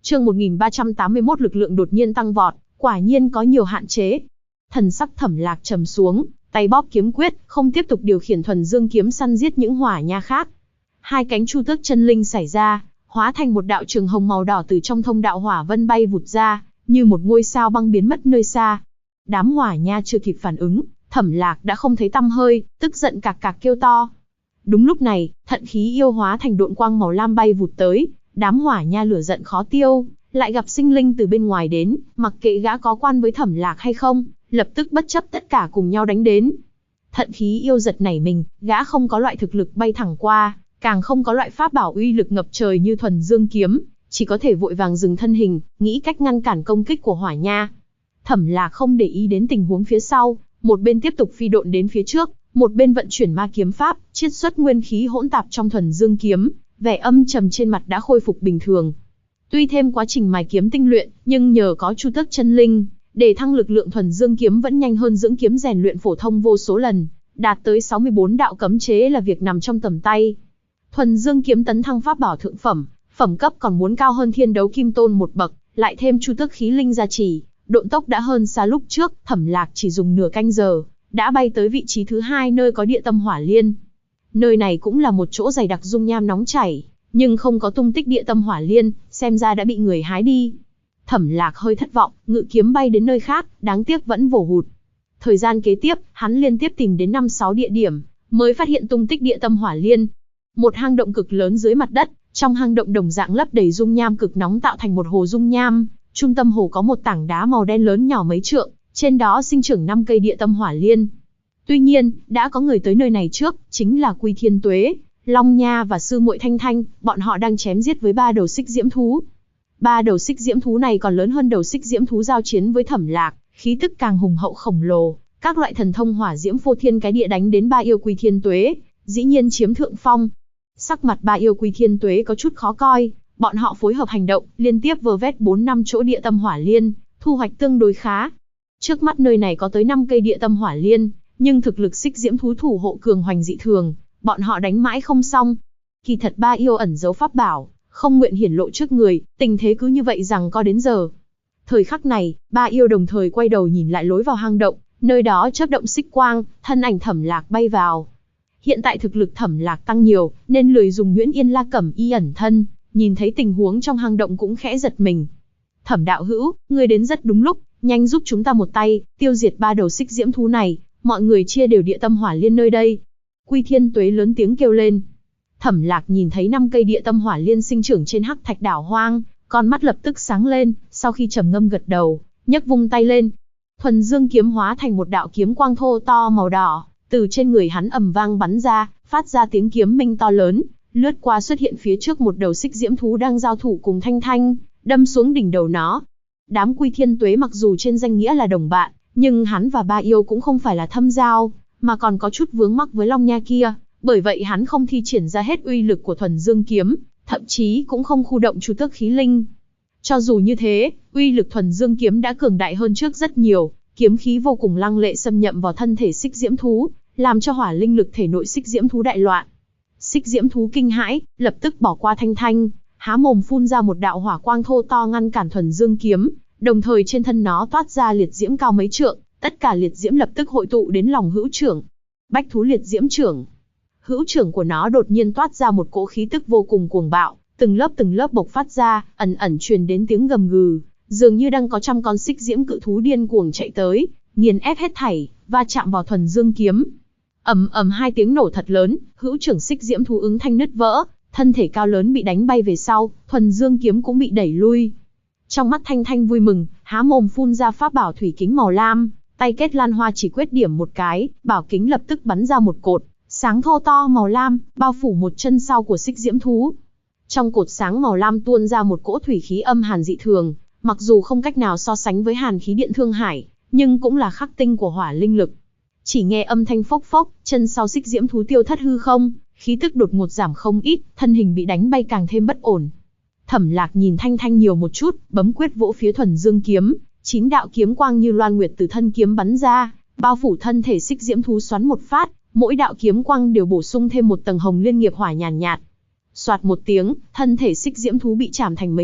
Chương 1381 lực lượng đột nhiên tăng vọt, quả nhiên có nhiều hạn chế. Thần sắc Thẩm Lạc trầm xuống, tay bóp kiếm quyết, không tiếp tục điều khiển thuần dương kiếm săn giết những hỏa nha khác. Hai cánh chu tước chân linh xảy ra, hóa thành một đạo trường hồng màu đỏ từ trong thông đạo hỏa vân bay vụt ra, như một ngôi sao băng biến mất nơi xa. Đám hỏa nha chưa kịp phản ứng, Thẩm Lạc đã không thấy tăm hơi, tức giận cạc cạc kêu to. Đúng lúc này, thận khí yêu hóa thành độn quang màu lam bay vụt tới, đám hỏa nha lửa giận khó tiêu, lại gặp sinh linh từ bên ngoài đến, mặc kệ gã có quan với Thẩm Lạc hay không, lập tức bất chấp tất cả cùng nhau đánh đến. Thận khí yêu giật nảy mình, gã không có loại thực lực bay thẳng qua, càng không có loại pháp bảo uy lực ngập trời như thuần dương kiếm, chỉ có thể vội vàng dừng thân hình, nghĩ cách ngăn cản công kích của hỏa nha. Thẩm Lạc không để ý đến tình huống phía sau, một bên tiếp tục phi độn đến phía trước, một bên vận chuyển ma kiếm pháp, chiết xuất nguyên khí hỗn tạp trong thuần dương kiếm, vẻ âm trầm trên mặt đã khôi phục bình thường. Tuy thêm quá trình mài kiếm tinh luyện, nhưng nhờ có chu tước chân linh, để thăng lực lượng thuần dương kiếm vẫn nhanh hơn dưỡng kiếm rèn luyện phổ thông vô số lần, đạt tới 64 đạo cấm chế là việc nằm trong tầm tay. Thuần dương kiếm tấn thăng pháp bảo thượng phẩm, phẩm cấp còn muốn cao hơn Thiên Đấu Kim Tôn một bậc, lại thêm chu tước khí linh gia trì, độn tốc đã hơn xa lúc trước. Thẩm Lạc chỉ dùng nửa canh giờ, đã bay tới vị trí thứ 2 nơi có địa tâm hỏa liên. Nơi này cũng là một chỗ dày đặc dung nham nóng chảy, nhưng không có tung tích địa tâm hỏa liên, xem ra đã bị người hái đi. Thẩm Lạc hơi thất vọng, ngự kiếm bay đến nơi khác, đáng tiếc vẫn vồ hụt. Thời gian kế tiếp, hắn liên tiếp tìm đến 5-6 địa điểm, mới phát hiện tung tích địa tâm hỏa liên. Một hang động cực lớn dưới mặt đất, trong hang động đồng dạng lấp đầy dung nham cực nóng tạo thành một hồ dung nham, trung tâm hồ có một tảng đá màu đen lớn nhỏ mấy trượng, trên đó sinh trưởng 5 cây địa tâm hỏa liên. Tuy nhiên, đã có người tới nơi này trước, chính là Quy Thiên Tuế, Long Nha và sư muội Thanh Thanh, bọn họ đang chém giết với 3 đầu xích diễm thú. 3 đầu xích diễm thú này còn lớn hơn đầu xích diễm thú giao chiến với Thẩm Lạc, khí tức càng hùng hậu khổng lồ, các loại thần thông hỏa diễm phô thiên cái địa đánh đến 3 yêu Quy Thiên Tuế, dĩ nhiên chiếm thượng phong. Sắc mặt 3 yêu Quy Thiên Tuế có chút khó coi, bọn họ phối hợp hành động, liên tiếp vơ vét 4-5 chỗ địa tâm hỏa liên, thu hoạch tương đối khá. Trước mắt nơi này có tới 5 cây địa tâm hỏa liên, nhưng thực lực xích diễm thú thủ hộ cường hoành dị thường, bọn họ đánh mãi không xong. Kỳ thật 3 yêu ẩn giấu pháp bảo, không nguyện hiển lộ trước người, tình thế cứ như vậy rằng co đến giờ. Thời khắc này, 3 yêu đồng thời quay đầu nhìn lại lối vào hang động, nơi đó chớp động xích quang, thân ảnh Thẩm Lạc bay vào. Hiện tại thực lực Thẩm Lạc tăng nhiều, nên lười dùng Nguyễn Yên La Cẩm Y ẩn thân, nhìn thấy tình huống trong hang động cũng khẽ giật mình. Thẩm đạo hữu, ngươi đến rất đúng lúc, nhanh giúp chúng ta một tay, tiêu diệt 3 đầu xích diễm thú này, mọi người chia đều địa tâm hỏa liên nơi đây. Quy Thiên Tuế lớn tiếng kêu lên. Thẩm Lạc nhìn thấy 5 cây địa tâm hỏa liên sinh trưởng trên hắc thạch đảo hoang, con mắt lập tức sáng lên, sau khi trầm ngâm gật đầu, nhấc vung tay lên. Thuần dương kiếm hóa thành một đạo kiếm quang thô to màu đỏ, từ trên người hắn ầm vang bắn ra, phát ra tiếng kiếm minh to lớn, lướt qua xuất hiện phía trước một đầu xích diễm thú đang giao thủ cùng Thanh Thanh, đâm xuống đỉnh đầu nó. Đám Quy Thiên Tuế mặc dù trên danh nghĩa là đồng bạn, nhưng hắn và 3 yêu cũng không phải là thâm giao, mà còn có chút vướng mắc với Long Nha kia, bởi vậy hắn không thi triển ra hết uy lực của thuần dương kiếm, thậm chí cũng không khu động chu tước khí linh. Cho dù như thế, uy lực thuần dương kiếm đã cường đại hơn trước rất nhiều, kiếm khí vô cùng lăng lệ xâm nhập vào thân thể xích diễm thú, làm cho hỏa linh lực thể nội xích diễm thú đại loạn. Xích diễm thú kinh hãi, lập tức bỏ qua Thanh Thanh, há mồm phun ra một đạo hỏa quang thô to ngăn cản thuần dương kiếm, đồng thời trên thân nó toát ra liệt diễm cao mấy trượng, tất cả liệt diễm lập tức hội tụ đến lòng hữu trưởng. Bách thú liệt diễm trưởng. Hữu trưởng của nó đột nhiên toát ra một cỗ khí tức vô cùng cuồng bạo, từng lớp bộc phát ra, ẩn ẩn truyền đến tiếng gầm gừ, dường như đang có trăm con xích diễm cự thú điên cuồng chạy tới, nghiền ép hết thảy, va chạm vào thuần dương kiếm. Ầm ầm 2 tiếng nổ thật lớn, hữu trưởng xích diễm thú ứng thanh nứt vỡ, thân thể cao lớn bị đánh bay về sau, thuần dương kiếm cũng bị đẩy lui. Trong mắt Thanh Thanh vui mừng, há mồm phun ra pháp bảo thủy kính màu lam, tay kết lan hoa chỉ quyết điểm một cái, bảo kính lập tức bắn ra một cột sáng thô to màu lam, bao phủ một chân sau của xích diễm thú. Trong cột sáng màu lam tuôn ra một cỗ thủy khí âm hàn dị thường, mặc dù không cách nào so sánh với hàn khí điện thương hải, nhưng cũng là khắc tinh của hỏa linh lực. Chỉ nghe âm thanh phốc phốc, chân sau xích diễm thú tiêu thất hư không, khí tức đột ngột giảm không ít, thân hình bị đánh bay càng thêm bất ổn. Thẩm Lạc nhìn Thanh Thanh nhiều một chút, bấm quyết vỗ phía thuần dương kiếm, 9 đạo kiếm quang như loan nguyệt từ thân kiếm bắn ra, bao phủ thân thể xích diễm thú xoắn một phát, mỗi đạo kiếm quang đều bổ sung thêm một tầng hồng liên nghiệp hỏa nhàn nhạt. Soạt một tiếng, thân thể xích diễm thú bị chảm thành mấy đoạn,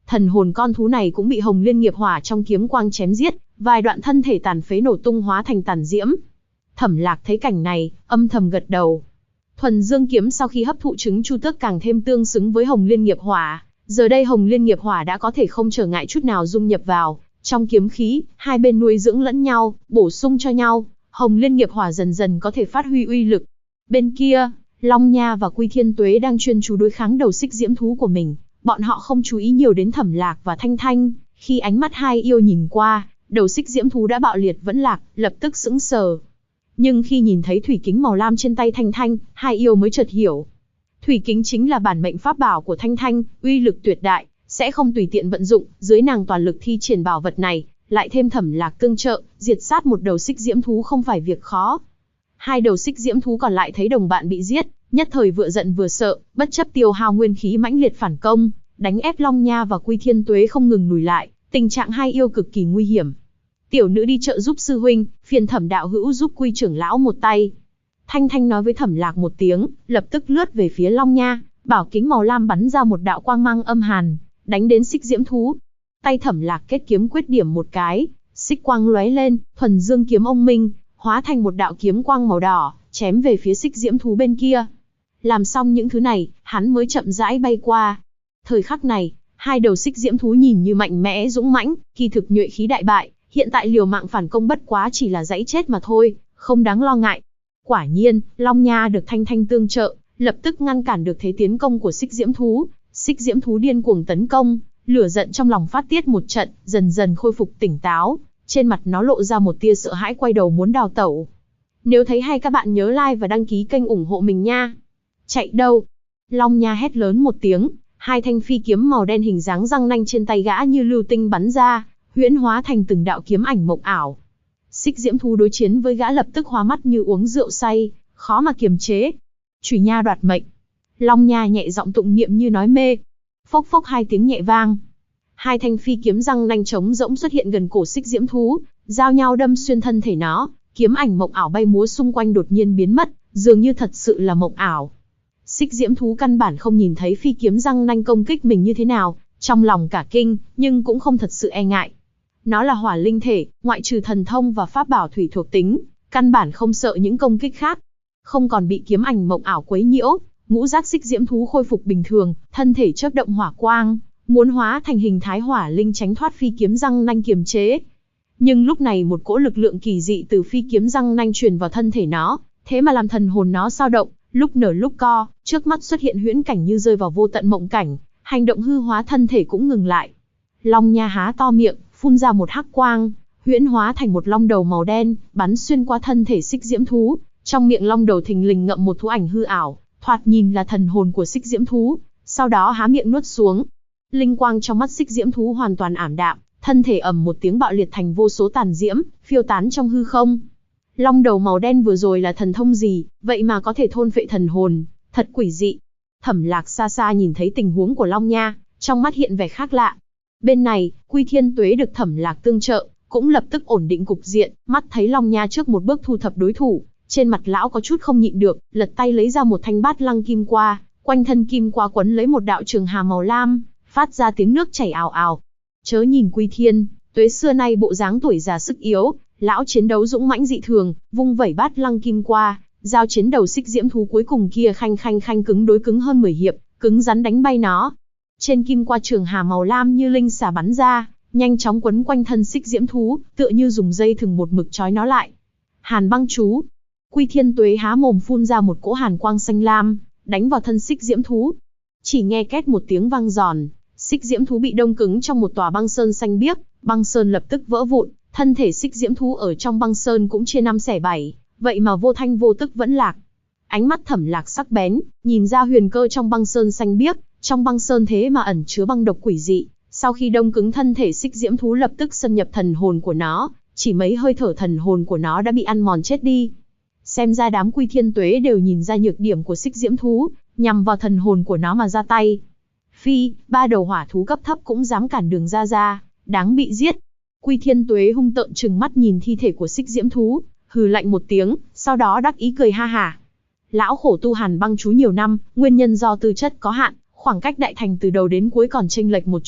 Thần hồn con thú này cũng bị Hồng Liên nghiệp hỏa trong kiếm quang chém giết, vài đoạn thân thể tàn phế nổ tung hóa thành tàn diễm. Thẩm Lạc thấy cảnh này, âm thầm gật đầu. Thuần Dương kiếm sau khi hấp thụ trứng chu tước càng thêm tương xứng với Hồng Liên nghiệp hỏa, giờ đây Hồng Liên nghiệp hỏa đã có thể không trở ngại chút nào dung nhập vào trong kiếm khí, hai bên nuôi dưỡng lẫn nhau, bổ sung cho nhau, Hồng Liên nghiệp hỏa dần dần có thể phát huy uy lực. Bên kia, Long Nha và Quy Thiên Tuế đang chuyên chú đối kháng đầu xích diễm thú của mình, bọn họ không chú ý nhiều đến Thẩm Lạc và Thanh Thanh, khi ánh mắt hai yêu nhìn qua, đầu xích diễm thú đã bạo liệt vẫn lạc, lập tức sững sờ. Nhưng khi nhìn thấy thủy kính màu lam trên tay Thanh Thanh, hai yêu mới chợt hiểu. Thủy kính chính là bản mệnh pháp bảo của Thanh Thanh, uy lực tuyệt đại, sẽ không tùy tiện vận dụng, dưới nàng toàn lực thi triển bảo vật này, lại thêm Thẩm Lạc tương trợ, diệt sát một đầu xích diễm thú không phải việc khó. Hai đầu xích diễm thú còn lại thấy đồng bạn bị giết, nhất thời vừa giận vừa sợ, bất chấp tiêu hao nguyên khí mãnh liệt phản công, đánh ép Long Nha và Quy Thiên Tuế không ngừng lùi lại, tình trạng hai yêu cực kỳ nguy hiểm. Tiểu nữ đi trợ giúp sư huynh, phiền Thẩm đạo hữu giúp Quy trưởng lão một tay. Thanh Thanh nói với Thẩm Lạc một tiếng, lập tức lướt về phía Long Nha, bảo kính màu lam bắn ra một đạo quang mang âm hàn, đánh đến xích diễm thú. Tay Thẩm Lạc kết kiếm quyết điểm một cái, xích quang lóe lên, thuần dương kiếm ông minh, hóa thành một đạo kiếm quang màu đỏ, chém về phía xích diễm thú bên kia. Làm xong những thứ này, hắn mới chậm rãi bay qua. Thời khắc này, hai đầu xích diễm thú nhìn như mạnh mẽ dũng mãnh, kỳ thực nhuệ khí đại bại, hiện tại liều mạng phản công bất quá chỉ là dãy chết mà thôi, không đáng lo ngại. Quả nhiên, Long Nha được Thanh Thanh tương trợ, lập tức ngăn cản được thế tiến công của xích diễm thú. Xích diễm thú điên cuồng tấn công, lửa giận trong lòng phát tiết một trận, dần dần khôi phục tỉnh táo, trên mặt nó lộ ra một tia sợ hãi, quay đầu muốn đào tẩu. Nếu thấy hay các bạn nhớ like và đăng ký kênh ủng hộ mình nha. Chạy đâu? Long Nha hét lớn một tiếng, hai thanh phi kiếm màu đen hình dáng răng nanh trên tay gã như lưu tinh bắn ra, huyễn hóa thành từng đạo kiếm ảnh mộng ảo. Xích diễm thú đối chiến với gã lập tức hóa mắt như uống rượu say, khó mà kiềm chế. Chủy nha đoạt mệnh. Long Nha nhẹ giọng tụng niệm như nói mê. Phốc phốc hai tiếng nhẹ vang. Hai thanh phi kiếm răng nanh trống rỗng xuất hiện gần cổ xích diễm thú, giao nhau đâm xuyên thân thể nó, kiếm ảnh mộng ảo bay múa xung quanh đột nhiên biến mất, dường như thật sự là mộng ảo. Xích diễm thú căn bản không nhìn thấy phi kiếm răng nanh công kích mình như thế nào, trong lòng cả kinh, nhưng cũng không thật sự e ngại. Nó là hỏa linh thể, ngoại trừ thần thông và pháp bảo thủy thuộc tính, căn bản không sợ những công kích khác. Không còn bị kiếm ảnh mộng ảo quấy nhiễu, ngũ giác xích diễm thú khôi phục bình thường, thân thể chớp động hỏa quang, muốn hóa thành hình thái hỏa linh tránh thoát phi kiếm răng nanh kiềm chế. Nhưng lúc này một cỗ lực lượng kỳ dị từ phi kiếm răng nanh truyền vào thân thể nó, thế mà làm thần hồn nó dao động, lúc nở lúc co, trước mắt xuất hiện huyễn cảnh như rơi vào vô tận mộng cảnh, hành động hư hóa thân thể cũng ngừng lại. Long Nha há to miệng, phun ra một hắc quang, huyễn hóa thành một long đầu màu đen, bắn xuyên qua thân thể xích diễm thú, trong miệng long đầu thình lình ngậm một thú ảnh hư ảo, thoạt nhìn là thần hồn của xích diễm thú, sau đó há miệng nuốt xuống. Linh quang trong mắt xích diễm thú hoàn toàn ảm đạm, thân thể ầm một tiếng bạo liệt thành vô số tàn diễm, phiêu tán trong hư không. Long đầu màu đen vừa rồi là thần thông gì, vậy mà có thể thôn phệ thần hồn, thật quỷ dị. Thẩm Lạc xa xa nhìn thấy tình huống của Long Nha, trong mắt hiện vẻ khác lạ. Bên này, Quy Thiên Tuế được Thẩm Lạc tương trợ, cũng lập tức ổn định cục diện, mắt thấy Long Nha trước một bước thu thập đối thủ, trên mặt lão có chút không nhịn được, lật tay lấy ra một thanh bát lăng kim qua, quanh thân kim qua quấn lấy một đạo trường hà màu lam, phát ra tiếng nước chảy ào ào. Chớ nhìn Quy Thiên Tuế xưa nay bộ dáng tuổi già sức yếu, lão chiến đấu dũng mãnh dị thường, vung vẩy bát lăng kim qua, giao chiến đầu xích diễm thú cuối cùng kia khanh cứng đối cứng hơn 10 hiệp, cứng rắn đánh bay nó. Trên kim qua trường hà màu lam như linh xà bắn ra, nhanh chóng quấn quanh thân xích diễm thú, tựa như dùng dây thừng một mực trói nó lại. Hàn băng chú. Quy Thiên Tuế há mồm phun ra một cỗ hàn quang xanh lam, đánh vào thân xích diễm thú. Chỉ nghe két một tiếng vang giòn, xích diễm thú bị đông cứng trong một tòa băng sơn xanh biếc, băng sơn lập tức vỡ vụn, thân thể xích diễm thú ở trong băng sơn cũng chia 5 xẻ 7, vậy mà vô thanh vô tức vẫn lạc. Ánh mắt Thẩm Lạc sắc bén, nhìn ra huyền cơ trong băng sơn xanh biếc, trong băng sơn thế mà ẩn chứa băng độc quỷ dị, sau khi đông cứng thân thể xích diễm thú lập tức xâm nhập thần hồn của nó, chỉ mấy hơi thở thần hồn của nó đã bị ăn mòn chết đi. Xem ra đám Quy Thiên Tuế đều nhìn ra nhược điểm của xích diễm thú, nhằm vào thần hồn của nó mà ra tay. Phi, 3 đầu hỏa thú cấp thấp cũng dám cản đường ra, đáng bị giết. Quy Thiên Tuế hung tợn trừng mắt nhìn thi thể của xích diễm thú, hừ lạnh một tiếng, sau đó đắc ý cười ha hả. Lão khổ tu hàn băng chú nhiều năm, nguyên nhân do tư chất có hạn, khoảng cách đại thành từ đầu đến cuối còn chênh lệch một chút,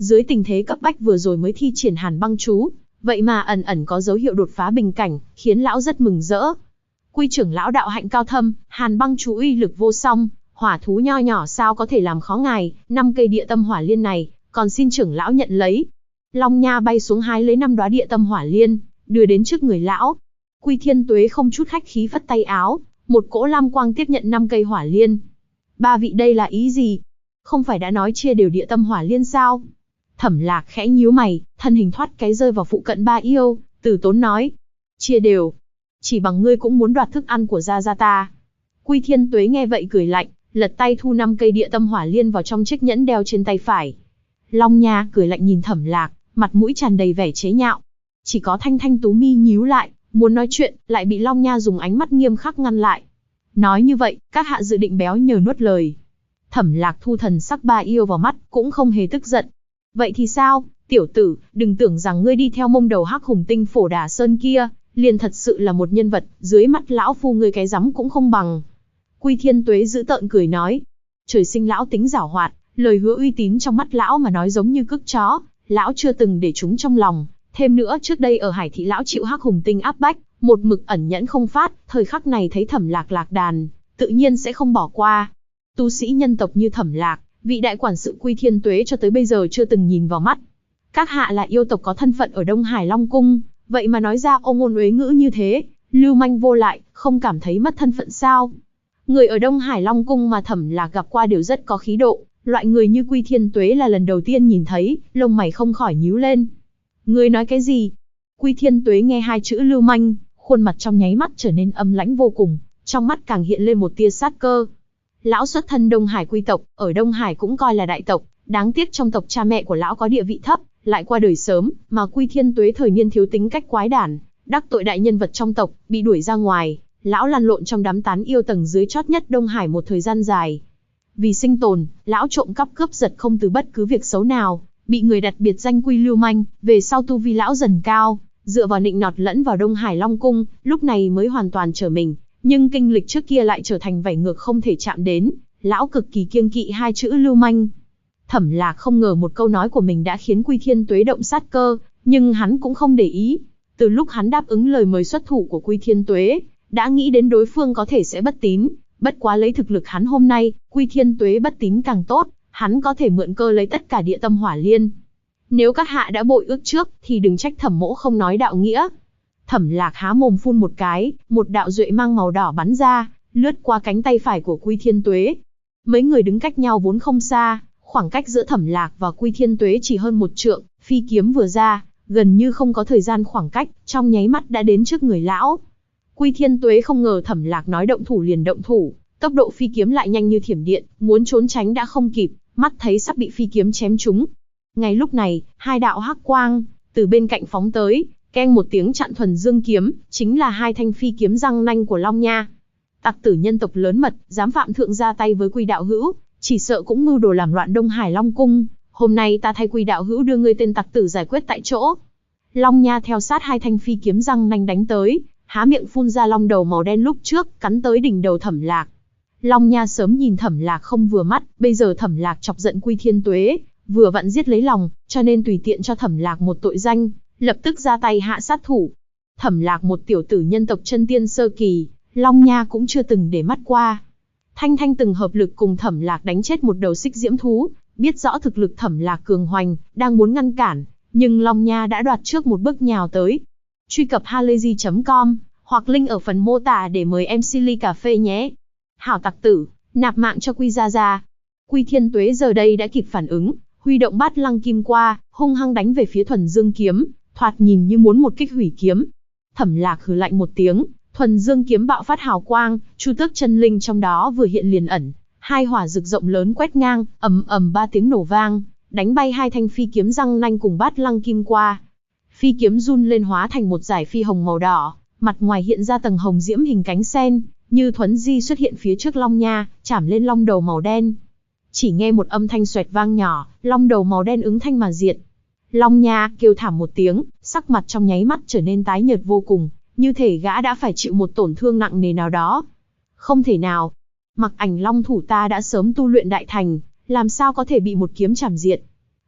Dưới tình thế cấp bách vừa rồi mới thi triển Hàn Băng chú, vậy mà ẩn ẩn có dấu hiệu đột phá bình cảnh, khiến lão rất mừng rỡ. Quy trưởng lão đạo hạnh cao thâm, Hàn Băng chú uy lực vô song, hỏa thú nho nhỏ sao có thể làm khó ngài, 5 cây địa tâm hỏa liên này, còn xin trưởng lão nhận lấy. Long Nha bay xuống hái lấy 5 đóa địa tâm hỏa liên, đưa đến trước người lão. Quy Thiên Tuế không chút khách khí phất tay áo, một cỗ lam quang tiếp nhận 5 cây hỏa liên. Ba vị đây là ý gì? Không phải đã nói chia đều địa tâm hỏa liên sao? Thẩm Lạc khẽ nhíu mày, thân hình thoát cái rơi vào phụ cận ba yêu, từ tốn nói. Chia đều. Chỉ bằng ngươi cũng muốn đoạt thức ăn của gia gia ta. Quy Thiên Tuế nghe vậy cười lạnh, lật tay thu 5 cây địa tâm hỏa liên vào trong chiếc nhẫn đeo trên tay phải. Long Nha cười lạnh nhìn Thẩm Lạc, mặt mũi tràn đầy vẻ chế nhạo. Chỉ có Thanh Thanh tú mi nhíu lại, muốn nói chuyện, lại bị Long Nha dùng ánh mắt nghiêm khắc ngăn lại. Nói như vậy, các hạ dự định béo nhờ nuốt lời. Thẩm Lạc thu thần sắc ba yêu vào mắt, cũng không hề tức giận. Vậy thì sao, tiểu tử, đừng tưởng rằng ngươi đi theo mông đầu hắc hùng tinh phổ đà sơn kia, liền thật sự là một nhân vật, dưới mắt lão phu ngươi cái rắm cũng không bằng. Quy Thiên Tuế giữ tợn cười nói. Trời sinh lão tính giảo hoạt, lời hứa uy tín trong mắt lão mà nói giống như cước chó, lão chưa từng để chúng trong lòng. Thêm nữa trước đây ở Hải Thị lão chịu hắc hùng tinh áp bách, một mực ẩn nhẫn không phát, thời khắc này thấy Thẩm Lạc lạc đàn, tự nhiên sẽ không bỏ qua. Tu sĩ nhân tộc như Thẩm Lạc, vị đại quản sự Quy Thiên Tuế cho tới bây giờ chưa từng nhìn vào mắt. Các hạ là yêu tộc có thân phận ở Đông Hải Long Cung, vậy mà nói ra ô ngôn uế ngữ như thế, lưu manh vô lại, không cảm thấy mất thân phận sao? Người ở Đông Hải Long Cung mà Thẩm Lạc gặp qua đều rất có khí độ, loại người như Quy Thiên Tuế là lần đầu tiên nhìn thấy, lông mày không khỏi nhíu lên. Ngươi nói cái gì? Quy Thiên Tuế nghe hai chữ lưu manh, khuôn mặt trong nháy mắt trở nên âm lãnh vô cùng, trong mắt càng hiện lên một tia sát cơ. Lão xuất thân Đông Hải Quy tộc, ở Đông Hải cũng coi là đại tộc, đáng tiếc trong tộc cha mẹ của lão có địa vị thấp, lại qua đời sớm, mà Quy Thiên Tuế thời niên thiếu tính cách quái đản, đắc tội đại nhân vật trong tộc, bị đuổi ra ngoài, lão lăn lộn trong đám tán yêu tầng dưới chót nhất Đông Hải một thời gian dài. Vì sinh tồn, lão trộm cắp cướp giật không từ bất cứ việc xấu nào, bị người đặt biệt danh Quy lưu manh, về sau tu vi lão dần cao, dựa vào nịnh nọt lẫn vào Đông Hải Long Cung, lúc này mới hoàn toàn trở mình, nhưng kinh lịch trước kia lại trở thành vảy ngược không thể chạm đến, lão cực kỳ kiêng kỵ hai chữ lưu manh. Thẩm Lạc không ngờ một câu nói của mình đã khiến Quy Thiên Tuế động sát cơ, nhưng hắn cũng không để ý. Từ lúc hắn đáp ứng lời mời xuất thủ của Quy Thiên Tuế, đã nghĩ đến đối phương có thể sẽ bất tín, bất quá lấy thực lực hắn hôm nay, Quy Thiên Tuế bất tín càng tốt, hắn có thể mượn cơ lấy tất cả địa tâm hỏa liên. Nếu các hạ đã bội ước trước, thì đừng trách Thẩm mỗ không nói đạo nghĩa. Thẩm Lạc há mồm phun một cái, một đạo duệ mang màu đỏ bắn ra, lướt qua cánh tay phải của Quy Thiên Tuế. Mấy người đứng cách nhau vốn không xa, khoảng cách giữa Thẩm Lạc và Quy Thiên Tuế chỉ hơn 1 trượng, phi kiếm vừa ra, gần như không có thời gian khoảng cách, trong nháy mắt đã đến trước người lão. Quy Thiên Tuế không ngờ Thẩm Lạc nói động thủ liền động thủ, tốc độ phi kiếm lại nhanh như thiểm điện, muốn trốn tránh đã không kịp, mắt thấy sắp bị phi kiếm chém trúng. Ngay lúc này, hai đạo hắc quang từ bên cạnh phóng tới, keng một tiếng chặn thuần dương kiếm, chính là hai thanh phi kiếm răng nanh của Long Nha. Tặc tử nhân tộc lớn mật, dám phạm thượng ra tay với Quy đạo hữu, chỉ sợ cũng mưu đồ làm loạn Đông Hải Long Cung. Hôm nay ta thay Quy đạo hữu đưa ngươi tên tặc tử giải quyết tại chỗ. Long Nha theo sát hai thanh phi kiếm răng nanh đánh tới, há miệng phun ra long đầu màu đen lúc trước, cắn tới đỉnh đầu Thẩm Lạc. Long Nha sớm nhìn Thẩm Lạc không vừa mắt, bây giờ Thẩm Lạc chọc giận Quy Thiên Tuế, vừa vặn giết lấy lòng, cho nên tùy tiện cho Thẩm Lạc một tội danh, lập tức ra tay hạ sát thủ. Thẩm Lạc một tiểu tử nhân tộc chân tiên sơ kỳ, Long Nha cũng chưa từng để mắt qua. Thanh Thanh từng hợp lực cùng Thẩm Lạc đánh chết một đầu xích diễm thú, biết rõ thực lực Thẩm Lạc cường hoành, đang muốn ngăn cản, nhưng Long Nha đã đoạt trước một bước nhào tới. Truy cập halayzi.com hoặc link ở phần mô tả để mời MC ly cà phê nhé. Hảo tặc tử, nạp mạng cho Quy gia gia. Quy Thiên Tuế giờ đây đã kịp phản ứng, huy động bát lăng kim qua, hung hăng đánh về phía thuần dương kiếm, thoạt nhìn như muốn một kích hủy kiếm. Thẩm Lạc hừ lạnh một tiếng, thuần dương kiếm bạo phát hào quang, chu tước chân linh trong đó vừa hiện liền ẩn, hai hỏa rực rộng lớn quét ngang, ầm ầm 3 tiếng nổ vang, đánh bay hai thanh phi kiếm răng nanh cùng bát lăng kim qua. Phi kiếm run lên hóa thành một dải phi hồng màu đỏ, mặt ngoài hiện ra tầng hồng diễm hình cánh sen, như thuấn di xuất hiện phía trước Long Nha, chảm lên long đầu màu đen. Chỉ nghe một âm thanh xoẹt vang nhỏ, long đầu màu đen ứng thanh mà diệt. Long Nha kêu thảm một tiếng, sắc mặt trong nháy mắt trở nên tái nhợt vô cùng, như thể gã đã phải chịu một tổn thương nặng nề nào đó. Không thể nào, Mặc Ảnh Long thủ ta đã sớm tu luyện đại thành, làm sao có thể bị một kiếm chảm diệt?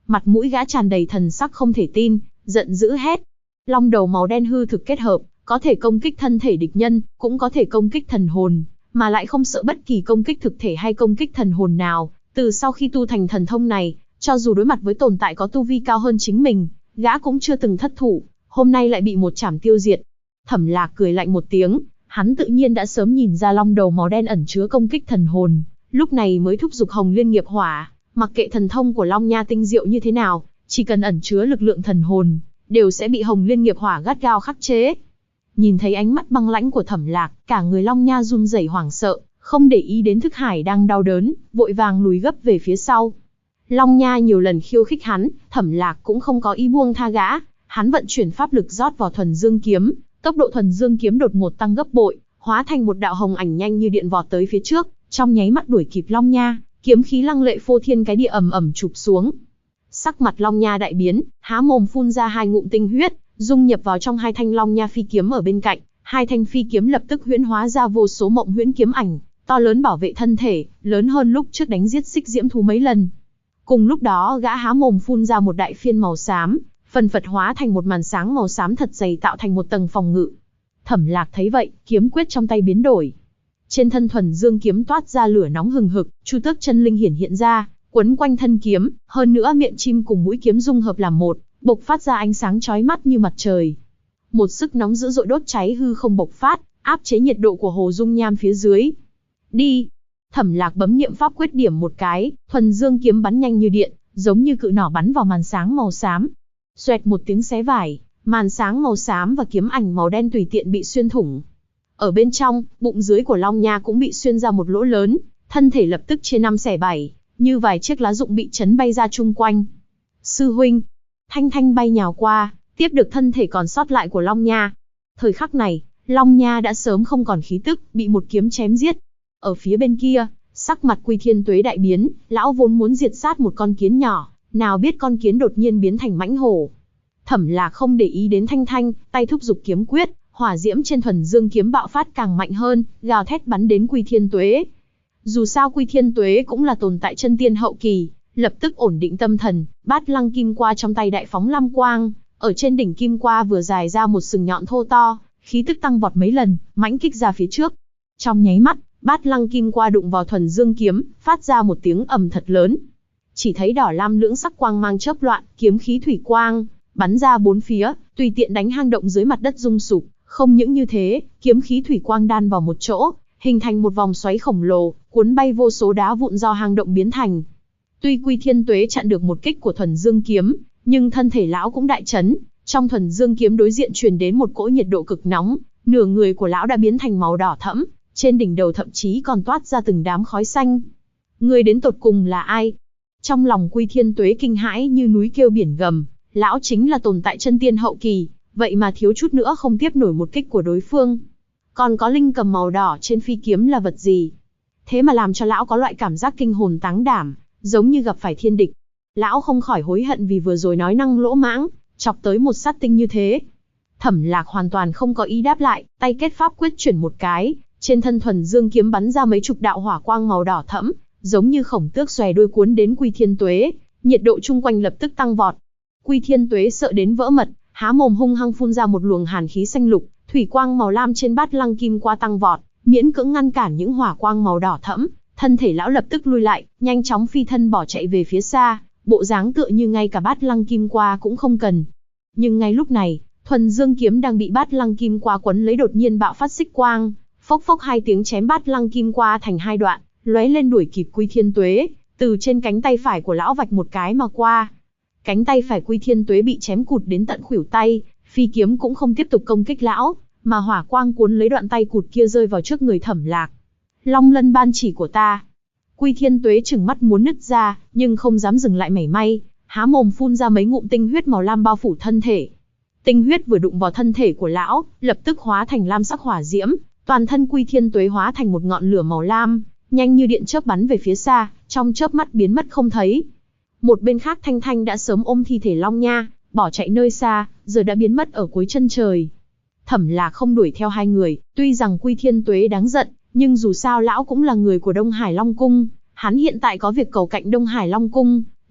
mặt mũi gã tràn đầy thần sắc không thể tin, giận dữ hét. Long đầu màu đen hư thực kết hợp, có thể công kích thân thể địch nhân, cũng có thể công kích thần hồn, mà lại không sợ bất kỳ công kích thực thể hay công kích thần hồn nào. Từ sau khi tu thành thần thông này, cho dù đối mặt với tồn tại có tu vi cao hơn chính mình, gã cũng chưa từng thất thủ, hôm nay lại bị một chảm tiêu diệt. Thẩm Lạc cười lạnh một tiếng, hắn tự nhiên đã sớm nhìn ra long đầu màu đen ẩn chứa công kích thần hồn, lúc này mới thúc giục Hồng Liên nghiệp hỏa, mặc kệ thần thông của Long Nha tinh diệu như thế nào, chỉ cần ẩn chứa lực lượng thần hồn, đều sẽ bị Hồng Liên nghiệp hỏa gắt gao khắc chế. Nhìn thấy ánh mắt băng lãnh của Thẩm Lạc, cả người Long Nha run rẩy hoảng sợ, không để ý đến Thức Hải đang đau đớn, vội vàng lùi gấp về phía sau. Long Nha nhiều lần khiêu khích hắn, Thẩm Lạc cũng không có ý buông tha gã, hắn vận chuyển pháp lực rót vào Thuần Dương kiếm, tốc độ Thuần Dương kiếm đột ngột tăng gấp bội, hóa thành một đạo hồng ảnh nhanh như điện vọt tới phía trước, trong nháy mắt đuổi kịp Long Nha, kiếm khí lăng lệ phô thiên cái địa ầm ầm chụp xuống. Sắc mặt Long Nha đại biến, há mồm phun ra 2 ngụm tinh huyết, dung nhập vào trong 2 thanh Long Nha phi kiếm ở bên cạnh, 2 thanh phi kiếm lập tức huyễn hóa ra vô số mộng huyễn kiếm ảnh, to lớn bảo vệ thân thể, lớn hơn lúc trước đánh giết Xích Diễm thú mấy lần. Cùng lúc đó, gã há mồm phun ra một đại phiên màu xám, phần phật hóa thành một màn sáng màu xám thật dày tạo thành một tầng phòng ngự. Thẩm Lạc thấy vậy, kiếm quyết trong tay biến đổi. Trên thân Thuần Dương kiếm toát ra lửa nóng hừng hực, Chu Tước chân linh hiện ra, quấn quanh thân kiếm, hơn nữa miệng chim cùng mũi kiếm dung hợp làm một, bộc phát ra ánh sáng chói mắt như mặt trời. Một sức nóng dữ dội đốt cháy hư không bộc phát, áp chế nhiệt độ của hồ dung nham phía dưới. Đi! Thẩm Lạc bấm niệm pháp quyết điểm một cái, Thuần Dương kiếm bắn nhanh như điện, giống như cự nỏ bắn vào màn sáng màu xám. Xoẹt một tiếng xé vải, màn sáng màu xám và kiếm ảnh màu đen tùy tiện bị xuyên thủng. Ở bên trong, bụng dưới của Long Nha cũng bị xuyên ra một lỗ lớn, thân thể lập tức chia 5 xẻ 7, như vài chiếc lá rụng bị chấn bay ra chung quanh. Sư huynh! Thanh Thanh bay nhào qua, tiếp được thân thể còn sót lại của Long Nha. Thời khắc này, Long Nha đã sớm không còn khí tức, bị một kiếm chém giết. Ở phía bên kia, sắc mặt Quy Thiên Tuế đại biến, lão vốn muốn diệt sát một con kiến nhỏ, nào biết con kiến đột nhiên biến thành mãnh hổ. Thẩm Lạc không để ý đến Thanh Thanh, tay thúc giục kiếm quyết, hỏa diễm trên Thuần Dương kiếm bạo phát càng mạnh hơn, gào thét bắn đến Quy Thiên Tuế. Dù sao Quy Thiên Tuế cũng là tồn tại chân tiên hậu kỳ, lập tức ổn định tâm thần, Bát Lăng Kim Qua trong tay đại phóng lam quang, ở trên đỉnh kim qua vừa dài ra một sừng nhọn thô to, khí tức tăng vọt mấy lần, mãnh kích ra phía trước. Trong nháy mắt, Bát Lăng Kim Qua đụng vào Thuần Dương kiếm, phát ra một tiếng ầm thật lớn. Chỉ thấy đỏ lam lưỡng sắc quang mang chớp loạn, kiếm khí thủy quang bắn ra bốn phía, tùy tiện đánh hang động dưới mặt đất rung sụp. Không những như thế, kiếm khí thủy quang đan vào một chỗ, hình thành một vòng xoáy khổng lồ, cuốn bay vô số đá vụn do hang động biến thành. Tuy Quy Thiên Tuế chặn được một kích của Thuần Dương kiếm, nhưng thân thể lão cũng đại chấn. Trong Thuần Dương kiếm đối diện truyền đến một cỗ nhiệt độ cực nóng, nửa người của lão đã biến thành màu đỏ thẫm, trên đỉnh đầu thậm chí còn toát ra từng đám khói xanh. Người đến tột cùng là ai? Trong lòng Quy Thiên Tuế kinh hãi như núi kêu biển gầm, lão chính là tồn tại chân tiên hậu kỳ, vậy mà thiếu chút nữa không tiếp nổi một kích của đối phương. Còn có linh cầm màu đỏ trên phi kiếm là vật gì? Thế mà làm cho lão có loại cảm giác kinh hồn táng đảm, giống như gặp phải thiên địch. Lão không khỏi hối hận vì vừa rồi nói năng lỗ mãng, chọc tới một sát tinh như thế. Thẩm Lạc hoàn toàn không có ý đáp lại, tay kết pháp quyết chuyển một cái, trên thân Thuần Dương kiếm bắn ra mấy chục đạo hỏa quang màu đỏ thẫm, giống như khổng tước xòe đuôi cuốn đến Quy Thiên Tuế, nhiệt độ chung quanh lập tức tăng vọt. Quy Thiên Tuế sợ đến vỡ mật, há mồm hung hăng phun ra một luồng hàn khí xanh lục, thủy quang màu lam trên Bát Lăng Kim Qua tăng vọt, miễn cưỡng ngăn cản những hỏa quang màu đỏ thẫm, thân thể lão lập tức lui lại, nhanh chóng phi thân bỏ chạy về phía xa, bộ dáng tựa như ngay cả Bát Lăng Kim Qua cũng không cần. Nhưng ngay lúc này, Thuần Dương kiếm đang bị Bát Lăng Kim Qua quấn lấy đột nhiên bạo phát xích quang, phốc phốc hai tiếng chém Bát Lăng Kim Qua thành hai đoạn, lóe lên đuổi kịp Quy Thiên Tuế, từ trên cánh tay phải của lão vạch một cái mà qua. Cánh tay phải Quy Thiên Tuế bị chém cụt đến tận khuỷu tay, phi kiếm cũng không tiếp tục công kích lão, mà hỏa quang cuốn lấy đoạn tay cụt kia rơi vào trước người Thẩm Lạc. Long lân ban chỉ của ta. Quy Thiên Tuế trừng mắt muốn nứt ra, nhưng không dám dừng lại mảy may, há mồm phun ra mấy ngụm tinh huyết màu lam bao phủ thân thể. Tinh huyết vừa đụng vào thân thể của lão, lập tức hóa thành lam sắc hỏa diễm, toàn thân Quy Thiên Tuế hóa thành một ngọn lửa màu lam, nhanh như điện chớp bắn về phía xa, trong chớp mắt biến mất không thấy. Một bên khác Thanh Thanh đã sớm ôm thi thể Long Nha, bỏ chạy nơi xa, giờ đã biến mất ở cuối chân trời. Thẩm Lạc không đuổi theo hai người, tuy rằng Quy Thiên Tuế đáng giận, nhưng dù sao lão cũng là người của Đông Hải Long Cung, hắn hiện tại có việc cầu cạnh Đông Hải Long Cung,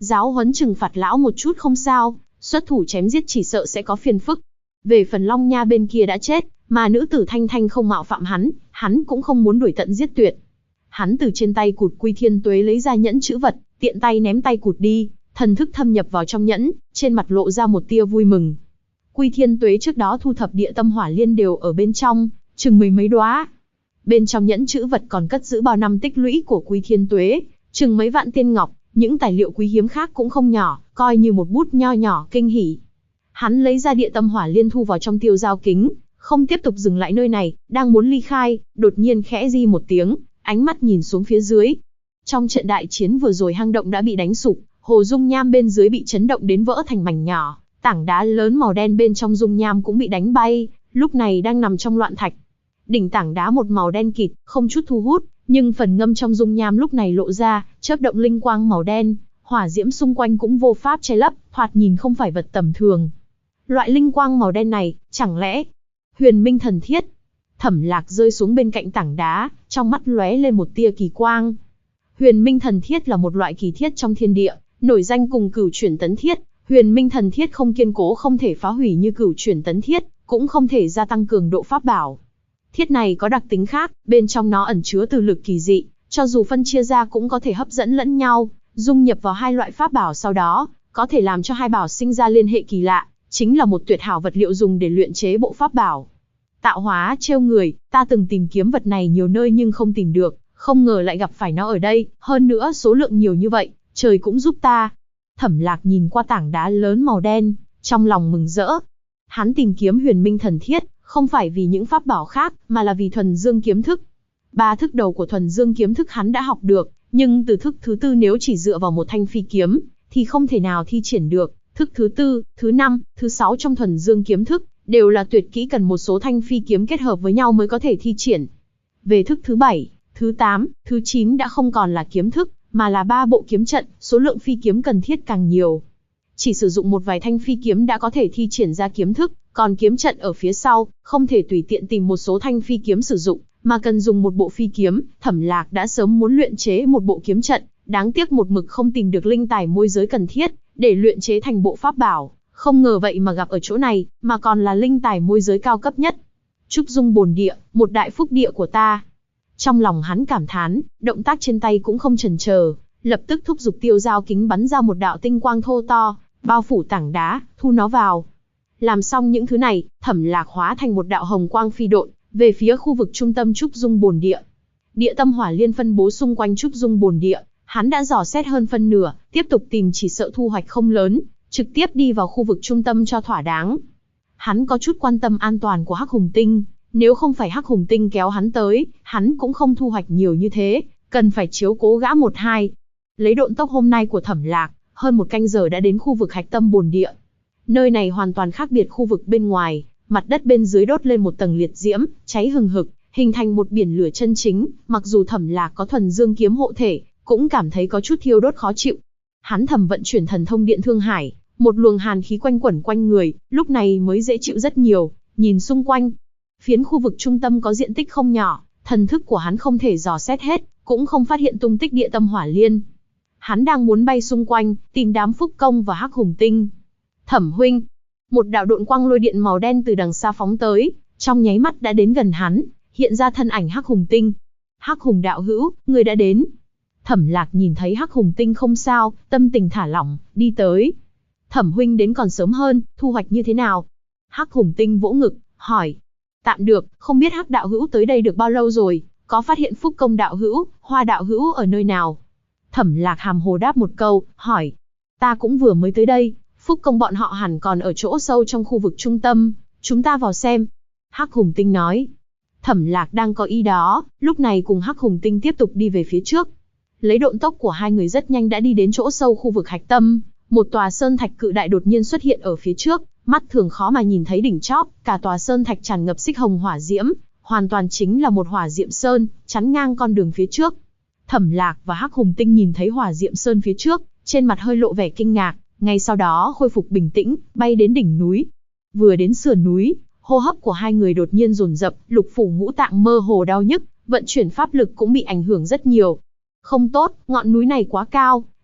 giáo huấn trừng phạt lão một chút không sao, xuất thủ chém giết chỉ sợ sẽ có phiền phức. Về phần Long Nha bên kia đã chết, mà nữ tử Thanh Thanh không mạo phạm hắn cũng không muốn đuổi tận giết tuyệt. Hắn từ trên tay cụt Quy Thiên Tuế lấy ra nhẫn chữ vật, tiện tay ném tay cụt đi, thần thức thâm nhập vào trong nhẫn, trên mặt lộ ra một tia vui mừng. Quy Thiên Tuế trước đó thu thập địa tâm hỏa liên đều ở bên trong, chừng mười mấy đóa. Bên trong nhẫn chữ vật còn cất giữ bao năm tích lũy của Quy Thiên Tuế, chừng mấy vạn tiên ngọc, những tài liệu quý hiếm khác cũng không nhỏ, coi như một bút nho nhỏ kinh hỉ. Hắn lấy ra địa tâm hỏa liên thu vào trong tiêu giao kính, không tiếp tục dừng lại nơi này, đang muốn ly khai, đột nhiên khẽ di một tiếng, ánh mắt nhìn xuống phía dưới. Trong trận đại chiến vừa rồi hang động đã bị đánh sụp, hồ dung nham bên dưới bị chấn động đến vỡ thành mảnh nhỏ, tảng đá lớn màu đen bên trong dung nham cũng bị đánh bay, lúc này đang nằm trong loạn thạch. Đỉnh tảng đá một màu đen kịt, không chút thu hút, nhưng phần ngâm trong dung nham lúc này lộ ra, chớp động linh quang màu đen, hỏa diễm xung quanh cũng vô pháp che lấp, thoạt nhìn không phải vật tầm thường. Loại linh quang màu đen này, chẳng lẽ Huyền Minh Thần Thiết? Thẩm Lạc rơi xuống bên cạnh tảng đá, trong mắt lóe lên một tia kỳ quang. Huyền Minh Thần Thiết là một loại kỳ thiết trong thiên địa, nổi danh cùng Cửu Chuyển Tấn Thiết. Huyền Minh Thần Thiết không kiên cố không thể phá hủy như Cửu Chuyển Tấn Thiết, cũng không thể gia tăng cường độ pháp bảo. Thiết này có đặc tính khác, bên trong nó ẩn chứa từ lực kỳ dị, cho dù phân chia ra cũng có thể hấp dẫn lẫn nhau, dung nhập vào hai loại pháp bảo sau đó, có thể làm cho hai bảo sinh ra liên hệ kỳ lạ, chính là một tuyệt hảo vật liệu dùng để luyện chế bộ pháp bảo. Tạo hóa trêu người, ta từng tìm kiếm vật này nhiều nơi nhưng không tìm được, không ngờ lại gặp phải nó ở đây, hơn nữa số lượng nhiều như vậy, trời cũng giúp ta. Thẩm Lạc nhìn qua tảng đá lớn màu đen, trong lòng mừng rỡ. Hắn tìm kiếm Huyền Minh Thần Thiết, không phải vì những pháp bảo khác, mà là vì thuần dương kiếm thức. 3 thức đầu của thuần dương kiếm thức hắn đã học được, nhưng từ thức thứ 4 nếu chỉ dựa vào một thanh phi kiếm, thì không thể nào thi triển được. Thức thứ 4, thứ 5, thứ 6 trong thuần dương kiếm thức, đều là tuyệt kỹ cần một số thanh phi kiếm kết hợp với nhau mới có thể thi triển. Về thức thứ 7, thứ 8, thứ 9 đã không còn là kiếm thức, mà là 3 bộ kiếm trận, số lượng phi kiếm cần thiết càng nhiều. Chỉ sử dụng một vài thanh phi kiếm đã có thể thi triển ra kiếm thức, còn kiếm trận ở phía sau, không thể tùy tiện tìm một số thanh phi kiếm sử dụng, mà cần dùng một bộ phi kiếm. Thẩm Lạc đã sớm muốn luyện chế một bộ kiếm trận, đáng tiếc một mực không tìm được linh tài môi giới cần thiết để luyện chế thành bộ pháp bảo, không ngờ vậy mà gặp ở chỗ này, mà còn là linh tài môi giới cao cấp nhất. Trúc Dung Bồn Địa, một đại phúc địa của ta. Trong lòng hắn cảm thán, động tác trên tay cũng không chần chờ, lập tức thúc giục tiêu giao kính bắn ra một đạo tinh quang thô to, bao phủ tảng đá, thu nó vào. Làm xong những thứ này, Thẩm Lạc hóa thành một đạo hồng quang phi độn, về phía khu vực trung tâm Trúc Dung Bồn Địa. Địa tâm hỏa liên phân bố xung quanh Trúc Dung Bồn Địa, hắn đã dò xét hơn phân nửa, tiếp tục tìm chỉ sợ thu hoạch không lớn, trực tiếp đi vào khu vực trung tâm cho thỏa đáng. Hắn có chút quan tâm an toàn của Hắc Hùng Tinh, nếu không phải Hắc Hùng Tinh kéo hắn tới, hắn cũng không thu hoạch nhiều như thế, cần phải chiếu cố gã một hai. Lấy độn tốc hôm nay của Thẩm Lạc, hơn một canh giờ đã đến khu vực hạch tâm bồn địa. Nơi này hoàn toàn khác biệt khu vực bên ngoài, mặt đất bên dưới đốt lên một tầng liệt diễm, cháy hừng hực, hình thành một biển lửa chân chính, mặc dù Thẩm Lạc có thuần dương kiếm hộ thể, cũng cảm thấy có chút thiêu đốt khó chịu. Hắn thầm vận chuyển thần thông điện thương hải, một luồng hàn khí quanh quẩn quanh người, lúc này mới dễ chịu rất nhiều. Nhìn xung quanh, phiến khu vực trung tâm có diện tích không nhỏ, thần thức của hắn không thể dò xét hết, cũng không phát hiện tung tích địa tâm hỏa liên. Hắn đang muốn bay xung quanh, tìm đám Phúc Công và Hắc Hùng Tinh. Thẩm huynh, một đạo độn quang lôi điện màu đen từ đằng xa phóng tới, trong nháy mắt đã đến gần hắn, hiện ra thân ảnh Hắc Hùng Tinh. Hắc Hùng đạo hữu, người đã đến. Thẩm Lạc nhìn thấy Hắc Hùng Tinh không sao, tâm tình thả lỏng, đi tới. Thẩm huynh đến còn sớm hơn, thu hoạch như thế nào? Hắc Hùng Tinh vỗ ngực, hỏi. Tạm được, không biết Hắc đạo hữu tới đây được bao lâu rồi, có phát hiện Phúc Công đạo hữu, Hoa đạo hữu ở nơi nào? Thẩm Lạc hàm hồ đáp một câu, hỏi. Ta cũng vừa mới tới đây, Phúc Công bọn họ hẳn còn ở chỗ sâu trong khu vực trung tâm, chúng ta vào xem. Hắc Hùng Tinh nói. Thẩm Lạc đang có ý đó, lúc này cùng Hắc Hùng Tinh tiếp tục đi về phía trước. Lấy độn tốc của hai người rất nhanh đã đi đến chỗ sâu khu vực hạch tâm, một tòa sơn thạch cự đại đột nhiên xuất hiện ở phía trước, mắt thường khó mà nhìn thấy đỉnh chóp, cả tòa sơn thạch tràn ngập xích hồng hỏa diễm, hoàn toàn chính là một hỏa diệm sơn, chắn ngang con đường phía trước. Thẩm Lạc và Hắc Hùng Tinh nhìn thấy hỏa diệm sơn phía trước, trên mặt hơi lộ vẻ kinh ngạc, ngay sau đó khôi phục bình tĩnh, bay đến đỉnh núi. Vừa đến sườn núi, hô hấp của hai người đột nhiên dồn dập, lục phủ ngũ tạng mơ hồ đau nhức, vận chuyển pháp lực cũng bị ảnh hưởng rất nhiều. Không tốt, ngọn núi này quá cao,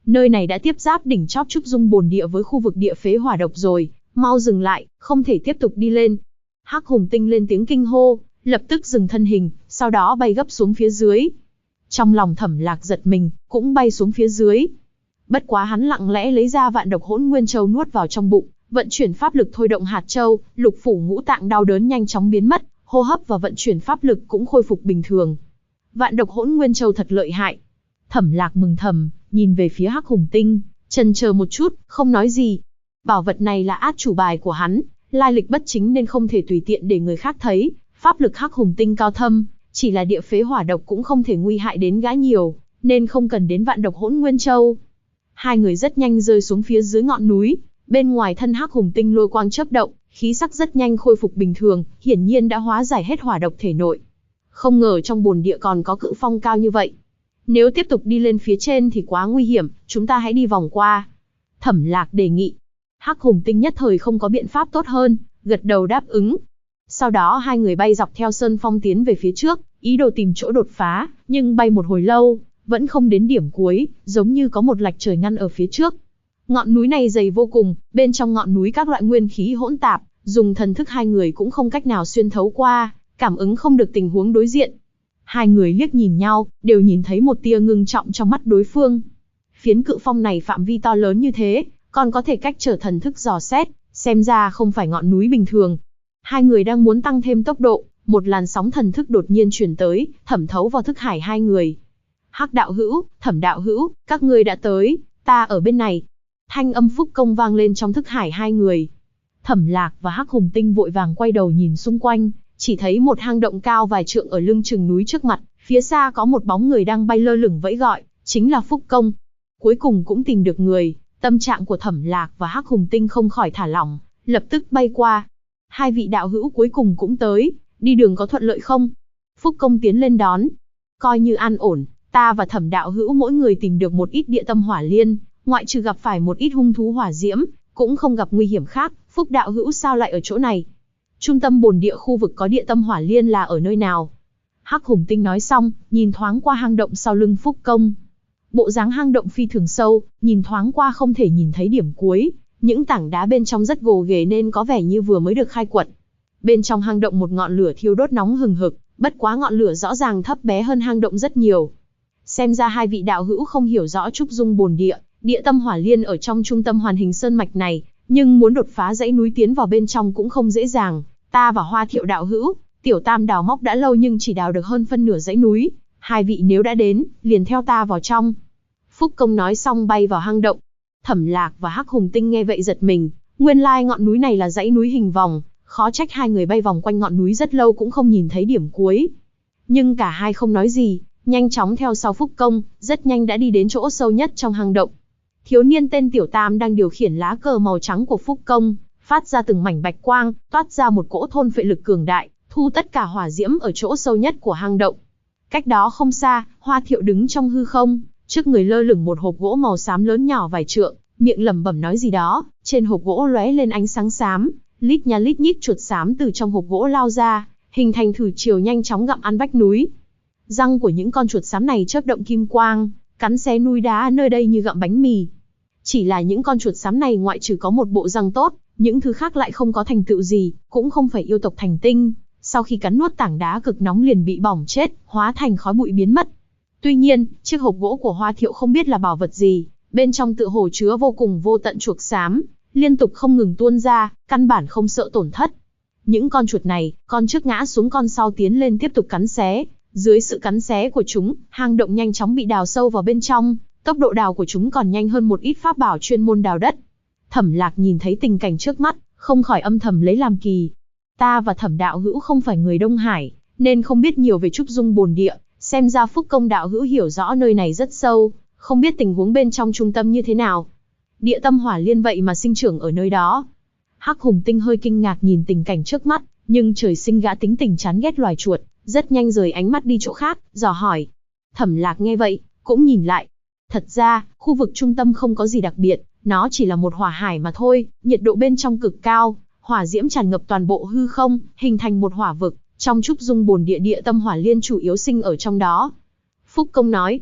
Nơi này đã tiếp giáp đỉnh chóp trúc dung bồn địa với khu vực địa phế hỏa độc rồi, mau dừng lại, không thể tiếp tục đi lên. Hắc Hùng Tinh lên tiếng kinh hô, lập tức dừng thân hình, sau đó bay gấp xuống phía dưới. Trong lòng Thẩm Lạc giật mình, cũng bay xuống phía dưới. Bất quá hắn lặng lẽ lấy ra vạn độc hỗn nguyên châu nuốt vào trong bụng, vận chuyển pháp lực thôi động hạt châu, lục phủ ngũ tạng đau đớn nhanh chóng biến mất, hô hấp và vận chuyển pháp lực cũng khôi phục bình thường. Vạn độc hỗn nguyên châu thật lợi hại. Thẩm Lạc mừng thầm, nhìn về phía Hắc Hùng Tinh, chần chờ một chút, không nói gì. Bảo vật này là át chủ bài của hắn, lai lịch bất chính nên không thể tùy tiện để người khác thấy. Pháp lực Hắc Hùng Tinh cao thâm, chỉ là địa phế hỏa độc cũng không thể nguy hại đến gã nhiều, nên không cần đến vạn độc hỗn nguyên châu. Hai người rất nhanh rơi xuống phía dưới ngọn núi, bên ngoài thân Hắc Hùng Tinh lôi quang chớp động, khí sắc rất nhanh khôi phục bình thường, hiển nhiên đã hóa giải hết hỏa độc thể nội. Không ngờ trong bồn địa còn có cự phong cao như vậy. Nếu tiếp tục đi lên phía trên thì quá nguy hiểm, chúng ta hãy đi vòng qua. Thẩm Lạc đề nghị. Hắc Hùng Tinh nhất thời không có biện pháp tốt hơn, gật đầu đáp ứng. Sau đó hai người bay dọc theo sơn phong tiến về phía trước, ý đồ tìm chỗ đột phá, nhưng bay một hồi lâu, vẫn không đến điểm cuối, giống như có một lạch trời ngăn ở phía trước. Ngọn núi này dày vô cùng, bên trong ngọn núi các loại nguyên khí hỗn tạp, dùng thần thức hai người cũng không cách nào xuyên thấu qua, cảm ứng không được tình huống đối diện. Hai người liếc nhìn nhau, đều nhìn thấy một tia ngưng trọng trong mắt đối phương. Phiến cự phong này phạm vi to lớn như thế, còn có thể cách trở thần thức dò xét, xem ra không phải ngọn núi bình thường. Hai người đang muốn tăng thêm tốc độ, một làn sóng thần thức đột nhiên truyền tới, thẩm thấu vào thức hải hai người. Hắc đạo hữu, Thẩm đạo hữu, các ngươi đã tới, ta ở bên này. Thanh âm Phúc Công vang lên trong thức hải hai người. Thẩm Lạc và Hắc Hùng Tinh vội vàng quay đầu nhìn xung quanh, chỉ thấy một hang động cao vài trượng ở lưng chừng núi trước mặt, phía xa có một bóng người đang bay lơ lửng vẫy gọi, chính là Phúc Công. Cuối cùng cũng tìm được người, tâm trạng của Thẩm Lạc và Hắc Hùng Tinh không khỏi thả lỏng, lập tức bay qua. Hai vị đạo hữu cuối cùng cũng tới, đi đường có thuận lợi không? Phúc Công tiến lên đón. Coi như an ổn, ta và Thẩm đạo hữu mỗi người tìm được một ít địa tâm hỏa liên, ngoại trừ gặp phải một ít hung thú hỏa diễm, cũng không gặp nguy hiểm khác. Phúc đạo hữu sao lại ở chỗ này? Trung tâm bồn địa khu vực có địa tâm hỏa liên là ở nơi nào? Hắc Hùng Tinh nói xong, nhìn thoáng qua hang động sau lưng Phúc Công. Bộ dáng hang động phi thường sâu, nhìn thoáng qua không thể nhìn thấy điểm cuối, những tảng đá bên trong rất gồ ghề nên có vẻ như vừa mới được khai quật. Bên trong hang động một ngọn lửa thiêu đốt nóng hừng hực, bất quá ngọn lửa rõ ràng thấp bé hơn hang động rất nhiều. Xem ra hai vị đạo hữu không hiểu rõ trúc dung bồn địa, địa tâm hỏa liên ở trong trung tâm hoàn hình sơn mạch này, nhưng muốn đột phá dãy núi tiến vào bên trong cũng không dễ dàng. Ta và Hoa Thiệu đạo hữu, Tiểu Tam đào móc đã lâu nhưng chỉ đào được hơn phân nửa dãy núi, hai vị nếu đã đến, liền theo ta vào trong. Phúc Công nói xong bay vào hang động. Thẩm Lạc và Hắc Hùng Tinh nghe vậy giật mình, nguyên lai ngọn núi này là dãy núi hình vòng, khó trách hai người bay vòng quanh ngọn núi rất lâu cũng không nhìn thấy điểm cuối. Nhưng cả hai không nói gì, nhanh chóng theo sau Phúc Công, rất nhanh đã đi đến chỗ sâu nhất trong hang động. Thiếu niên tên Tiểu Tam đang điều khiển lá cờ màu trắng của Phúc Công, phát ra từng mảnh bạch quang, toát ra một cỗ thôn phệ lực cường đại, thu tất cả hỏa diễm ở chỗ sâu nhất của hang động. Cách đó không xa, Hoa Thiệu đứng trong hư không, trước người lơ lửng một hộp gỗ màu xám lớn nhỏ vài trượng, miệng lẩm bẩm nói gì đó, trên hộp gỗ lóe lên ánh sáng xám, lít nha lít nhít chuột xám từ trong hộp gỗ lao ra, hình thành thử chiều nhanh chóng gặm ăn vách núi. Răng của những con chuột xám này chớp động kim quang, cắn xé núi đá nơi đây như gặm bánh mì. Chỉ là những con chuột xám này ngoại trừ có một bộ răng tốt, những thứ khác lại không có thành tựu gì, cũng không phải yêu tộc thành tinh, sau khi cắn nuốt tảng đá cực nóng liền bị bỏng chết, hóa thành khói bụi biến mất. Tuy nhiên, chiếc hộp gỗ của Hoa Thiệu không biết là bảo vật gì, bên trong tựa hồ chứa vô cùng vô tận chuột xám, liên tục không ngừng tuôn ra, căn bản không sợ tổn thất. Những con chuột này, con trước ngã xuống con sau tiến lên tiếp tục cắn xé, dưới sự cắn xé của chúng, hang động nhanh chóng bị đào sâu vào bên trong, tốc độ đào của chúng còn nhanh hơn một ít pháp bảo chuyên môn đào đất. Thẩm Lạc nhìn thấy tình cảnh trước mắt, không khỏi âm thầm lấy làm kỳ. Ta và Thẩm đạo hữu không phải người Đông Hải, nên không biết nhiều về trúc dung bồn địa, xem ra Phúc Công đạo hữu hiểu rõ nơi này rất sâu, không biết tình huống bên trong trung tâm như thế nào. Địa tâm hỏa liên vậy mà sinh trưởng ở nơi đó. Hắc Hùng Tinh hơi kinh ngạc nhìn tình cảnh trước mắt, nhưng trời sinh gã tính tình chán ghét loài chuột, rất nhanh rời ánh mắt đi chỗ khác, dò hỏi. Thẩm Lạc nghe vậy, cũng nhìn lại. Thật ra, khu vực trung tâm không có gì đặc biệt, nó chỉ là một hỏa hải mà thôi, nhiệt độ bên trong cực cao, hỏa diễm tràn ngập toàn bộ hư không, hình thành một hỏa vực, trong trúc dung bồn địa địa tâm hỏa liên chủ yếu sinh ở trong đó. Phúc Công nói.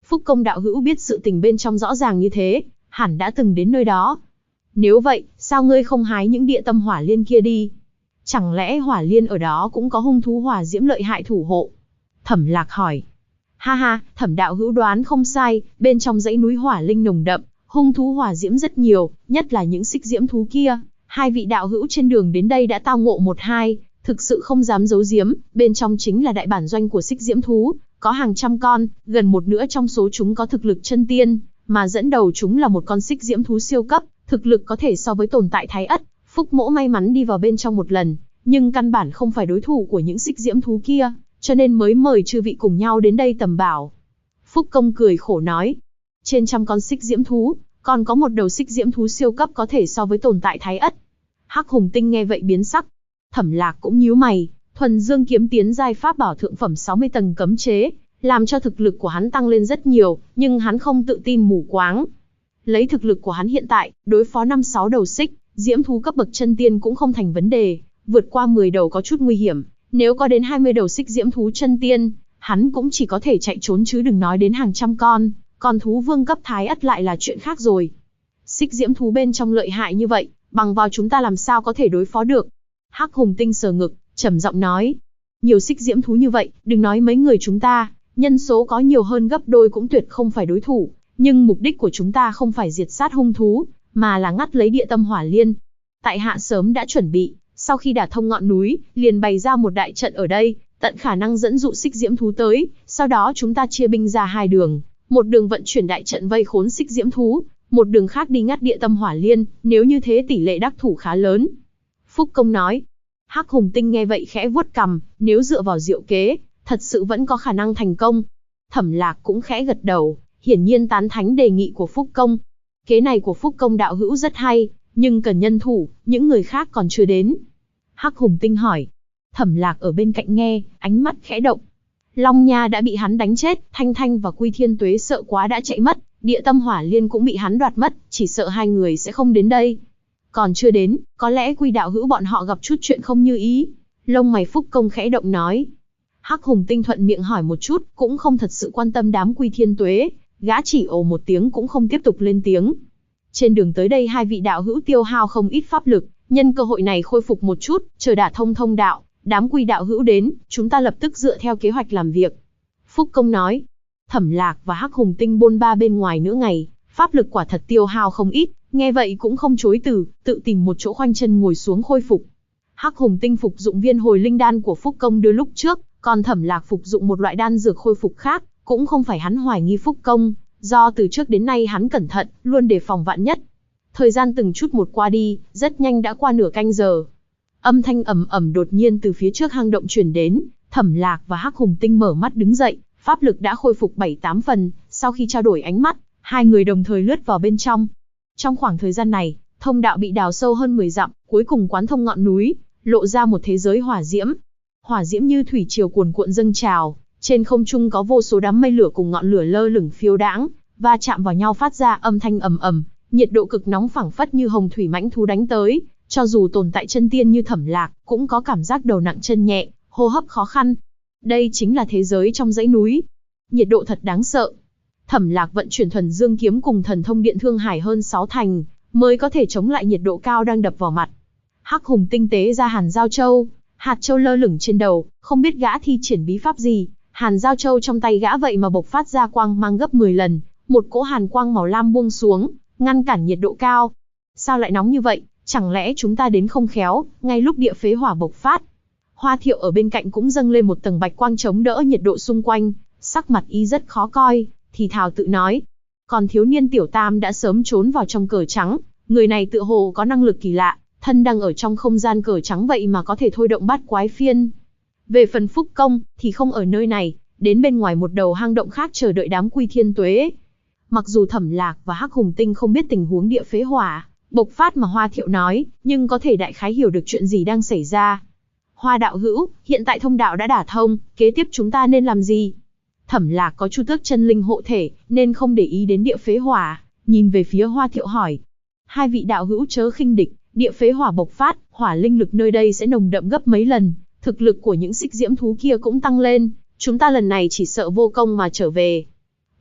Phúc Công đạo hữu biết sự tình bên trong rõ ràng như thế, hẳn đã từng đến nơi đó. Nếu vậy, sao ngươi không hái những địa tâm hỏa liên kia đi? Chẳng lẽ hỏa liên ở đó cũng có hung thú hỏa diễm lợi hại thủ hộ? Thẩm Lạc hỏi. Ha ha, Thẩm đạo hữu đoán không sai, bên trong dãy núi hỏa linh nồng đậm, hung thú hỏa diễm rất nhiều, nhất là những xích diễm thú kia. Hai vị đạo hữu trên đường đến đây đã tao ngộ một hai, thực sự không dám giấu giếm, bên trong chính là đại bản doanh của xích diễm thú, có hàng trăm con, gần một nửa trong số chúng có thực lực chân tiên, mà dẫn đầu chúng là một con xích diễm thú siêu cấp, thực lực có thể so với tồn tại Thái Ất. Phúc Mỗ may mắn đi vào bên trong một lần, nhưng căn bản không phải đối thủ của những xích diễm thú kia, cho nên mới mời chư vị cùng nhau đến đây tầm bảo. Phúc Công cười khổ nói, trên trăm con xích diễm thú, còn có một đầu xích diễm thú siêu cấp có thể so với tồn tại Thái Ất. Hắc Hùng Tinh nghe vậy biến sắc. Thẩm Lạc cũng nhíu mày, thuần dương kiếm tiến giai pháp bảo thượng phẩm 60 tầng cấm chế, làm cho thực lực của hắn tăng lên rất nhiều, nhưng hắn không tự tin mù quáng. Lấy thực lực của hắn hiện tại, đối phó 5-6 đầu xích diễm thú cấp bậc chân tiên cũng không thành vấn đề, vượt qua 10 đầu có chút nguy hiểm, nếu có đến 20 đầu xích diễm thú chân tiên, hắn cũng chỉ có thể chạy trốn chứ đừng nói đến hàng trăm con, còn thú vương cấp Thái Ất lại là chuyện khác rồi. Xích diễm thú bên trong lợi hại như vậy, bằng vào chúng ta làm sao có thể đối phó được? Hắc Hùng Tinh sờ ngực, trầm giọng nói, nhiều xích diễm thú như vậy, đừng nói mấy người chúng ta, nhân số có nhiều hơn gấp đôi cũng tuyệt không phải đối thủ, nhưng mục đích của chúng ta không phải diệt sát hung thú, mà là ngắt lấy địa tâm hỏa liên. Tại hạ sớm đã chuẩn bị, sau khi đả thông ngọn núi, liền bày ra một đại trận ở đây, tận khả năng dẫn dụ xích diễm thú tới, sau đó chúng ta chia binh ra hai đường, một đường vận chuyển đại trận vây khốn xích diễm thú, một đường khác đi ngắt địa tâm hỏa liên, nếu như thế tỷ lệ đắc thủ khá lớn. Phúc Công nói. Hắc Hùng Tinh nghe vậy khẽ vuốt cằm, nếu dựa vào diệu kế, thật sự vẫn có khả năng thành công. Thẩm Lạc cũng khẽ gật đầu, hiển nhiên tán thánh đề nghị của Phúc Công. Kế này của Phúc Công đạo hữu rất hay, nhưng cần nhân thủ, những người khác còn chưa đến. Hắc Hùng Tinh hỏi. Thẩm Lạc ở bên cạnh nghe, ánh mắt khẽ động. Long Nha đã bị hắn đánh chết, Thanh Thanh và Quy Thiên Tuế sợ quá đã chạy mất, địa tâm hỏa liên cũng bị hắn đoạt mất, chỉ sợ hai người sẽ không đến đây. Còn chưa đến, có lẽ Quy đạo hữu bọn họ gặp chút chuyện không như ý. Lông mày Phúc Công khẽ động nói. Hắc Hùng Tinh thuận miệng hỏi một chút, cũng không thật sự quan tâm đám Quy Thiên Tuế, gã chỉ ồ một tiếng cũng không tiếp tục lên tiếng. Trên đường tới đây hai vị đạo hữu tiêu hao không ít pháp lực, nhân cơ hội này khôi phục một chút, chờ đả thông thông đạo, đám Quy đạo hữu đến, chúng ta lập tức dựa theo kế hoạch làm việc. Phúc Công nói. Thẩm Lạc và Hắc Hùng Tinh bôn ba bên ngoài nửa ngày, pháp lực quả thật tiêu hao không ít, nghe vậy cũng không chối từ, tự tìm một chỗ khoanh chân ngồi xuống khôi phục. Hắc Hùng Tinh phục dụng viên hồi linh đan của Phúc Công đưa lúc trước, còn Thẩm Lạc phục dụng một loại đan dược khôi phục khác, cũng không phải hắn hoài nghi Phúc Công, do từ trước đến nay hắn cẩn thận, luôn đề phòng vạn nhất. Thời gian từng chút một qua đi, rất nhanh đã qua nửa canh giờ. Âm thanh ầm ầm đột nhiên từ phía trước hang động truyền đến, Thẩm Lạc và Hắc Hùng Tinh mở mắt đứng dậy, pháp lực đã khôi phục 7-8 phần, sau khi trao đổi ánh mắt, hai người đồng thời lướt vào bên trong. Trong khoảng thời gian này, thông đạo bị đào sâu hơn 10 dặm, cuối cùng quán thông ngọn núi, lộ ra một thế giới hỏa diễm. Hỏa diễm như thủy triều cuồn cuộn dâng trào, trên không trung có vô số đám mây lửa cùng ngọn lửa lơ lửng phiêu đãng, va chạm vào nhau phát ra âm thanh ầm ầm, nhiệt độ cực nóng phảng phất như hồng thủy mãnh thú đánh tới, cho dù tồn tại chân tiên như Thẩm Lạc, cũng có cảm giác đầu nặng chân nhẹ, hô hấp khó khăn. Đây chính là thế giới trong dãy núi. Nhiệt độ thật đáng sợ. Thẩm Lạc vận chuyển thuần dương kiếm cùng thần thông điện thương hải hơn 6 thành, mới có thể chống lại nhiệt độ cao đang đập vào mặt. Hắc Hùng Tinh tế ra Hàn Giao Châu, hạt châu lơ lửng trên đầu, không biết gã thi triển bí pháp gì, Hàn Giao Châu trong tay gã vậy mà bộc phát ra quang mang gấp 10 lần, một cỗ hàn quang màu lam buông xuống, ngăn cản nhiệt độ cao. Sao lại nóng như vậy, chẳng lẽ chúng ta đến không khéo, ngay lúc địa phế hỏa bộc phát? Hoa Thiệu ở bên cạnh cũng dâng lên một tầng bạch quang chống đỡ nhiệt độ xung quanh, sắc mặt y rất khó coi, thì thào tự nói. Còn thiếu niên Tiểu Tam đã sớm trốn vào trong cờ trắng, người này tựa hồ có năng lực kỳ lạ, thân đang ở trong không gian cờ trắng vậy mà có thể thôi động bát quái phiên. Về phần Phúc Công, thì không ở nơi này, đến bên ngoài một đầu hang động khác chờ đợi đám Quy Thiên Tuế. Mặc dù Thẩm Lạc và Hắc Hùng Tinh không biết tình huống địa phế hỏa bộc phát mà Hoa Thiệu nói, nhưng có thể đại khái hiểu được chuyện gì đang xảy ra. Hoa đạo hữu, hiện tại thông đạo đã đả thông, kế tiếp chúng ta nên làm gì? Thẩm Lạc có Chu Tước chân linh hộ thể, nên không để ý đến địa phế hỏa, nhìn về phía Hoa Thiệu hỏi. Hai vị đạo hữu chớ khinh địch, địa phế hỏa bộc phát, hỏa linh lực nơi đây sẽ nồng đậm gấp mấy lần, thực lực của những xích diễm thú kia cũng tăng lên, chúng ta lần này chỉ sợ vô công mà trở về.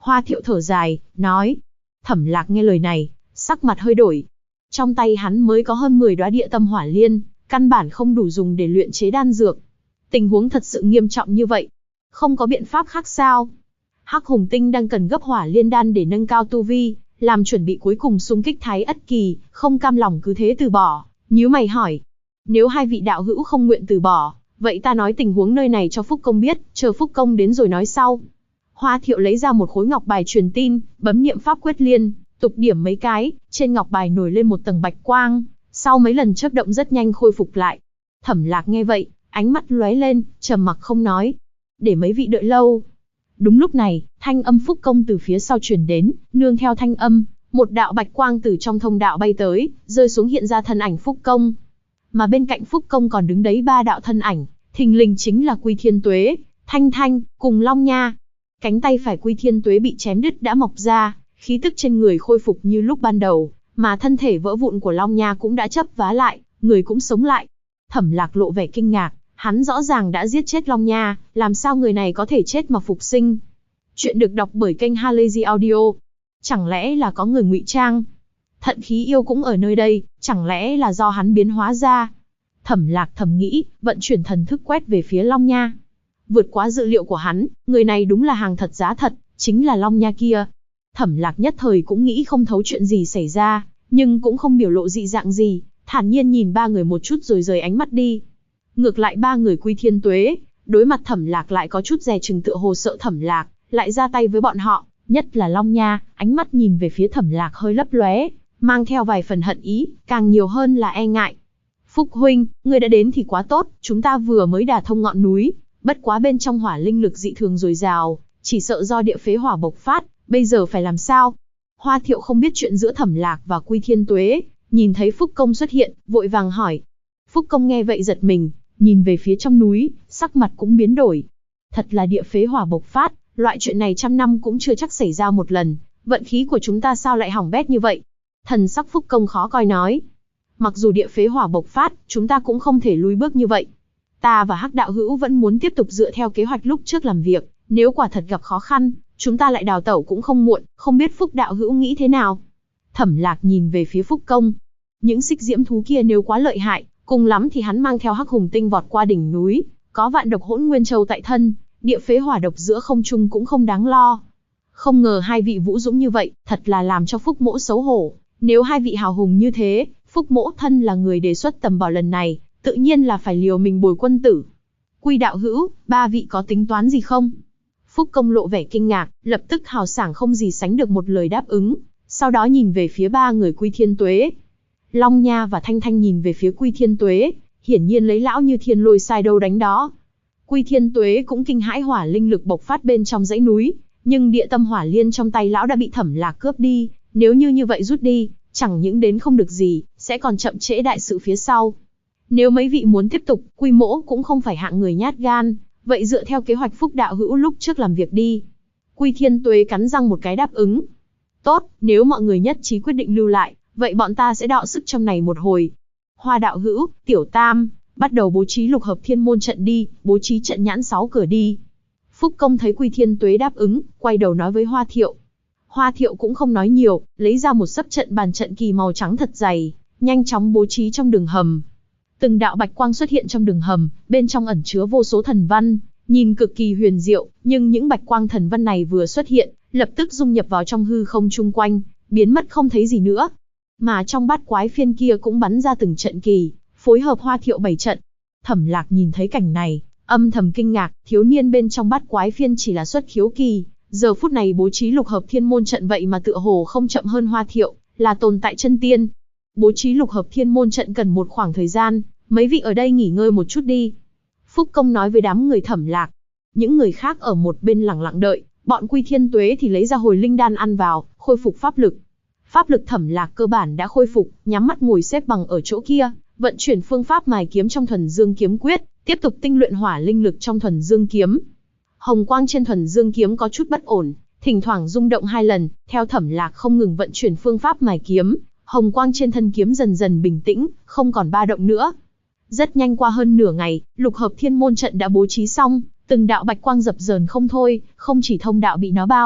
Hoa Thiệu thở dài, nói. Thẩm Lạc nghe lời này, sắc mặt hơi đổi. Trong tay hắn mới có hơn 10 đóa địa tâm hỏa liên, căn bản không đủ dùng để luyện chế đan dược. Tình huống thật sự nghiêm trọng như vậy, không có biện pháp khác sao? Hắc Hùng Tinh đang cần gấp hỏa liên đan để nâng cao tu vi, làm chuẩn bị cuối cùng xung kích Thái Ất Kỳ, không cam lòng cứ thế từ bỏ, nhíu mày hỏi. Nếu hai vị đạo hữu không nguyện từ bỏ, vậy ta nói tình huống nơi này cho Phúc Công biết, chờ Phúc Công đến rồi nói sau. Hoa Thiệu lấy ra một khối ngọc bài truyền tin, bấm niệm pháp quyết liên, tục điểm mấy cái, trên ngọc bài nổi lên một tầng bạch quang, sau mấy lần chớp động rất nhanh khôi phục lại. Thẩm Lạc nghe vậy, ánh mắt lóe lên, trầm mặc không nói. Để mấy vị đợi lâu. Đúng lúc này, thanh âm Phúc Công từ phía sau truyền đến, nương theo thanh âm, một đạo bạch quang từ trong thông đạo bay tới, rơi xuống hiện ra thân ảnh Phúc Công. Mà bên cạnh Phúc Công còn đứng đấy 3 đạo thân ảnh, thình lình chính là Quy Thiên Tuế, Thanh Thanh, cùng Long Nha. Cánh tay phải Quy Thiên Tuế bị chém đứt đã mọc ra, khí tức trên người khôi phục như lúc ban đầu, mà thân thể vỡ vụn của Long Nha cũng đã chấp vá lại, người cũng sống lại. Thẩm Lạc lộ vẻ kinh ngạc, hắn rõ ràng đã giết chết Long Nha, làm sao người này có thể chết mà phục sinh? Chuyện được đọc bởi kênh Halazy Audio. Chẳng lẽ là có người ngụy trang? Thận khí yêu cũng ở nơi đây, chẳng lẽ là do hắn biến hóa ra? Thẩm Lạc thầm nghĩ, vận chuyển thần thức quét về phía Long Nha. Vượt quá dự liệu của hắn, người này đúng là hàng thật giá thật, chính là Long Nha kia. Thẩm Lạc nhất thời cũng nghĩ không thấu chuyện gì xảy ra, nhưng cũng không biểu lộ dị dạng gì, thản nhiên nhìn 3 người một chút rồi rời ánh mắt đi. Ngược lại 3 người Quy Thiên Tuế, đối mặt Thẩm Lạc lại có chút dè chừng, tựa hồ sợ Thẩm Lạc lại ra tay với bọn họ, nhất là Long Nha, ánh mắt nhìn về phía Thẩm Lạc hơi lấp lóe, mang theo vài phần hận ý, càng nhiều hơn là e ngại. Phúc huynh, ngươi đã đến thì quá tốt, chúng ta vừa mới đả thông ngọn núi, bất quá bên trong hỏa linh lực dị thường dồi dào, chỉ sợ do địa phế hỏa bộc phát, bây giờ phải làm sao? Hoa Thiệu không biết chuyện giữa Thẩm Lạc và Quy Thiên Tuế, nhìn thấy Phúc Công xuất hiện, vội vàng hỏi. Phúc Công nghe vậy giật mình, nhìn về phía trong núi, sắc mặt cũng biến đổi. Thật là địa phế hỏa bộc phát, loại chuyện này trăm năm cũng chưa chắc xảy ra một lần, vận khí của chúng ta sao lại hỏng bét như vậy? Thần sắc Phúc Công khó coi nói. Mặc dù địa phế hỏa bộc phát, chúng ta cũng không thể lùi bước như vậy. Ta và Hắc đạo hữu vẫn muốn tiếp tục dựa theo kế hoạch lúc trước làm việc, nếu quả thật gặp khó khăn, chúng ta lại đào tẩu cũng không muộn, không biết Phúc đạo hữu nghĩ thế nào? Thẩm Lạc nhìn về phía Phúc Công. Những xích diễm thú kia nếu quá lợi hại, cùng lắm thì hắn mang theo Hắc Hùng Tinh vọt qua đỉnh núi, có vạn độc hỗn nguyên châu tại thân, địa phế hỏa độc giữa không trung cũng không đáng lo. Không ngờ hai vị vũ dũng như vậy, thật là làm cho Phúc Mỗ xấu hổ. Nếu hai vị hào hùng như thế, Phúc Mỗ thân là người đề xuất tầm bảo lần này, tự nhiên là phải liều mình bồi quân tử. Quy đạo hữu, 3 vị có tính toán gì không? Phúc Công lộ vẻ kinh ngạc, lập tức hào sảng không gì sánh được một lời đáp ứng, sau đó nhìn về phía 3 người Quy Thiên Tuế. Long Nha và Thanh Thanh nhìn về phía Quy Thiên Tuế, hiển nhiên lấy lão như thiên lôi sai đâu đánh đó. Quy Thiên Tuế cũng kinh hãi hỏa linh lực bộc phát bên trong dãy núi, nhưng địa tâm hỏa liên trong tay lão đã bị Thẩm Lạc cướp đi, nếu như vậy rút đi, chẳng những đến không được gì, sẽ còn chậm trễ đại sự phía sau. Nếu mấy vị muốn tiếp tục, Quy Mỗ cũng không phải hạng người nhát gan, vậy dựa theo kế hoạch Phúc đạo hữu lúc trước làm việc đi. Quy Thiên Tuế cắn răng một cái đáp ứng. Tốt, nếu mọi người nhất trí quyết định lưu lại, vậy bọn ta sẽ đọ sức trong này một hồi. Hoa đạo hữu, Tiểu Tam, bắt đầu bố trí lục hợp thiên môn trận đi, bố trí trận nhãn 6 cửa đi. Phúc Công thấy Quy Thiên Tuế đáp ứng, quay đầu nói với Hoa Thiệu. Hoa Thiệu cũng không nói nhiều, lấy ra một sấp trận bàn trận kỳ màu trắng thật dày, nhanh chóng bố trí trong đường hầm. Từng đạo bạch quang xuất hiện trong đường hầm, bên trong ẩn chứa vô số thần văn, nhìn cực kỳ huyền diệu, nhưng những bạch quang thần văn này vừa xuất hiện, lập tức dung nhập vào trong hư không chung quanh, biến mất không thấy gì nữa. Mà trong bát quái phiên kia cũng bắn ra từng trận kỳ, phối hợp Hoa Thiệu bày trận. Thẩm Lạc nhìn thấy cảnh này, âm thầm kinh ngạc, thiếu niên bên trong bát quái phiên chỉ là xuất khiếu kỳ, giờ phút này bố trí lục hợp thiên môn trận vậy mà tựa hồ không chậm hơn Hoa Thiệu, là tồn tại chân tiên. Bố trí lục hợp thiên môn trận cần một khoảng thời gian, mấy vị ở đây nghỉ ngơi một chút đi. Phúc Công nói với đám người Thẩm Lạc. Những người khác ở một bên lặng lặng đợi, bọn Quy Thiên Tuế thì lấy ra hồi linh đan ăn vào, khôi phục pháp lực. Pháp lực Thẩm Lạc cơ bản đã khôi phục, nhắm mắt ngồi xếp bằng ở chỗ kia, vận chuyển phương pháp mài kiếm trong Thuần Dương Kiếm Quyết, tiếp tục tinh luyện hỏa linh lực trong Thuần Dương Kiếm. Hồng quang trên Thuần Dương Kiếm có chút bất ổn, thỉnh thoảng rung động 2 lần, theo Thẩm Lạc không ngừng vận chuyển phương pháp mài kiếm, hồng quang trên thân kiếm dần dần bình tĩnh, không còn ba động nữa. Rất nhanh qua hơn nửa ngày, lục hợp thiên môn trận đã bố trí xong, từng đạo bạch quang dập dờn không thôi, không chỉ thông đạo bị nó bao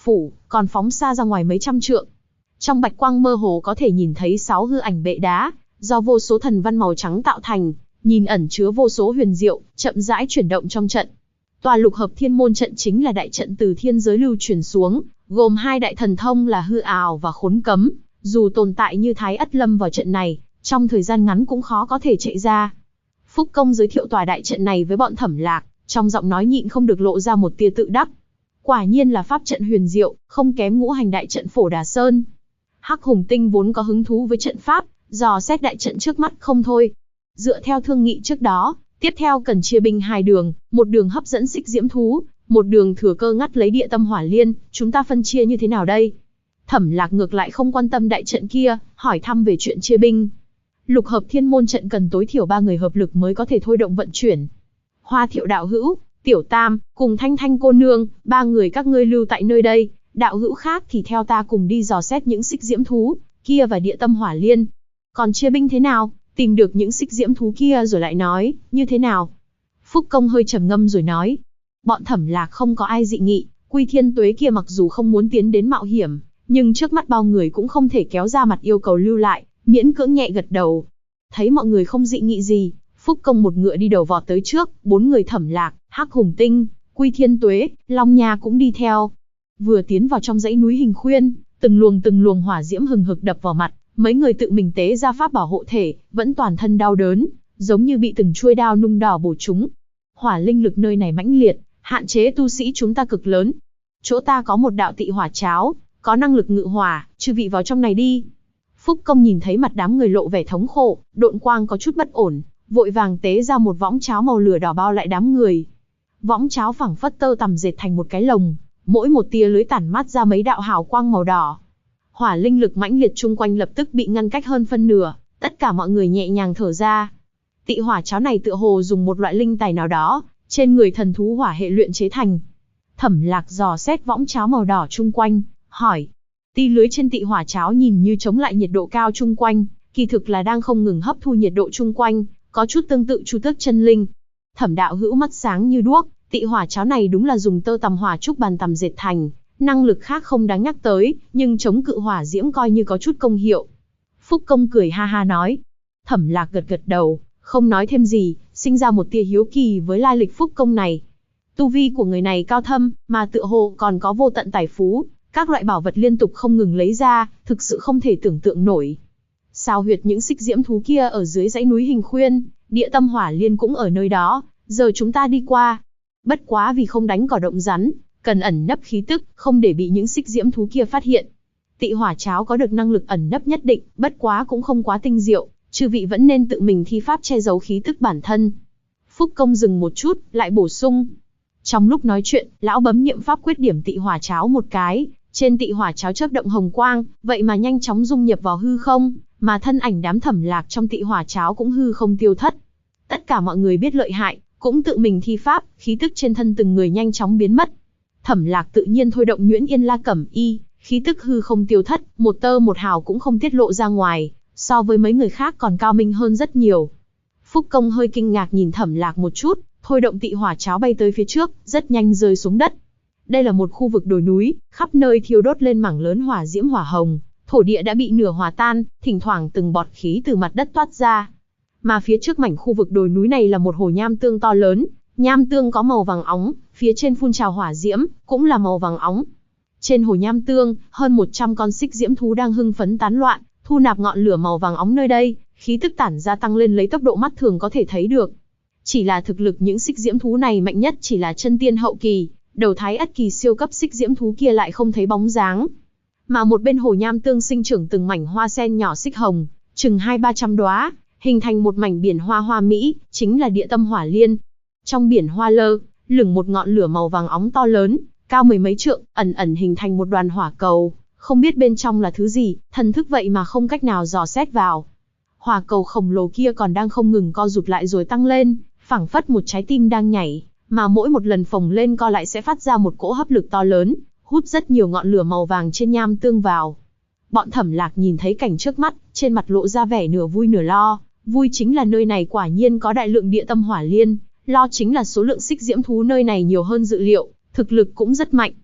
phủ, còn phóng xa ra ngoài mấy trăm trượng. Trong bạch quang mơ hồ có thể nhìn thấy 6 hư ảnh bệ đá, do vô số thần văn màu trắng tạo thành, nhìn ẩn chứa vô số huyền diệu, chậm rãi chuyển động trong trận. Tòa lục hợp thiên môn trận chính là đại trận từ thiên giới lưu truyền xuống, gồm 2 đại thần thông là hư ảo và khốn cấm, dù tồn tại như Thái Ất lâm vào trận này, trong thời gian ngắn cũng khó có thể chạy ra. Phúc Công giới thiệu tòa đại trận này với bọn Thẩm Lạc, trong giọng nói nhịn không được lộ ra một tia tự đắc. Quả nhiên là pháp trận huyền diệu, không kém ngũ hành đại trận Phổ Đà Sơn. Hắc Hùng Tinh vốn có hứng thú với trận pháp, dò xét đại trận trước mắt không thôi. Dựa theo thương nghị trước đó, tiếp theo cần chia binh 2 đường, một đường hấp dẫn xích diễm thú, một đường thừa cơ ngắt lấy địa tâm hỏa liên, chúng ta phân chia như thế nào đây? Thẩm Lạc ngược lại không quan tâm đại trận kia, hỏi thăm về chuyện chia binh. Lục hợp thiên môn trận cần tối thiểu 3 người hợp lực mới có thể thôi động vận chuyển. Hoa Thiệu đạo hữu, Tiểu Tam, cùng Thanh Thanh cô nương, 3 người các ngươi lưu tại nơi đây, đạo hữu khác thì theo ta cùng đi dò xét những xích diễm thú kia và địa tâm hỏa liên. Còn chia binh thế nào? Tìm được những xích diễm thú kia rồi lại nói, như thế nào? Phúc Công hơi trầm ngâm rồi nói. Bọn Thẩm Lạc không có ai dị nghị, Quy Thiên Tuế kia mặc dù không muốn tiến đến mạo hiểm, nhưng trước mắt bao người cũng không thể kéo ra mặt yêu cầu lưu lại, miễn cưỡng nhẹ gật đầu. Thấy mọi người không dị nghị gì, Phúc Công một ngựa đi đầu vọt tới trước, 4 người Thẩm Lạc, Hắc Hùng Tinh, Quy Thiên Tuế, Long Nha cũng đi theo. Vừa tiến vào trong dãy núi Hình Khuyên, từng luồng hỏa diễm hừng hực đập vào mặt, mấy người tự mình tế ra pháp bảo hộ thể, vẫn toàn thân đau đớn, giống như bị từng chuôi đao nung đỏ bổ trúng. Hỏa linh lực nơi này mãnh liệt, hạn chế tu sĩ chúng ta cực lớn. Chỗ ta có một đạo tị hỏa cháo, có năng lực ngự hỏa, chư vị vào trong này đi. Phúc Công nhìn thấy mặt đám người lộ vẻ thống khổ, độn quang có chút bất ổn, vội vàng tế ra một võng cháo màu lửa đỏ bao lại đám người. Võng cháo phẳng phất tơ tằm dệt thành một cái lồng, mỗi một tia lưới tản mát ra mấy đạo hào quang màu đỏ. Hỏa linh lực mãnh liệt chung quanh lập tức bị ngăn cách hơn phân nửa, tất cả mọi người nhẹ nhàng thở ra. Tị hỏa cháo này tựa hồ dùng một loại linh tài nào đó, trên người thần thú hỏa hệ luyện chế thành. Thẩm Lạc dò xét võng cháo màu đỏ chung quanh, hỏi. Ti lưới trên tị hỏa cháo nhìn như chống lại nhiệt độ cao chung quanh, kỳ thực là đang không ngừng hấp thu nhiệt độ chung quanh, có chút tương tự chu tước chân linh. Thẩm đạo hữu mắt sáng như đuốc, tị hỏa cháo này đúng là dùng tơ tằm hỏa trúc bàn tằm dệt thành, năng lực khác không đáng nhắc tới, nhưng chống cự hỏa diễm coi như có chút công hiệu. Phúc Công cười ha ha nói. Thẩm Lạc gật gật đầu, không nói thêm gì, sinh ra một tia hiếu kỳ với lai lịch Phúc Công này. Tu vi của người này cao thâm, mà tựa hồ còn có vô tận tài phú, các loại bảo vật liên tục không ngừng lấy ra, thực sự không thể tưởng tượng nổi. Sao huyệt những xích diễm thú kia ở dưới dãy núi Hình Khuyên, địa tâm hỏa liên cũng ở nơi đó, giờ chúng ta đi qua. Bất quá vì không đánh cỏ động rắn, cần ẩn nấp khí tức, không để bị những xích diễm thú kia phát hiện. Tị hỏa cháo có được năng lực ẩn nấp nhất định, bất quá cũng không quá tinh diệu, chư vị vẫn nên tự mình thi pháp che giấu khí tức bản thân. Phúc Công dừng một chút, lại bổ sung. Trong lúc nói chuyện, lão bấm niệm pháp quyết điểm tị hỏa cháo một cái, trên tị hỏa cháo chớp động hồng quang, vậy mà nhanh chóng dung nhập vào hư không, mà thân ảnh đám Thẩm Lạc trong tị hỏa cháo cũng hư không tiêu thất. Tất cả mọi người biết lợi hại, cũng tự mình thi pháp, khí tức trên thân từng người nhanh chóng biến mất. Thẩm Lạc tự nhiên thôi động Nhuyễn Yên La Cẩm Y, khí tức hư không tiêu thất, một tơ một hào cũng không tiết lộ ra ngoài, so với mấy người khác còn cao minh hơn rất nhiều. Phúc Công hơi kinh ngạc nhìn Thẩm Lạc một chút, thôi động tị hỏa cháo bay tới phía trước, rất nhanh rơi xuống đất. Đây là một khu vực đồi núi, khắp nơi thiêu đốt lên mảng lớn hỏa diễm hỏa hồng, thổ địa đã bị nửa hòa tan, thỉnh thoảng từng bọt khí từ mặt đất toát ra. Mà phía trước mảnh khu vực đồi núi này là một hồ nham tương to lớn, nham tương có màu vàng óng, phía trên phun trào hỏa diễm, cũng là màu vàng óng. Trên hồ nham tương, hơn 100 con xích diễm thú đang hưng phấn tán loạn, thu nạp ngọn lửa màu vàng óng nơi đây, khí tức tản ra tăng lên lấy tốc độ mắt thường có thể thấy được. Chỉ là thực lực những xích diễm thú này mạnh nhất chỉ là chân tiên hậu kỳ, đầu Thái Ất kỳ siêu cấp xích diễm thú kia lại không thấy bóng dáng. Mà một bên hồ nham tương sinh trưởng từng mảnh hoa sen nhỏ xích hồng, chừng 200-300 đóa, hình thành một mảnh biển hoa hoa mỹ, chính là địa tâm hỏa liên. Trong biển hoa lơ lửng một ngọn lửa màu vàng óng to lớn, cao mười mấy trượng, ẩn ẩn hình thành một đoàn hỏa cầu, không biết bên trong là thứ gì, thần thức vậy mà không cách nào dò xét vào. Hỏa cầu khổng lồ kia còn đang không ngừng co rụt lại rồi tăng lên, phảng phất một trái tim đang nhảy, mà mỗi một lần phồng lên co lại sẽ phát ra một cỗ hấp lực to lớn, hút rất nhiều ngọn lửa màu vàng trên nham tương vào. Bọn Thẩm Lạc nhìn thấy cảnh trước mắt, trên mặt lộ ra vẻ nửa vui nửa lo. Vui chính là nơi này quả nhiên có đại lượng địa tâm hỏa liên, lo chính là số lượng xích diễm thú nơi này nhiều hơn dự liệu, thực lực cũng rất mạnh.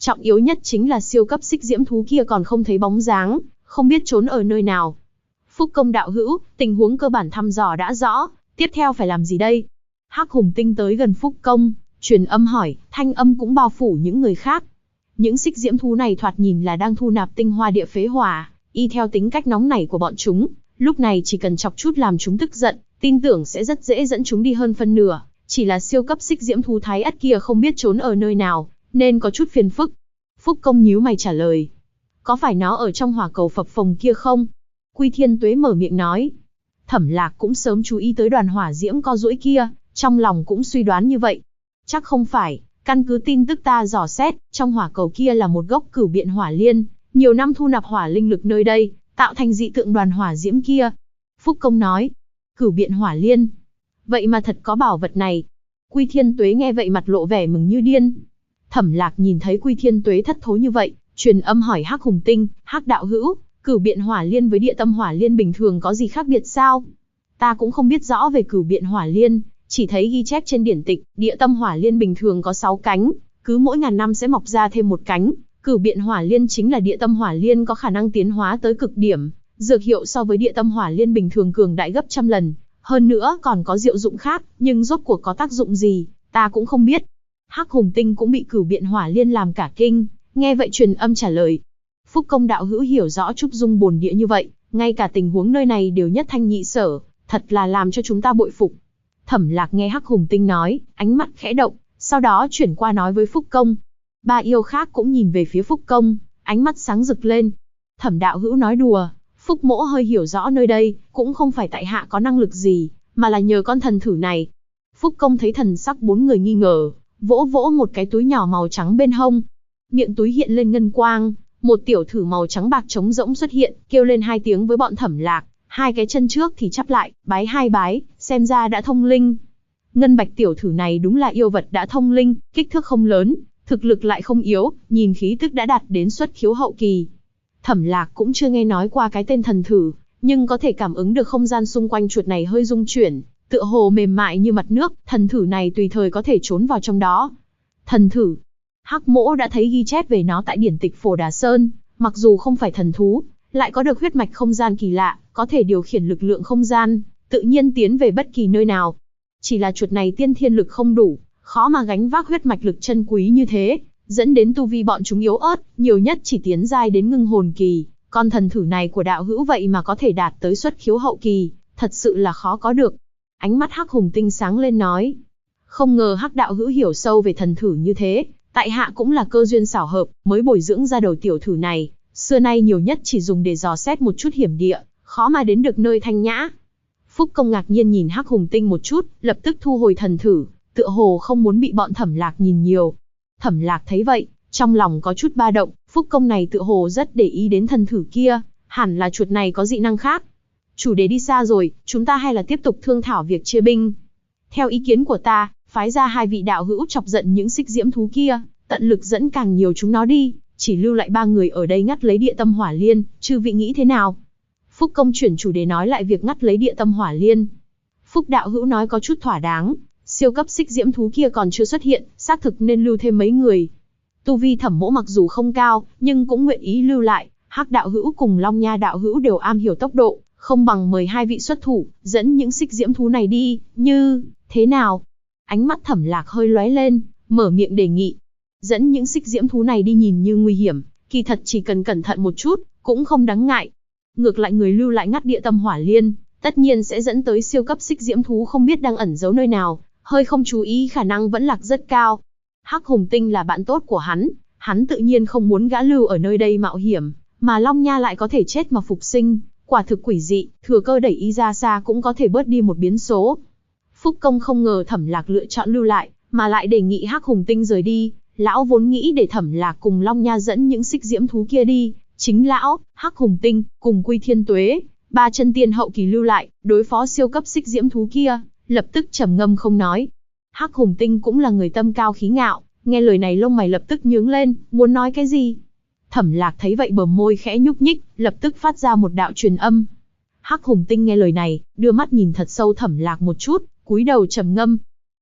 Trọng yếu nhất chính là siêu cấp xích diễm thú kia còn không thấy bóng dáng, không biết trốn ở nơi nào. Phúc Công đạo hữu, tình huống cơ bản thăm dò đã rõ, tiếp theo phải làm gì đây? Hắc Hùng Tinh tới gần Phúc Công, truyền âm hỏi, thanh âm cũng bao phủ những người khác. Những xích diễm thú này thoạt nhìn là đang thu nạp tinh hoa địa phế hỏa, y theo tính cách nóng nảy của bọn chúng, lúc này chỉ cần chọc chút làm chúng tức giận, tin tưởng sẽ rất dễ dẫn chúng đi hơn phân nửa. Chỉ là siêu cấp xích diễm thú thái ất kia không biết trốn ở nơi nào, nên có chút phiền phức. Phúc Công nhíu mày trả lời. Có phải nó ở trong hỏa cầu phập phồng kia không? Quy Thiên Tuế mở miệng nói. Thẩm Lạc cũng sớm chú ý tới đoàn hỏa diễm co duỗi kia, trong lòng cũng suy đoán như vậy. Chắc không phải, căn cứ tin tức ta dò xét, trong hỏa cầu kia là một gốc cửu biện hỏa liên, nhiều năm thu nạp hỏa linh lực nơi đây, tạo thành dị tượng đoàn hỏa diễm kia. Phúc Công nói. Cửu biện hỏa liên. Vậy mà thật có bảo vật này. Quy Thiên Tuế nghe vậy mặt lộ vẻ mừng như điên. Thẩm Lạc nhìn thấy Quy Thiên Tuế thất thố như vậy, truyền âm hỏi Hắc Hùng Tinh, Hắc đạo hữu, cửu biện hỏa liên với địa tâm hỏa liên bình thường có gì khác biệt sao? Ta cũng không biết rõ về cửu biện hỏa liên, chỉ thấy ghi chép trên điển tịch, địa tâm hỏa liên bình thường có 6 cánh, cứ mỗi ngàn năm sẽ mọc ra thêm một cánh. Cửu biện hỏa liên chính là địa tâm hỏa liên có khả năng tiến hóa tới cực điểm, dược hiệu so với địa tâm hỏa liên bình thường cường đại gấp trăm lần. Hơn nữa còn có diệu dụng khác, nhưng rốt cuộc có tác dụng gì, ta cũng không biết. Hắc Hùng Tinh cũng bị cửu biện hỏa liên làm cả kinh, nghe vậy truyền âm trả lời. Phúc Công đạo hữu hiểu rõ trúc dung bồn địa như vậy, ngay cả tình huống nơi này đều nhất thanh nhị sở, thật là làm cho chúng ta bội phục. Thẩm Lạc nghe Hắc Hùng Tinh nói, ánh mắt khẽ động, sau đó chuyển qua nói với Phúc Công. Ba yêu khác cũng nhìn về phía Phúc Công, ánh mắt sáng rực lên. Thẩm đạo hữu nói đùa, Phúc mỗ hơi hiểu rõ nơi đây, cũng không phải tại hạ có năng lực gì, mà là nhờ con thần thử này. Phúc Công thấy thần sắc 4 người nghi ngờ, vỗ vỗ một cái túi nhỏ màu trắng bên hông. Miệng túi hiện lên ngân quang, một tiểu thử màu trắng bạc trống rỗng xuất hiện, kêu lên 2 tiếng với bọn Thẩm Lạc, 2 cái chân trước thì chắp lại, bái 2 bái, xem ra đã thông linh. Ngân bạch tiểu thử này đúng là yêu vật đã thông linh, kích thước không lớn, thực lực lại không yếu, nhìn khí tức đã đạt đến xuất khiếu hậu kỳ. Thẩm Lạc cũng chưa nghe nói qua cái tên thần thử, nhưng có thể cảm ứng được không gian xung quanh chuột này hơi rung chuyển, tựa hồ mềm mại như mặt nước, thần thử này tùy thời có thể trốn vào trong đó. Thần thử, Hắc Mỗ đã thấy ghi chép về nó tại điển tịch Phổ Đà Sơn, mặc dù không phải thần thú, lại có được huyết mạch không gian kỳ lạ, có thể điều khiển lực lượng không gian, tự nhiên tiến về bất kỳ nơi nào. Chỉ là chuột này tiên thiên lực không đủ, khó mà gánh vác huyết mạch lực chân quý như thế, dẫn đến tu vi bọn chúng yếu ớt, nhiều nhất chỉ tiến giai đến ngưng hồn kỳ. Con thần thử này của đạo hữu vậy mà có thể đạt tới xuất khiếu hậu kỳ, thật sự là khó có được. Ánh mắt Hắc Hùng Tinh sáng lên nói. Không ngờ Hắc đạo hữu hiểu sâu về thần thử như thế, tại hạ cũng là cơ duyên xảo hợp, mới bồi dưỡng ra đầu tiểu thử này, xưa nay nhiều nhất chỉ dùng để dò xét một chút hiểm địa, khó mà đến được nơi thanh nhã. Phúc Công ngạc nhiên nhìn Hắc Hùng Tinh một chút, lập tức thu hồi thần thử, tựa hồ không muốn bị bọn Thẩm Lạc nhìn nhiều. Thẩm Lạc thấy vậy, trong lòng có chút ba động, Phúc Công này tựa hồ rất để ý đến thần thử kia, hẳn là chuột này có dị năng khác. Chủ đề đi xa rồi, chúng ta hay là tiếp tục thương thảo việc chia binh. Theo ý kiến của ta, phái ra 2 vị đạo hữu chọc giận những xích diễm thú kia, tận lực dẫn càng nhiều chúng nó đi, chỉ lưu lại 3 người ở đây ngắt lấy địa tâm hỏa liên, chư vị nghĩ thế nào? Phúc Công chuyển chủ đề nói lại việc ngắt lấy địa tâm hỏa liên. Phúc đạo hữu nói có chút thỏa đáng, siêu cấp xích diễm thú kia còn chưa xuất hiện, xác thực nên lưu thêm mấy người. Tu vi Thẩm Mỗ mặc dù không cao, nhưng cũng nguyện ý lưu lại. Hắc đạo hữu cùng Long Nha đạo hữu đều am hiểu tốc độ, không bằng mời 2 vị xuất thủ, dẫn những xích diễm thú này đi, như thế nào? Ánh mắt Thẩm Lạc hơi lóe lên, mở miệng đề nghị. Dẫn những xích diễm thú này đi nhìn như nguy hiểm, kỳ thật chỉ cần cẩn thận một chút, cũng không đáng ngại. Ngược lại người lưu lại ngắt địa tâm hỏa liên, tất nhiên sẽ dẫn tới siêu cấp xích diễm thú không biết đang ẩn giấu nơi nào, hơi không chú ý khả năng vẫn lạc rất cao. Hắc Hùng Tinh là bạn tốt của hắn tự nhiên không muốn gã lưu ở nơi đây mạo hiểm, mà Long Nha lại có thể chết mà phục sinh, quả thực quỷ dị, thừa cơ đẩy y ra xa cũng có thể bớt đi một biến số. Phúc Công không ngờ Thẩm Lạc lựa chọn lưu lại, mà lại đề nghị Hắc Hùng Tinh rời đi, lão vốn nghĩ để Thẩm Lạc cùng Long Nha dẫn những xích diễm thú kia đi, chính lão, Hắc Hùng Tinh, cùng Quy Thiên Tuế, 3 chân tiên hậu kỳ lưu lại, đối phó siêu cấp xích diễm thú kia, lập tức trầm ngâm không nói. Hắc Hùng Tinh cũng là người tâm cao khí ngạo, nghe lời này lông mày lập tức nhướng lên, muốn nói cái gì? Thẩm Lạc thấy vậy bờ môi khẽ nhúc nhích, lập tức phát ra một đạo truyền âm. Hắc Hùng Tinh nghe lời này, đưa mắt nhìn thật sâu Thẩm Lạc một chút, cúi đầu trầm ngâm.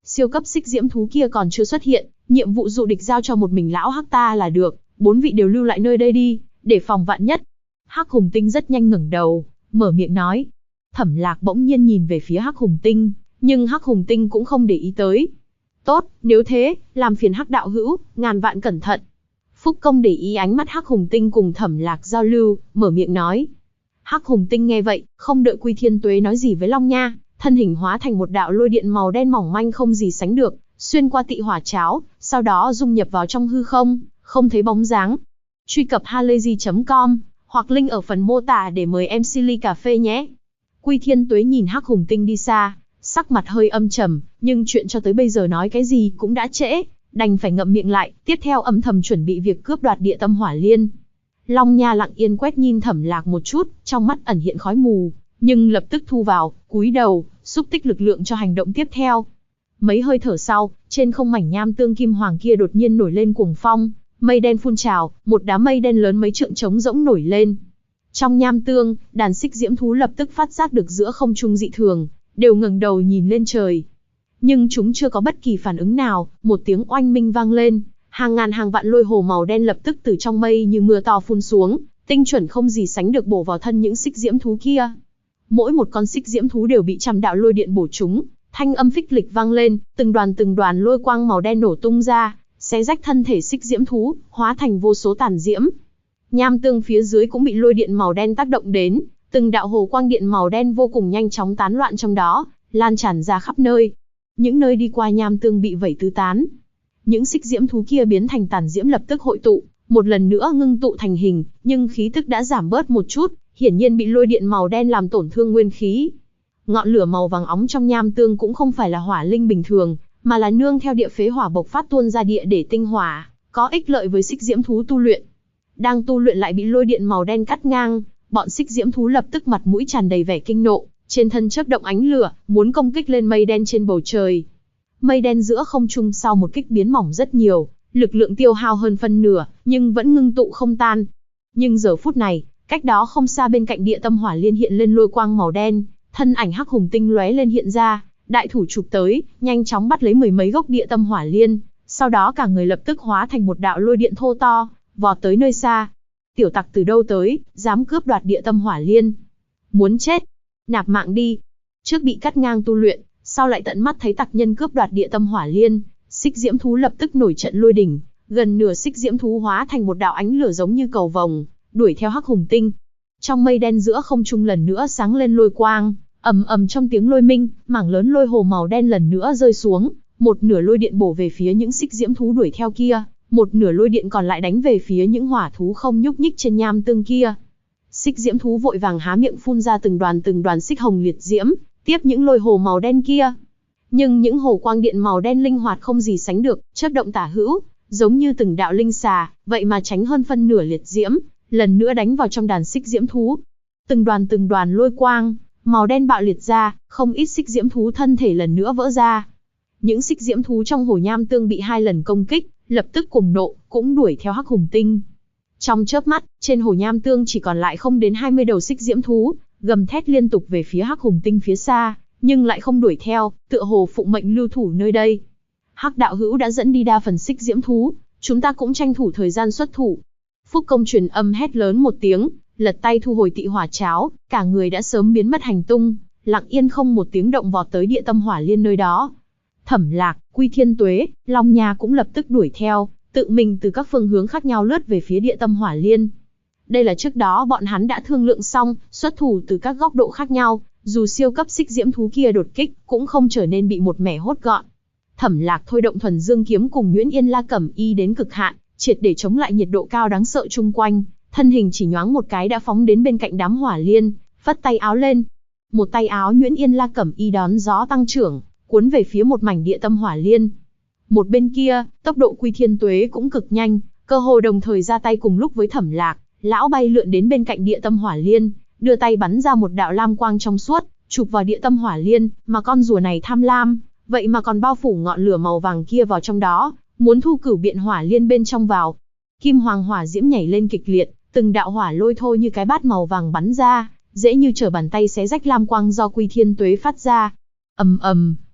Siêu cấp xích diễm thú kia còn chưa xuất hiện, nhiệm vụ dụ địch giao cho một mình lão Hắc ta là được, 4 vị đều lưu lại nơi đây đi, để phòng vạn nhất. Hắc Hùng Tinh rất nhanh ngẩng đầu, mở miệng nói. Thẩm Lạc bỗng nhiên nhìn về phía Hắc Hùng Tinh, nhưng Hắc Hùng Tinh cũng không để ý tới. Tốt, nếu thế, làm phiền Hắc đạo hữu, ngàn vạn cẩn thận. Phúc Công để ý ánh mắt Hắc Hùng Tinh cùng Thẩm Lạc giao lưu, mở miệng nói. Hắc Hùng Tinh nghe vậy, không đợi Quy Thiên Tuế nói gì với Long Nha, thân hình hóa thành một đạo lôi điện màu đen mỏng manh không gì sánh được, xuyên qua tị hỏa cháo, sau đó dung nhập vào trong hư không, không thấy bóng dáng. Truy cập halayzi.com hoặc link ở phần mô tả để mời em Silly Cà Phê nhé. Quy Thiên Tuế nhìn Hắc Hùng Tinh đi xa, sắc mặt hơi âm trầm, nhưng chuyện cho tới bây giờ nói cái gì cũng đã trễ, đành phải ngậm miệng lại, tiếp theo âm thầm chuẩn bị việc cướp đoạt địa tâm hỏa liên. Long Nha lặng yên quét nhìn Thẩm Lạc một chút, trong mắt ẩn hiện khói mù, nhưng lập tức thu vào, cúi đầu, xúc tích lực lượng cho hành động tiếp theo. Mấy hơi thở sau, trên không mảnh nham tương kim hoàng kia đột nhiên nổi lên cuồng phong, mây đen phun trào, một đám mây đen lớn mấy trượng trống rỗng nổi lên. Trong nham tương, đàn xích diễm thú lập tức phát giác được giữa không trung dị thường, đều ngẩng đầu nhìn lên trời. Nhưng chúng chưa có bất kỳ phản ứng nào, một tiếng oanh minh vang lên, hàng ngàn hàng vạn lôi hồ màu đen lập tức từ trong mây như mưa to phun xuống, tinh chuẩn không gì sánh được bổ vào thân những xích diễm thú kia. Mỗi một con xích diễm thú đều bị trăm đạo lôi điện bổ trúng, thanh âm phích lịch vang lên, từng đoàn lôi quang màu đen nổ tung ra, xé rách thân thể xích diễm thú, hóa thành vô số tàn diễm. Nham tương phía dưới cũng bị lôi điện màu đen tác động đến, từng đạo hồ quang điện màu đen vô cùng nhanh chóng tán loạn trong đó, lan tràn ra khắp nơi. Những nơi đi qua nham tương bị vẩy tứ tán. Những xích diễm thú kia biến thành tàn diễm lập tức hội tụ, một lần nữa ngưng tụ thành hình, nhưng khí tức đã giảm bớt một chút, hiển nhiên bị lôi điện màu đen làm tổn thương nguyên khí. Ngọn lửa màu vàng óng trong nham tương cũng không phải là hỏa linh bình thường, mà là nương theo địa phế hỏa bộc phát tuôn ra địa để tinh hỏa, có ích lợi với xích diễm thú tu luyện. Đang tu luyện lại bị lôi điện màu đen cắt ngang, bọn xích diễm thú lập tức mặt mũi tràn đầy vẻ kinh nộ, trên thân chớp động ánh lửa, muốn công kích lên mây đen trên bầu trời. Mây đen giữa không trung sau một kích biến mỏng rất nhiều, lực lượng tiêu hao hơn phân nửa, nhưng vẫn ngưng tụ không tan. Nhưng giờ phút này, cách đó không xa bên cạnh địa tâm hỏa liên hiện lên lôi quang màu đen, thân ảnh Hắc Hùng Tinh lóe lên hiện ra, đại thủ chụp tới, nhanh chóng bắt lấy mười mấy gốc địa tâm hỏa liên, sau đó cả người lập tức hóa thành một đạo lôi điện thô to, vọt tới nơi xa. Tiểu tặc từ đâu tới, dám cướp đoạt địa tâm hỏa liên? Muốn chết? Nạp mạng đi. Trước bị cắt ngang tu luyện, sau lại tận mắt thấy tặc nhân cướp đoạt địa tâm hỏa liên, xích diễm thú lập tức nổi trận lôi đình, gần nửa xích diễm thú hóa thành một đạo ánh lửa giống như cầu vồng, đuổi theo Hắc Hùng Tinh. Trong mây đen giữa không trung lần nữa sáng lên lôi quang, ầm ầm trong tiếng lôi minh, mảng lớn lôi hồ màu đen lần nữa rơi xuống, một nửa lôi điện bổ về phía những xích diễm thú đuổi theo kia, một nửa lôi điện còn lại đánh về phía những hỏa thú không nhúc nhích trên nham tương kia. Xích diễm thú vội vàng há miệng phun ra từng đoàn xích hồng liệt diễm, tiếp những lôi hồ màu đen kia. Nhưng những hồ quang điện màu đen linh hoạt không gì sánh được, chớp động tả hữu, giống như từng đạo linh xà, vậy mà tránh hơn phân nửa liệt diễm, lần nữa đánh vào trong đàn xích diễm thú. Từng đoàn lôi quang màu đen bạo liệt ra, không ít xích diễm thú thân thể lần nữa vỡ ra. Những xích diễm thú trong hồ nham tương bị 2 lần công kích, lập tức cùng nộ, cũng đuổi theo Hắc Hùng Tinh. Trong chớp mắt, trên hồ nham tương chỉ còn lại không đến 20 đầu xích diễm thú, gầm thét liên tục về phía Hắc Hùng Tinh phía xa, nhưng lại không đuổi theo, tựa hồ phụng mệnh lưu thủ nơi đây. Hắc đạo hữu đã dẫn đi đa phần xích diễm thú, chúng ta cũng tranh thủ thời gian xuất thủ. Phúc Công truyền âm hét lớn một tiếng, lật tay thu hồi tị hỏa cháo, cả người đã sớm biến mất hành tung, lặng yên không một tiếng động vọt tới địa tâm hỏa liên nơi đó. Thẩm Lạc, Quy Thiên Tuế, Long Nha cũng lập tức đuổi theo, tự mình từ các phương hướng khác nhau lướt về phía địa tâm hỏa liên. Đây là trước đó bọn hắn đã thương lượng xong, xuất thủ từ các góc độ khác nhau, dù siêu cấp xích diễm thú kia đột kích, cũng không trở nên bị một mẻ hốt gọn. Thẩm Lạc thôi động thuần dương kiếm cùng Nguyễn Yên La Cẩm Y đến cực hạn, triệt để chống lại nhiệt độ cao đáng sợ chung quanh, thân hình chỉ nhoáng một cái đã phóng đến bên cạnh đám hỏa liên, phất tay áo lên. Một tay áo Nguyễn Yên La Cẩm Y đón gió tăng trưởng, cuốn về phía một mảnh địa tâm hỏa liên. Một bên kia, tốc độ Quy Thiên Tuế cũng cực nhanh, cơ hồ đồng thời ra tay cùng lúc với Thẩm Lạc, lão bay lượn đến bên cạnh địa tâm hỏa liên, đưa tay bắn ra một đạo lam quang trong suốt, chụp vào địa tâm hỏa liên, mà con rùa này tham lam, vậy mà còn bao phủ ngọn lửa màu vàng kia vào trong đó, muốn thu cửu biện hỏa liên bên trong vào. Kim hoàng hỏa diễm nhảy lên kịch liệt, từng đạo hỏa lôi thôi như cái bát màu vàng bắn ra, dễ như trở bàn tay xé rách lam quang do Quy Thiên Tuế phát ra. Ầm ầm.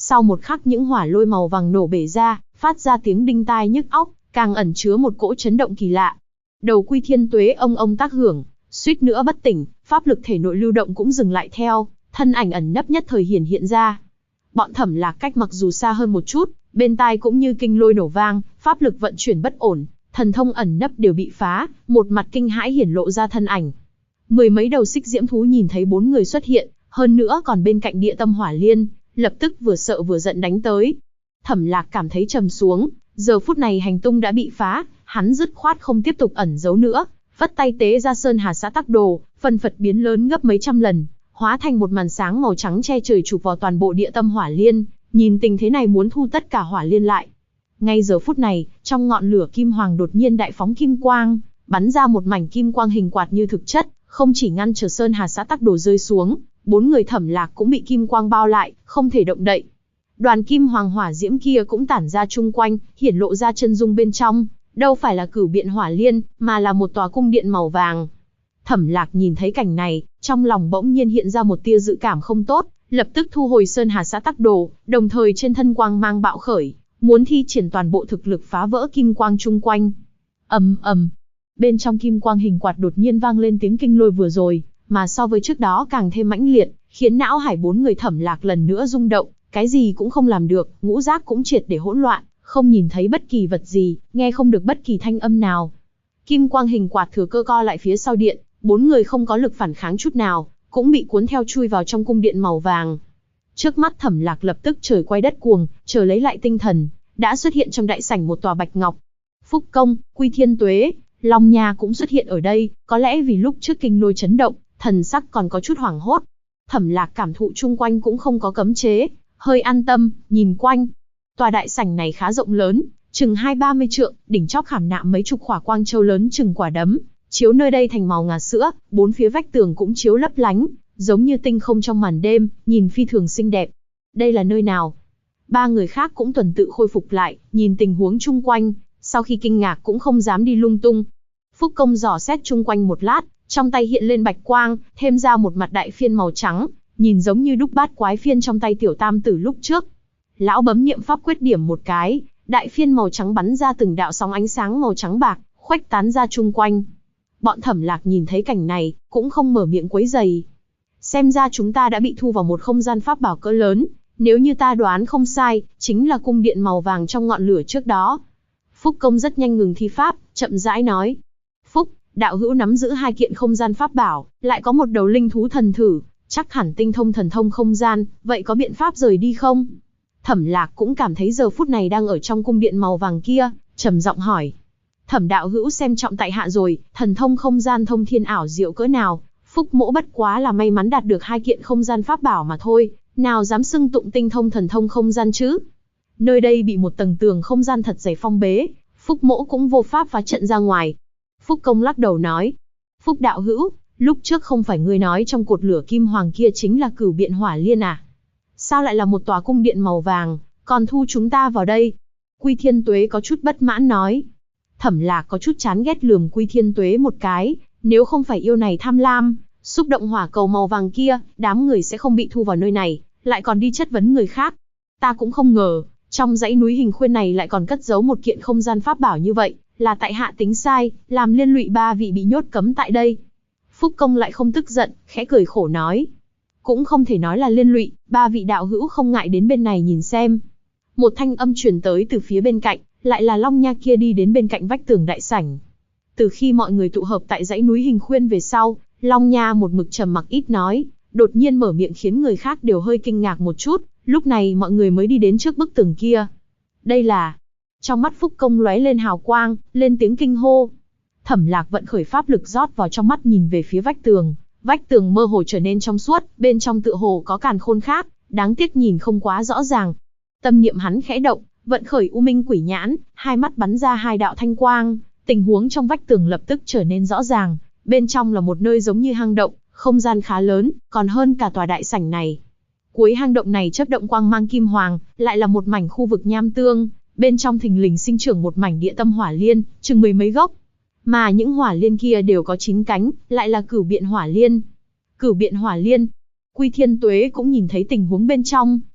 Sau một khắc những hỏa lôi màu vàng nổ bể ra, phát ra tiếng đinh tai nhức óc, càng ẩn chứa một cỗ chấn động kỳ lạ. Đầu Quy Thiên Tuế ông tác hưởng, suýt nữa bất tỉnh, pháp lực thể nội lưu động cũng dừng lại theo, thân ảnh ẩn nấp nhất thời hiện ra. Bọn Thẩm Lạc cách mặc dù xa hơn một chút, bên tai cũng như kinh lôi nổ vang, pháp lực vận chuyển bất ổn, thần thông ẩn nấp đều bị phá, một mặt kinh hãi hiển lộ ra thân ảnh. Mười mấy đầu xích diễm thú nhìn thấy bốn người xuất hiện, hơn nữa còn bên cạnh Địa Tâm Hỏa Liên, lập tức vừa sợ vừa giận đánh tới. Thẩm Lạc cảm thấy trầm xuống, giờ phút này hành tung đã bị phá, hắn dứt khoát không tiếp tục ẩn giấu nữa, vất tay tế ra Sơn Hà Xã Tắc Đồ, phân phật biến lớn gấp mấy trăm lần, hóa thành một màn sáng màu trắng che trời chụp vào toàn bộ Địa Tâm Hỏa Liên, nhìn tình thế này muốn thu tất cả hỏa liên lại. Ngay giờ phút này, trong ngọn lửa kim hoàng đột nhiên đại phóng kim quang, bắn ra một mảnh kim quang hình quạt như thực chất, không chỉ ngăn trở Sơn Hà Xã Tắc Đồ rơi xuống, bốn người Thẩm Lạc cũng bị kim quang bao lại, không thể động đậy. Đoàn kim hoàng hỏa diễm kia cũng tản ra chung quanh, hiển lộ ra chân dung bên trong, đâu phải là Cửu Biện Hỏa Liên, mà là một tòa cung điện màu vàng. Thẩm Lạc nhìn thấy cảnh này, trong lòng bỗng nhiên hiện ra một tia dự cảm không tốt, lập tức thu hồi Sơn Hà Xã Tắc Đồ, đồng thời trên thân quang mang bạo khởi, muốn thi triển toàn bộ thực lực phá vỡ kim quang chung quanh. Ầm ầm, bên trong kim quang hình quạt đột nhiên vang lên tiếng kinh lôi vừa rồi, mà so với trước đó càng thêm mãnh liệt, khiến não hải bốn người Thẩm Lạc lần nữa rung động, cái gì cũng không làm được, ngũ giác cũng triệt để hỗn loạn, không nhìn thấy bất kỳ vật gì, nghe không được bất kỳ thanh âm nào. Kim quang hình quạt thừa cơ co lại phía sau điện, bốn người không có lực phản kháng chút nào, cũng bị cuốn theo chui vào trong cung điện màu vàng. Trước mắt Thẩm Lạc lập tức trời quay đất cuồng, chờ lấy lại tinh thần, đã xuất hiện trong đại sảnh một tòa bạch ngọc. Phúc Công, Quy Thiên Tuế, Long Nha cũng xuất hiện ở đây, có lẽ vì lúc trước kinh lôi chấn động, thần sắc còn có chút hoảng hốt. Thẩm Lạc cảm thụ chung quanh cũng không có cấm chế, hơi an tâm, nhìn quanh. Tòa đại sảnh này khá rộng lớn, chừng 20-30 trượng, đỉnh chóp khảm nạm mấy chục khỏa quang châu lớn chừng quả đấm, chiếu nơi đây thành màu ngà sữa, bốn phía vách tường cũng chiếu lấp lánh, giống như tinh không trong màn đêm, nhìn phi thường xinh đẹp. Đây là nơi nào? Ba người khác cũng tuần tự khôi phục lại, nhìn tình huống chung quanh, sau khi kinh ngạc cũng không dám đi lung tung. Phúc Công dò xét chung quanh một lát, trong tay hiện lên bạch quang, thêm ra một mặt đại phiên màu trắng, nhìn giống như đúc bát quái phiên trong tay tiểu tam tử lúc trước. Lão bấm niệm pháp quyết điểm một cái, đại phiên màu trắng bắn ra từng đạo sóng ánh sáng màu trắng bạc, khuếch tán ra chung quanh. Bọn Thẩm Lạc nhìn thấy cảnh này, cũng không mở miệng quấy rầy. Xem ra chúng ta đã bị thu vào một không gian pháp bảo cỡ lớn, nếu như ta đoán không sai, chính là cung điện màu vàng trong ngọn lửa trước đó. Phúc Công rất nhanh ngừng thi pháp, chậm rãi nói. Phúc, đạo hữu nắm giữ hai kiện không gian pháp bảo, lại có một đầu linh thú thần thử, chắc hẳn tinh thông thần thông không gian, vậy có biện pháp rời đi không? Thẩm Lạc cũng cảm thấy giờ phút này đang ở trong cung điện màu vàng kia, trầm giọng hỏi. Thẩm đạo hữu xem trọng tại hạ rồi, thần thông không gian thông thiên ảo diệu cỡ nào, Phúc mỗ bất quá là may mắn đạt được hai kiện không gian pháp bảo mà thôi, nào dám xưng tụng tinh thông thần thông không gian chứ? Nơi đây bị một tầng tường không gian thật dày phong bế, Phúc mỗ cũng vô pháp phá trận ra ngoài. Phúc Công lắc đầu nói. Phúc đạo hữu, lúc trước không phải ngươi nói trong cột lửa kim hoàng kia chính là Cửu Biện Hỏa Liên à? Sao lại là một tòa cung điện màu vàng, còn thu chúng ta vào đây? Quy Thiên Tuế có chút bất mãn nói. Thẩm Lạc có chút chán ghét lườm Quy Thiên Tuế một cái, nếu không phải yêu này tham lam, xúc động hỏa cầu màu vàng kia, đám người sẽ không bị thu vào nơi này, lại còn đi chất vấn người khác. Ta cũng không ngờ, trong dãy núi Hình Khuyên này lại còn cất giấu một kiện không gian pháp bảo như vậy, là tại hạ tính sai, làm liên lụy ba vị bị nhốt cấm tại đây. Phúc Công lại không tức giận, khẽ cười khổ nói. Cũng không thể nói là liên lụy, ba vị đạo hữu không ngại đến bên này nhìn xem. Một thanh âm truyền tới từ phía bên cạnh, lại là Long Nha kia đi đến bên cạnh vách tường đại sảnh. Từ khi mọi người tụ hợp tại dãy núi Hình Khuyên về sau, Long Nha một mực trầm mặc ít nói, đột nhiên mở miệng khiến người khác đều hơi kinh ngạc một chút, lúc này mọi người mới đi đến trước bức tường kia. Đây là... Trong mắt Phúc Công lóe lên hào quang, lên tiếng kinh hô. Thẩm Lạc vận khởi pháp lực rót vào trong mắt nhìn về phía vách tường mơ hồ trở nên trong suốt, bên trong tựa hồ có càn khôn khác, đáng tiếc nhìn không quá rõ ràng. Tâm niệm hắn khẽ động, vận khởi U Minh Quỷ Nhãn, hai mắt bắn ra hai đạo thanh quang, tình huống trong vách tường lập tức trở nên rõ ràng, bên trong là một nơi giống như hang động, không gian khá lớn, còn hơn cả tòa đại sảnh này. Cuối hang động này chớp động quang mang kim hoàng, lại là một mảnh khu vực nham tương, bên trong thình lình sinh trưởng một mảnh địa tâm hỏa liên, chừng mười mấy gốc. Mà những hỏa liên kia đều có 9 cánh, lại là Cửu Biện Hỏa Liên. Cửu Biện Hỏa Liên. Quy Thiên Tuế cũng nhìn thấy tình huống bên trong,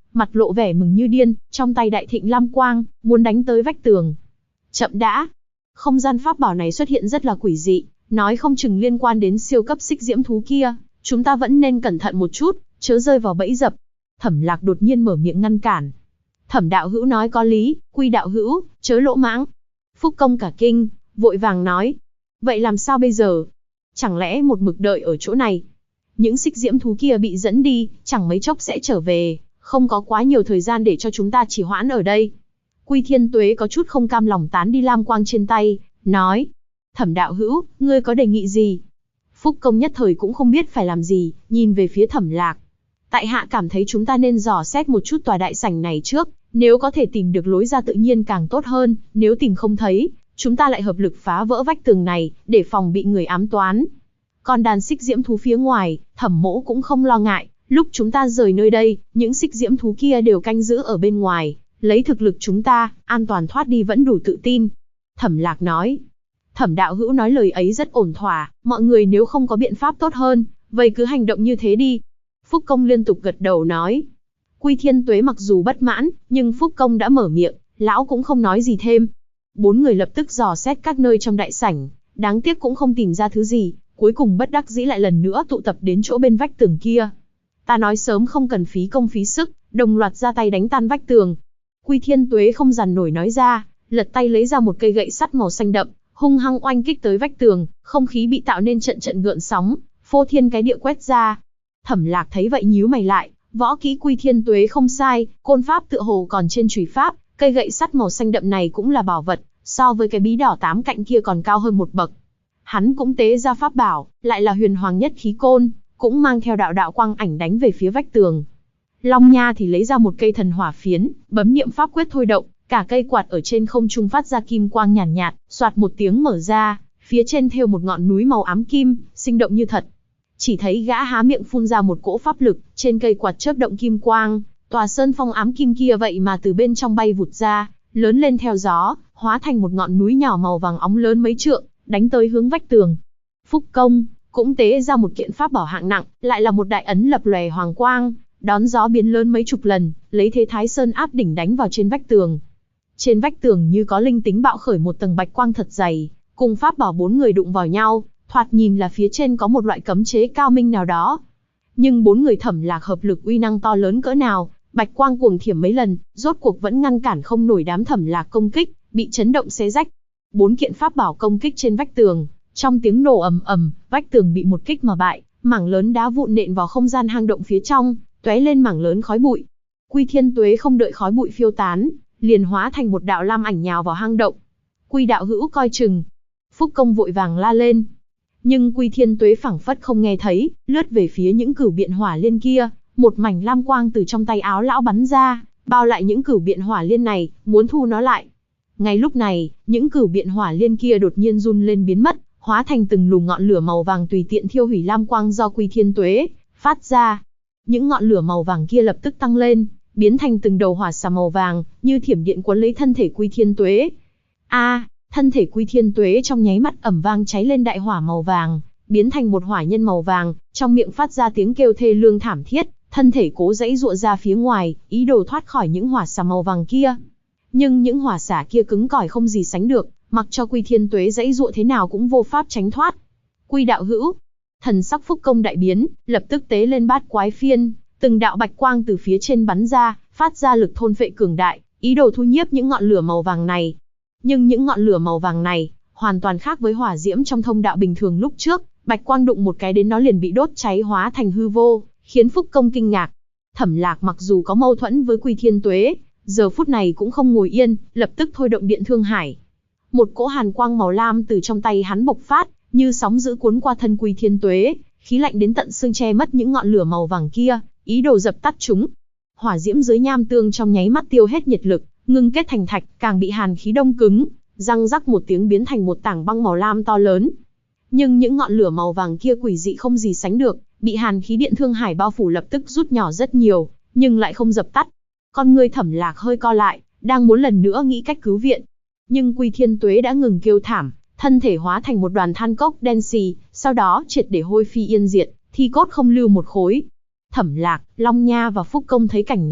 mặt lộ vẻ mừng như điên, trong tay đại thịnh lam quang, muốn đánh tới vách tường. Chậm đã. Không gian pháp bảo này xuất hiện rất là quỷ dị, nói không chừng liên quan đến siêu cấp xích diễm thú kia, chúng ta vẫn nên cẩn thận một chút, chớ rơi vào bẫy dập. Thẩm Lạc đột nhiên mở miệng ngăn cản. Thẩm đạo hữu nói có lý, Quy đạo hữu, chớ lỗ mãng. Phúc Công cả kinh, vội vàng nói. Vậy làm sao bây giờ? Chẳng lẽ một mực đợi ở chỗ này? Những xích diễm thú kia bị dẫn đi, chẳng mấy chốc sẽ trở về, không có quá nhiều thời gian để cho chúng ta trì hoãn ở đây. Quy Thiên Tuế có chút không cam lòng tán đi lam quang trên tay, nói. Thẩm đạo hữu, ngươi có đề nghị gì? Phúc Công nhất thời cũng không biết phải làm gì, nhìn về phía Thẩm Lạc. Tại hạ cảm thấy chúng ta nên dò xét một chút tòa đại sảnh này trước, nếu có thể tìm được lối ra tự nhiên càng tốt hơn, nếu tìm không thấy, chúng ta lại hợp lực phá vỡ vách tường này, để phòng bị người ám toán. Còn đàn xích diễm thú phía ngoài, Thẩm mỗ cũng không lo ngại, lúc chúng ta rời nơi đây, những xích diễm thú kia đều canh giữ ở bên ngoài, lấy thực lực chúng ta, an toàn thoát đi vẫn đủ tự tin. Thẩm Lạc nói. Thẩm đạo hữu nói lời ấy rất ổn thỏa, mọi người nếu không có biện pháp tốt hơn, vậy cứ hành động như thế đi. Phúc Công liên tục gật đầu nói. Quy Thiên Tuế mặc dù bất mãn, nhưng Phúc Công đã mở miệng, lão cũng không nói gì thêm. Bốn người lập tức dò xét các nơi trong đại sảnh, đáng tiếc cũng không tìm ra thứ gì, cuối cùng bất đắc dĩ lại lần nữa tụ tập đến chỗ bên vách tường kia. Ta nói sớm không cần phí công phí sức, đồng loạt ra tay đánh tan vách tường. Quy Thiên Tuế không dằn nổi nói ra, lật tay lấy ra một cây gậy sắt màu xanh đậm, hung hăng oanh kích tới vách tường, không khí bị tạo nên trận trận gợn sóng, phô thiên cái địa quét ra. Thẩm Lạc thấy vậy nhíu mày lại, võ kỹ Quy Thiên Tuế không sai, côn pháp tựa hồ còn trên chùy pháp, cây gậy sắt màu xanh đậm này cũng là bảo vật, so với cái bí đỏ 8 cạnh kia còn cao hơn một bậc. Hắn cũng tế ra pháp bảo, lại là huyền hoàng nhất khí côn, cũng mang theo đạo đạo quang ảnh đánh về phía vách tường. Long Nha thì lấy ra một cây thần hỏa phiến, bấm niệm pháp quyết thôi động, cả cây quạt ở trên không trung phát ra kim quang nhàn nhạt, xoạt một tiếng mở ra, phía trên thêu một ngọn núi màu ám kim, sinh động như thật. Chỉ thấy gã há miệng phun ra một cỗ pháp lực, trên cây quạt chớp động kim quang, tòa sơn phong ám kim kia vậy mà từ bên trong bay vụt ra, lớn lên theo gió, hóa thành một ngọn núi nhỏ màu vàng óng lớn mấy trượng, đánh tới hướng vách tường. Phúc Công cũng tế ra một kiện pháp bảo hạng nặng, lại là một đại ấn lập lòe hoàng quang, đón gió biến lớn mấy chục lần, lấy thế Thái Sơn áp đỉnh đánh vào trên vách tường. Trên vách tường như có linh tính bạo khởi một tầng bạch quang thật dày, cùng pháp bảo bốn người đụng vào nhau, thoạt nhìn là phía trên có một loại cấm chế cao minh nào đó. Nhưng bốn người Thẩm Lạc hợp lực uy năng to lớn cỡ nào, bạch quang cuồng thiểm mấy lần, rốt cuộc vẫn ngăn cản không nổi đám Thẩm Lạc công kích, bị chấn động xé rách. Bốn kiện pháp bảo công kích trên vách tường, trong tiếng nổ ầm ầm, vách tường bị một kích mà bại, mảng lớn đá vụn nện vào không gian hang động phía trong, tóe lên mảng lớn khói bụi. Quy Thiên Tuế không đợi khói bụi phiêu tán, liền hóa thành một đạo lam ảnh nhào vào hang động. Quy đạo hữu coi chừng. Phúc Công vội vàng la lên. Nhưng Quy Thiên Tuế phảng phất không nghe thấy, lướt về phía những cửu biện hỏa liên kia, một mảnh lam quang từ trong tay áo lão bắn ra, bao lại những cửu biện hỏa liên này, muốn thu nó lại. Ngay lúc này, những cửu biện hỏa liên kia đột nhiên run lên biến mất, hóa thành từng luồng ngọn lửa màu vàng tùy tiện thiêu hủy lam quang do Quy Thiên Tuế phát ra. Những ngọn lửa màu vàng kia lập tức tăng lên, biến thành từng đầu hỏa xà màu vàng, như thiểm điện cuốn lấy thân thể Quy Thiên Tuế. Thân thể Quy Thiên Tuế trong nháy mắt ầm vang cháy lên đại hỏa màu vàng, biến thành một hỏa nhân màu vàng, trong miệng phát ra tiếng kêu thê lương thảm thiết, thân thể cố giãy giụa ra phía ngoài, ý đồ thoát khỏi những hỏa xà màu vàng kia. Nhưng những hỏa xà kia cứng cỏi không gì sánh được, mặc cho Quy Thiên Tuế giãy giụa thế nào cũng vô pháp tránh thoát. Quy đạo hữu, thần sắc Phúc Công đại biến, lập tức tế lên bát quái phiên, từng đạo bạch quang từ phía trên bắn ra, phát ra lực thôn phệ cường đại, ý đồ thu nhiếp những ngọn lửa màu vàng này. Nhưng những ngọn lửa màu vàng này, hoàn toàn khác với hỏa diễm trong thông đạo bình thường lúc trước, bạch quang đụng một cái đến nó liền bị đốt cháy hóa thành hư vô, khiến Phúc Công kinh ngạc. Thẩm Lạc mặc dù có mâu thuẫn với Quy Thiên Tuế, giờ phút này cũng không ngồi yên, lập tức thôi động Điện Thương Hải. Một cỗ hàn quang màu lam từ trong tay hắn bộc phát, như sóng dữ cuốn qua thân Quy Thiên Tuế, khí lạnh đến tận xương che mất những ngọn lửa màu vàng kia, ý đồ dập tắt chúng. Hỏa diễm dưới nham tương trong nháy mắt tiêu hết nhiệt lực, ngưng kết thành thạch, càng bị hàn khí đông cứng, răng rắc một tiếng biến thành một tảng băng màu lam to lớn. Nhưng những ngọn lửa màu vàng kia quỷ dị không gì sánh được, bị hàn khí Điện Thương Hải bao phủ lập tức rút nhỏ rất nhiều, nhưng lại không dập tắt. Con ngươi Thẩm Lạc hơi co lại, đang muốn lần nữa nghĩ cách cứu viện. Nhưng Quy Thiên Tuế đã ngừng kêu thảm, thân thể hóa thành một đoàn than cốc đen xì, sau đó triệt để hôi phi yên diệt, thi cốt không lưu một khối. Thẩm Lạc, Long Nha và Phúc Công thấy cảnh này,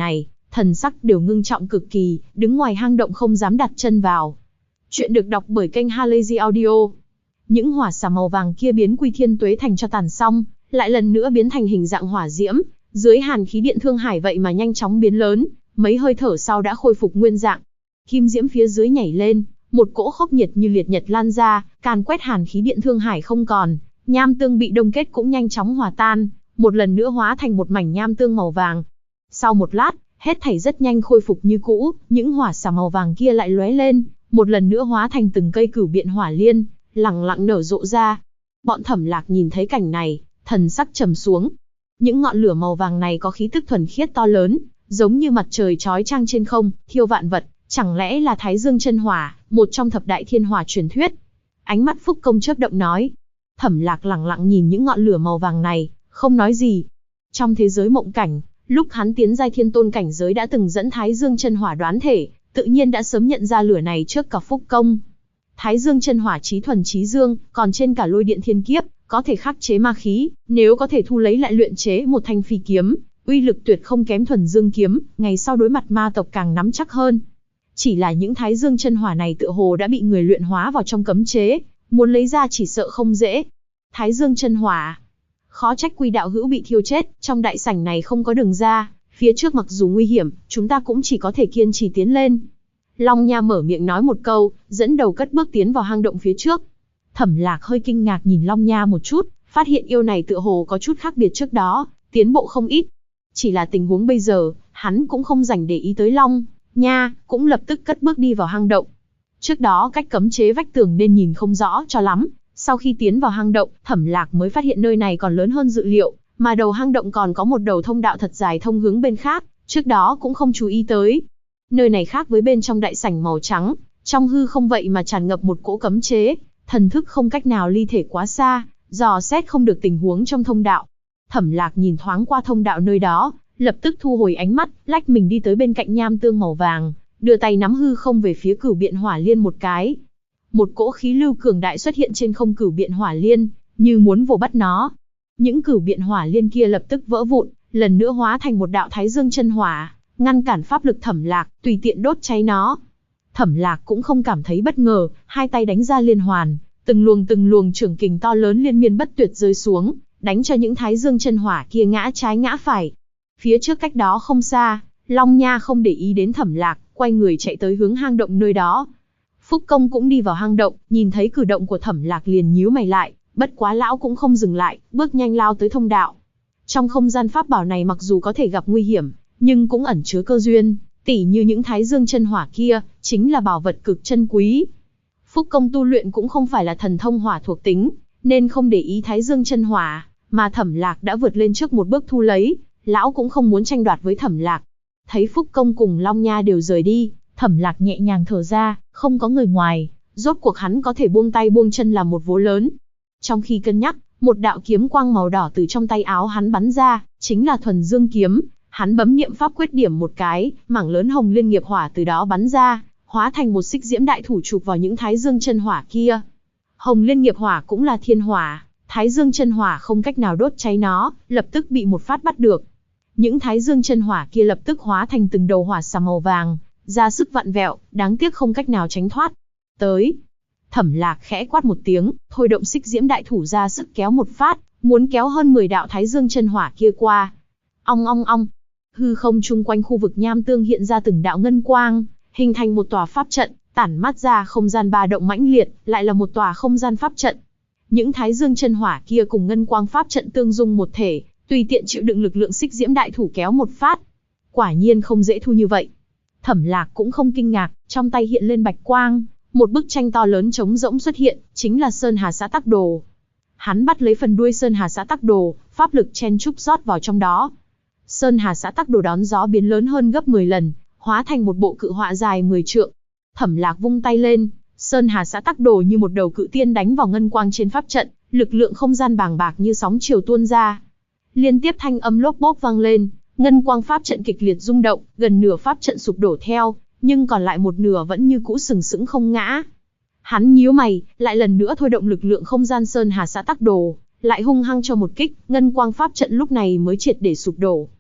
thần sắc đều ngưng trọng cực kỳ, đứng ngoài hang động không dám đặt chân vào. Chuyện được đọc bởi kênh Halazy Audio. Những hỏa xà màu vàng kia biến Quy Thiên Tuế thành cho tàn xong, lại lần nữa biến thành hình dạng hỏa diễm, dưới hàn khí điện thương hải vậy mà nhanh chóng biến lớn, mấy hơi thở sau đã khôi phục nguyên dạng. Kim diễm phía dưới nhảy lên, một cỗ khốc nhiệt như liệt nhật lan ra, càn quét hàn khí điện thương hải không còn, nham tương bị đông kết cũng nhanh chóng hòa tan, một lần nữa hóa thành một mảnh nham tương màu vàng. Sau một lát, hết thảy rất nhanh khôi phục như cũ, những hỏa xà màu vàng kia lại lóe lên, một lần nữa hóa thành từng cây cửu biện hỏa liên, lẳng lặng nở rộ ra. Bọn Thẩm Lạc nhìn thấy cảnh này, thần sắc trầm xuống. Những ngọn lửa màu vàng này có khí tức thuần khiết to lớn, giống như mặt trời chói chang trên không, thiêu vạn vật, chẳng lẽ là Thái Dương chân hỏa, một trong thập đại thiên hỏa truyền thuyết. Ánh mắt Phúc Công chớp động nói. Thẩm Lạc lẳng lặng nhìn những ngọn lửa màu vàng này, không nói gì. Trong thế giới mộng cảnh, lúc hắn tiến giai thiên tôn cảnh giới đã từng dẫn Thái Dương chân hỏa đoán thể, tự nhiên đã sớm nhận ra lửa này trước cả Phúc Công. Thái Dương chân hỏa chí thuần chí dương, còn trên cả lôi điện thiên kiếp, có thể khắc chế ma khí, nếu có thể thu lấy lại luyện chế một thanh phi kiếm, uy lực tuyệt không kém thuần dương kiếm, ngày sau đối mặt ma tộc càng nắm chắc hơn. Chỉ là những Thái Dương chân hỏa này tựa hồ đã bị người luyện hóa vào trong cấm chế, muốn lấy ra chỉ sợ không dễ. Thái Dương chân hỏa, khó trách Quy đạo hữu bị thiêu chết, trong đại sảnh này không có đường ra, phía trước mặc dù nguy hiểm, chúng ta cũng chỉ có thể kiên trì tiến lên. Long Nha mở miệng nói một câu, dẫn đầu cất bước tiến vào hang động phía trước. Thẩm Lạc hơi kinh ngạc nhìn Long Nha một chút, phát hiện yêu này tựa hồ có chút khác biệt trước đó, tiến bộ không ít. Chỉ là tình huống bây giờ, hắn cũng không rảnh để ý tới Long Nha, cũng lập tức cất bước đi vào hang động. Trước đó cách cấm chế vách tường nên nhìn không rõ cho lắm, sau khi tiến vào hang động, Thẩm Lạc mới phát hiện nơi này còn lớn hơn dự liệu, mà đầu hang động còn có một đầu thông đạo thật dài thông hướng bên khác, trước đó cũng không chú ý tới. Nơi này khác với bên trong đại sảnh màu trắng, trong hư không vậy mà tràn ngập một cỗ cấm chế, thần thức không cách nào ly thể quá xa, dò xét không được tình huống trong thông đạo. Thẩm Lạc nhìn thoáng qua thông đạo nơi đó, lập tức thu hồi ánh mắt, lách mình đi tới bên cạnh nham tương màu vàng, đưa tay nắm hư không về phía cửu biện hỏa liên một cái. Một cỗ khí lưu cường đại xuất hiện trên không cửu biện hỏa liên, như muốn vồ bắt nó. Những cửu biện hỏa liên kia lập tức vỡ vụn, lần nữa hóa thành một đạo Thái Dương chân hỏa, ngăn cản pháp lực Thẩm Lạc, tùy tiện đốt cháy nó. Thẩm Lạc cũng không cảm thấy bất ngờ, hai tay đánh ra liên hoàn, từng luồng trưởng kình to lớn liên miên bất tuyệt rơi xuống, đánh cho những Thái Dương chân hỏa kia ngã trái ngã phải. Phía trước cách đó không xa, Long Nha không để ý đến Thẩm Lạc, quay người chạy tới hướng hang động nơi đó. Phúc Công cũng đi vào hang động, nhìn thấy cử động của Thẩm Lạc liền nhíu mày lại, bất quá lão cũng không dừng lại, bước nhanh lao tới thông đạo. Trong không gian pháp bảo này mặc dù có thể gặp nguy hiểm, nhưng cũng ẩn chứa cơ duyên, tỉ như những Thái Dương chân hỏa kia, chính là bảo vật cực chân quý. Phúc Công tu luyện cũng không phải là thần thông hỏa thuộc tính, nên không để ý Thái Dương chân hỏa, mà Thẩm Lạc đã vượt lên trước một bước thu lấy, lão cũng không muốn tranh đoạt với Thẩm Lạc. Thấy Phúc Công cùng Long Nha đều rời đi, Thẩm Lạc nhẹ nhàng thở ra, không có người ngoài, rốt cuộc hắn có thể buông tay buông chân làm một vố lớn. Trong khi cân nhắc, một đạo kiếm quang màu đỏ từ trong tay áo hắn bắn ra, chính là thuần dương kiếm. Hắn bấm niệm pháp quyết điểm một cái, mảng lớn hồng liên nghiệp hỏa từ đó bắn ra, hóa thành một xích diễm đại thủ chụp vào những Thái Dương chân hỏa kia. Hồng liên nghiệp hỏa cũng là thiên hỏa, Thái Dương chân hỏa không cách nào đốt cháy nó, lập tức bị một phát bắt được. Những Thái Dương chân hỏa kia lập tức hóa thành từng đầu hỏa xà màu vàng, ra sức vặn vẹo, đáng tiếc không cách nào tránh thoát. Tới. Thẩm Lạc khẽ quát một tiếng, thôi động xích diễm đại thủ ra sức kéo một phát, muốn kéo hơn 10 đạo Thái Dương chân hỏa kia qua. Ong ong ong. Hư không chung quanh khu vực nham tương hiện ra từng đạo ngân quang, hình thành một tòa pháp trận, tản mát ra không gian ba động mãnh liệt, lại là một tòa không gian pháp trận. Những Thái Dương chân hỏa kia cùng ngân quang pháp trận tương dung một thể, tùy tiện chịu đựng lực lượng xích diễm đại thủ kéo một phát. Quả nhiên không dễ thu như vậy. Thẩm Lạc cũng không kinh ngạc, trong tay hiện lên bạch quang, một bức tranh to lớn trống rỗng xuất hiện, chính là Sơn Hà Xã Tắc Đồ. Hắn bắt lấy phần đuôi Sơn Hà Xã Tắc Đồ, pháp lực chen chúc rót vào trong đó. Sơn Hà Xã Tắc Đồ đón gió biến lớn hơn gấp 10 lần, hóa thành một bộ cự họa dài 10 trượng. Thẩm Lạc vung tay lên, Sơn Hà Xã Tắc Đồ như một đầu cự tiên đánh vào ngân quang trên pháp trận, lực lượng không gian bàng bạc như sóng chiều tuôn ra. Liên tiếp thanh âm lốp bốp vang lên, ngân quang pháp trận kịch liệt rung động, gần nửa pháp trận sụp đổ theo, nhưng còn lại một nửa vẫn như cũ sừng sững không ngã. Hắn nhíu mày, lại lần nữa thôi động lực lượng không gian Sơn Hà Xã Tắc Đồ, lại hung hăng cho một kích, ngân quang pháp trận lúc này mới triệt để sụp đổ.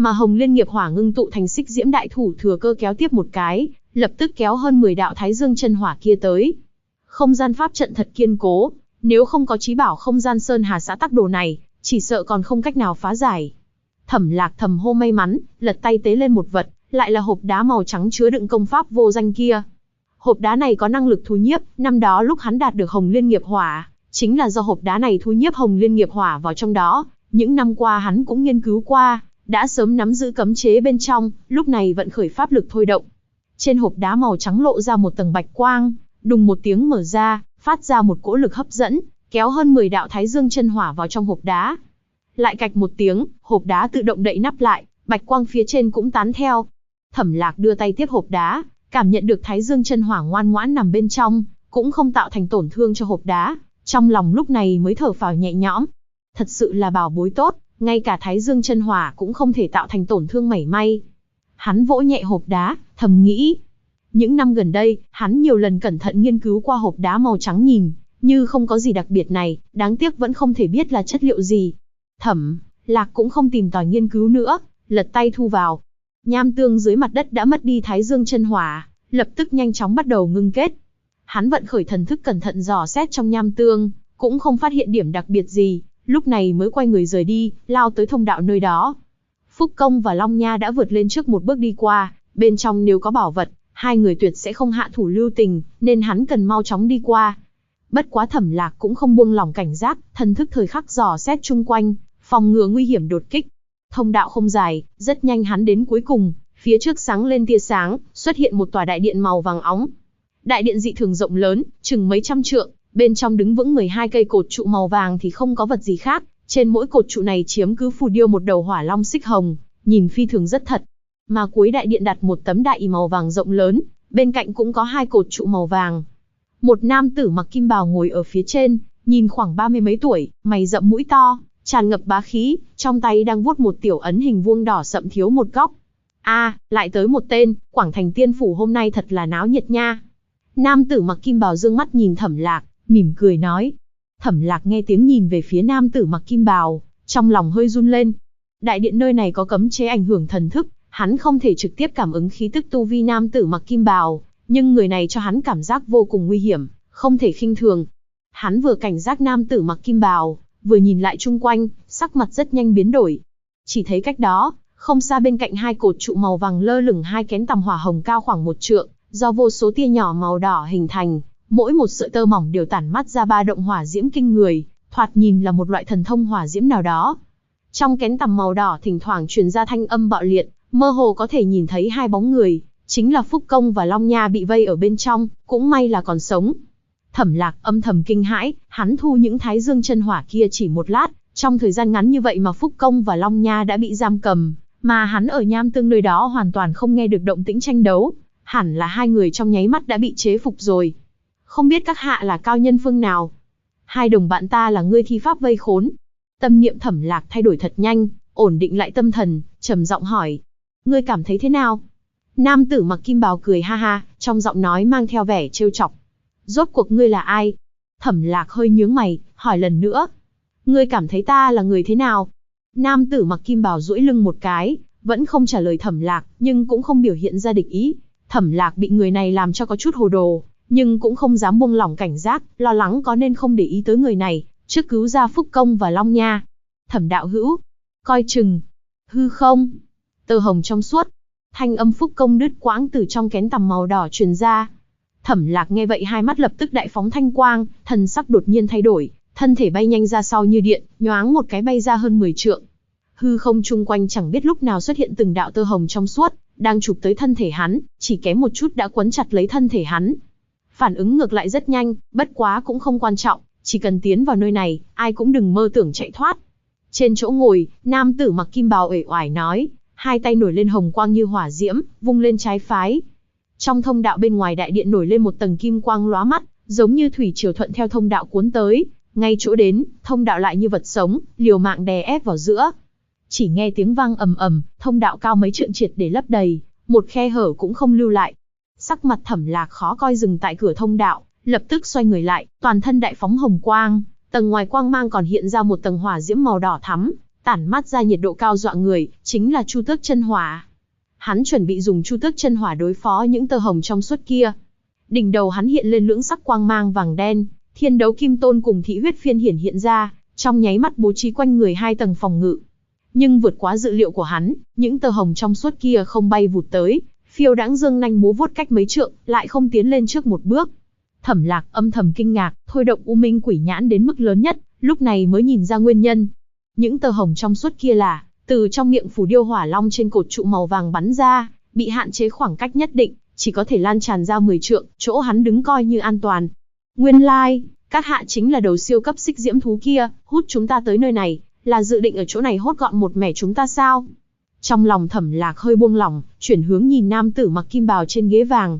mà Hồng Liên Nghiệp Hỏa ngưng tụ thành xích diễm đại thủ thừa cơ kéo tiếp một cái, lập tức kéo hơn 10 đạo Thái Dương chân hỏa kia tới. Không gian pháp trận thật kiên cố, nếu không có chí bảo không gian sơn hà xã tắc đồ này, chỉ sợ còn không cách nào phá giải. Thẩm Lạc thầm hô may mắn, lật tay tế lên một vật, lại là hộp đá màu trắng chứa đựng công pháp vô danh kia. Hộp đá này có năng lực thu nhiếp, năm đó lúc hắn đạt được Hồng Liên Nghiệp Hỏa, chính là do hộp đá này thu nhiếp Hồng Liên Nghiệp Hỏa vào trong đó. Những năm qua hắn cũng nghiên cứu qua, đã sớm nắm giữ cấm chế bên trong, lúc này vận khởi pháp lực thôi động. Trên hộp đá màu trắng lộ ra một tầng bạch quang, đùng một tiếng mở ra, phát ra một cỗ lực hấp dẫn, kéo hơn 10 đạo Thái Dương chân hỏa vào trong hộp đá. Lại cạch một tiếng, hộp đá tự động đậy nắp lại, bạch quang phía trên cũng tán theo. Thẩm Lạc đưa tay tiếp hộp đá, cảm nhận được Thái Dương chân hỏa ngoan ngoãn nằm bên trong, cũng không tạo thành tổn thương cho hộp đá, trong lòng lúc này mới thở phào nhẹ nhõm. Thật sự là bảo bối tốt, ngay cả Thái Dương chân hỏa cũng không thể tạo thành tổn thương mảy may. Hắn vỗ nhẹ hộp đá, thầm nghĩ. Những năm gần đây, hắn nhiều lần cẩn thận nghiên cứu qua hộp đá màu trắng nhìn, như không có gì đặc biệt này, đáng tiếc vẫn không thể biết là chất liệu gì. Thẩm Lạc cũng không tìm tòi nghiên cứu nữa, lật tay thu vào. Nham tương dưới mặt đất đã mất đi Thái Dương chân hỏa, lập tức nhanh chóng bắt đầu ngưng kết. Hắn vận khởi thần thức cẩn thận dò xét trong nham tương, cũng không phát hiện điểm đặc biệt gì, lúc này mới quay người rời đi, lao tới thông đạo nơi đó. Phúc Công và Long Nha đã vượt lên trước một bước đi qua, bên trong nếu có bảo vật, hai người tuyệt sẽ không hạ thủ lưu tình, nên hắn cần mau chóng đi qua. Bất quá Thẩm Lạc cũng không buông lỏng cảnh giác, thần thức thời khắc dò xét chung quanh, phòng ngừa nguy hiểm đột kích. Thông đạo không dài, rất nhanh hắn đến cuối cùng, phía trước sáng lên tia sáng, xuất hiện một tòa đại điện màu vàng óng. Đại điện dị thường rộng lớn, chừng mấy trăm trượng, bên trong đứng vững 12 cây cột trụ màu vàng thì không có vật gì khác, trên mỗi cột trụ này chiếm cứ phù điêu một đầu hỏa long xích hồng, nhìn phi thường rất thật. Mà cuối đại điện đặt một tấm đại ỷ màu vàng rộng lớn, bên cạnh cũng có hai cột trụ màu vàng. Một nam tử mặc kim bào ngồi ở phía trên, nhìn khoảng 30 mấy tuổi, mày rậm mũi to, tràn ngập bá khí, trong tay đang vuốt một tiểu ấn hình vuông đỏ sậm thiếu một góc. Lại tới một tên, Quảng Thành Tiên Phủ hôm nay thật là náo nhiệt nha. Nam tử mặc kim bào dương mắt nhìn Thẩm Lạc, mỉm cười nói. Thẩm Lạc nghe tiếng nhìn về phía nam tử mặc kim bào, trong lòng hơi run lên. Đại điện nơi này có cấm chế ảnh hưởng thần thức, hắn không thể trực tiếp cảm ứng khí tức tu vi nam tử mặc kim bào, nhưng người này cho hắn cảm giác vô cùng nguy hiểm, không thể khinh thường. Hắn vừa cảnh giác nam tử mặc kim bào, vừa nhìn lại chung quanh, sắc mặt rất nhanh biến đổi. Chỉ thấy cách đó, không xa bên cạnh hai cột trụ màu vàng lơ lửng hai kén tằm hỏa hồng cao khoảng 1 trượng, do vô số tia nhỏ màu đỏ hình thành, mỗi một sợi tơ mỏng đều tản mắt ra ba động hỏa diễm kinh người, thoạt nhìn là một loại thần thông hỏa diễm nào đó. Trong kén tằm màu đỏ thỉnh thoảng truyền ra thanh âm bạo liệt, mơ hồ có thể nhìn thấy hai bóng người, chính là Phúc Công và Long Nha bị vây ở bên trong, cũng may là còn sống. Thẩm Lạc âm thầm kinh hãi, hắn thu những Thái Dương chân hỏa kia chỉ một lát, trong thời gian ngắn như vậy mà Phúc Công và Long Nha đã bị giam cầm, mà hắn ở nham tương nơi đó hoàn toàn không nghe được động tĩnh tranh đấu, hẳn là hai người trong nháy mắt đã bị chế phục rồi. Không biết các hạ là cao nhân phương nào? Hai đồng bạn ta là ngươi thi pháp vây khốn. Tâm niệm Thẩm Lạc thay đổi thật nhanh, ổn định lại tâm thần, trầm giọng hỏi. Ngươi cảm thấy thế nào? Nam tử mặc kim bào cười ha ha, trong giọng nói mang theo vẻ trêu chọc. Rốt cuộc ngươi là ai? Thẩm Lạc hơi nhướng mày, hỏi lần nữa. Ngươi cảm thấy ta là người thế nào? Nam tử mặc kim bào duỗi lưng một cái, vẫn không trả lời Thẩm Lạc, nhưng cũng không biểu hiện ra địch ý. Thẩm Lạc bị người này làm cho có chút hồ đồ, nhưng cũng không dám buông lỏng cảnh giác, lo lắng có nên không để ý tới người này, trước cứu ra Phúc Công và Long Nha. Thẩm đạo hữu, coi chừng. Hư không? Tơ hồng trong suốt. Thanh âm Phúc Công đứt quãng từ trong kén tằm màu đỏ truyền ra. Thẩm Lạc nghe vậy hai mắt lập tức đại phóng thanh quang, thần sắc đột nhiên thay đổi, thân thể bay nhanh ra sau như điện, nhoáng một cái bay ra hơn 10 trượng. Hư không chung quanh chẳng biết lúc nào xuất hiện từng đạo tơ hồng trong suốt, đang chụp tới thân thể hắn, chỉ kém một chút đã quấn chặt lấy thân thể hắn. Phản ứng ngược lại rất nhanh, bất quá cũng không quan trọng, chỉ cần tiến vào nơi này, ai cũng đừng mơ tưởng chạy thoát. Trên chỗ ngồi, nam tử mặc kim bào uể oải nói, hai tay nổi lên hồng quang như hỏa diễm, vung lên trái phái. Trong thông đạo bên ngoài đại điện nổi lên một tầng kim quang lóa mắt, giống như thủy triều thuận theo thông đạo cuốn tới, ngay chỗ đến, thông đạo lại như vật sống, liều mạng đè ép vào giữa. Chỉ nghe tiếng vang ầm ầm, thông đạo cao mấy trượng triệt để lấp đầy, một khe hở cũng không lưu lại. Sắc mặt Thẩm Lạc khó coi dừng tại cửa thông đạo, lập tức xoay người lại, toàn thân đại phóng hồng quang, tầng ngoài quang mang còn hiện ra một tầng hỏa diễm màu đỏ thắm, tản mát ra nhiệt độ cao dọa người, chính là Chu Tước Chân Hỏa. Hắn chuẩn bị dùng Chu Tước Chân Hỏa đối phó những tơ hồng trong suốt kia. Đỉnh đầu hắn hiện lên lưỡng sắc quang mang vàng đen, Thiên Đấu Kim Tôn cùng Thị Huyết Phiên hiện ra, trong nháy mắt bố trí quanh người 2 tầng phòng ngự. Nhưng vượt quá dự liệu của hắn, những tơ hồng trong suốt kia không bay vụt tới, phiêu đãng dương nanh múa vuốt cách mấy trượng, lại không tiến lên trước một bước. Thẩm Lạc âm thầm kinh ngạc, thôi động U Minh Quỷ Nhãn đến mức lớn nhất, lúc này mới nhìn ra nguyên nhân. Những tơ hồng trong suốt kia là từ trong miệng phủ điêu hỏa long trên cột trụ màu vàng bắn ra, bị hạn chế khoảng cách nhất định, chỉ có thể lan tràn ra 10 trượng, chỗ hắn đứng coi như an toàn. Nguyên lai, các hạ chính là đầu siêu cấp xích diễm thú kia, hút chúng ta tới nơi này, là dự định ở chỗ này hốt gọn một mẻ chúng ta sao? Trong lòng Thẩm Lạc hơi buông lỏng, chuyển hướng nhìn nam tử mặc kim bào trên ghế vàng.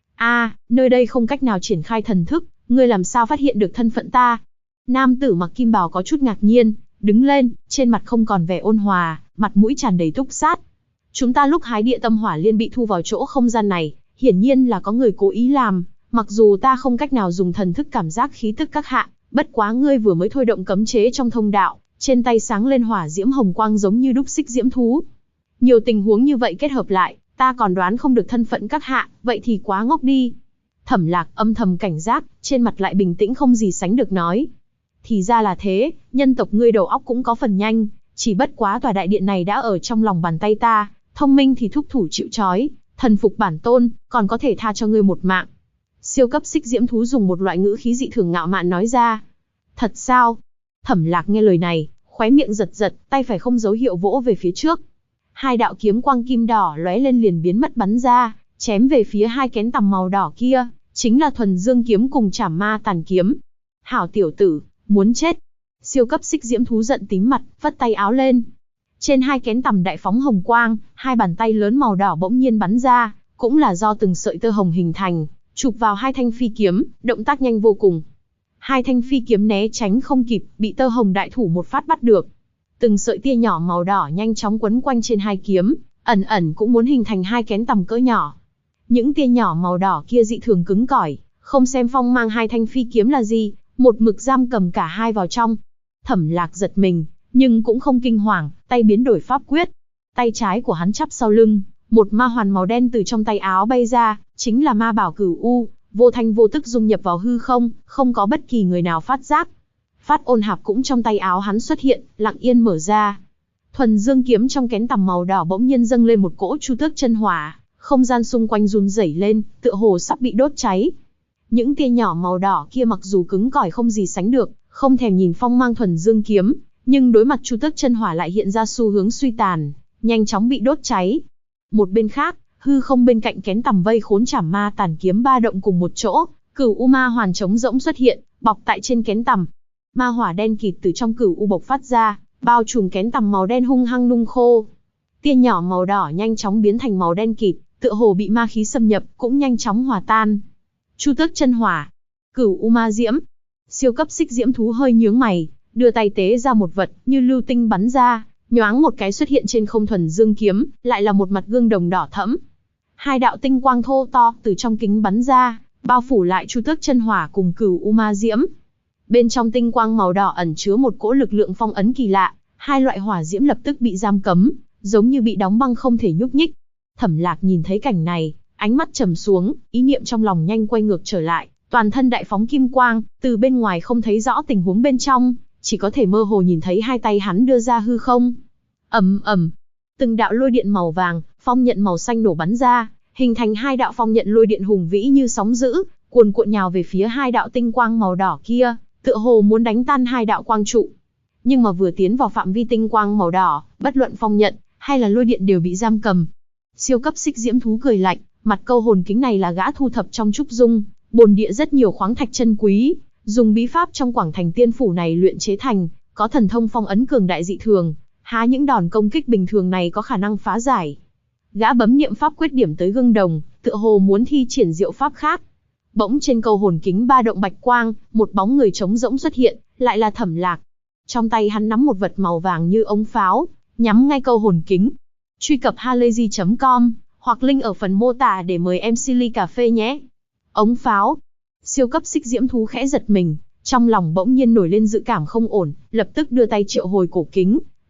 Nơi đây không cách nào triển khai thần thức, ngươi làm sao phát hiện được thân phận ta? Nam tử mặc kim bào có chút ngạc nhiên, đứng lên, trên mặt không còn vẻ ôn hòa, mặt mũi tràn đầy túc sát. Chúng ta lúc hái địa tâm hỏa liên bị thu vào chỗ không gian này, hiển nhiên là có người cố ý làm, mặc dù ta không cách nào dùng thần thức cảm giác khí tức các hạ, bất quá ngươi vừa mới thôi động cấm chế trong thông đạo, trên tay sáng lên hỏa diễm hồng quang giống như đúc xích diễm thú. Nhiều tình huống như vậy kết hợp lại, ta còn đoán không được thân phận các hạ, vậy thì quá ngốc đi. Thẩm Lạc âm thầm cảnh giác, trên mặt lại bình tĩnh không gì sánh được nói. Thì ra là thế, nhân tộc ngươi đầu óc cũng có phần nhanh, chỉ bất quá tòa đại điện này đã ở trong lòng bàn tay ta, thông minh thì thúc thủ chịu trói, thần phục bản tôn, còn có thể tha cho ngươi một mạng. Siêu cấp xích diễm thú dùng một loại ngữ khí dị thường ngạo mạn nói ra. Thật sao? Thẩm Lạc nghe lời này, khóe miệng giật giật, tay phải không dấu hiệu vỗ về phía trước. 2 đạo kiếm quang kim đỏ lóe lên liền biến mất bắn ra, chém về phía 2 kén tằm màu đỏ kia, chính là Thuần Dương kiếm cùng Trảm Ma Tàn kiếm. Hảo tiểu tử, muốn chết. Siêu cấp xích diễm thú giận tím mặt, vất tay áo lên. Trên 2 kén tằm đại phóng hồng quang, 2 bàn tay lớn màu đỏ bỗng nhiên bắn ra, cũng là do từng sợi tơ hồng hình thành, chụp vào 2 thanh phi kiếm, động tác nhanh vô cùng. 2 thanh phi kiếm né tránh không kịp, bị tơ hồng đại thủ một phát bắt được. Từng sợi tia nhỏ màu đỏ nhanh chóng quấn quanh trên 2 kiếm, ẩn ẩn cũng muốn hình thành 2 kén tằm cỡ nhỏ. Những tia nhỏ màu đỏ kia dị thường cứng cỏi, không xem phong mang 2 thanh phi kiếm là gì, một mực giam cầm cả hai vào trong. Thẩm Lạc giật mình, nhưng cũng không kinh hoàng, tay biến đổi pháp quyết. Tay trái của hắn chắp sau lưng, một ma hoàn màu đen từ trong tay áo bay ra, chính là ma bảo Cửu U, vô thanh vô tức dung nhập vào hư không, không có bất kỳ người nào phát giác. Phát ôn hạp cũng trong tay áo hắn xuất hiện, lặng yên mở ra. Thuần Dương kiếm trong kén tằm màu đỏ bỗng nhiên dâng lên một cỗ Chu Tước chân hỏa, không gian xung quanh run rẩy lên, tựa hồ sắp bị đốt cháy. Những tia nhỏ màu đỏ kia mặc dù cứng cỏi không gì sánh được, không thèm nhìn phong mang Thuần Dương kiếm, nhưng đối mặt Chu Tước chân hỏa lại hiện ra xu hướng suy tàn, nhanh chóng bị đốt cháy. Một bên khác, hư không bên cạnh kén tằm vây khốn Trảm Ma Tàn kiếm ba động cùng một chỗ, Cửu U ma hoàn trống rỗng xuất hiện, bọc tại trên kén tằm. Ma hỏa đen kịt từ trong Cửu U bộc phát ra, bao trùm kén tằm màu đen hung hăng nung khô. Tia nhỏ màu đỏ nhanh chóng biến thành màu đen kịt, tựa hồ bị ma khí xâm nhập, cũng nhanh chóng hòa tan. Chu Tước chân hỏa, Cửu U ma diễm. Siêu cấp xích diễm thú hơi nhướng mày, đưa tay tế ra một vật, như lưu tinh bắn ra, nhoáng một cái xuất hiện trên không Thuần Dương kiếm, lại là một mặt gương đồng đỏ thẫm. 2 đạo tinh quang thô to từ trong kính bắn ra, bao phủ lại Chu Tước chân hỏa cùng Cửu U ma diễm. Bên trong tinh quang màu đỏ ẩn chứa một cỗ lực lượng phong ấn kỳ lạ, 2 loại hỏa diễm lập tức bị giam cấm, giống như bị đóng băng không thể nhúc nhích. Thẩm Lạc nhìn thấy cảnh này, ánh mắt trầm xuống, ý niệm trong lòng nhanh quay ngược trở lại, toàn thân đại phóng kim quang, từ bên ngoài không thấy rõ tình huống bên trong, chỉ có thể mơ hồ nhìn thấy 2 tay hắn đưa ra hư không. Ầm ầm, từng đạo lôi điện màu vàng, phong nhận màu xanh nổ bắn ra, hình thành 2 đạo phong nhận lôi điện hùng vĩ như sóng dữ, cuồn cuộn nhào về phía 2 đạo tinh quang màu đỏ kia, tựa hồ muốn đánh tan 2 đạo quang trụ. Nhưng mà vừa tiến vào phạm vi tinh quang màu đỏ, bất luận phong nhận hay là lôi điện đều bị giam cầm. Siêu cấp xích diễm thú cười lạnh, mặt câu hồn kính này là gã thu thập trong trúc dung, bồn địa rất nhiều khoáng thạch chân quý, dùng bí pháp trong Quảng Thành Tiên phủ này luyện chế thành, có thần thông phong ấn cường đại dị thường, há những đòn công kích bình thường này có khả năng phá giải. Gã bấm niệm pháp quyết điểm tới gương đồng, tựa hồ muốn thi triển diệu pháp khác. Bỗng trên câu hồn kính ba động bạch quang, một bóng người trống rỗng xuất hiện, lại là Thẩm Lạc. Trong tay hắn nắm một vật màu vàng như ống pháo, nhắm ngay câu hồn kính. Truy cập halayzi.com hoặc link ở phần mô tả để mời em Silly cà phê nhé. Ống pháo. Siêu cấp xích diễm thú khẽ giật mình, trong lòng bỗng nhiên nổi lên dự cảm không ổn, lập tức đưa tay triệu hồi cổ kính,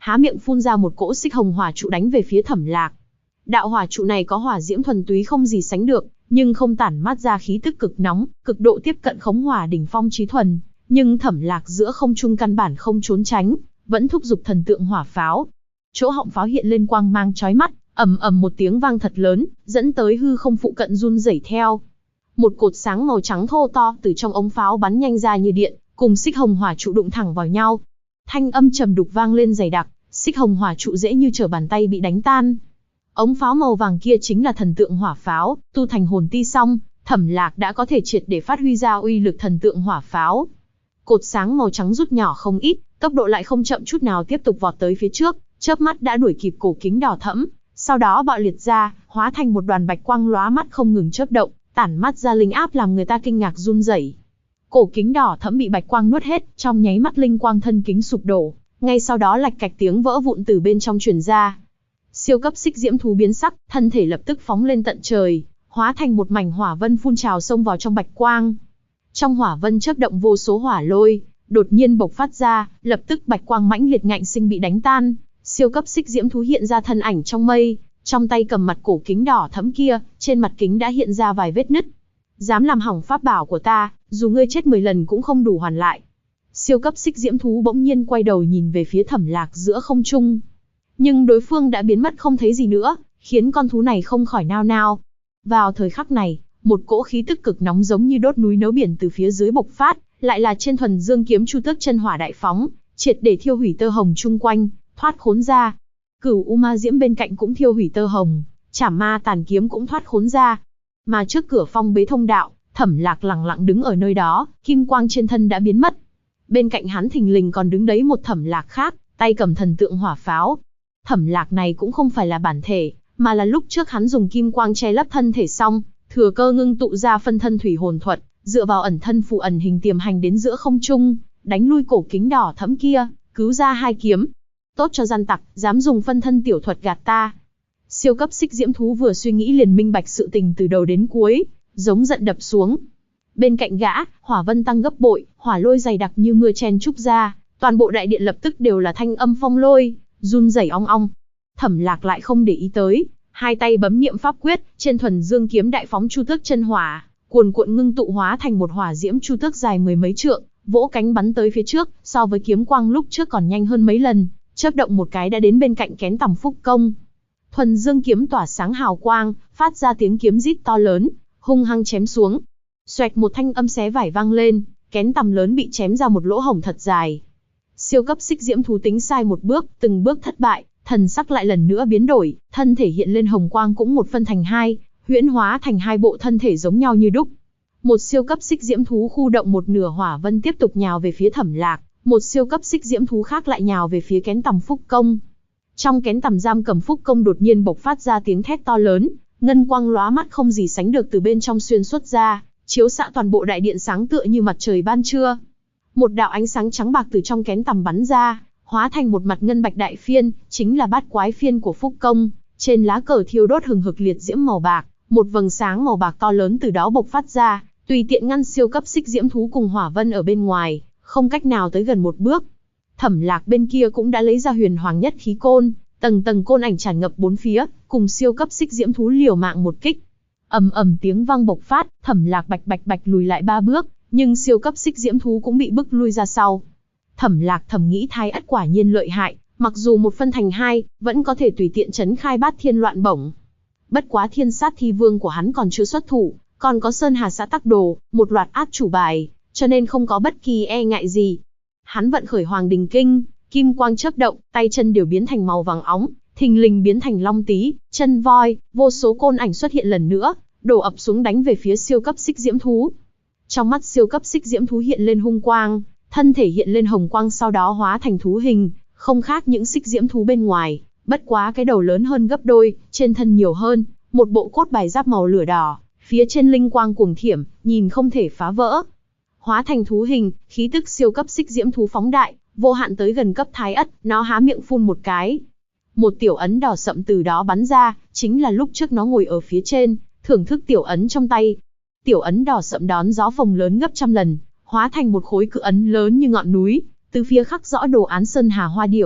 há miệng phun ra một cỗ xích hồng hỏa trụ đánh về phía Thẩm Lạc. Đạo hỏa trụ này có hỏa diễm thuần túy không gì sánh được, nhưng không tản mát ra khí tức cực nóng, cực độ tiếp cận khống hỏa đỉnh phong chí thuần, nhưng Thẩm Lạc giữa không trung căn bản không trốn tránh, vẫn thúc giục thần tượng hỏa pháo. Chỗ họng pháo hiện lên quang mang chói mắt, ầm ầm một tiếng vang thật lớn, dẫn tới hư không phụ cận run rẩy theo. Một cột sáng màu trắng thô to từ trong ống pháo bắn nhanh ra như điện, cùng xích hồng hỏa trụ đụng thẳng vào nhau. Thanh âm trầm đục vang lên dày đặc, xích hồng hỏa trụ dễ như trở bàn tay bị đánh tan. Ống pháo màu vàng kia chính là thần tượng hỏa pháo, tu thành hồn ti xong, Thẩm Lạc đã có thể triệt để phát huy ra uy lực thần tượng hỏa pháo. Cột sáng màu trắng rút nhỏ không ít, tốc độ lại không chậm chút nào tiếp tục vọt tới phía trước, chớp mắt đã đuổi kịp cổ kính đỏ thẫm, sau đó bạo liệt ra, hóa thành một đoàn bạch quang lóa mắt không ngừng chớp động, tản mắt ra linh áp làm người ta kinh ngạc run rẩy. Cổ kính đỏ thẫm bị bạch quang nuốt hết, trong nháy mắt linh quang thân kính sụp đổ, ngay sau đó lạch cạch tiếng vỡ vụn từ bên trong truyền ra. Siêu cấp xích diễm thú biến sắc, thân thể lập tức phóng lên tận trời, hóa thành một mảnh hỏa vân phun trào xông vào trong bạch quang. Trong hỏa vân chớp động vô số hỏa lôi, đột nhiên bộc phát ra, lập tức bạch quang mãnh liệt ngạnh sinh bị đánh tan. Siêu cấp xích diễm thú hiện ra thân ảnh trong mây, trong tay cầm mặt cổ kính đỏ thẫm kia, trên mặt kính đã hiện ra vài vết nứt. Dám làm hỏng pháp bảo của ta, dù ngươi chết 10 lần cũng không đủ hoàn lại. Siêu cấp xích diễm thú bỗng nhiên quay đầu nhìn về phía Thẩm Lạc giữa không trung. Nhưng đối phương đã biến mất không thấy gì nữa, khiến con thú này không khỏi nao nao. Vào thời khắc này, một cỗ khí tức cực nóng giống như đốt núi nấu biển từ phía dưới bộc phát, lại là trên thuần dương kiếm chu tước chân hỏa đại phóng, triệt để thiêu hủy tơ hồng chung quanh, thoát khốn ra. Cửu U Ma Diễm bên cạnh cũng thiêu hủy tơ hồng, Trảm Ma Tàn kiếm cũng thoát khốn ra. Mà trước cửa phong bế thông đạo, Thẩm Lạc lặng lặng đứng ở nơi đó, kim quang trên thân đã biến mất. Bên cạnh hắn thình lình còn đứng đấy một Thẩm Lạc khác, tay cầm thần tượng hỏa pháo. Thẩm Lạc này cũng không phải là bản thể, mà là lúc trước hắn dùng kim quang che lấp thân thể xong, thừa cơ ngưng tụ ra phân thân thủy hồn thuật, dựa vào ẩn thân phù ẩn hình tiềm hành đến giữa không trung, đánh lui cổ kính đỏ thẫm kia, cứu ra 2 kiếm. Tốt cho gian tặc, dám dùng phân thân tiểu thuật gạt ta. Siêu cấp xích diễm thú vừa suy nghĩ liền minh bạch sự tình từ đầu đến cuối, giống giận đập xuống. Bên cạnh gã, hỏa vân tăng gấp bội, hỏa lôi dày đặc như mưa chen trúc ra, toàn bộ đại điện lập tức đều là thanh âm phong lôi, run rẩy ong ong. Thẩm Lạc lại không để ý tới, hai tay bấm niệm pháp quyết, trên thuần dương kiếm đại phóng chu tước chân hỏa, cuồn cuộn ngưng tụ hóa thành một hỏa diễm chu tước dài 10 mấy trượng, vỗ cánh bắn tới phía trước, so với kiếm quang lúc trước còn nhanh hơn mấy lần, chớp động một cái đã đến bên cạnh kén tầm phúc công. Thuần dương kiếm tỏa sáng hào quang, phát ra tiếng kiếm rít to lớn, hung hăng chém xuống. Xoẹt một thanh âm xé vải vang lên, kén tầm lớn bị chém ra một lỗ hổng thật dài. Siêu cấp xích diễm thú tính sai một bước, từng bước thất bại, thần sắc lại lần nữa biến đổi, thân thể hiện lên hồng quang cũng một phân thành hai, huyễn hóa thành 2 bộ thân thể giống nhau như đúc. Một siêu cấp xích diễm thú khu động một nửa hỏa vân tiếp tục nhào về phía Thẩm Lạc, một siêu cấp xích diễm thú khác lại nhào về phía kén tầm phúc công. Trong kén tầm giam cầm phúc công đột nhiên bộc phát ra tiếng thét to lớn, ngân quang lóa mắt không gì sánh được từ bên trong xuyên xuất ra, chiếu xạ toàn bộ đại điện sáng tựa như mặt trời ban trưa. Một đạo ánh sáng trắng bạc từ trong kén tầm bắn ra, hóa thành một mặt ngân bạch đại phiên, chính là bát quái phiên của phúc công. Trên lá cờ thiêu đốt hừng hực liệt diễm màu bạc, một vầng sáng màu bạc to lớn từ đó bộc phát ra, tùy tiện ngăn siêu cấp xích diễm thú cùng hỏa vân ở bên ngoài, không cách nào tới gần một bước. Thẩm Lạc bên kia cũng đã lấy ra huyền hoàng nhất khí côn, tầng tầng côn ảnh tràn ngập bốn phía, cùng siêu cấp xích diễm thú liều mạng một kích. Ầm ầm tiếng vang bộc phát, Thẩm Lạc bạch bạch bạch lùi lại 3 bước, nhưng siêu cấp xích diễm thú cũng bị bức lui ra sau. Thẩm Lạc thầm nghĩ Thái Ất quả nhiên lợi hại, mặc dù một phân thành 2, vẫn có thể tùy tiện trấn khai bát thiên loạn bổng. Bất quá thiên sát thi vương của hắn còn chưa xuất thủ, còn có Sơn Hà xã tắc đồ, một loạt át chủ bài, cho nên không có bất kỳ e ngại gì. Hắn vận khởi Hoàng Đình Kinh, kim quang chớp động, tay chân đều biến thành màu vàng óng, thình lình biến thành long tí, chân voi, vô số côn ảnh xuất hiện lần nữa, đổ ập xuống đánh về phía siêu cấp xích diễm thú. Trong mắt siêu cấp xích diễm thú hiện lên hung quang, thân thể hiện lên hồng quang sau đó hóa thành thú hình, không khác những xích diễm thú bên ngoài, bất quá cái đầu lớn hơn gấp đôi, trên thân nhiều hơn, một bộ cốt bài giáp màu lửa đỏ, phía trên linh quang cuồng thiểm, nhìn không thể phá vỡ. Hóa thành thú hình, khí tức siêu cấp xích diễm thú phóng đại, vô hạn tới gần cấp Thái Ất, nó há miệng phun một cái. Một tiểu ấn đỏ sậm từ đó bắn ra, chính là lúc trước nó ngồi ở phía trên, thưởng thức tiểu ấn trong tay. Tiểu ấn đỏ sậm đón gió phồng lớn gấp trăm lần, hóa thành một khối cự ấn lớn như ngọn núi, từ phía khắc rõ đồ án sơn hà hoa điểu,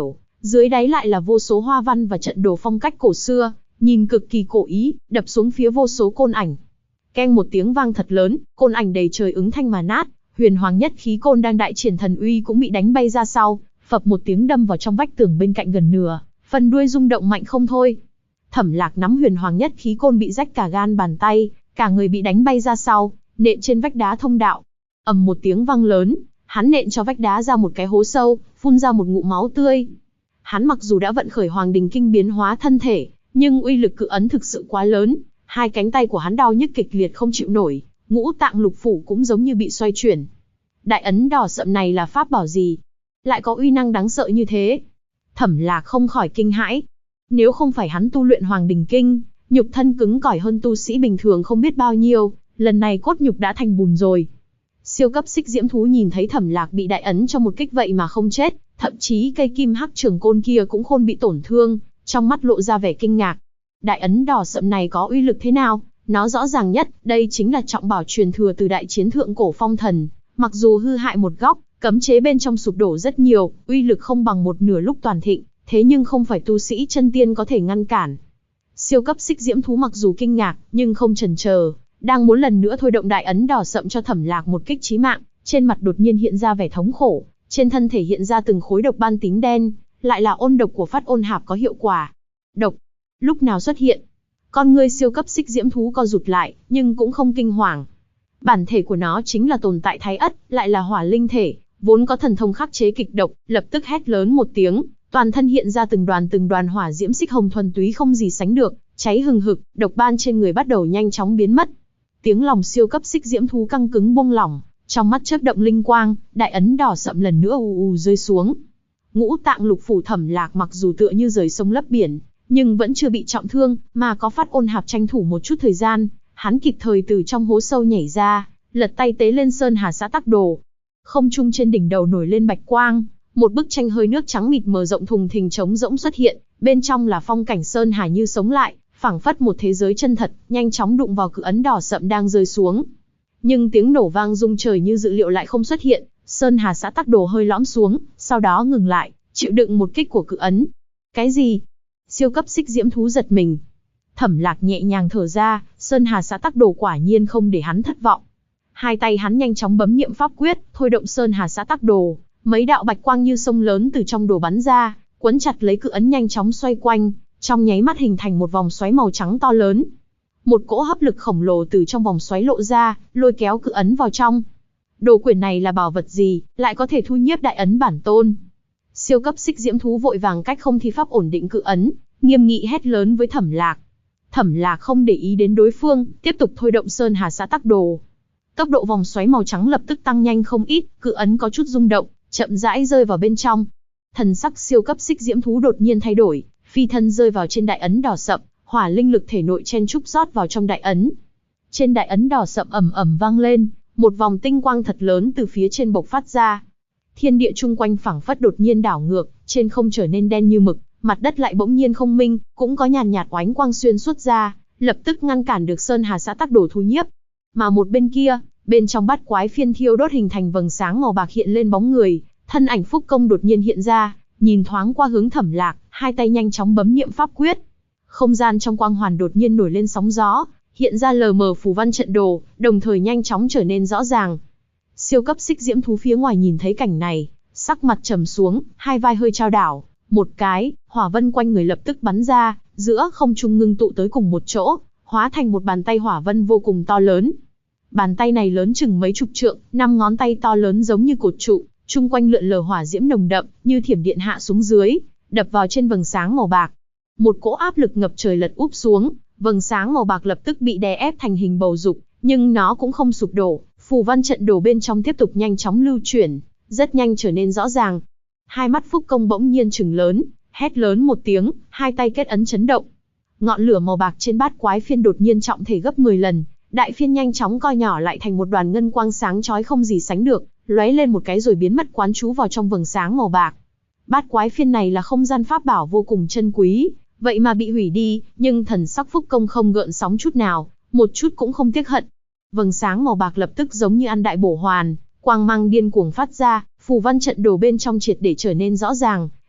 Dưới đáy lại là vô số hoa văn và trận đồ phong cách cổ xưa, nhìn cực kỳ cổ ý, đập xuống phía vô số côn ảnh. Keng một tiếng vang thật lớn, côn ảnh đầy trời ứng thanh mà nát, huyền hoàng nhất khí côn đang đại triển thần uy cũng bị đánh bay ra sau, phập một tiếng đâm vào trong vách tường bên cạnh gần nửa, phần đuôi rung động mạnh không thôi. Thẩm Lạc nắm huyền hoàng nhất khí côn bị rách cả gan bàn tay, cả người bị đánh bay ra sau, nện trên vách đá thông đạo. Ầm một tiếng vang lớn, hắn nện cho vách đá ra một cái hố sâu, phun ra một ngụm máu tươi. Hắn mặc dù đã vận khởi Hoàng Đình Kinh biến hóa thân thể, nhưng uy lực cự ấn thực sự quá lớn, hai cánh tay của hắn đau nhức kịch liệt không chịu nổi, ngũ tạng lục phủ cũng giống như bị xoay chuyển. Đại ấn đỏ sậm này là pháp bảo gì? Lại có uy năng đáng sợ như thế? Thẩm Lạc không khỏi kinh hãi. Nếu không phải hắn tu luyện Hoàng Đình Kinh, nhục thân cứng cỏi hơn tu sĩ bình thường không biết bao nhiêu, lần này cốt nhục đã thành bùn rồi. Siêu cấp xích diễm thú nhìn thấy Thẩm Lạc bị đại ấn cho một kích vậy mà không chết, thậm chí cây kim hắc trường côn kia cũng khôn bị tổn thương, trong mắt lộ ra vẻ kinh ngạc. Đại ấn đỏ sậm này có uy lực thế nào? Nó rõ ràng nhất, đây chính là trọng bảo truyền thừa từ đại chiến thượng cổ phong thần, mặc dù hư hại một góc, cấm chế bên trong sụp đổ rất nhiều, uy lực không bằng một nửa lúc toàn thịnh, thế nhưng không phải tu sĩ chân tiên có thể ngăn cản. Siêu cấp xích diễm thú mặc dù kinh ngạc, nhưng không chần chờ, đang muốn lần nữa thôi động đại ấn đỏ sậm cho Thẩm Lạc một kích chí mạng, trên mặt đột nhiên hiện ra vẻ thống khổ, trên thân thể hiện ra từng khối độc ban tím đen, lại là ôn độc của Phát Ôn Hạp có hiệu quả. Độc, lúc nào xuất hiện? Con ngươi siêu cấp xích diễm thú co rụt lại, nhưng cũng không kinh hoàng. Bản thể của nó chính là tồn tại thái ất, lại là hỏa linh thể, vốn có thần thông khắc chế kịch độc, lập tức hét lớn một tiếng, toàn thân hiện ra từng đoàn hỏa diễm xích hồng thuần túy không gì sánh được, cháy hừng hực, độc ban trên người bắt đầu nhanh chóng biến mất. Tiếng lòng siêu cấp xích diễm thú căng cứng buông lỏng, trong mắt chớp động linh quang, đại ấn đỏ sậm lần nữa rơi xuống. Ngũ tạng lục phủ Thẩm Lạc mặc dù tựa như rời sông lấp biển, nhưng vẫn chưa bị trọng thương, mà có Phát Ôn Hạp tranh thủ một chút thời gian, hắn kịp thời từ trong hố sâu nhảy ra, lật tay tế lên Sơn Hà Xã Tắc Đồ. Không trung trên đỉnh đầu nổi lên bạch quang, một bức tranh hơi nước trắng mịt mờ rộng thùng thình trống rỗng xuất hiện, bên trong là phong cảnh Sơn Hà như sống lại, phảng phất một thế giới chân thật, nhanh chóng đụng vào cự ấn đỏ sậm đang rơi xuống. Nhưng tiếng nổ vang rung trời như dự liệu lại không xuất hiện, Sơn Hà Xã Tắc Đồ hơi lõm xuống, sau đó ngừng lại, chịu đựng một kích của cự ấn. Cái gì? Siêu cấp xích diễm thú giật mình. Thẩm Lạc nhẹ nhàng thở ra, Sơn Hà Xã Tắc Đồ quả nhiên không để hắn thất vọng. Hai tay hắn nhanh chóng bấm niệm pháp quyết, thôi động Sơn Hà Xã Tắc Đồ, mấy đạo bạch quang như sông lớn từ trong đồ bắn ra, quấn chặt lấy cự ấn nhanh chóng xoay quanh, trong nháy mắt hình thành một vòng xoáy màu trắng to lớn. Một cỗ hấp lực khổng lồ từ trong vòng xoáy lộ ra, lôi kéo cự ấn vào trong. Đồ quyển này là bảo vật gì, lại có thể thu nhiếp đại ấn bản tôn? Siêu cấp xích diễm thú vội vàng cách không thi pháp ổn định cự ấn, nghiêm nghị hét lớn với Thẩm Lạc. Thẩm Lạc không để ý đến đối phương, tiếp tục thôi động Sơn Hà Xã Tắc Đồ. Tốc độ vòng xoáy màu trắng lập tức tăng nhanh không ít, cự ấn có chút rung động, chậm rãi rơi vào bên trong. Thần sắc siêu cấp xích diễm thú đột nhiên thay đổi, phi thân rơi vào trên đại ấn đỏ sậm, hỏa linh lực thể nội chen chúc rót vào trong đại ấn. Trên đại ấn đỏ sậm ầm ầm vang lên, một vòng tinh quang thật lớn từ phía trên bộc phát ra. Thiên địa chung quanh phảng phất đột nhiên đảo ngược, trên không trở nên đen như mực, mặt đất lại bỗng nhiên không minh, cũng có nhàn nhạt oánh quang xuyên suốt ra, lập tức ngăn cản được Sơn Hà Xã Tắc Đồ thu nhiếp. Mà một bên kia, bên trong bát quái phiên thiêu đốt hình thành vầng sáng màu bạc hiện lên bóng người, thân ảnh Phúc Công đột nhiên hiện ra, nhìn thoáng qua hướng Thẩm Lạc, hai tay nhanh chóng bấm niệm pháp quyết. Không gian trong quang hoàn đột nhiên nổi lên sóng gió, hiện ra lờ mờ phù văn trận đồ, đồng thời nhanh chóng trở nên rõ ràng. Siêu cấp xích diễm thú phía ngoài nhìn thấy cảnh này, sắc mặt trầm xuống, hai vai hơi chao đảo, một cái, hỏa vân quanh người lập tức bắn ra, giữa không trung ngưng tụ tới cùng một chỗ, hóa thành một bàn tay hỏa vân vô cùng to lớn. Bàn tay này lớn chừng mấy chục trượng, 5 ngón tay to lớn giống như cột trụ, chung quanh lượn lờ hỏa diễm nồng đậm, như thiểm điện hạ xuống dưới, đập vào trên vầng sáng màu bạc. Một cỗ áp lực ngập trời lật úp xuống, vầng sáng màu bạc lập tức bị đè ép thành hình bầu dục, nhưng nó cũng không sụp đổ, phù văn trận đồ bên trong tiếp tục nhanh chóng lưu chuyển, rất nhanh trở nên rõ ràng. Hai mắt Phúc Công bỗng nhiên trừng lớn, hét lớn một tiếng, hai tay kết ấn chấn động. Ngọn lửa màu bạc trên bát quái phiên đột nhiên trọng thể gấp 10 lần, đại phiên nhanh chóng co nhỏ lại thành một đoàn ngân quang sáng chói không gì sánh được, lóe lên một cái rồi biến mất quán trú vào trong vầng sáng màu bạc. Bát quái phiên này là không gian pháp bảo vô cùng chân quý, vậy mà bị hủy đi, nhưng thần sắc Phúc Công không gợn sóng chút nào, một chút cũng không tiếc hận. Vầng sáng màu bạc lập tức giống như ăn đại bổ hoàn, quang mang điên cuồng phát ra, phù văn trận đồ bên trong triệt để trở nên rõ ràng,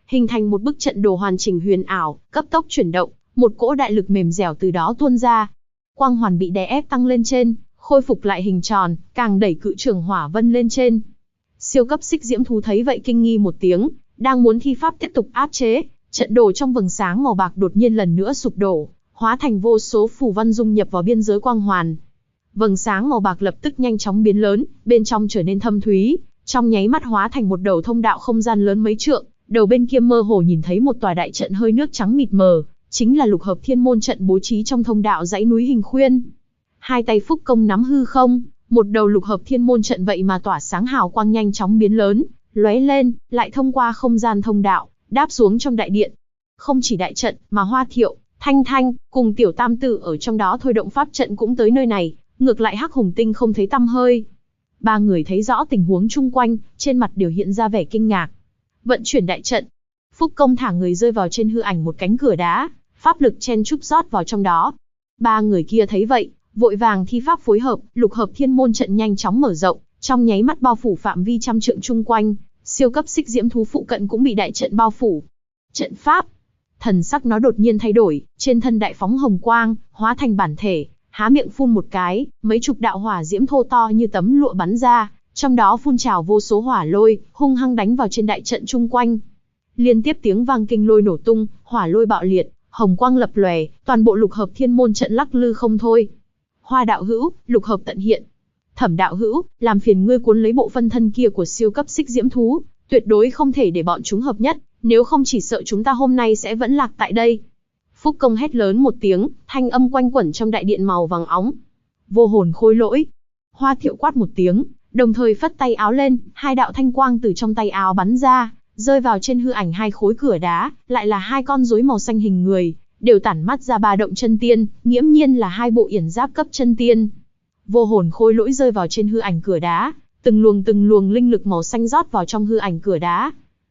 hình thành một bức trận đồ hoàn chỉnh huyền ảo, cấp tốc chuyển động, một cỗ đại lực mềm dẻo từ đó tuôn ra. Quang hoàn bị đè ép tăng lên trên, khôi phục lại hình tròn, càng đẩy cự trường hỏa vân lên trên. Siêu cấp xích diễm thú thấy vậy kinh nghi một tiếng, đang muốn thi pháp tiếp tục áp chế, trận đồ trong vầng sáng màu bạc đột nhiên lần nữa sụp đổ, hóa thành vô số phù văn dung nhập vào biên giới quang hoàn. Vầng sáng màu bạc lập tức nhanh chóng biến lớn, bên trong trở nên thâm thúy, trong nháy mắt hóa thành một đầu thông đạo không gian lớn mấy trượng, đầu bên kia mơ hồ nhìn thấy một tòa đại trận hơi nước trắng mịt mờ, chính là lục hợp thiên môn trận bố trí trong thông đạo dãy núi hình khuyên. Hai tay Phúc Công nắm hư không, một đầu lục hợp thiên môn trận vậy mà tỏa sáng hào quang nhanh chóng biến lớn, lóe lên, lại thông qua không gian thông đạo, đáp xuống trong đại điện. Không chỉ đại trận, mà Hoa Thiệu, Thanh Thanh, cùng Tiểu Tam Tử ở trong đó thôi động pháp trận cũng tới nơi này, ngược lại Hắc Hùng Tinh không thấy tăm hơi. Ba người thấy rõ tình huống chung quanh, trên mặt đều hiện ra vẻ kinh ngạc. Vận chuyển đại trận, Phúc Công thả người rơi vào trên hư ảnh một cánh cửa đá, pháp lực chen chúc rót vào trong đó. Ba người kia thấy vậy, vội vàng thi pháp phối hợp, lục hợp thiên môn trận nhanh chóng mở rộng, trong nháy mắt bao phủ phạm vi trăm trượng chung quanh, siêu cấp xích diễm thú phụ cận cũng bị đại trận bao phủ. Trận pháp, thần sắc nó đột nhiên thay đổi, trên thân đại phóng hồng quang, hóa thành bản thể, há miệng phun một cái, mấy chục đạo hỏa diễm thô to như tấm lụa bắn ra, trong đó phun trào vô số hỏa lôi, hung hăng đánh vào trên đại trận chung quanh. Liên tiếp tiếng vang kinh lôi nổ tung, hỏa lôi bạo liệt, hồng quang lập lòe, toàn bộ lục hợp thiên môn trận lắc lư không thôi. Hoa đạo hữu, lục hợp tận hiện. Thẩm đạo hữu, làm phiền ngươi cuốn lấy bộ phân thân kia của siêu cấp xích diễm thú, tuyệt đối không thể để bọn chúng hợp nhất, nếu không chỉ sợ chúng ta hôm nay sẽ vẫn lạc tại đây. Phúc Công hét lớn một tiếng, thanh âm quanh quẩn trong đại điện màu vàng óng. Vô hồn khôi lỗi. Hoa Thiệu quát một tiếng, đồng thời phất tay áo lên, hai đạo thanh quang từ trong tay áo bắn ra, rơi vào trên hư ảnh hai khối cửa đá, lại là hai con rối màu xanh hình người, đều tản mắt ra ba động chân tiên, nghiễm nhiên là hai bộ yển giáp cấp chân tiên. Vô hồn khôi lỗi rơi vào trên hư ảnh cửa đá, từng luồng linh lực màu xanh rót vào trong hư ảnh cửa đá.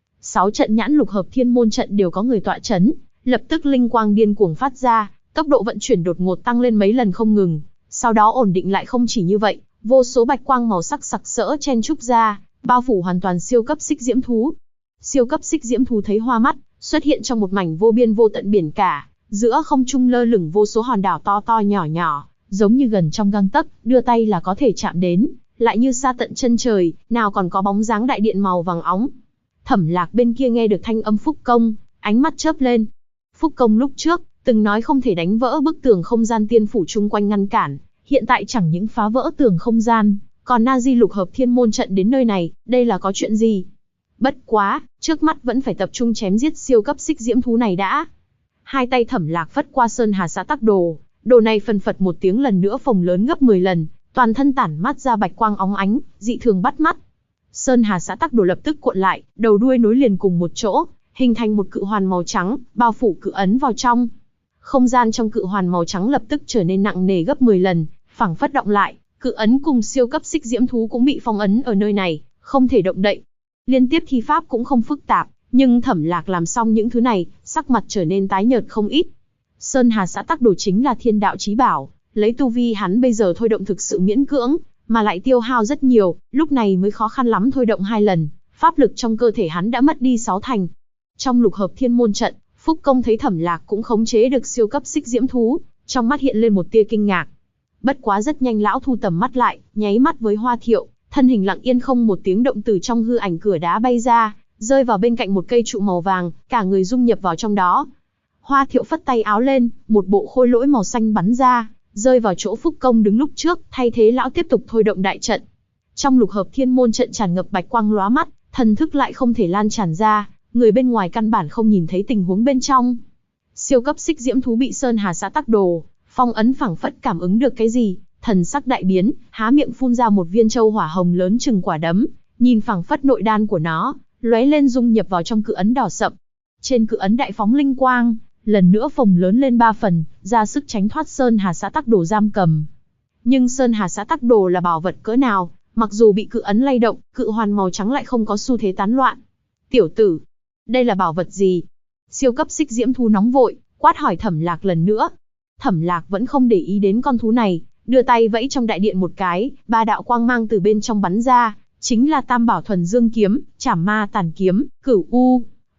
6 trận nhãn lục hợp thiên môn trận đều có người tọa chấn, lập tức linh quang điên cuồng phát ra, tốc độ vận chuyển đột ngột tăng lên mấy lần không ngừng, sau đó ổn định lại. Không chỉ như vậy, vô số bạch quang màu sắc sặc sỡ chen chúc ra, bao phủ hoàn toàn siêu cấp xích diễm thú. Siêu cấp xích diễm thú thấy hoa mắt, xuất hiện trong một mảnh vô biên vô tận biển cả, giữa không trung lơ lửng vô số hòn đảo to to nhỏ nhỏ, giống như gần trong gang tấc, đưa tay là có thể chạm đến, lại như xa tận chân trời, nào còn có bóng dáng đại điện màu vàng óng. Thẩm Lạc bên kia nghe được thanh âm Phúc Công, ánh mắt chớp lên. Phúc Công lúc trước từng nói không thể đánh vỡ bức tường không gian tiên phủ chung quanh ngăn cản, hiện tại chẳng những phá vỡ tường không gian, còn na di lục hợp thiên môn trận đến nơi này, đây là có chuyện gì? Bất quá, trước mắt vẫn phải tập trung chém giết siêu cấp xích diễm thú này đã. Hai tay Thẩm Lạc phất qua Sơn Hà Xã Tắc Đồ, đồ này phần phật một tiếng lần nữa phồng lớn gấp 10 lần, toàn thân tản mắt ra bạch quang óng ánh, dị thường bắt mắt. Sơn Hà Xã Tắc Đồ lập tức cuộn lại, đầu đuôi nối liền cùng một chỗ, hình thành một cự hoàn màu trắng, bao phủ cự ấn vào trong. Không gian trong cự hoàn màu trắng lập tức trở nên nặng nề gấp 10 lần, phảng phất động lại, cự ấn cùng siêu cấp xích diễm thú cũng bị phong ấn ở nơi này, không thể động đậy. Liên tiếp thi pháp cũng không phức tạp, nhưng Thẩm Lạc làm xong những thứ này, sắc mặt trở nên tái nhợt không ít. Sơn Hà Xã Tắc Đồ chính là thiên đạo chí bảo, lấy tu vi hắn bây giờ thôi động thực sự miễn cưỡng, mà lại tiêu hao rất nhiều, lúc này mới khó khăn lắm thôi động 2 lần, pháp lực trong cơ thể hắn đã mất đi 6 thành. Trong lục hợp thiên môn trận, Phúc Công thấy Thẩm Lạc cũng khống chế được siêu cấp xích diễm thú, trong mắt hiện lên một tia kinh ngạc. Bất quá rất nhanh lão thu tầm mắt lại, nháy mắt với Hoa Thiệu, thân hình lặng yên không một tiếng động từ trong hư ảnh cửa đá bay ra, rơi vào bên cạnh một cây trụ màu vàng, cả người dung nhập vào trong đó. Hoa Thiệu phất tay áo lên, một bộ khôi lỗi màu xanh bắn ra, rơi vào chỗ Phúc Công đứng lúc trước, thay thế lão tiếp tục thôi động đại trận. Trong lục hợp thiên môn trận tràn ngập bạch quang lóa mắt, thần thức lại không thể lan tràn ra, người bên ngoài căn bản không nhìn thấy tình huống bên trong. Siêu cấp xích diễm thú bị Sơn Hà Xã Tắc Đồ phong ấn phảng phất cảm ứng được cái gì, thần sắc đại biến, há miệng phun ra một viên châu hỏa hồng lớn chừng quả đấm, nhìn phảng phất nội đan của nó, lóe lên dung nhập vào trong cự ấn đỏ sậm. Trên cự ấn đại phóng linh quang, lần nữa phồng lớn lên 3 phần, ra sức tránh thoát Sơn Hà Xã Tắc Đồ giam cầm. Nhưng Sơn Hà Xã Tắc Đồ là bảo vật cỡ nào, mặc dù bị cự ấn lay động, cự hoàn màu trắng lại không có xu thế tán loạn. Tiểu tử, đây là bảo vật gì? Siêu cấp xích diễm thú nóng vội, quát hỏi Thẩm Lạc lần nữa. Thẩm Lạc vẫn không để ý đến con thú này, đưa tay vẫy trong đại điện một cái, 3 đạo quang mang từ bên trong bắn ra, chính là Tam Bảo Thuần Dương kiếm, Trảm Ma Tàn kiếm, Cửu U,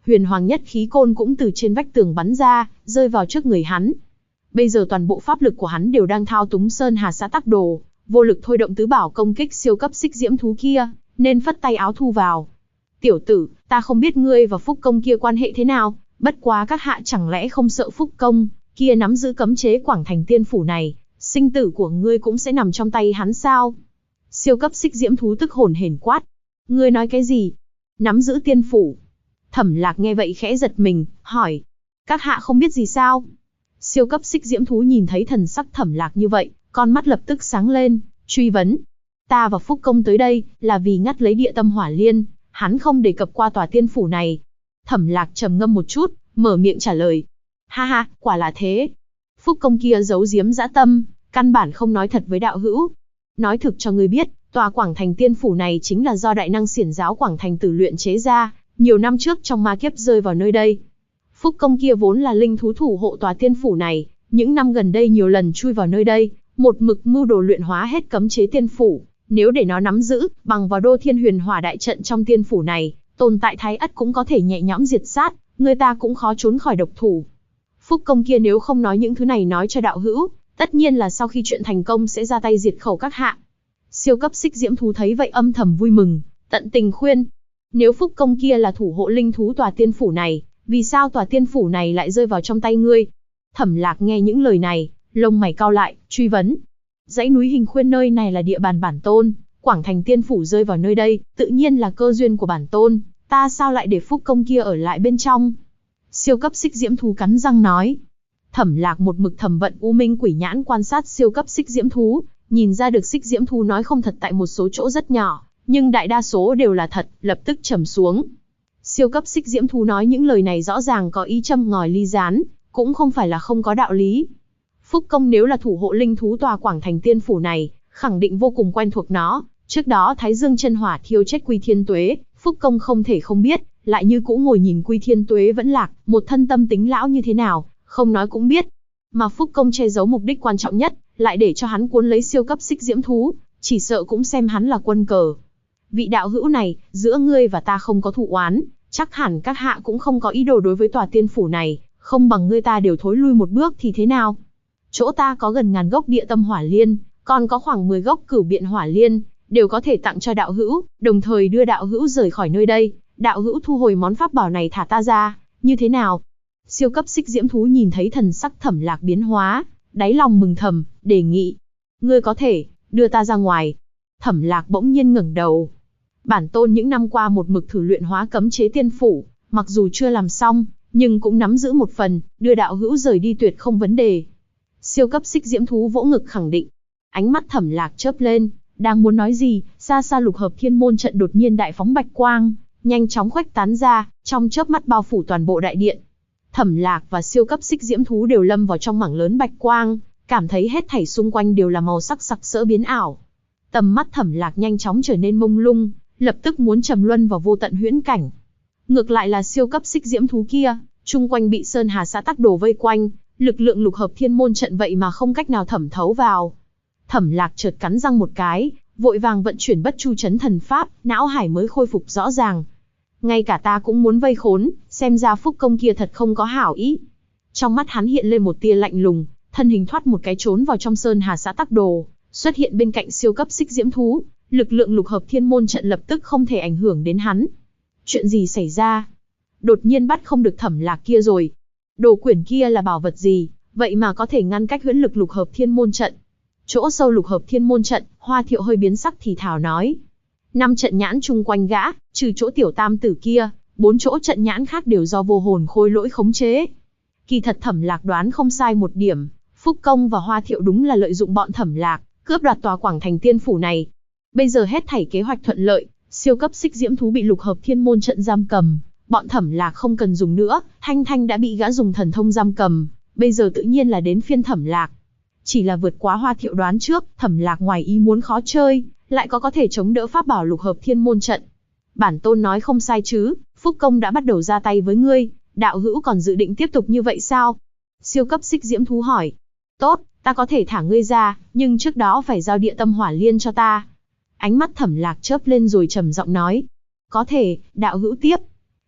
huyền hoàng nhất khí côn cũng từ trên vách tường bắn ra, rơi vào trước người hắn. Bây giờ toàn bộ pháp lực của hắn đều đang thao túng Sơn Hà Xã Tắc Đồ, vô lực thôi động tứ bảo công kích siêu cấp xích diễm thú kia, nên phất tay áo thu vào. Tiểu tử, ta không biết ngươi và Phúc Công kia quan hệ thế nào, bất quá các hạ chẳng lẽ không sợ Phúc Công kia nắm giữ cấm chế Quảng Thành Tiên Phủ này, sinh tử của ngươi cũng sẽ nằm trong tay hắn sao? Siêu cấp xích diễm thú tức hồn hển quát. Ngươi nói cái gì? Nắm giữ tiên phủ? Thẩm Lạc nghe vậy khẽ giật mình, hỏi. Các hạ không biết gì sao? Siêu cấp xích diễm thú nhìn thấy thần sắc Thẩm Lạc như vậy, con mắt lập tức sáng lên, truy vấn. Ta và Phúc Công tới đây, là vì ngắt lấy địa tâm hỏa liên, hắn không đề cập qua tòa tiên phủ này. Thẩm Lạc trầm ngâm một chút, mở miệng trả lời. Ha ha, quả là thế. Phúc Công kia giấu giếm dã tâm, căn bản không nói thật với đạo hữu. Nói thực cho ngươi biết, tòa Quảng Thành Tiên Phủ này chính là do đại năng xiển giáo Quảng Thành Tử luyện chế ra, nhiều năm trước trong ma kiếp rơi vào nơi đây. Phúc Công kia vốn là linh thú thủ hộ tòa tiên phủ này, những năm gần đây nhiều lần chui vào nơi đây, một mực mưu đồ luyện hóa hết cấm chế tiên phủ. Nếu để nó nắm giữ, bằng vào Đô Thiên Huyền Hỏa đại trận trong tiên phủ này, tồn tại thái ất cũng có thể nhẹ nhõm diệt sát, người ta cũng khó trốn khỏi độc thủ. Phúc Công kia nếu không nói những thứ này nói cho đạo hữu, tất nhiên là sau khi chuyện thành công sẽ ra tay diệt khẩu các hạ. Siêu cấp xích diễm thú thấy vậy âm thầm vui mừng, tận tình khuyên. Nếu Phúc Công kia là thủ hộ linh thú tòa tiên phủ này, vì sao tòa tiên phủ này lại rơi vào trong tay ngươi? Thẩm Lạc nghe những lời này, lông mày cau lại, truy vấn. Dãy núi Hình Khuyên nơi này là địa bàn bản tôn, Quảng Thành Tiên Phủ rơi vào nơi đây, tự nhiên là cơ duyên của bản tôn, ta sao lại để Phúc Công kia ở lại bên trong? Siêu cấp xích diễm thú cắn răng nói. Thẩm Lạc một mực thẩm vận u minh quỷ nhãn quan sát siêu cấp xích diễm thú, nhìn ra được xích diễm thú nói không thật tại một số chỗ rất nhỏ, nhưng đại đa số đều là thật, lập tức trầm xuống. Siêu cấp xích diễm thú nói những lời này rõ ràng có ý châm ngòi ly gián, cũng không phải là không có đạo lý. Phúc Công nếu là thủ hộ linh thú tòa Quảng Thành Tiên Phủ này, khẳng định vô cùng quen thuộc nó. Trước đó Thái Dương chân hỏa thiêu chết Quy Thiên Tuế, Phúc Công không thể không biết, lại như cũ ngồi nhìn Quy Thiên Tuế vẫn lạc, một thân tâm tính lão như thế nào, không nói cũng biết. Mà Phúc Công che giấu mục đích quan trọng nhất, lại để cho hắn cuốn lấy siêu cấp xích diễm thú, chỉ sợ cũng xem hắn là quân cờ. Vị đạo hữu này, giữa ngươi và ta không có thù oán, chắc hẳn các hạ cũng không có ý đồ đối với tòa tiên phủ này, không bằng ngươi ta đều thối lui một bước thì thế nào? Chỗ ta có gần ngàn gốc địa tâm hỏa liên, còn có khoảng 10 gốc cửu biện hỏa liên, đều có thể tặng cho đạo hữu, đồng thời đưa đạo hữu rời khỏi nơi đây, đạo hữu thu hồi món pháp bảo này thả ta ra, như thế nào? Siêu cấp xích diễm thú nhìn thấy thần sắc Thẩm Lạc biến hóa, đáy lòng mừng thầm, đề nghị. Ngươi có thể, đưa ta ra ngoài. Thẩm Lạc bỗng nhiên ngẩng đầu. Bản tôn những năm qua một mực thử luyện hóa cấm chế tiên phủ, mặc dù chưa làm xong, nhưng cũng nắm giữ một phần, đưa đạo hữu rời đi tuyệt không vấn đề. Siêu cấp xích diễm thú vỗ ngực khẳng định. Ánh mắt Thẩm Lạc chớp lên, đang muốn nói gì, xa xa lục hợp thiên môn trận đột nhiên đại phóng bạch quang, nhanh chóng khuếch tán ra, trong chớp mắt bao phủ toàn bộ đại điện. Thẩm Lạc và siêu cấp xích diễm thú đều lâm vào trong mảng lớn bạch quang, cảm thấy hết thảy xung quanh đều là màu sắc sặc sỡ biến ảo. Tầm mắt Thẩm Lạc nhanh chóng trở nên mông lung, lập tức muốn trầm luân vào vô tận huyễn cảnh. Ngược lại là siêu cấp xích diễm thú kia, chung quanh bị Sơn Hà Xã Tắc Đồ vây quanh, lực lượng lục hợp thiên môn trận vậy mà không cách nào thẩm thấu vào. Thẩm Lạc chợt cắn răng một cái, vội vàng vận chuyển bất chu chấn thần pháp, não hải mới khôi phục rõ ràng. Ngay cả ta cũng muốn vây khốn, xem ra Phúc Công kia thật không có hảo ý. Trong mắt hắn hiện lên một tia lạnh lùng, thân hình thoát một cái trốn vào trong Sơn Hà Xã Tắc Đồ, xuất hiện bên cạnh siêu cấp xích diễm thú, lực lượng lục hợp thiên môn trận lập tức không thể ảnh hưởng đến hắn. Chuyện gì xảy ra? Đột nhiên bắt không được Thẩm Lạc kia rồi. Đồ quyển kia là bảo vật gì, vậy mà có thể ngăn cách huyễn lực lục hợp thiên môn trận? Chỗ sâu lục hợp thiên môn trận, Hoa Thiệu hơi biến sắc thì thào nói. 5 trận nhãn chung quanh gã, trừ chỗ tiểu tam tử kia, 4 chỗ trận nhãn khác đều do vô hồn khôi lỗi khống chế. Kỳ thật Thẩm Lạc đoán không sai một điểm, Phúc Công và Hoa Thiệu đúng là lợi dụng bọn Thẩm Lạc, cướp đoạt tòa Quảng Thành Tiên Phủ này. Bây giờ hết thảy kế hoạch thuận lợi, siêu cấp xích diễm thú bị lục hợp thiên môn trận giam cầm, bọn Thẩm Lạc không cần dùng nữa, Thanh Thanh đã bị gã dùng thần thông giam cầm, bây giờ tự nhiên là đến phiên Thẩm Lạc. Chỉ là vượt quá Hoa Thiệu đoán trước, Thẩm Lạc ngoài ý muốn khó chơi, lại có thể chống đỡ pháp bảo lục hợp thiên môn trận. Bản tôn nói không sai chứ, Phúc Công đã bắt đầu ra tay với ngươi, đạo hữu còn dự định tiếp tục như vậy sao? Siêu cấp xích diễm thú hỏi. Tốt, ta có thể thả ngươi ra, nhưng trước đó phải giao địa tâm hỏa liên cho ta. Ánh mắt Thẩm Lạc chớp lên rồi trầm giọng nói. Có thể, đạo hữu tiếp.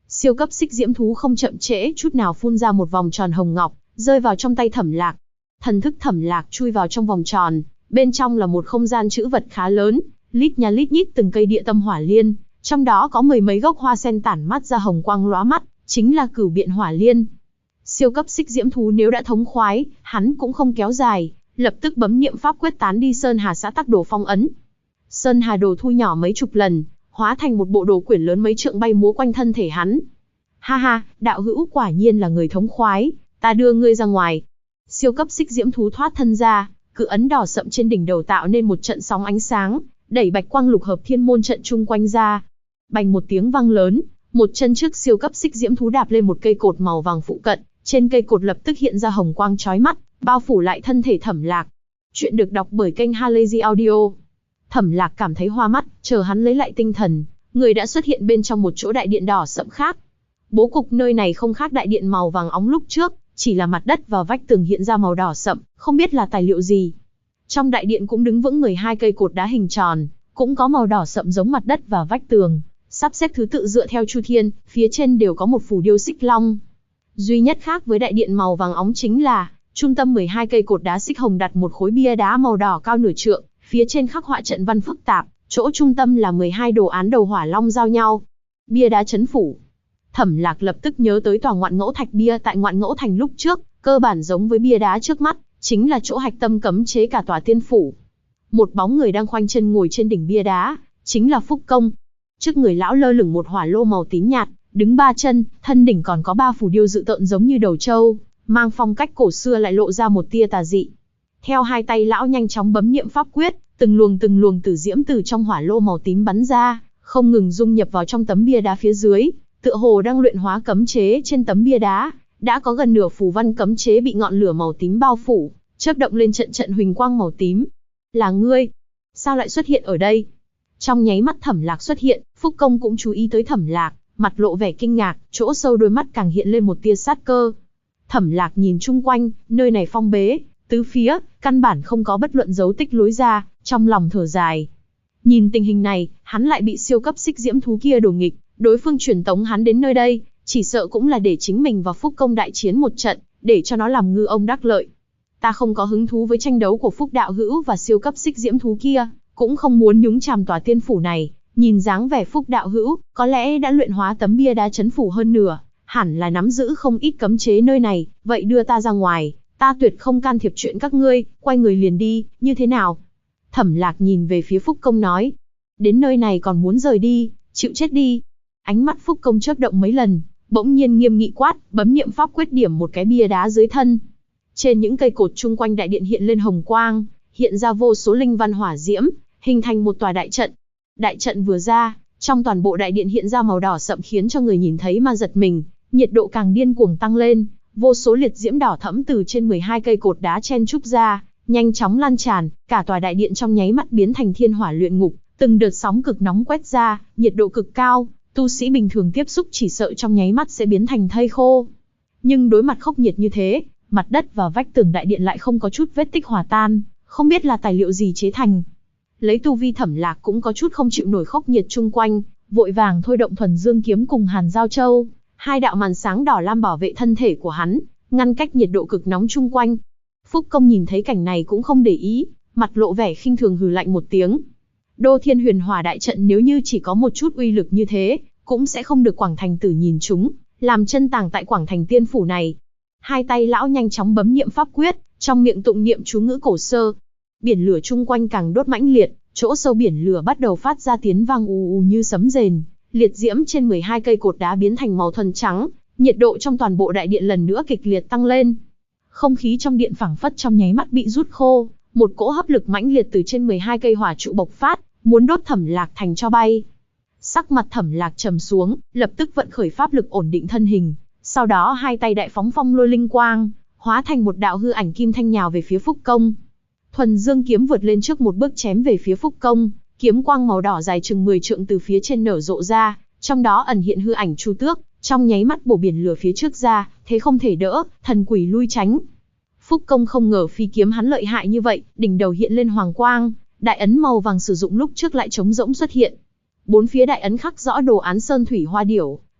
Siêu cấp xích diễm thú không chậm trễ chút nào phun ra một vòng tròn hồng ngọc, rơi vào trong tay Thẩm Lạc. Thần thức Thẩm Lạc chui vào trong vòng tròn, bên trong là một không gian trữ vật khá lớn, lít nha lít nhít từng cây địa tâm hỏa liên, trong đó có mười mấy gốc hoa sen tản mát ra hồng quang lóa mắt, chính là Cửu Biện Hỏa Liên. Siêu cấp xích diễm thú nếu đã thống khoái, hắn cũng không kéo dài, lập tức bấm niệm pháp quyết tán đi Sơn Hà Xã Tắc Đồ phong ấn. Sơn Hà Đồ thu nhỏ mấy chục lần, hóa thành một bộ đồ quyển lớn mấy trượng bay múa quanh thân thể hắn. Ha ha, đạo hữu quả nhiên là người thống khoái, ta đưa ngươi ra ngoài. Siêu cấp xích diễm thú thoát thân ra, cự ấn đỏ sậm trên đỉnh đầu tạo nên một trận sóng ánh sáng, đẩy bạch quang lục hợp thiên môn trận chung quanh ra. Bành một tiếng vang lớn, một chân trước siêu cấp xích diễm thú đạp lên một cây cột màu vàng phụ cận, trên cây cột lập tức hiện ra hồng quang chói mắt, bao phủ lại thân thể Thẩm Lạc. Chuyện được đọc bởi kênh Halazy Audio. Thẩm Lạc cảm thấy hoa mắt, chờ hắn lấy lại tinh thần, người đã xuất hiện bên trong một chỗ đại điện đỏ sậm khác. Bố cục nơi này không khác đại điện màu vàng óng lúc trước, chỉ là mặt đất và vách tường hiện ra màu đỏ sậm, không biết là tài liệu gì. Trong đại điện cũng đứng vững 12 cây cột đá hình tròn, cũng có màu đỏ sậm giống mặt đất và vách tường, sắp xếp thứ tự dựa theo chu thiên, phía trên đều có một phù điêu xích long. Duy nhất khác với đại điện màu vàng óng chính là, trung tâm 12 cây cột đá xích hồng đặt một khối bia đá màu đỏ cao nửa trượng, phía trên khắc họa trận văn phức tạp, chỗ trung tâm là 12 đồ án đầu hỏa long giao nhau. Bia đá chấn phủ. Thẩm Lạc lập tức nhớ tới tòa Ngoạn Ngẫu Thạch bia tại Ngoạn Ngẫu Thành lúc trước, cơ bản giống với bia đá trước mắt, chính là chỗ hạch tâm cấm chế cả tòa tiên phủ. Một bóng người đang khoanh chân ngồi trên đỉnh bia đá, chính là Phúc Công. Trước người lão lơ lửng một hỏa lô màu tím nhạt, đứng ba chân, thân đỉnh còn có ba phù điêu dự tợn giống như đầu trâu, mang phong cách cổ xưa lại lộ ra một tia tà dị. Theo hai tay lão nhanh chóng bấm niệm pháp quyết, từng luồng tử diễm từ trong hỏa lô màu tím bắn ra, không ngừng dung nhập vào trong tấm bia đá phía dưới, tựa hồ đang luyện hóa cấm chế trên tấm bia đá. Đã có gần nửa phù văn cấm chế bị ngọn lửa màu tím bao phủ, chớp động lên trận trận huỳnh quang màu tím. Là ngươi? Sao lại xuất hiện ở đây? Trong nháy mắt Thẩm Lạc xuất hiện, Phúc Công cũng chú ý tới Thẩm Lạc, mặt lộ vẻ kinh ngạc, chỗ sâu đôi mắt càng hiện lên một tia sát cơ. Thẩm Lạc nhìn chung quanh, nơi này phong bế, tứ phía, căn bản không có bất luận dấu tích lối ra, trong lòng thở dài. Nhìn tình hình này, hắn lại bị siêu cấp xích diễm thú kia đổ nghịch, đối phương truyền tống hắn đến nơi đây, chỉ sợ cũng là để chính mình và Phúc Công đại chiến một trận, để cho nó làm ngư ông đắc lợi. Ta không có hứng thú với tranh đấu của Phúc đạo hữu và siêu cấp xích diễm thú kia, cũng không muốn nhúng chàm tòa tiên phủ này. Nhìn dáng vẻ Phúc đạo hữu, có lẽ đã luyện hóa tấm bia đá chấn phủ hơn nửa, hẳn là nắm giữ không ít cấm chế nơi này, vậy đưa ta ra ngoài, ta tuyệt không can thiệp chuyện các ngươi, quay người liền đi, như thế nào? Thẩm Lạc nhìn về phía Phúc Công nói, đến nơi này còn muốn rời đi, chịu chết đi. Ánh mắt Phúc Công chớp động mấy lần, bỗng nhiên nghiêm nghị quát, bấm niệm pháp quyết điểm một cái bia đá dưới thân. Trên những cây cột chung quanh đại điện hiện lên hồng quang, hiện ra vô số linh văn hỏa diễm, hình thành một tòa đại trận. Đại trận vừa ra, trong toàn bộ đại điện hiện ra màu đỏ sậm khiến cho người nhìn thấy mà giật mình, nhiệt độ càng điên cuồng tăng lên, vô số liệt diễm đỏ thẫm từ trên 12 cây cột đá chen chúc ra, nhanh chóng lan tràn, cả tòa đại điện trong nháy mắt biến thành thiên hỏa luyện ngục, từng đợt sóng cực nóng quét ra, nhiệt độ cực cao, tu sĩ bình thường tiếp xúc chỉ sợ trong nháy mắt sẽ biến thành thây khô. Nhưng đối mặt khốc nhiệt như thế, mặt đất và vách tường đại điện lại không có chút vết tích hòa tan, không biết là tài liệu gì chế thành. Lấy tu vi Thẩm Lạc cũng có chút không chịu nổi khốc nhiệt chung quanh, vội vàng thôi động Thuần Dương kiếm cùng Hàn Giao Châu, hai đạo màn sáng đỏ lam bảo vệ thân thể của hắn, ngăn cách nhiệt độ cực nóng chung quanh. Phúc Công nhìn thấy cảnh này cũng không để ý, mặt lộ vẻ khinh thường hừ lạnh một tiếng. Đô Thiên Huyền Hỏa đại trận nếu như chỉ có một chút uy lực như thế, cũng sẽ không được Quảng Thành Tử nhìn chúng, làm chân tàng tại Quảng Thành Tiên phủ này. Hai tay lão nhanh chóng bấm niệm pháp quyết, trong miệng tụng niệm chú ngữ cổ xưa. Biển lửa chung quanh càng đốt mãnh liệt, chỗ sâu biển lửa bắt đầu phát ra tiếng vang ù ù như sấm rền, liệt diễm trên 12 cây cột đá biến thành màu thuần trắng, nhiệt độ trong toàn bộ đại điện lần nữa kịch liệt tăng lên. Không khí trong điện phảng phất trong nháy mắt bị rút khô, một cỗ hấp lực mãnh liệt từ trên 12 cây hỏa trụ bộc phát, muốn đốt Thẩm Lạc thành tro bay. Sắc mặt Thẩm Lạc trầm xuống, lập tức vận khởi pháp lực ổn định thân hình, sau đó hai tay đại phóng phong lôi linh quang, hóa thành một đạo hư ảnh kim thanh nhào về phía Phúc Công. Thuần Dương kiếm vượt lên trước một bước chém về phía Phúc Công, kiếm quang màu đỏ dài chừng 10 trượng từ phía trên nở rộ ra, trong đó ẩn hiện hư ảnh Chu Tước, trong nháy mắt bổ biển lửa phía trước ra, thế không thể đỡ, thần quỷ lui tránh. Phúc Công không ngờ phi kiếm hắn lợi hại như vậy, đỉnh đầu hiện lên hoàng quang, đại ấn màu vàng sử dụng lúc trước lại trống rỗng xuất hiện. Bốn phía đại ấn khắc rõ đồ án sơn thủy hoa điểu,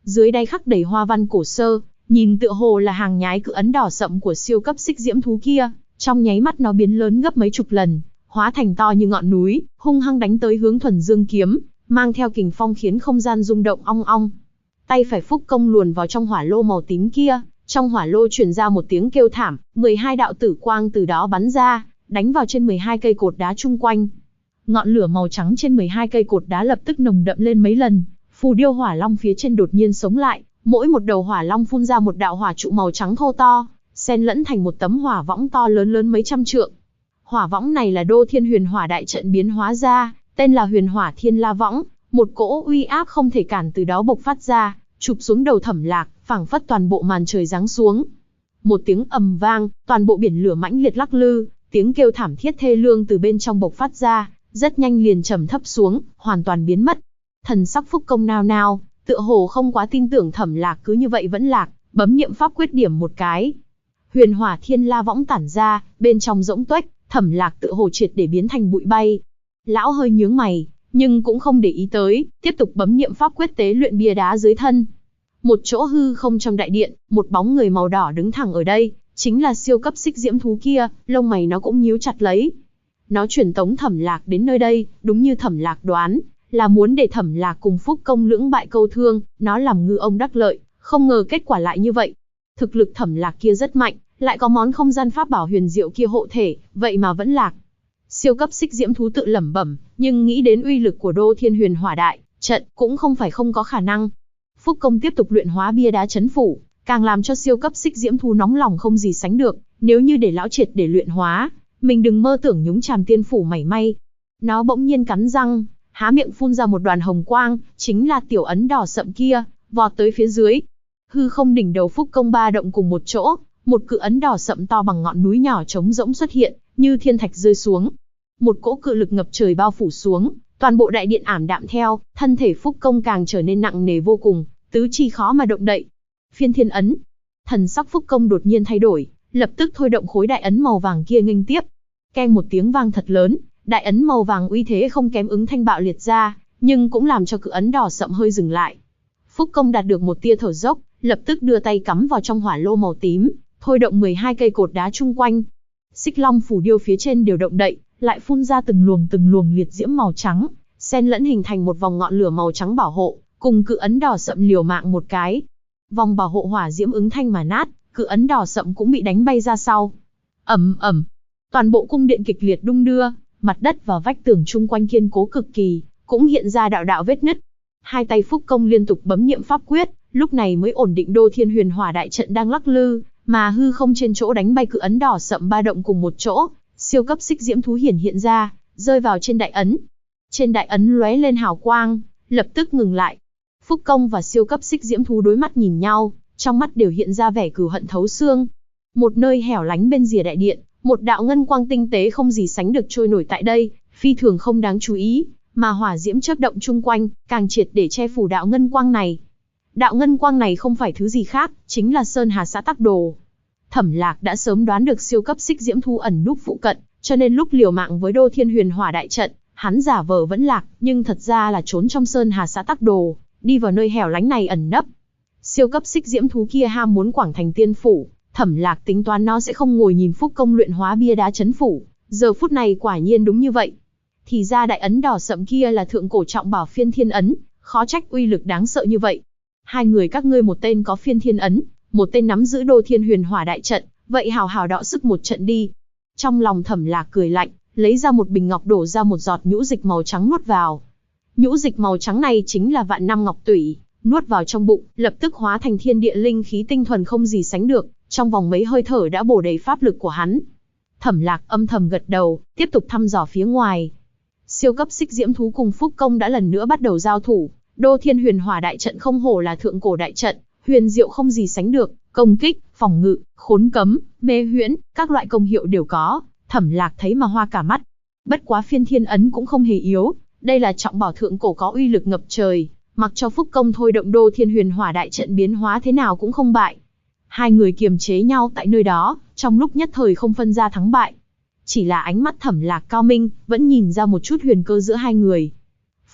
dưới đáy khắc đầy hoa văn cổ sơ, nhìn tựa hồ là hàng nhái cự ấn đỏ sậm của siêu cấp xích diễm thú kia, trong nháy mắt nó biến lớn gấp mấy chục lần, hóa thành to như ngọn núi, hung hăng đánh tới hướng Thuần Dương kiếm, mang theo kình phong khiến không gian rung động ong ong. Tay phải Phúc Công luồn vào trong hỏa lô màu tím kia, trong hỏa lô truyền ra một tiếng kêu thảm, 12 đạo tử quang từ đó bắn ra, đánh vào trên 12 cây cột đá chung quanh. Ngọn lửa màu trắng trên 12 cây cột đá lập tức nồng đậm lên mấy lần, phù điêu hỏa long phía trên đột nhiên sống lại, mỗi một đầu hỏa long phun ra một đạo hỏa trụ màu trắng thô to, xen lẫn thành một tấm hỏa võng to lớn lớn mấy trăm trượng. Hỏa võng này là Đô Thiên Huyền Hỏa đại trận biến hóa ra, tên là Huyền Hỏa Thiên La võng, một cỗ uy áp không thể cản từ đó bộc phát ra, chụp xuống đầu Thẩm Lạc, phảng phất toàn bộ màn trời giáng xuống. Một tiếng ầm vang, toàn bộ biển lửa mãnh liệt lắc lư, tiếng kêu thảm thiết thê lương từ bên trong bộc phát ra, rất nhanh liền trầm thấp xuống, hoàn toàn biến mất. Thần sắc Phúc Công nao nao, tựa hồ không quá tin tưởng Thẩm Lạc cứ như vậy vẫn lạc, bấm niệm pháp quyết điểm một cái. Huyền Hỏa Thiên La võng tản ra, bên trong rỗng tuếch, Thẩm Lạc tựa hồ triệt để biến thành bụi bay. Lão hơi nhướng mày, nhưng cũng không để ý tới, tiếp tục bấm niệm pháp quyết tế luyện bia đá dưới thân. Một chỗ hư không trong đại điện, một bóng người màu đỏ đứng thẳng ở đây, chính là siêu cấp xích diễm thú kia, lông mày nó cũng nhíu chặt lấy. Nó truyền tống Thẩm Lạc đến nơi đây, đúng như Thẩm Lạc đoán, là muốn để Thẩm Lạc cùng Phúc Công lưỡng bại câu thương, nó làm ngư ông đắc lợi, không ngờ kết quả lại như vậy. Thực lực Thẩm Lạc kia rất mạnh, lại có món không gian pháp bảo huyền diệu kia hộ thể, vậy mà vẫn lạc. Siêu cấp xích diễm thú tự lẩm bẩm, nhưng nghĩ đến uy lực của Đô Thiên Huyền Hỏa đại trận, cũng không phải không có khả năng. Phúc Công tiếp tục luyện hóa bia đá chấn phủ, càng làm cho siêu cấp xích diễm thú nóng lòng không gì sánh được, nếu như để lão triệt để luyện hóa, mình đừng mơ tưởng nhúng chàm tiên phủ mảy may. Nó bỗng nhiên cắn răng, há miệng phun ra một đoàn hồng quang, chính là tiểu ấn đỏ sậm kia, vọt tới phía dưới. Hư không đỉnh đầu Phúc Công ba động cùng một chỗ, một cự ấn đỏ sậm to bằng ngọn núi nhỏ trống rỗng xuất hiện, như thiên thạch rơi xuống. Một cỗ cự lực ngập trời bao phủ xuống, toàn bộ đại điện ảm đạm theo, thân thể Phúc Công càng trở nên nặng nề vô cùng, tứ chi khó mà động đậy. Phiên thiên ấn. Thần sắc Phúc Công đột nhiên thay đổi, lập tức thôi động khối đại ấn màu vàng kia nghênh tiếp. Keng một tiếng vang thật lớn, đại ấn màu vàng uy thế không kém ứng thanh bạo liệt ra, nhưng cũng làm cho cự ấn đỏ sậm hơi dừng lại. Phúc Công đạt được một tia thở dốc, lập tức đưa tay cắm vào trong hỏa lô màu tím, thôi động 12 cây cột đá chung quanh. Xích long phù điêu phía trên đều động đậy, lại phun ra từng luồng liệt diễm màu trắng, xen lẫn hình thành một vòng ngọn lửa màu trắng bảo hộ, cùng cự ấn đỏ sậm liều mạng một cái. Vòng bảo hộ hỏa diễm ứng thanh mà nát, cự ấn đỏ sậm cũng bị đánh bay ra sau. Ầm ầm, toàn bộ cung điện kịch liệt đung đưa, mặt đất và vách tường chung quanh kiên cố cực kỳ, cũng hiện ra đạo đạo vết nứt. Hai tay Phúc Công liên tục bấm niệm pháp quyết, lúc này mới ổn định Đô Thiên Huyền Hỏa đại trận đang lắc lư, mà hư không trên chỗ đánh bay cự ấn đỏ sậm ba động cùng một chỗ, siêu cấp xích diễm thú hiện ra, rơi vào trên đại ấn. Trên đại ấn lóe lên hào quang, lập tức ngừng lại. Phúc Công và siêu cấp xích diễm thú đối mắt nhìn nhau, trong mắt đều hiện ra vẻ cừu hận thấu xương. Một nơi hẻo lánh bên rìa đại điện, một đạo ngân quang tinh tế không gì sánh được trôi nổi tại đây, phi thường không đáng chú ý, mà hỏa diễm chớp động chung quanh, càng triệt để che phủ đạo ngân quang này. Đạo ngân quang này không phải thứ gì khác, chính là Sơn Hà Xã Tắc Đồ. Thẩm Lạc đã sớm đoán được siêu cấp xích diễm thú ẩn núp phụ cận, cho nên lúc liều mạng với Đô Thiên Huyền Hỏa đại trận, hắn giả vờ vẫn lạc, nhưng thật ra là trốn trong Sơn Hà Xã Tắc Đồ, đi vào nơi hẻo lánh này ẩn nấp. Siêu cấp xích diễm thú kia ham muốn quảng thành tiên phủ, Thẩm Lạc tính toán nó sẽ không ngồi nhìn Phúc Công luyện hóa bia đá chấn phủ, giờ phút này quả nhiên đúng như vậy. Thì ra đại ấn đỏ sậm kia là thượng cổ trọng bảo phiên thiên ấn, khó trách uy lực đáng sợ như vậy. Hai người các ngươi một tên có phiên thiên ấn, một tên nắm giữ Đô Thiên Huyền Hỏa đại trận, vậy hào hào đọ sức một trận đi. Trong lòng Thẩm Lạc cười lạnh, lấy ra một bình ngọc đổ ra một giọt nhũ dịch màu trắng nuốt vào. Nhũ dịch màu trắng này chính là vạn năm ngọc tủy, nuốt vào trong bụng, lập tức hóa thành thiên địa linh khí tinh thuần không gì sánh được, trong vòng mấy hơi thở đã bổ đầy pháp lực của hắn. Thẩm Lạc âm thầm gật đầu, tiếp tục thăm dò phía ngoài. Siêu cấp xích diễm thú cùng Phúc Công đã lần nữa bắt đầu giao thủ. Đô Thiên Huyền Hỏa đại trận không hổ là thượng cổ đại trận, huyền diệu không gì sánh được, công kích, phòng ngự, khốn cấm, mê huyễn, các loại công hiệu đều có. Thẩm Lạc thấy mà hoa cả mắt. Bất quá phiên thiên ấn cũng không hề yếu, đây là trọng bảo thượng cổ có uy lực ngập trời, mặc cho Phúc Công thôi động Đô Thiên Huyền Hỏa đại trận biến hóa thế nào cũng không bại. Hai người kiềm chế nhau tại nơi đó, trong lúc nhất thời không phân ra thắng bại. Chỉ là ánh mắt Thẩm Lạc cao minh, vẫn nhìn ra một chút huyền cơ giữa hai người.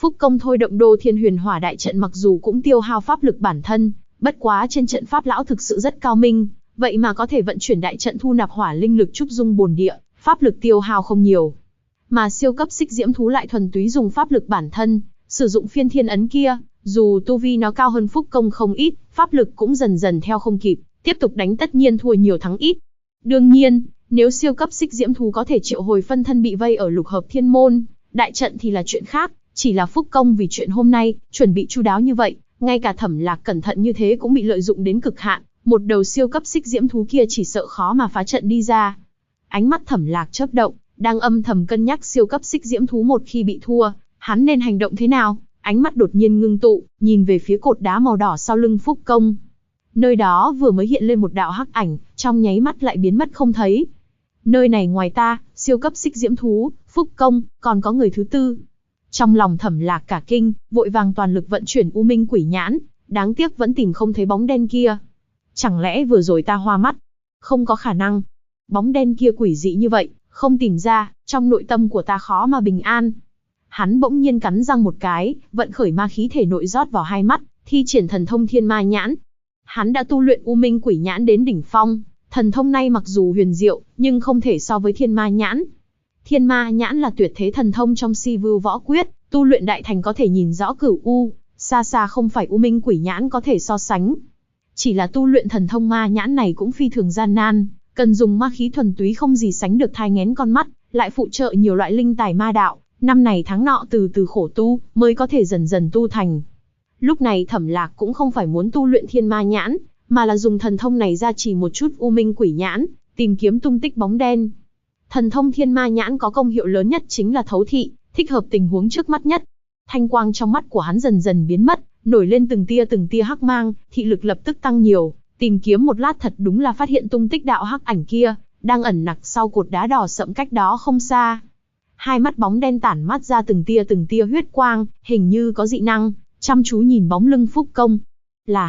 Phúc Công thôi động Đô Thiên Huyền Hỏa đại trận mặc dù cũng tiêu hao pháp lực bản thân, bất quá trên trận pháp lão thực sự rất cao minh, vậy mà có thể vận chuyển đại trận thu nạp hỏa linh lực trúc dung bồn địa, pháp lực tiêu hao không nhiều. Mà siêu cấp xích diễm thú lại thuần túy dùng pháp lực bản thân, sử dụng phiên thiên ấn kia, dù tu vi nó cao hơn Phúc Công không ít, pháp lực cũng dần dần theo không kịp, tiếp tục đánh tất nhiên thua nhiều thắng ít. Đương nhiên, nếu siêu cấp xích diễm thú có thể triệu hồi phân thân bị vây ở lục hợp thiên môn đại trận thì là chuyện khác, chỉ là Phúc Công vì chuyện hôm nay, chuẩn bị chu đáo như vậy, ngay cả Thẩm Lạc cẩn thận như thế cũng bị lợi dụng đến cực hạn, một đầu siêu cấp xích diễm thú kia chỉ sợ khó mà phá trận đi ra. Ánh mắt Thẩm Lạc chớp động, đang âm thầm cân nhắc siêu cấp xích diễm thú một khi bị thua, hắn nên hành động thế nào, ánh mắt đột nhiên ngưng tụ, nhìn về phía cột đá màu đỏ sau lưng Phúc Công. Nơi đó vừa mới hiện lên một đạo hắc ảnh, trong nháy mắt lại biến mất không thấy. Nơi này ngoài ta, siêu cấp xích diễm thú, Phúc Công, còn có người thứ tư. Trong lòng Thẩm Lạc cả kinh, vội vàng toàn lực vận chuyển U Minh Quỷ Nhãn, đáng tiếc vẫn tìm không thấy bóng đen kia. Chẳng lẽ vừa rồi ta hoa mắt? Không có khả năng. Bóng đen kia quỷ dị như vậy, không tìm ra, trong nội tâm của ta khó mà bình an. Hắn bỗng nhiên cắn răng một cái, vận khởi ma khí thể nội rót vào hai mắt, thi triển thần thông Thiên Ma Nhãn. Hắn đã tu luyện U Minh Quỷ Nhãn đến đỉnh phong, thần thông này mặc dù huyền diệu, nhưng không thể so với Thiên Ma Nhãn. Thiên Ma Nhãn là tuyệt thế thần thông trong Si Vưu Võ Quyết, tu luyện đại thành có thể nhìn rõ cửu u, xa xa không phải U Minh Quỷ Nhãn có thể so sánh. Chỉ là tu luyện thần thông Ma Nhãn này cũng phi thường gian nan, cần dùng ma khí thuần túy không gì sánh được thai nghén con mắt, lại phụ trợ nhiều loại linh tài ma đạo, năm này tháng nọ từ từ khổ tu, mới có thể dần dần tu thành. Lúc này Thẩm Lạc cũng không phải muốn tu luyện Thiên Ma Nhãn, mà là dùng thần thông này ra chỉ một chút U Minh Quỷ Nhãn, tìm kiếm tung tích bóng đen. Thần thông Thiên Ma Nhãn có công hiệu lớn nhất chính là thấu thị, thích hợp tình huống trước mắt nhất. Thanh quang trong mắt của hắn dần dần biến mất, nổi lên từng tia hắc mang, thị lực lập tức tăng nhiều, tìm kiếm một lát thật đúng là phát hiện tung tích đạo hắc ảnh kia, đang ẩn nặc sau cột đá đỏ sậm cách đó không xa. Hai mắt bóng đen tản mát ra từng tia huyết quang, hình như có dị năng, chăm chú nhìn bóng lưng Phúc Công. Là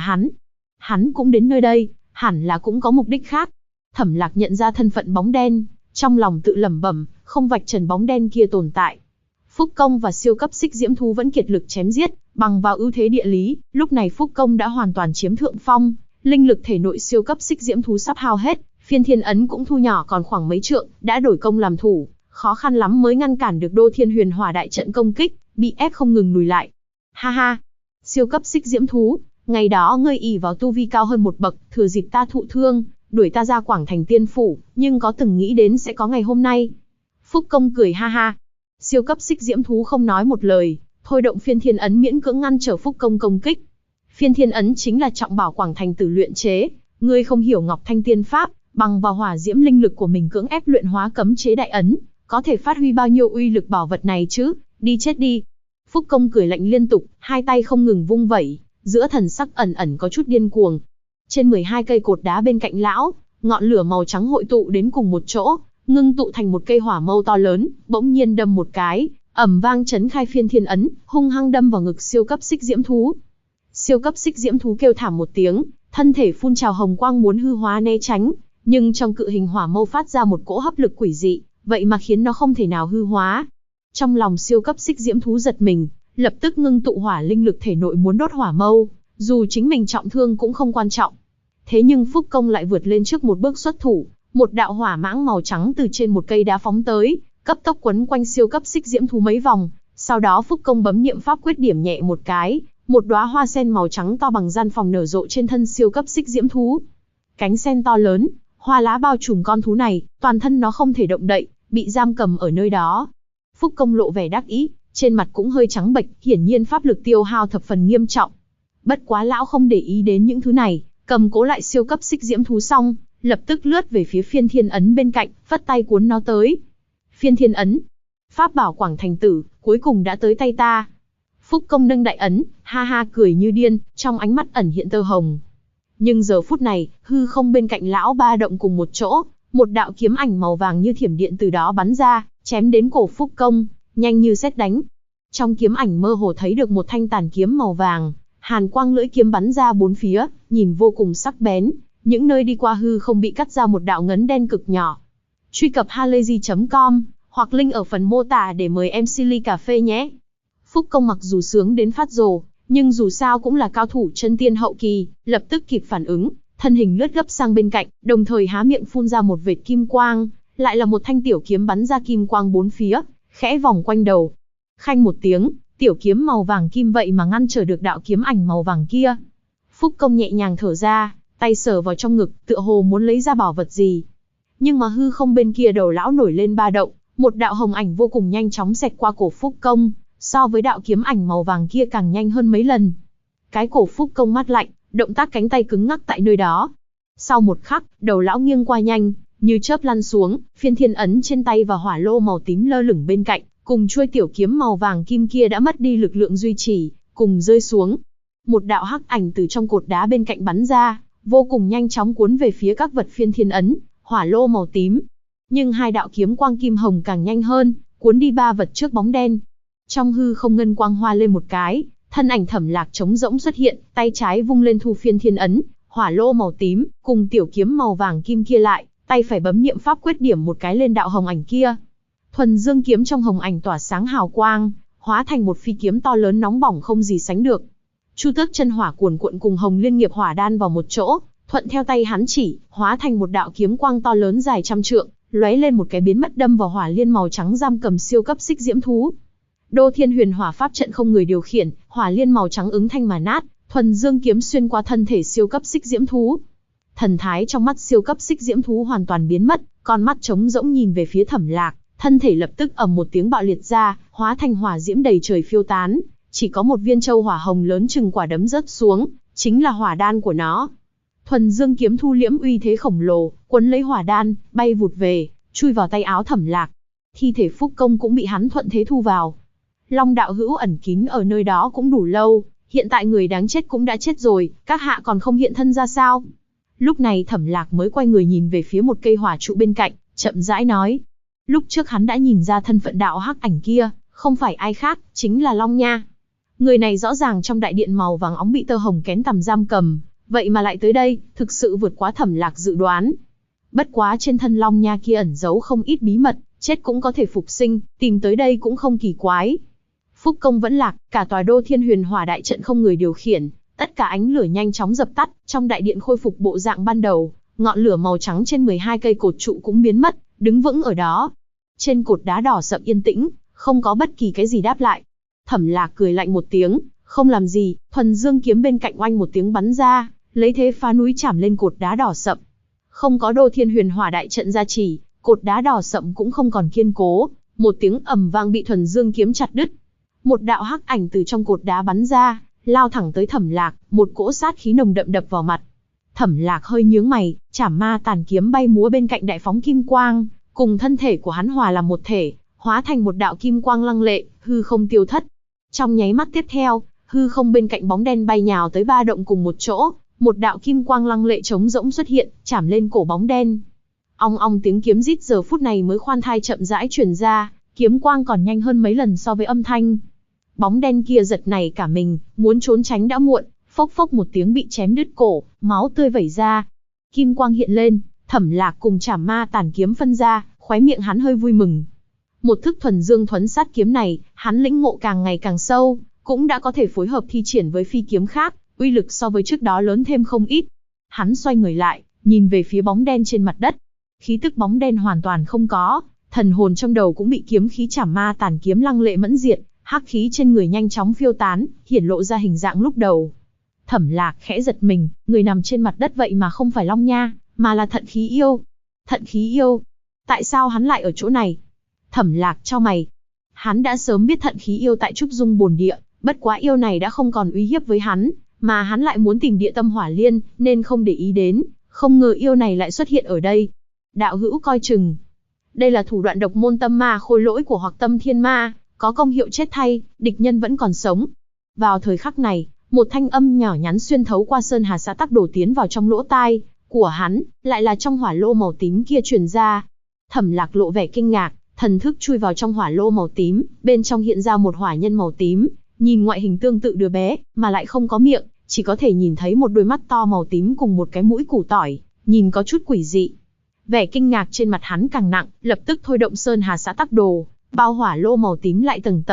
hắn cũng đến nơi đây, hẳn là cũng có mục đích khác. Thẩm Lạc nhận ra thân phận bóng đen, trong lòng tự lẩm bẩm, không vạch trần bóng đen kia tồn tại. Phúc Công và siêu cấp xích diễm thú vẫn kiệt lực chém giết, bằng vào ưu thế địa lý, lúc này Phúc Công đã hoàn toàn chiếm thượng phong, linh lực thể nội siêu cấp xích diễm thú sắp hao hết, phiên thiên ấn cũng thu nhỏ còn khoảng mấy trượng, đã đổi công làm thủ, khó khăn lắm mới ngăn cản được Đô Thiên Huyền Hỏa đại trận công kích, bị ép không ngừng lùi lại. Ha ha, siêu cấp xích diễm thú, ngày đó ngươi ỷ vào tu vi cao hơn một bậc, thừa dịp ta thụ thương, đuổi ta ra Quảng Thành Tiên Phủ, nhưng có từng nghĩ đến sẽ có ngày hôm nay. Phúc Công cười ha ha. Siêu cấp xích diễm thú không nói một lời, thôi động phiên thiên ấn miễn cưỡng ngăn trở Phúc Công công kích. Phiên thiên ấn chính là trọng bảo Quảng Thành Tử luyện chế, ngươi không hiểu Ngọc Thanh Tiên Pháp, bằng vào hỏa diễm linh lực của mình cưỡng ép luyện hóa cấm chế đại ấn, có thể phát huy bao nhiêu uy lực bảo vật này chứ, đi chết đi. Phúc Công cười lạnh liên tục, hai tay không ngừng vung vẩy, giữa thần sắc ẩn có chút điên cuồng. Trên 12 cây cột đá bên cạnh lão, ngọn lửa màu trắng hội tụ đến cùng một chỗ, ngưng tụ thành một cây hỏa mâu to lớn, bỗng nhiên đâm một cái, ầm vang chấn khai phiên thiên ấn, hung hăng đâm vào ngực siêu cấp xích diễm thú. Siêu cấp xích diễm thú kêu thảm một tiếng, thân thể phun trào hồng quang muốn hư hóa né tránh, nhưng trong cự hình hỏa mâu phát ra một cỗ hấp lực quỷ dị, vậy mà khiến nó không thể nào hư hóa. Trong lòng siêu cấp xích diễm thú giật mình, lập tức ngưng tụ hỏa linh lực thể nội muốn đốt hỏa mâu, dù chính mình trọng thương cũng không quan trọng. Thế nhưng Phúc Công lại vượt lên trước một bước xuất thủ, một đạo hỏa mãng màu trắng từ trên một cây đá phóng tới, cấp tốc quấn quanh siêu cấp xích diễm thú mấy vòng, sau đó Phúc Công bấm niệm pháp quyết điểm nhẹ một cái, một đóa hoa sen màu trắng to bằng gian phòng nở rộ trên thân siêu cấp xích diễm thú. Cánh sen to lớn, hoa lá bao trùm con thú này, toàn thân nó không thể động đậy, bị giam cầm ở nơi đó. Phúc Công lộ vẻ đắc ý, trên mặt cũng hơi trắng bệch, hiển nhiên pháp lực tiêu hao thập phần nghiêm trọng. Bất quá lão không để ý đến những thứ này, cầm cố lại siêu cấp xích diễm thú xong, lập tức lướt về phía phiên thiên ấn bên cạnh, phất tay cuốn nó tới. Phiên thiên ấn, pháp bảo Quảng Thành Tử, cuối cùng đã tới tay ta. Phúc Công nâng đại ấn, ha ha cười như điên, trong ánh mắt ẩn hiện tơ hồng. Nhưng giờ phút này, hư không bên cạnh lão ba động cùng một chỗ, một đạo kiếm ảnh màu vàng như thiểm điện từ đó bắn ra, chém đến cổ Phúc Công, nhanh như sét đánh. Trong kiếm ảnh mơ hồ thấy được một thanh tàn kiếm màu vàng, hàn quang lưỡi kiếm bắn ra bốn phía, nhìn vô cùng sắc bén, những nơi đi qua hư không bị cắt ra một đạo ngấn đen cực nhỏ. Truy cập halayzi.com hoặc link ở phần mô tả để mời em Silly Cà Phê nhé. Phúc Công mặc dù sướng đến phát rồ, nhưng dù sao cũng là cao thủ chân tiên hậu kỳ, lập tức kịp phản ứng, thân hình lướt gấp sang bên cạnh, đồng thời há miệng phun ra một vệt kim quang, lại là một thanh tiểu kiếm bắn ra kim quang bốn phía, khẽ vòng quanh đầu. Khanh một tiếng, tiểu kiếm màu vàng kim vậy mà ngăn trở được đạo kiếm ảnh màu vàng kia. Phúc Công nhẹ nhàng thở ra, tay sờ vào trong ngực, tựa hồ muốn lấy ra bảo vật gì. Nhưng mà hư không bên kia đầu lão nổi lên ba động, một đạo hồng ảnh vô cùng nhanh chóng xẹt qua cổ Phúc Công, so với đạo kiếm ảnh màu vàng kia càng nhanh hơn mấy lần. Cái cổ Phúc Công mát lạnh, động tác cánh tay cứng ngắc tại nơi đó. Sau một khắc, đầu lão nghiêng qua nhanh, như chớp lăn xuống, phiên thiên ấn trên tay và hỏa lô màu tím lơ lửng bên cạnh, cùng chuôi tiểu kiếm màu vàng kim kia đã mất đi lực lượng duy trì, cùng rơi xuống. Một đạo hắc ảnh từ trong cột đá bên cạnh bắn ra, vô cùng nhanh chóng cuốn về phía các vật phiên thiên ấn, hỏa lô màu tím. Nhưng hai đạo kiếm quang kim hồng càng nhanh hơn, cuốn đi ba vật trước bóng đen. Trong hư không ngân quang hoa lên một cái, thân ảnh Thẩm Lạc trống rỗng xuất hiện, tay trái vung lên thu phiên thiên ấn, hỏa lô màu tím, cùng tiểu kiếm màu vàng kim kia lại, tay phải bấm niệm pháp quyết điểm một cái lên đạo hồng ảnh kia. Thuần dương kiếm trong hồng ảnh tỏa sáng hào quang, hóa thành một phi kiếm to lớn nóng bỏng không gì sánh được. Chu Tước chân hỏa cuồn cuộn cùng Hồng Liên nghiệp hỏa đan vào một chỗ, thuận theo tay hắn chỉ, hóa thành một đạo kiếm quang to lớn dài trăm trượng, lóe lên một cái biến mất đâm vào hỏa liên màu trắng giam cầm siêu cấp xích diễm thú. Đô Thiên Huyền Hỏa pháp trận không người điều khiển, hỏa liên màu trắng ứng thanh mà nát, thuần dương kiếm xuyên qua thân thể siêu cấp xích diễm thú. Thần thái trong mắt siêu cấp xích diễm thú hoàn toàn biến mất, con mắt trống rỗng nhìn về phía Thẩm Lạc, thân thể lập tức ầm một tiếng bạo liệt ra, hóa thành hỏa diễm đầy trời phiêu tán, chỉ có một viên châu hỏa hồng lớn chừng quả đấm rớt xuống, chính là hỏa đan của nó. Thuần dương kiếm thu liễm uy thế khổng lồ, quấn lấy hỏa đan, bay vụt về, chui vào tay áo Thẩm Lạc. Thi thể Phúc Công cũng bị hắn thuận thế thu vào. Long đạo hữu ẩn kín ở nơi đó cũng đủ lâu, hiện tại người đáng chết cũng đã chết rồi, các hạ còn không hiện thân ra sao? Lúc này Thẩm Lạc mới quay người nhìn về phía một cây hỏa trụ bên cạnh, chậm rãi nói. Lúc trước hắn đã nhìn ra thân phận đạo hắc ảnh kia, không phải ai khác, chính là Long Nha. Người này rõ ràng trong đại điện màu vàng óng bị tơ hồng kén tằm giam cầm, vậy mà lại tới đây, thực sự vượt quá Thẩm Lạc dự đoán. Bất quá trên thân Long Nha kia ẩn giấu không ít bí mật, chết cũng có thể phục sinh, tìm tới đây cũng không kỳ quái. Phúc Công vẫn lạc, cả tòa Đô Thiên Huyền Hỏa đại trận không người điều khiển, tất cả ánh lửa nhanh chóng dập tắt, trong đại điện khôi phục bộ dạng ban đầu, ngọn lửa màu trắng trên 12 cây cột trụ cũng biến mất, đứng vững ở đó. Trên cột đá đỏ sậm yên tĩnh, không có bất kỳ cái gì đáp lại. Thẩm Lạc cười lạnh một tiếng, không làm gì, thuần dương kiếm bên cạnh oanh một tiếng bắn ra, lấy thế phá núi chảm lên cột đá đỏ sậm. Không có Đô Thiên Huyền Hỏa đại trận gia trì, cột đá đỏ sậm cũng không còn kiên cố, một tiếng ầm vang bị thuần dương kiếm chặt đứt. Một đạo hắc ảnh từ trong cột đá bắn ra, lao thẳng tới Thẩm Lạc, một cỗ sát khí nồng đậm đập vào mặt. Thẩm Lạc hơi nhướng mày, Trảm Ma Tàn kiếm bay múa bên cạnh đại phóng kim quang, cùng thân thể của hắn hòa làm một thể, hóa thành một đạo kim quang lăng lệ, hư không tiêu thất. Trong nháy mắt tiếp theo, hư không bên cạnh bóng đen bay nhào tới ba động cùng một chỗ, một đạo kim quang lăng lệ trống rỗng xuất hiện, chảm lên cổ bóng đen. Ong ong tiếng kiếm rít giờ phút này mới khoan thai chậm rãi truyền ra, kiếm quang còn nhanh hơn mấy lần so với âm thanh. Bóng đen kia giật nảy cả mình, muốn trốn tránh đã muộn, phốc phốc một tiếng bị chém đứt cổ, máu tươi vẩy ra. Kim quang hiện lên, Thẩm Lạc cùng Trảm Ma Tàn kiếm phân ra, khóe miệng hắn hơi vui mừng. Một thức thuần dương thuấn sát kiếm này, hắn lĩnh ngộ càng ngày càng sâu, cũng đã có thể phối hợp thi triển với phi kiếm khác, uy lực so với trước đó lớn thêm không ít. Hắn xoay người lại, nhìn về phía bóng đen trên mặt đất. Khí tức bóng đen hoàn toàn không có, thần hồn trong đầu cũng bị kiếm khí Trảm Ma Tàn kiếm lăng lệ mẫn diệt, hắc khí trên người nhanh chóng phiêu tán, hiển lộ ra hình dạng lúc đầu. Thẩm Lạc khẽ giật mình, người nằm trên mặt đất vậy mà không phải Long Nha, mà là Thận Khí Yêu. Thận Khí Yêu? Tại sao hắn lại ở chỗ này? Thẩm Lạc chau mày. Hắn đã sớm biết Thận Khí Yêu tại Trúc Dung Bồn Địa, bất quá yêu này đã không còn uy hiếp với hắn, mà hắn lại muốn tìm địa tâm hỏa liên, nên không để ý đến, không ngờ yêu này lại xuất hiện ở đây. Đạo hữu coi chừng. Đây là thủ đoạn độc môn tâm ma khôi lỗi của Hoặc Tâm Thiên Ma, có công hiệu chết thay, địch nhân vẫn còn sống. Vào thời khắc này, một thanh âm nhỏ nhắn xuyên thấu qua sơn hà xã tắc đổ tiến vào trong lỗ tai của hắn, lại là trong hỏa lô màu tím kia truyền ra. Thẩm Lạc lộ vẻ kinh ngạc, thần thức chui vào trong hỏa lô màu tím, bên trong hiện ra một hỏa nhân màu tím, nhìn ngoại hình tương tự đứa bé, mà lại không có miệng, chỉ có thể nhìn thấy một đôi mắt to màu tím cùng một cái mũi củ tỏi, nhìn có chút quỷ dị. Vẻ kinh ngạc trên mặt hắn càng nặng, lập tức thôi động sơn hà xã tắc đồ, bao hỏa lô màu tím lại tầng tầng,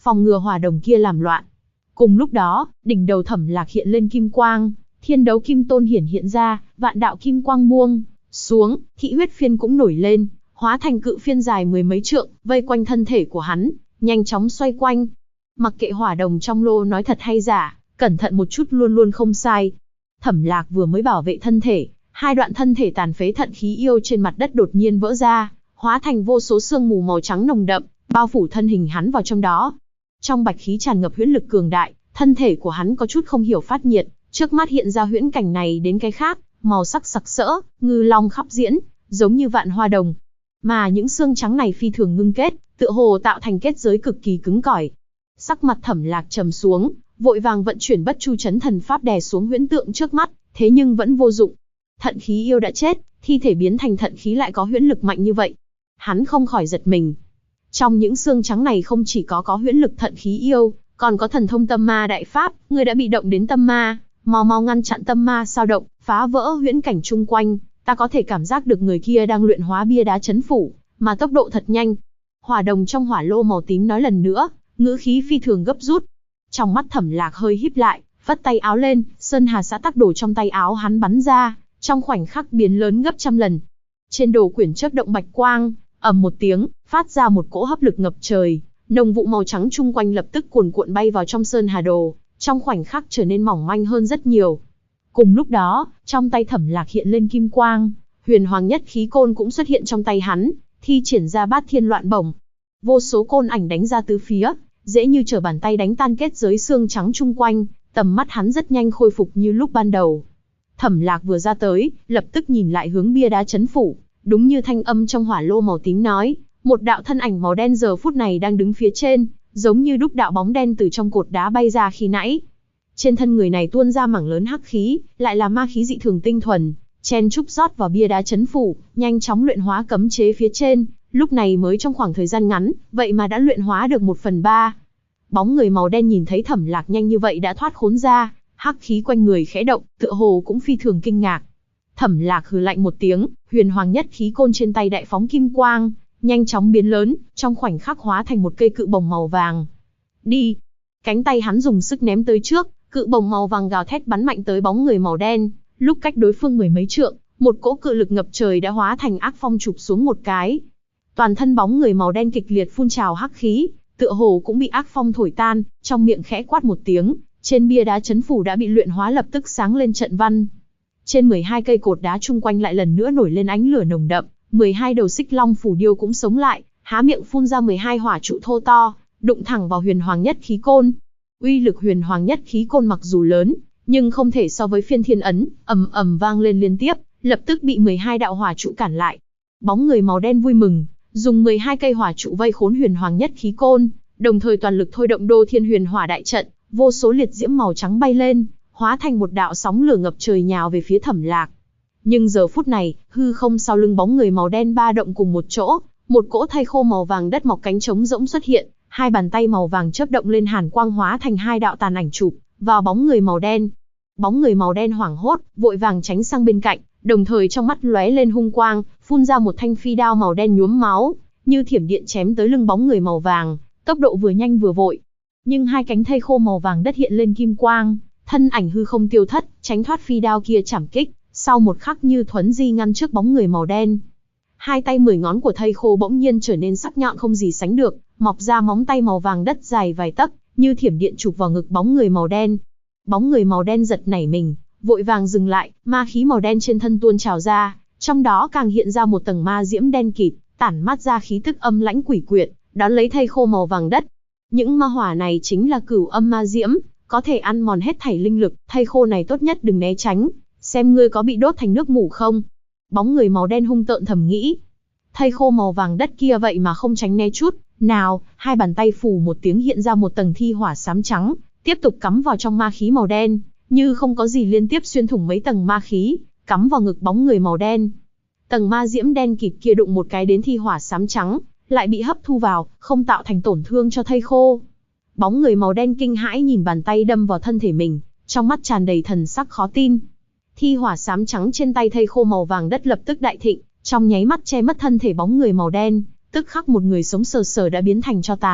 phòng ngừa hỏa đồng kia làm loạn. Cùng lúc đó, đỉnh đầu Thẩm Lạc hiện lên kim quang, thiên đấu kim tôn hiện ra, vạn đạo kim quang buông xuống, thị huyết phiên cũng nổi lên, hóa thành cự phiên dài mười mấy trượng, vây quanh thân thể của hắn, nhanh chóng xoay quanh. Mặc kệ hỏa đồng trong lô nói thật hay giả, cẩn thận một chút luôn luôn không sai. Thẩm Lạc vừa mới bảo vệ thân thể, hai đoạn thân thể tàn phế thận khí yêu trên mặt đất đột nhiên vỡ ra, hóa thành vô số sương mù màu trắng nồng đậm, bao phủ thân hình hắn vào trong đó. Trong bạch khí tràn ngập huyễn lực cường đại, thân thể của hắn có chút không hiểu phát nhiệt, trước mắt hiện ra huyễn cảnh này đến cái khác, màu sắc sặc sỡ, ngư long khắp diễn, giống như vạn hoa đồng. Mà những xương trắng này phi thường ngưng kết, tựa hồ tạo thành kết giới cực kỳ cứng cỏi. Sắc mặt Thẩm Lạc trầm xuống, vội vàng vận chuyển Bất Chu Chấn thần pháp đè xuống huyễn tượng trước mắt, thế nhưng vẫn vô dụng. Thận khí yêu đã chết, thi thể biến thành thận khí lại có huyễn lực mạnh như vậy. Hắn không khỏi giật mình. Trong những xương trắng này không chỉ có huyễn lực thận khí yêu, còn có thần thông tâm ma đại pháp, ngươi đã bị động đến tâm ma, mau mau ngăn chặn tâm ma sao động, phá vỡ huyễn cảnh chung quanh, ta có thể cảm giác được người kia đang luyện hóa bia đá chấn phủ, mà tốc độ thật nhanh. Hỏa đồng trong hỏa lô màu tím nói lần nữa, ngữ khí phi thường gấp rút. Trong mắt Thẩm Lạc hơi híp lại, vất tay áo lên, sơn hà xã tắc đồ trong tay áo hắn bắn ra, trong khoảnh khắc biến lớn gấp trăm lần. Trên đồ quyển chớp động bạch quang, ầm một tiếng, phát ra một cỗ hấp lực ngập trời, nồng vụ màu trắng chung quanh lập tức cuồn cuộn bay vào trong sơn hà đồ, trong khoảnh khắc trở nên mỏng manh hơn rất nhiều. Cùng lúc đó, trong tay Thẩm Lạc hiện lên kim quang, huyền hoàng nhất khí côn cũng xuất hiện trong tay hắn, thi triển ra bát thiên loạn bổng. Vô số côn ảnh đánh ra tứ phía, dễ như trở bàn tay đánh tan kết giới xương trắng chung quanh, tầm mắt hắn rất nhanh khôi phục như lúc ban đầu. Thẩm Lạc vừa ra tới, lập tức nhìn lại hướng bia đá chấn phủ, đúng như thanh âm trong hỏa lô màu tím nói, một đạo thân ảnh màu đen giờ phút này đang đứng phía trên, giống như đúc đạo bóng đen từ trong cột đá bay ra khi nãy. Trên thân người này tuôn ra mảng lớn hắc khí, lại là ma khí dị thường tinh thuần, chen chúc rót vào bia đá chấn phủ, nhanh chóng luyện hóa cấm chế phía trên, lúc này mới trong khoảng thời gian ngắn, vậy mà đã luyện hóa được 1/3. Bóng người màu đen nhìn thấy Thẩm Lạc nhanh như vậy đã thoát khốn ra, hắc khí quanh người khẽ động, tựa hồ cũng phi thường kinh ngạc. Thẩm Lạc hừ lạnh một tiếng, huyền hoàng nhất khí côn trên tay đại phóng kim quang, nhanh chóng biến lớn, trong khoảnh khắc hóa thành một cây cự bồng màu vàng. Đi! Cánh tay hắn dùng sức ném tới trước, cự bồng màu vàng gào thét bắn mạnh tới bóng người màu đen, lúc cách đối phương mười mấy trượng, một cỗ cự lực ngập trời đã hóa thành ác phong chụp xuống một cái. Toàn thân bóng người màu đen kịch liệt phun trào hắc khí, tựa hồ cũng bị ác phong thổi tan, trong miệng khẽ quát một tiếng, trên bia đá chấn phủ đã bị luyện hóa lập tức sáng lên trận văn. Trên 12 cây cột đá chung quanh lại lần nữa nổi lên ánh lửa nồng đậm, 12 đầu xích long phủ điêu cũng sống lại, há miệng phun ra 12 hỏa trụ thô to, đụng thẳng vào huyền hoàng nhất khí côn. Uy lực huyền hoàng nhất khí côn mặc dù lớn, nhưng không thể so với phiên thiên ấn, ầm ầm vang lên liên tiếp, lập tức bị 12 đạo hỏa trụ cản lại. Bóng người màu đen vui mừng, dùng 12 cây hỏa trụ vây khốn huyền hoàng nhất khí côn, đồng thời toàn lực thôi động Đô Thiên Huyền Hỏa đại trận, vô số liệt diễm màu trắng bay lên, hóa thành một đạo sóng lửa ngập trời nhào về phía Thẩm Lạc. Nhưng giờ phút này, hư không sau lưng bóng người màu đen ba động cùng một chỗ, một cỗ thây khô màu vàng đất mọc cánh trống rỗng xuất hiện, hai bàn tay màu vàng chớp động lên hàn quang hóa thành hai đạo tàn ảnh chụp vào bóng người màu đen. Bóng người màu đen hoảng hốt, vội vàng tránh sang bên cạnh, đồng thời trong mắt lóe lên hung quang, phun ra một thanh phi đao màu đen nhuốm máu, như thiểm điện chém tới lưng bóng người màu vàng, tốc độ vừa nhanh vừa vội. Nhưng hai cánh thây khô màu vàng đất hiện lên kim quang, thân ảnh hư không tiêu thất, tránh thoát phi đao kia chảm kích, sau một khắc như thuấn di ngăn trước bóng người màu đen. Hai tay 10 ngón của thây khô bỗng nhiên trở nên sắc nhọn không gì sánh được, mọc ra móng tay màu vàng đất dài vài tấc, như thiểm điện chụp vào ngực bóng người màu đen. Bóng người màu đen giật nảy mình, vội vàng dừng lại, ma khí màu đen trên thân tuôn trào ra, trong đó càng hiện ra một tầng ma diễm đen kịt, tản mát ra khí tức âm lãnh quỷ quyệt, đón lấy thây khô màu vàng đất. Những ma hỏa này chính là cửu âm ma diễm, có thể ăn mòn hết thảy linh lực, thây khô này tốt nhất đừng né tránh, xem ngươi có bị đốt thành nước mủ không. Bóng người màu đen hung tợn thầm nghĩ. Thây khô màu vàng đất kia vậy mà không tránh né chút nào, hai bàn tay phủ một tiếng hiện ra một tầng thi hỏa xám trắng, tiếp tục cắm vào trong ma khí màu đen, như không có gì liên tiếp xuyên thủng mấy tầng ma khí, cắm vào ngực bóng người màu đen. Tầng ma diễm đen kịt kia đụng một cái đến thi hỏa xám trắng, lại bị hấp thu vào, không tạo thành tổn thương cho thây khô. Bóng người màu đen kinh hãi nhìn bàn tay đâm vào thân thể mình, trong mắt tràn đầy thần sắc khó tin. Thi hỏa xám trắng trên tay thây khô màu vàng đất lập tức đại thịnh, trong nháy mắt che mất thân thể bóng người màu đen, tức khắc một người sống sờ sờ đã biến thành tro tàn,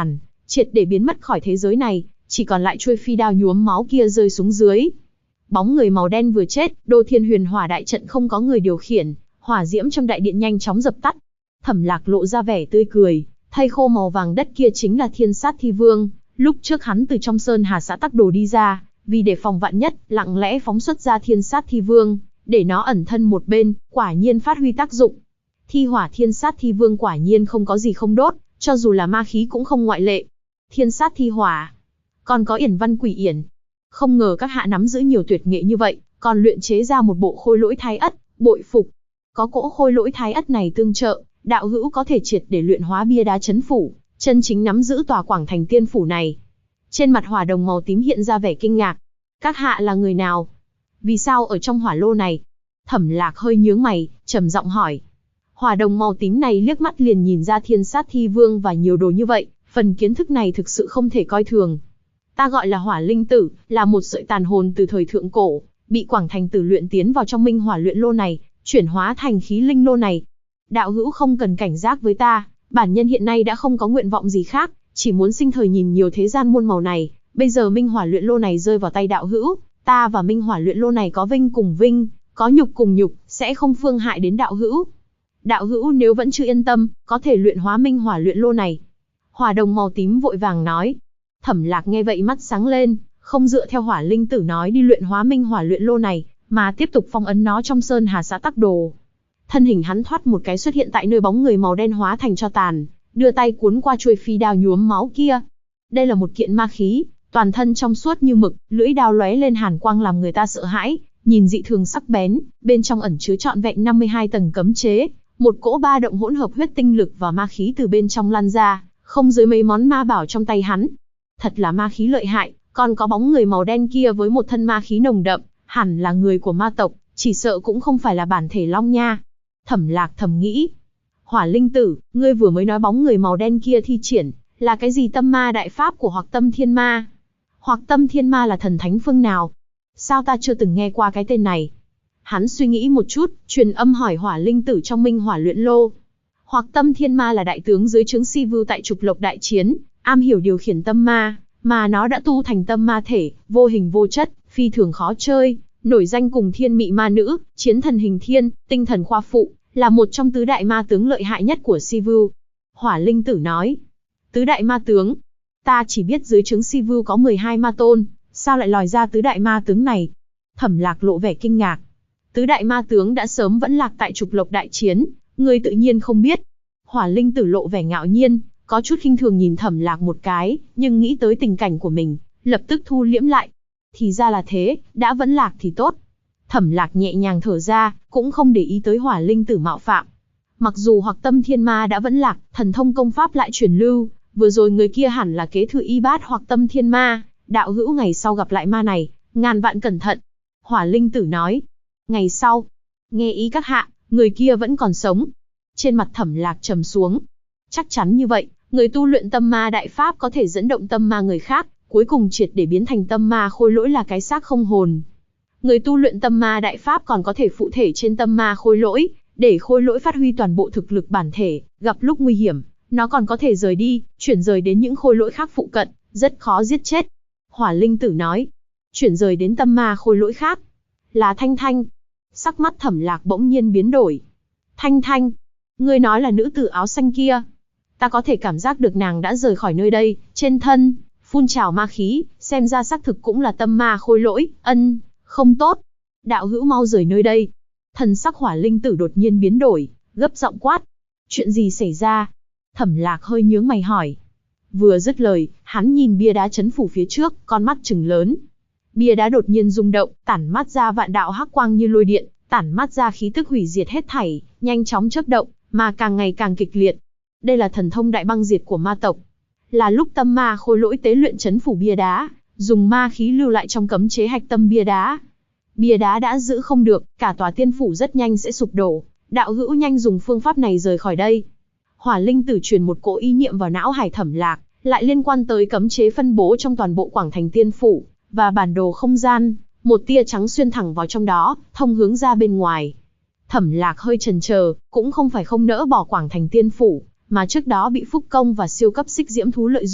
triệt để biến mất khỏi thế giới này, chỉ còn lại chuôi phi đao nhuốm máu kia rơi xuống dưới. Bóng người màu đen vừa chết, Đô Thiên Huyền Hỏa đại trận không có người điều khiển, hỏa diễm trong đại điện nhanh chóng dập tắt. Thẩm Lạc lộ ra vẻ tươi cười, thây khô màu vàng đất kia chính là Thiên Sát Thi Vương, lúc trước hắn từ trong Sơn Hà xã Tắc Đồ đi ra, vì để phòng vạn nhất, lặng lẽ phóng xuất ra Thiên Sát Thi Vương, để nó ẩn thân một bên, quả nhiên phát huy tác dụng. Thi hỏa Thiên Sát Thi Vương quả nhiên không có gì không đốt, cho dù là ma khí cũng không ngoại lệ. Thiên Sát Thi Hỏa, còn có Yển Văn Quỷ Yển. Không ngờ các hạ nắm giữ nhiều tuyệt nghệ như vậy, còn luyện chế ra một bộ khôi lỗi thái ất, bội phục. Có cỗ khôi lỗi thái ất này tương trợ, đạo hữu có thể triệt để luyện hóa bia đá trấn phủ, chân chính nắm giữ tòa Quảng Thành Tiên phủ này. Trên mặt hỏa đồng màu tím hiện ra vẻ kinh ngạc. Các hạ là người nào? Vì sao ở trong hỏa lô này? Thẩm Lạc hơi nhướng mày, trầm giọng hỏi. Hỏa đồng màu tím này liếc mắt liền nhìn ra Thiên Sát Thi Vương và nhiều đồ như vậy, phần kiến thức này thực sự không thể coi thường. Ta gọi là Hỏa Linh Tử, là một sợi tàn hồn từ thời thượng cổ, bị Quảng Thành Tử luyện tiến vào trong Minh Hỏa luyện lô này, chuyển hóa thành khí linh lô này. Đạo hữu không cần cảnh giác với ta, bản nhân hiện nay đã không có nguyện vọng gì khác, chỉ muốn sinh thời nhìn nhiều thế gian muôn màu này. Bây giờ Minh Hỏa luyện lô này rơi vào tay đạo hữu, ta và Minh Hỏa luyện lô này có vinh cùng vinh, có nhục cùng nhục, sẽ không phương hại đến đạo hữu. Đạo hữu nếu vẫn chưa yên tâm, có thể luyện hóa Minh Hỏa luyện lô này. Hỏa đồng màu tím vội vàng nói. Thẩm Lạc nghe vậy mắt sáng lên, không dựa theo Hỏa Linh Tử nói đi luyện hóa Minh Hỏa luyện lô này, mà tiếp tục phong ấn nó trong Sơn Hà xã Tắc Đồ. Thân hình hắn thoát một cái xuất hiện tại nơi bóng người màu đen hóa thành tro tàn, đưa tay cuốn qua chuôi phi đao nhuốm máu kia. Đây là một kiện ma khí, toàn thân trong suốt như mực, lưỡi đao lóe lên hàn quang làm người ta sợ hãi, nhìn dị thường sắc bén, bên trong ẩn chứa trọn vẹn 52 tầng cấm chế, một cỗ ba động hỗn hợp huyết tinh lực và ma khí từ bên trong lan ra, không dưới mấy món ma bảo trong tay hắn. Thật là ma khí lợi hại, còn có bóng người màu đen kia với một thân ma khí nồng đậm, hẳn là người của ma tộc, chỉ sợ cũng không phải là bản thể Long Nha. Thẩm Lạc thầm nghĩ. Hỏa Linh Tử, ngươi vừa mới nói bóng người màu đen kia thi triển, là cái gì tâm ma đại pháp của Hoặc Tâm Thiên Ma? Hoặc Tâm Thiên Ma là thần thánh phương nào? Sao ta chưa từng nghe qua cái tên này? Hắn suy nghĩ một chút, truyền âm hỏi Hỏa Linh Tử trong Minh Hỏa luyện lô. Hoặc Tâm Thiên Ma là đại tướng dưới trướng Si Vưu tại Trục Lộc đại chiến, am hiểu điều khiển tâm ma, mà nó đã tu thành tâm ma thể, vô hình vô chất, phi thường khó chơi, nổi danh cùng Thiên Mị Ma Nữ, Chiến Thần Hình Thiên, Tinh Thần Khoa Phụ, là một trong tứ đại ma tướng lợi hại nhất của Si Vưu. Hỏa Linh Tử nói. Tứ đại ma tướng? Ta chỉ biết dưới trướng Si Vưu có 12 ma tôn, sao lại lòi ra tứ đại ma tướng này? Thẩm Lạc lộ vẻ kinh ngạc. Tứ đại ma tướng đã sớm vẫn lạc tại Trục Lộc đại chiến, ngươi tự nhiên không biết. Hỏa Linh Tử lộ vẻ ngạo nhiên, có chút khinh thường nhìn Thẩm Lạc một cái, nhưng nghĩ tới tình cảnh của mình, lập tức thu liễm lại. Thì ra là thế, đã vẫn lạc thì tốt. Thẩm Lạc nhẹ nhàng thở ra, cũng không để ý tới Hỏa Linh Tử mạo phạm. Mặc dù Hoặc Tâm Thiên Ma đã vẫn lạc, thần thông công pháp lại truyền lưu, vừa rồi người kia hẳn là kế thừa y bát Hoặc Tâm Thiên Ma, đạo hữu ngày sau gặp lại ma này, ngàn vạn cẩn thận. Hỏa Linh Tử nói. Ngày sau, nghe ý các hạ, người kia vẫn còn sống. Trên mặt Thẩm Lạc trầm xuống. Chắc chắn như vậy, người tu luyện tâm ma đại pháp có thể dẫn động tâm ma người khác, cuối cùng triệt để biến thành tâm ma khôi lỗi là cái xác không hồn. Người tu luyện tâm ma đại pháp còn có thể phụ thể trên tâm ma khôi lỗi, để khôi lỗi phát huy toàn bộ thực lực bản thể, gặp lúc nguy hiểm, nó còn có thể rời đi, chuyển rời đến những khôi lỗi khác phụ cận, rất khó giết chết. Hỏa Linh Tử nói. Chuyển rời đến tâm ma khôi lỗi khác. Là Thanh Thanh. Sắc mắt Thẩm Lạc bỗng nhiên biến đổi. Thanh Thanh, ngươi nói là nữ tử áo xanh kia. Ta có thể cảm giác được nàng đã rời khỏi nơi đây, trên thân phun trào ma khí, xem ra xác thực cũng là tâm ma khôi lỗi. Không tốt. Đạo hữu mau rời nơi đây. Thần sắc Hỏa Linh Tử đột nhiên biến đổi, gấp giọng quát. Chuyện gì xảy ra? Thẩm Lạc hơi nhướng mày hỏi. Vừa dứt lời, hắn nhìn bia đá trấn phủ phía trước, con mắt trừng lớn. Bia đá đột nhiên rung động, tản mát ra vạn đạo hắc quang như lôi điện, tản mát ra khí tức hủy diệt hết thảy, nhanh chóng chớp động, mà càng ngày càng kịch liệt. Đây là thần thông đại băng diệt của ma tộc. Là lúc tâm ma khôi lỗi tế luyện trấn phủ bia đá, dùng ma khí lưu lại trong cấm chế hạch tâm bia đá. Bia đá đã giữ không được, cả tòa tiên phủ rất nhanh sẽ sụp đổ. Đạo hữu nhanh dùng phương pháp này rời khỏi đây. Hỏa Linh Tử truyền một cỗ ý niệm vào não hải Thẩm Lạc, lại liên quan tới cấm chế phân bố trong toàn bộ Quảng Thành Tiên phủ và bản đồ không gian, một tia trắng xuyên thẳng vào trong đó, thông hướng ra bên ngoài. Thẩm Lạc hơi chần chờ, cũng không phải không nỡ bỏ Quảng Thành Tiên phủ, mà trước đó bị Phúc Công và siêu cấp xích diễm thú lợi dụng,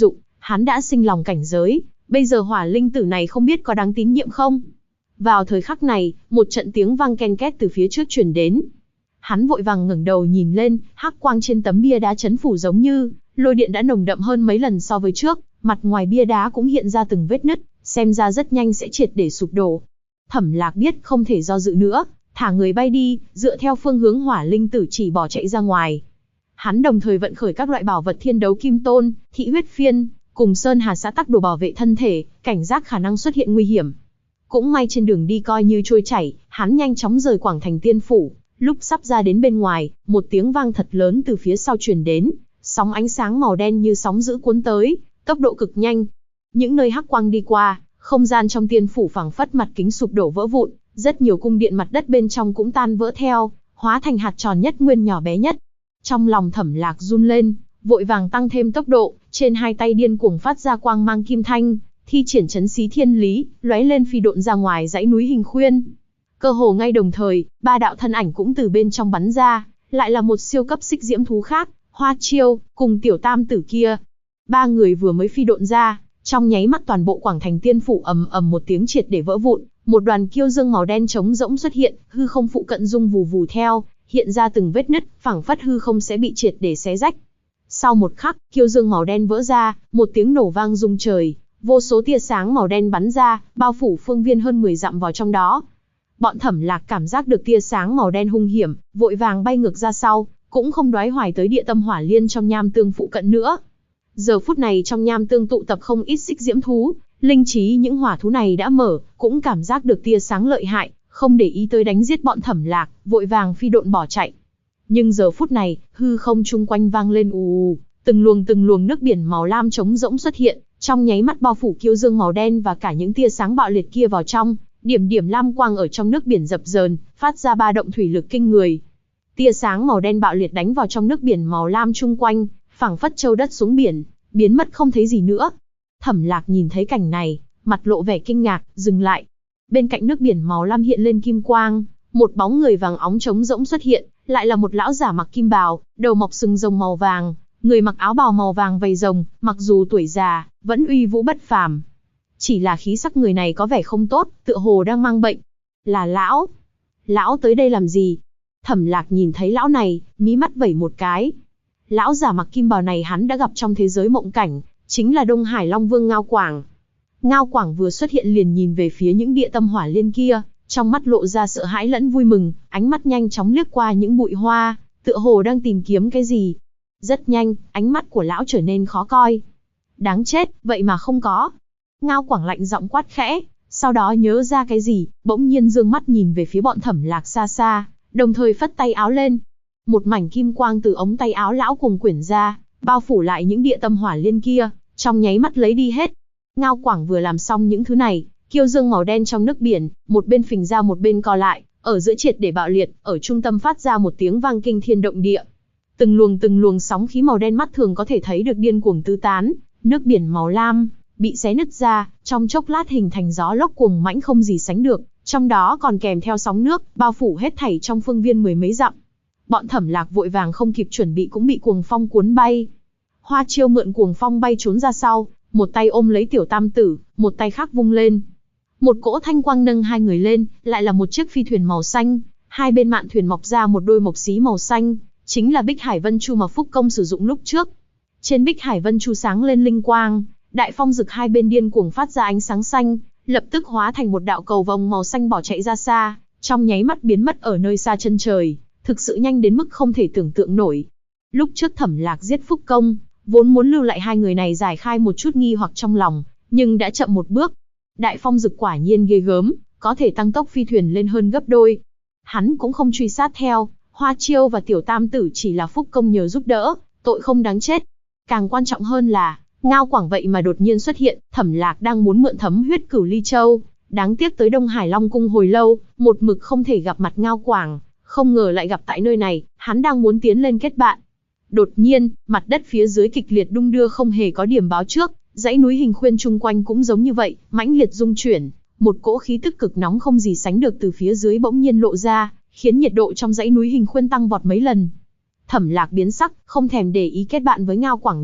Hắn đã sinh lòng cảnh giới, bây giờ hỏa linh tử này không biết có đáng tín nhiệm không? Vào thời khắc này, một trận tiếng vang ken két từ phía trước truyền đến. Hắn vội vàng ngẩng đầu nhìn lên, hắc quang trên tấm bia đá chấn phủ giống như lôi điện đã nồng đậm hơn mấy lần so với trước, mặt ngoài bia đá cũng hiện ra từng vết nứt, xem ra rất nhanh sẽ triệt để sụp đổ. Thẩm Lạc biết không thể do dự nữa, thả người bay đi, dựa theo phương hướng hỏa linh tử chỉ bỏ chạy ra ngoài. Hắn đồng thời vận khởi các loại bảo vật thiên đấu kim tôn, thị huyết phiên, cùng sơn hà xã tắc đồ bảo vệ thân thể, cảnh giác khả năng xuất hiện nguy hiểm. Cũng may trên đường đi coi như trôi chảy, hắn nhanh chóng rời Quảng Thành Tiên Phủ. Lúc sắp ra đến bên ngoài, một tiếng vang thật lớn từ phía sau truyền đến, sóng ánh sáng màu đen như sóng dữ cuốn tới, tốc độ cực nhanh. Những nơi hắc quang đi qua, không gian trong tiên phủ phảng phất mặt kính sụp đổ vỡ vụn, rất nhiều cung điện mặt đất bên trong cũng tan vỡ theo, hóa thành hạt tròn nhất nguyên nhỏ bé nhất. Trong lòng Thẩm Lạc run lên, vội vàng tăng thêm tốc độ, trên hai tay điên cuồng phát ra quang mang kim thanh, thi triển chấn xí thiên lý, lóe lên phi độn ra ngoài dãy núi Hình Khuyên. Cơ hồ ngay đồng thời, ba đạo thân ảnh cũng từ bên trong bắn ra, lại là một siêu cấp xích diễm thú khác, Hoa Chiêu, cùng tiểu tam tử kia. Ba người vừa mới phi độn ra, trong nháy mắt toàn bộ Quảng Thành Tiên Phủ ầm ầm một tiếng triệt để vỡ vụn, một đoàn kiêu dương màu đen trống rỗng xuất hiện, hư không phụ cận rung vù vù theo, hiện ra từng vết nứt, phảng phất hư không sẽ bị triệt để xé rách. Sau một khắc, kiêu dương màu đen vỡ ra, một tiếng nổ vang rung trời, vô số tia sáng màu đen bắn ra, bao phủ phương viên hơn 10 dặm vào trong đó. Bọn Thẩm Lạc cảm giác được tia sáng màu đen hung hiểm, vội vàng bay ngược ra sau, cũng không đoái hoài tới địa tâm hỏa liên trong nham tương phụ cận nữa. Giờ phút này trong nham tương tụ tập không ít xích diễm thú, linh trí những hỏa thú này đã mở, cũng cảm giác được tia sáng lợi hại, không để ý tới đánh giết bọn Thẩm Lạc, vội vàng phi độn bỏ chạy. Nhưng giờ phút này, hư không chung quanh vang lên ù, từng luồng nước biển màu lam trống rỗng xuất hiện, trong nháy mắt bao phủ kiêu dương màu đen và cả những tia sáng bạo liệt kia vào trong. Điểm điểm lam quang ở trong nước biển dập dờn, phát ra ba động thủy lực kinh người. Tia sáng màu đen bạo liệt đánh vào trong nước biển màu lam chung quanh, phảng phất châu đất xuống biển, biến mất không thấy gì nữa. Thẩm Lạc nhìn thấy cảnh này, mặt lộ vẻ kinh ngạc, dừng lại. Bên cạnh nước biển màu lam hiện lên kim quang, một bóng người vàng óng trống rỗng xuất hiện, lại là một lão giả mặc kim bào, đầu mọc sừng rồng màu vàng, người mặc áo bào màu vàng vầy rồng, mặc dù tuổi già, vẫn uy vũ bất phàm. Chỉ là khí sắc người này có vẻ không tốt, tựa hồ đang mang bệnh. Là lão. Lão tới đây làm gì? Thẩm Lạc nhìn thấy lão này, mí mắt vẩy một cái. Lão giả mặc kim bào này hắn đã gặp trong thế giới mộng cảnh, chính là Đông Hải Long Vương Ngao Quảng. Ngao Quảng vừa xuất hiện liền nhìn về phía những địa tâm hỏa liên kia, trong mắt lộ ra sợ hãi lẫn vui mừng, ánh mắt nhanh chóng liếc qua những bụi hoa, tựa hồ đang tìm kiếm cái gì. Rất nhanh, ánh mắt của lão trở nên khó coi. Đáng chết, vậy mà không có. Ngao Quảng lạnh giọng quát khẽ, sau đó nhớ ra cái gì, bỗng nhiên dương mắt nhìn về phía bọn Thẩm Lạc xa xa, đồng thời phất tay áo lên. Một mảnh kim quang từ ống tay áo lão cùng quyển ra, bao phủ lại những địa tâm hỏa liên kia, trong nháy mắt lấy đi hết. Ngao Quảng vừa làm xong những thứ này, kiêu dương màu đen trong nước biển, một bên phình ra một bên co lại, ở giữa triệt để bạo liệt, ở trung tâm phát ra một tiếng vang kinh thiên động địa. Từng luồng sóng khí màu đen mắt thường có thể thấy được điên cuồng tứ tán, nước biển màu lam bị xé nứt ra, trong chốc lát hình thành gió lốc cuồng mãnh không gì sánh được, trong đó còn kèm theo sóng nước, bao phủ hết thảy trong phương viên mười mấy dặm. Bọn Thẩm Lạc vội vàng không kịp chuẩn bị cũng bị cuồng phong cuốn bay. Hoa Chiêu mượn cuồng phong bay trốn ra sau, một tay ôm lấy tiểu tam tử, một tay khác vung lên. Một cỗ thanh quang nâng hai người lên, lại là một chiếc phi thuyền màu xanh, hai bên mạn thuyền mọc ra một đôi mộc xí màu xanh, chính là Bích Hải Vân Chu mà Phúc Công sử dụng lúc trước. Trên Bích Hải Vân Chu sáng lên linh quang, đại phong dực hai bên điên cuồng phát ra ánh sáng xanh, lập tức hóa thành một đạo cầu vồng màu xanh bỏ chạy ra xa, trong nháy mắt biến mất ở nơi xa chân trời, thực sự nhanh đến mức không thể tưởng tượng nổi. Lúc trước Thẩm Lạc giết Phúc Công, vốn muốn lưu lại hai người này giải khai một chút nghi hoặc trong lòng, nhưng đã chậm một bước. Đại phong dực quả nhiên ghê gớm, có thể tăng tốc phi thuyền lên hơn gấp đôi. Hắn cũng không truy sát theo, Hoa Chiêu và tiểu tam tử chỉ là Phúc Công nhờ giúp đỡ, tội không đáng chết. Càng quan trọng hơn là, Ngao Quảng vậy mà đột nhiên xuất hiện, Thẩm Lạc đang muốn mượn thấm huyết Cửu Ly Châu, đáng tiếc tới Đông Hải Long Cung hồi lâu, một mực không thể gặp mặt Ngao Quảng, không ngờ lại gặp tại nơi này, hắn đang muốn tiến lên kết bạn. Đột nhiên, mặt đất phía dưới kịch liệt đung đưa không hề có điểm báo trước, dãy núi Hình Khuyên chung quanh cũng giống như vậy, mãnh liệt rung chuyển, một cỗ khí tức cực nóng không gì sánh được từ phía dưới bỗng nhiên lộ ra, khiến nhiệt độ trong dãy núi Hình Khuyên tăng vọt mấy lần. Thẩm Lạc biến sắc, không thèm để ý kết bạn với Ngao Quảng nữa,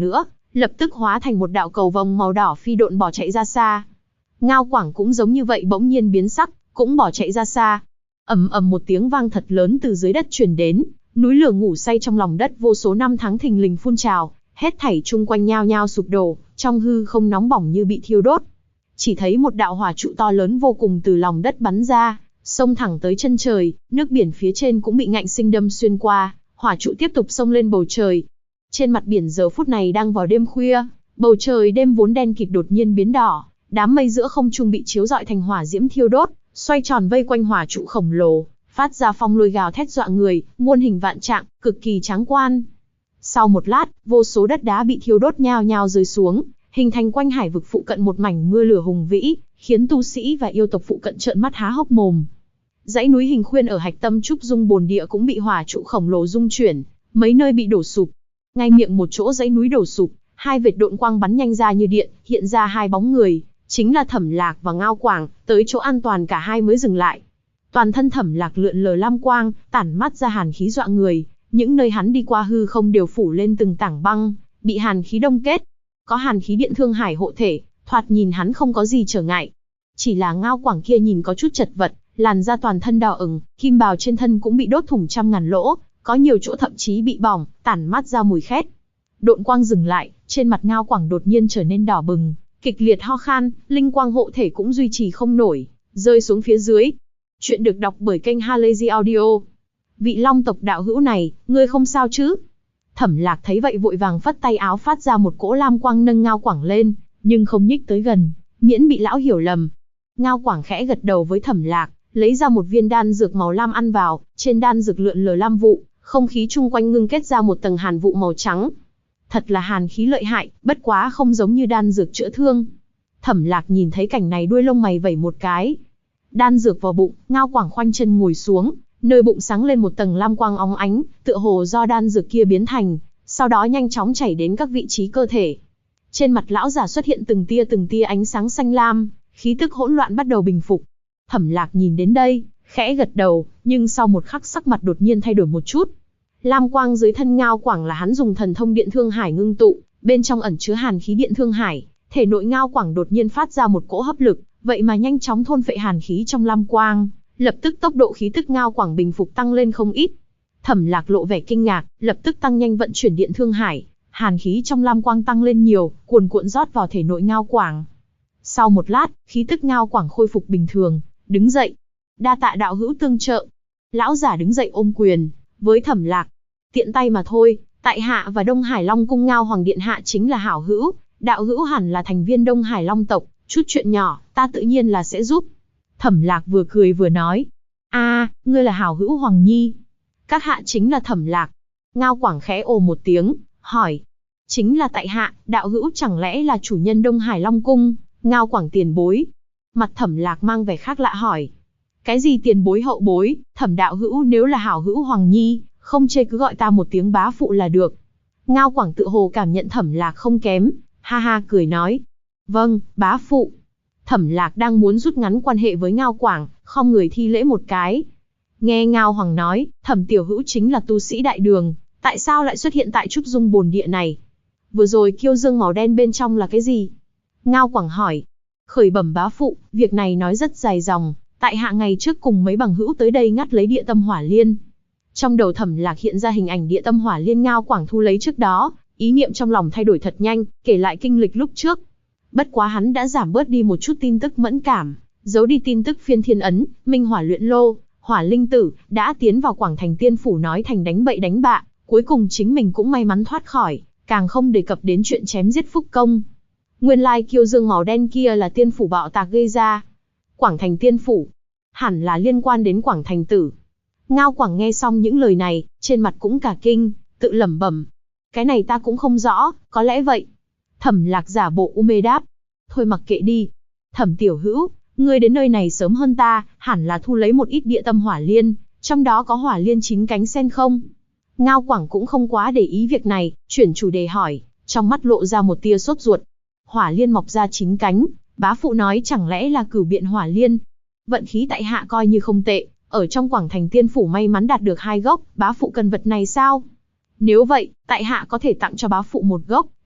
lập tức hóa thành một đạo cầu vồng màu đỏ phi độn bỏ chạy ra xa. Ngao Quảng cũng giống như vậy bỗng nhiên biến sắc, cũng bỏ chạy ra xa. Ầm ầm một tiếng vang thật lớn từ dưới đất truyền đến, núi lửa ngủ say trong lòng đất vô số năm tháng thình lình phun trào, hết thảy chung quanh nhao nhao sụp đổ, trong hư không nóng bỏng như bị thiêu đốt. Chỉ thấy một đạo hỏa trụ to lớn vô cùng từ lòng đất bắn ra, xông thẳng tới chân trời, nước biển phía trên cũng bị ngạnh sinh đâm xuyên qua, hỏa trụ tiếp tục xông lên bầu trời. Trên mặt biển giờ phút này đang vào đêm khuya, bầu trời đêm vốn đen kịt đột nhiên biến đỏ, đám mây giữa không trung bị chiếu rọi thành hỏa diễm thiêu đốt, xoay tròn vây quanh hỏa trụ khổng lồ, phát ra phong lôi gào thét dọa người, muôn hình vạn trạng, cực kỳ tráng quan. Sau một lát, vô số đất đá bị thiêu đốt nhao nhao rơi xuống, hình thành quanh hải vực phụ cận một mảnh mưa lửa hùng vĩ, khiến tu sĩ và yêu tộc phụ cận trợn mắt há hốc mồm. Dãy núi Hình Khuyên ở hạch tâm trúc dung bồn địa cũng bị hỏa trụ khổng lồ rung chuyển, mấy nơi bị đổ sụp. Ngay miệng một chỗ dãy núi đổ sụp, hai vệt độn quang bắn nhanh ra như điện, hiện ra hai bóng người, chính là Thẩm Lạc và Ngao Quảng, tới chỗ an toàn cả hai mới dừng lại. Toàn thân Thẩm Lạc lượn lờ lam quang, tản mắt ra hàn khí dọa người, những nơi hắn đi qua hư không đều phủ lên từng tảng băng, bị hàn khí đông kết. Có hàn khí điện thương hải hộ thể, thoạt nhìn hắn không có gì trở ngại. Chỉ là Ngao Quảng kia nhìn có chút chật vật, làn da toàn thân đỏ ửng, kim bào trên thân cũng bị đốt thủng trăm ngàn lỗ, có nhiều chỗ thậm chí bị bỏng, tản mắt ra mùi khét. Độn quang dừng lại, trên mặt Ngao Quảng đột nhiên trở nên đỏ bừng, kịch liệt ho khan, linh quang hộ thể cũng duy trì không nổi, rơi xuống phía dưới. Chuyện được đọc bởi kênh Halazy Audio. Vị Long tộc đạo hữu này, ngươi không sao chứ? Thẩm Lạc thấy vậy vội vàng phất tay áo phát ra một cỗ lam quang nâng Ngao Quảng lên, nhưng không nhích tới gần, miễn bị lão hiểu lầm. Ngao Quảng khẽ gật đầu với Thẩm Lạc, lấy ra một viên đan dược màu lam ăn vào, trên đan dược lượn lờ lam vụ, không khí chung quanh ngưng kết ra một tầng hàn vụ màu trắng. Thật là hàn khí lợi hại, bất quá không giống như đan dược chữa thương. Thẩm Lạc nhìn thấy cảnh này đuôi lông mày vẩy một cái. Đan dược vào bụng, Ngao Quảng khoanh chân ngồi xuống, nơi bụng sáng lên một tầng lam quang óng ánh, tựa hồ do đan dược kia biến thành, sau đó nhanh chóng chảy đến các vị trí cơ thể. Trên mặt lão giả xuất hiện từng tia ánh sáng xanh lam, khí tức hỗn loạn bắt đầu bình phục. Thẩm Lạc nhìn đến đây, khẽ gật đầu, nhưng sau một khắc sắc mặt đột nhiên thay đổi một chút. Lam quang dưới thân Ngao Quảng là hắn dùng thần thông điện thương hải ngưng tụ, bên trong ẩn chứa hàn khí điện thương hải, thể nội Ngao Quảng đột nhiên phát ra một cỗ hấp lực, vậy mà nhanh chóng thôn phệ hàn khí trong lam quang, lập tức tốc độ khí tức Ngao Quảng bình phục tăng lên không ít. Thẩm Lạc lộ vẻ kinh ngạc, lập tức tăng nhanh vận chuyển điện thương hải, hàn khí trong lam quang tăng lên nhiều, cuồn cuộn rót vào thể nội Ngao Quảng. Sau một lát, khí tức Ngao Quảng khôi phục bình thường, đứng dậy. Đa tạ đạo hữu tương trợ. Lão giả đứng dậy ôm quyền với Thẩm Lạc. Tiện tay mà thôi, tại hạ và Đông Hải Long cung Ngao Hoàng điện hạ chính là hảo hữu, đạo hữu hẳn là thành viên Đông Hải Long tộc, chút chuyện nhỏ, ta tự nhiên là sẽ giúp. Thẩm Lạc vừa cười vừa nói. Ngươi là hảo hữu Hoàng Nhi. Các hạ chính là Thẩm Lạc. Ngao Quảng khẽ ồ một tiếng, hỏi. Chính là tại hạ, đạo hữu chẳng lẽ là chủ nhân Đông Hải Long cung, Ngao Quảng tiền bối. Mặt Thẩm Lạc mang vẻ khác lạ hỏi. Cái gì tiền bối hậu bối, Thẩm đạo hữu nếu là hảo hữu Hoàng Nhi, không chê cứ gọi ta một tiếng bá phụ là được. Ngao Quảng tự hồ cảm nhận Thẩm Lạc không kém, ha ha cười nói. Vâng, bá phụ. Thẩm Lạc đang muốn rút ngắn quan hệ với Ngao Quảng, khom người thi lễ một cái. Nghe Ngao Hoàng nói, Thẩm tiểu hữu chính là tu sĩ đại đường, tại sao lại xuất hiện tại trúc dung bồn địa này? Vừa rồi kiêu dương màu đen bên trong là cái gì? Ngao Quảng hỏi. Khởi bẩm bá phụ, việc này nói rất dài dòng, tại hạ ngày trước cùng mấy bằng hữu tới đây ngắt lấy địa tâm hỏa liên. Trong đầu Thẩm Lạc hiện ra hình ảnh địa tâm hỏa liên Ngao Quảng thu lấy trước đó, ý niệm trong lòng thay đổi thật nhanh, kể lại kinh lịch lúc trước. Bất quá hắn đã giảm bớt đi một chút tin tức mẫn cảm, giấu đi tin tức phiên thiên ấn, minh hỏa luyện lô, hỏa linh tử, đã tiến vào Quảng Thành Tiên Phủ nói thành đánh bậy đánh bạ, cuối cùng chính mình cũng may mắn thoát khỏi, càng không đề cập đến chuyện chém giết Phúc Công. Nguyên lai kiêu dương màu đen kia là Tiên Phủ bạo tạc gây ra. Quảng Thành Tiên Phủ, hẳn là liên quan đến Quảng Thành Tử. Ngao Quảng nghe xong những lời này, trên mặt cũng cả kinh, tự lẩm bẩm. Cái này ta cũng không rõ, có lẽ vậy. Thẩm Lạc giả bộ u mê đáp. Thôi mặc kệ đi. Thẩm tiểu hữu, ngươi đến nơi này sớm hơn ta, hẳn là thu lấy một ít địa tâm hỏa liên, trong đó có hỏa liên 9 cánh sen không? Ngao Quảng cũng không quá để ý việc này, chuyển chủ đề hỏi, trong mắt lộ ra một tia sốt ruột. Hỏa liên mọc ra 9 cánh, bá phụ nói chẳng lẽ là cửu biện hỏa liên? Vận khí tại hạ coi như không tệ, ở trong Quảng Thành Tiên Phủ may mắn đạt được 2 gốc, bá phụ cần vật này sao? Nếu vậy, tại hạ có thể tặng cho bá phụ một gốc,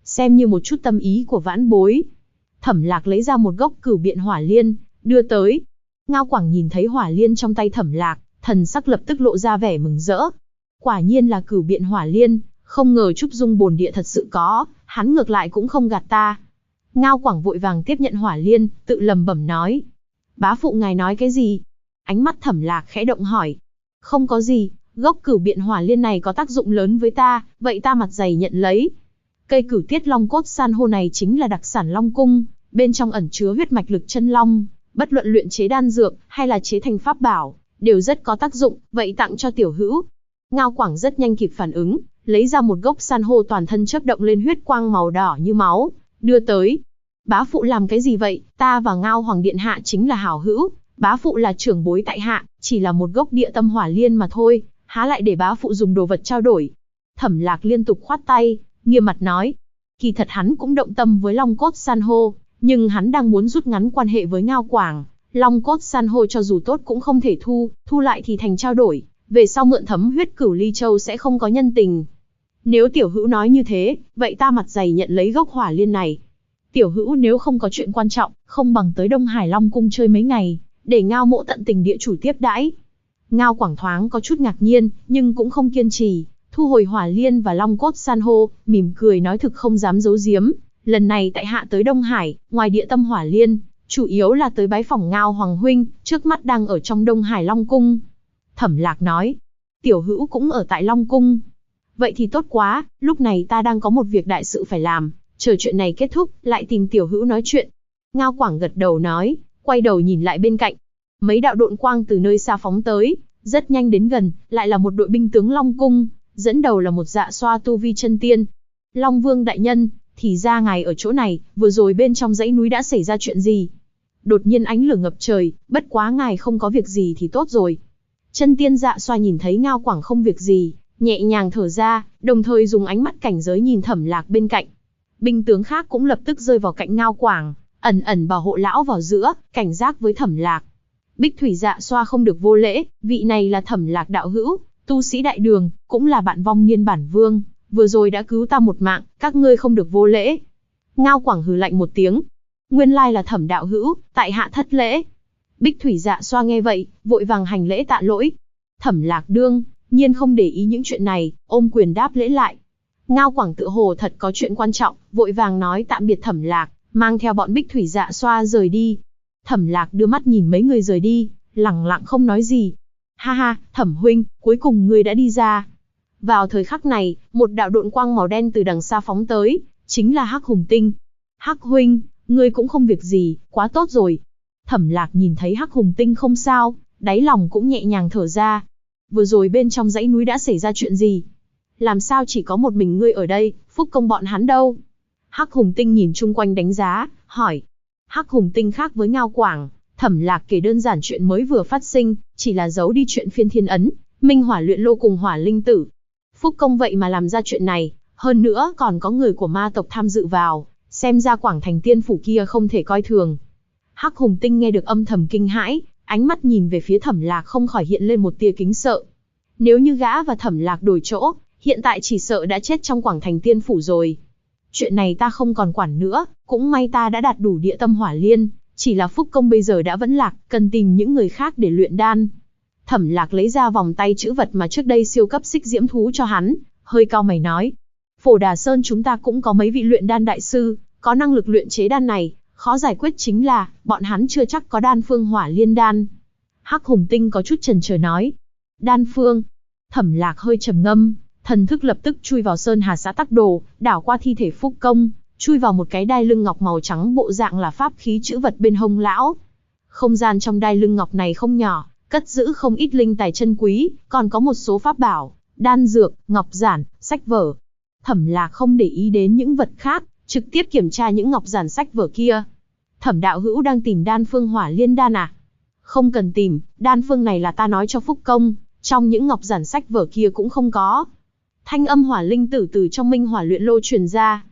xem như một chút tâm ý của vãn bối. Thẩm Lạc lấy ra một gốc Cửu Biện Hỏa Liên, đưa tới. Ngao Quảng nhìn thấy hỏa liên trong tay Thẩm Lạc, thần sắc lập tức lộ ra vẻ mừng rỡ. Quả nhiên là Cửu Biện Hỏa Liên, không ngờ trúc dung bồn địa thật sự có, hắn ngược lại cũng không gạt ta. Ngao Quảng vội vàng tiếp nhận hỏa liên, tự lẩm bẩm nói. Bá phụ ngài nói cái gì? Ánh mắt Thẩm Lạc khẽ động hỏi. Không có gì, gốc Cửu Biện Hỏa Liên này có tác dụng lớn với ta, vậy ta mặt dày nhận lấy. Cây cửu tiết long cốt san hô này chính là đặc sản Long Cung, bên trong ẩn chứa huyết mạch lực chân long, bất luận luyện chế đan dược hay là chế thành pháp bảo, đều rất có tác dụng, vậy tặng cho tiểu hữu. Ngao Quảng rất nhanh kịp phản ứng, lấy ra một gốc san hô toàn thân chớp động lên huyết quang màu đỏ như máu, đưa tới. Bá phụ làm cái gì vậy? Ta và Ngao Hoàng điện hạ chính là hảo hữu, bá phụ là trưởng bối tại hạ, chỉ là một gốc địa tâm hỏa liên mà thôi, há lại để bá phụ dùng đồ vật trao đổi. Thẩm Lạc liên tục khoát tay, nghiêm mặt nói. Kỳ thật hắn cũng động tâm với long cốt san hô, nhưng hắn đang muốn rút ngắn quan hệ với Ngao Quảng. Long cốt san hô cho dù tốt cũng không thể thu lại thì thành trao đổi, về sau mượn thấm huyết Cửu Ly Châu sẽ không có nhân tình. Nếu tiểu hữu nói như thế, vậy ta mặt dày nhận lấy gốc hỏa liên này. Tiểu hữu nếu không có chuyện quan trọng, không bằng tới Đông Hải Long Cung chơi mấy ngày, để Ngao mộ tận tình địa chủ tiếp đãi. Ngao Quảng thoáng có chút ngạc nhiên, nhưng cũng không kiên trì, thu hồi hỏa liên và long cốt san hô, mỉm cười nói thực không dám giấu giếm. Lần này tại hạ tới Đông Hải, ngoài địa tâm hỏa liên, chủ yếu là tới bái phỏng Ngao Hoàng huynh, trước mắt đang ở trong Đông Hải Long Cung. Thẩm Lạc nói, tiểu hữu cũng ở tại Long Cung. Vậy thì tốt quá, lúc này ta đang có một việc đại sự phải làm, chờ chuyện này kết thúc, lại tìm tiểu hữu nói chuyện. Ngao Quảng gật đầu nói, quay đầu nhìn lại bên cạnh. Mấy đạo độn quang từ nơi xa phóng tới, rất nhanh đến gần, lại là một đội binh tướng Long Cung, dẫn đầu là một Dạ Xoa tu vi chân tiên. Long Vương đại nhân, thì ra ngài ở chỗ này, vừa rồi bên trong dãy núi đã xảy ra chuyện gì? Đột nhiên ánh lửa ngập trời, bất quá ngài không có việc gì thì tốt rồi. Chân tiên Dạ Xoa nhìn thấy Ngao Quảng không việc gì, nhẹ nhàng thở ra, đồng thời dùng ánh mắt cảnh giới nhìn Thẩm Lạc bên cạnh. Binh tướng khác cũng lập tức rơi vào cạnh Ngao Quảng, ẩn ẩn bảo hộ lão vào giữa, cảnh giác với Thẩm Lạc. Bích Thủy Dạ Xoa không được vô lễ, vị này là Thẩm Lạc đạo hữu, tu sĩ đại đường, cũng là bạn vong niên bản vương, vừa rồi đã cứu ta một mạng, các ngươi không được vô lễ. Ngao Quảng hừ lạnh một tiếng. Nguyên lai là Thẩm đạo hữu, tại hạ thất lễ. Bích Thủy Dạ Xoa nghe vậy, vội vàng hành lễ tạ lỗi. Thẩm Lạc đương nhiên không để ý những chuyện này, ôm quyền đáp lễ lại. Ngao Quảng tự hồ thật có chuyện quan trọng, vội vàng nói tạm biệt Thẩm Lạc, mang theo bọn Bích Thủy Dạ Xoa rời đi. Thẩm Lạc đưa mắt nhìn mấy người rời đi, lẳng lặng không nói gì. Ha ha, Thẩm huynh, cuối cùng ngươi đã đi ra. Vào thời khắc này, một đạo độn quang màu đen từ đằng xa phóng tới, chính là Hắc Hùng Tinh. Hắc huynh, ngươi cũng không việc gì, quá tốt rồi. Thẩm Lạc nhìn thấy Hắc Hùng Tinh không sao, đáy lòng cũng nhẹ nhàng thở ra. Vừa rồi bên trong dãy núi đã xảy ra chuyện gì? Làm sao chỉ có một mình ngươi ở đây, Phúc Công bọn hắn đâu? Hắc Hùng Tinh nhìn chung quanh đánh giá, hỏi. Hắc Hùng Tinh khác với Ngao Quảng, Thẩm Lạc kể đơn giản chuyện mới vừa phát sinh, chỉ là giấu đi chuyện phiên thiên ấn, minh hỏa luyện lô cùng hỏa linh tử. Phúc Công vậy mà làm ra chuyện này, hơn nữa còn có người của ma tộc tham dự vào, xem ra Quảng Thành tiên phủ kia không thể coi thường. Hắc Hùng Tinh nghe được âm thầm kinh hãi, ánh mắt nhìn về phía Thẩm Lạc không khỏi hiện lên một tia kính sợ. Nếu như gã và Thẩm Lạc đổi chỗ, hiện tại chỉ sợ đã chết trong Quảng Thành tiên phủ rồi. Chuyện này ta không còn quản nữa, cũng may ta đã đạt đủ địa tâm hỏa liên, chỉ là Phúc Công bây giờ đã vẫn lạc, cần tìm những người khác để luyện đan. Thẩm Lạc lấy ra vòng tay chữ vật mà trước đây siêu cấp xích diễm thú cho hắn, hơi cau mày nói. Phổ Đà Sơn chúng ta cũng có mấy vị luyện đan đại sư, có năng lực luyện chế đan này, khó giải quyết chính là, bọn hắn chưa chắc có đan phương hỏa liên đan. Hắc Hùng Tinh có chút chần chờ nói. Đan phương. Thẩm Lạc hơi trầm ngâm, thần thức lập tức chui vào Sơn Hà xã Tắc Đồ, đảo qua thi thể Phúc Công, chui vào một cái đai lưng ngọc màu trắng bộ dạng là pháp khí chữ vật bên hông lão. Không gian trong đai lưng ngọc này không nhỏ, cất giữ không ít linh tài chân quý, còn có một số pháp bảo, đan dược, ngọc giản, sách vở. Thẩm Lạc không để ý đến những vật khác, trực tiếp kiểm tra những ngọc giản sách vở kia. Thẩm đạo hữu đang tìm đan phương hỏa liên đan à? Không cần tìm, đan phương này là ta nói cho Phúc Công, trong những ngọc giản sách vở kia cũng không có. Thanh âm hỏa linh tử từ trong minh hỏa luyện lô truyền ra.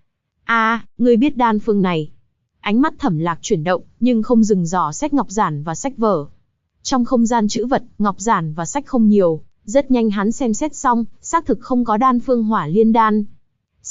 Ngươi biết đan phương này. Ánh mắt Thẩm Lạc chuyển động, nhưng không dừng dò xét ngọc giản và sách vở. Trong không gian chữ vật, ngọc giản và sách không nhiều, rất nhanh hắn xem xét xong, xác thực không có đan phương hỏa liên đan.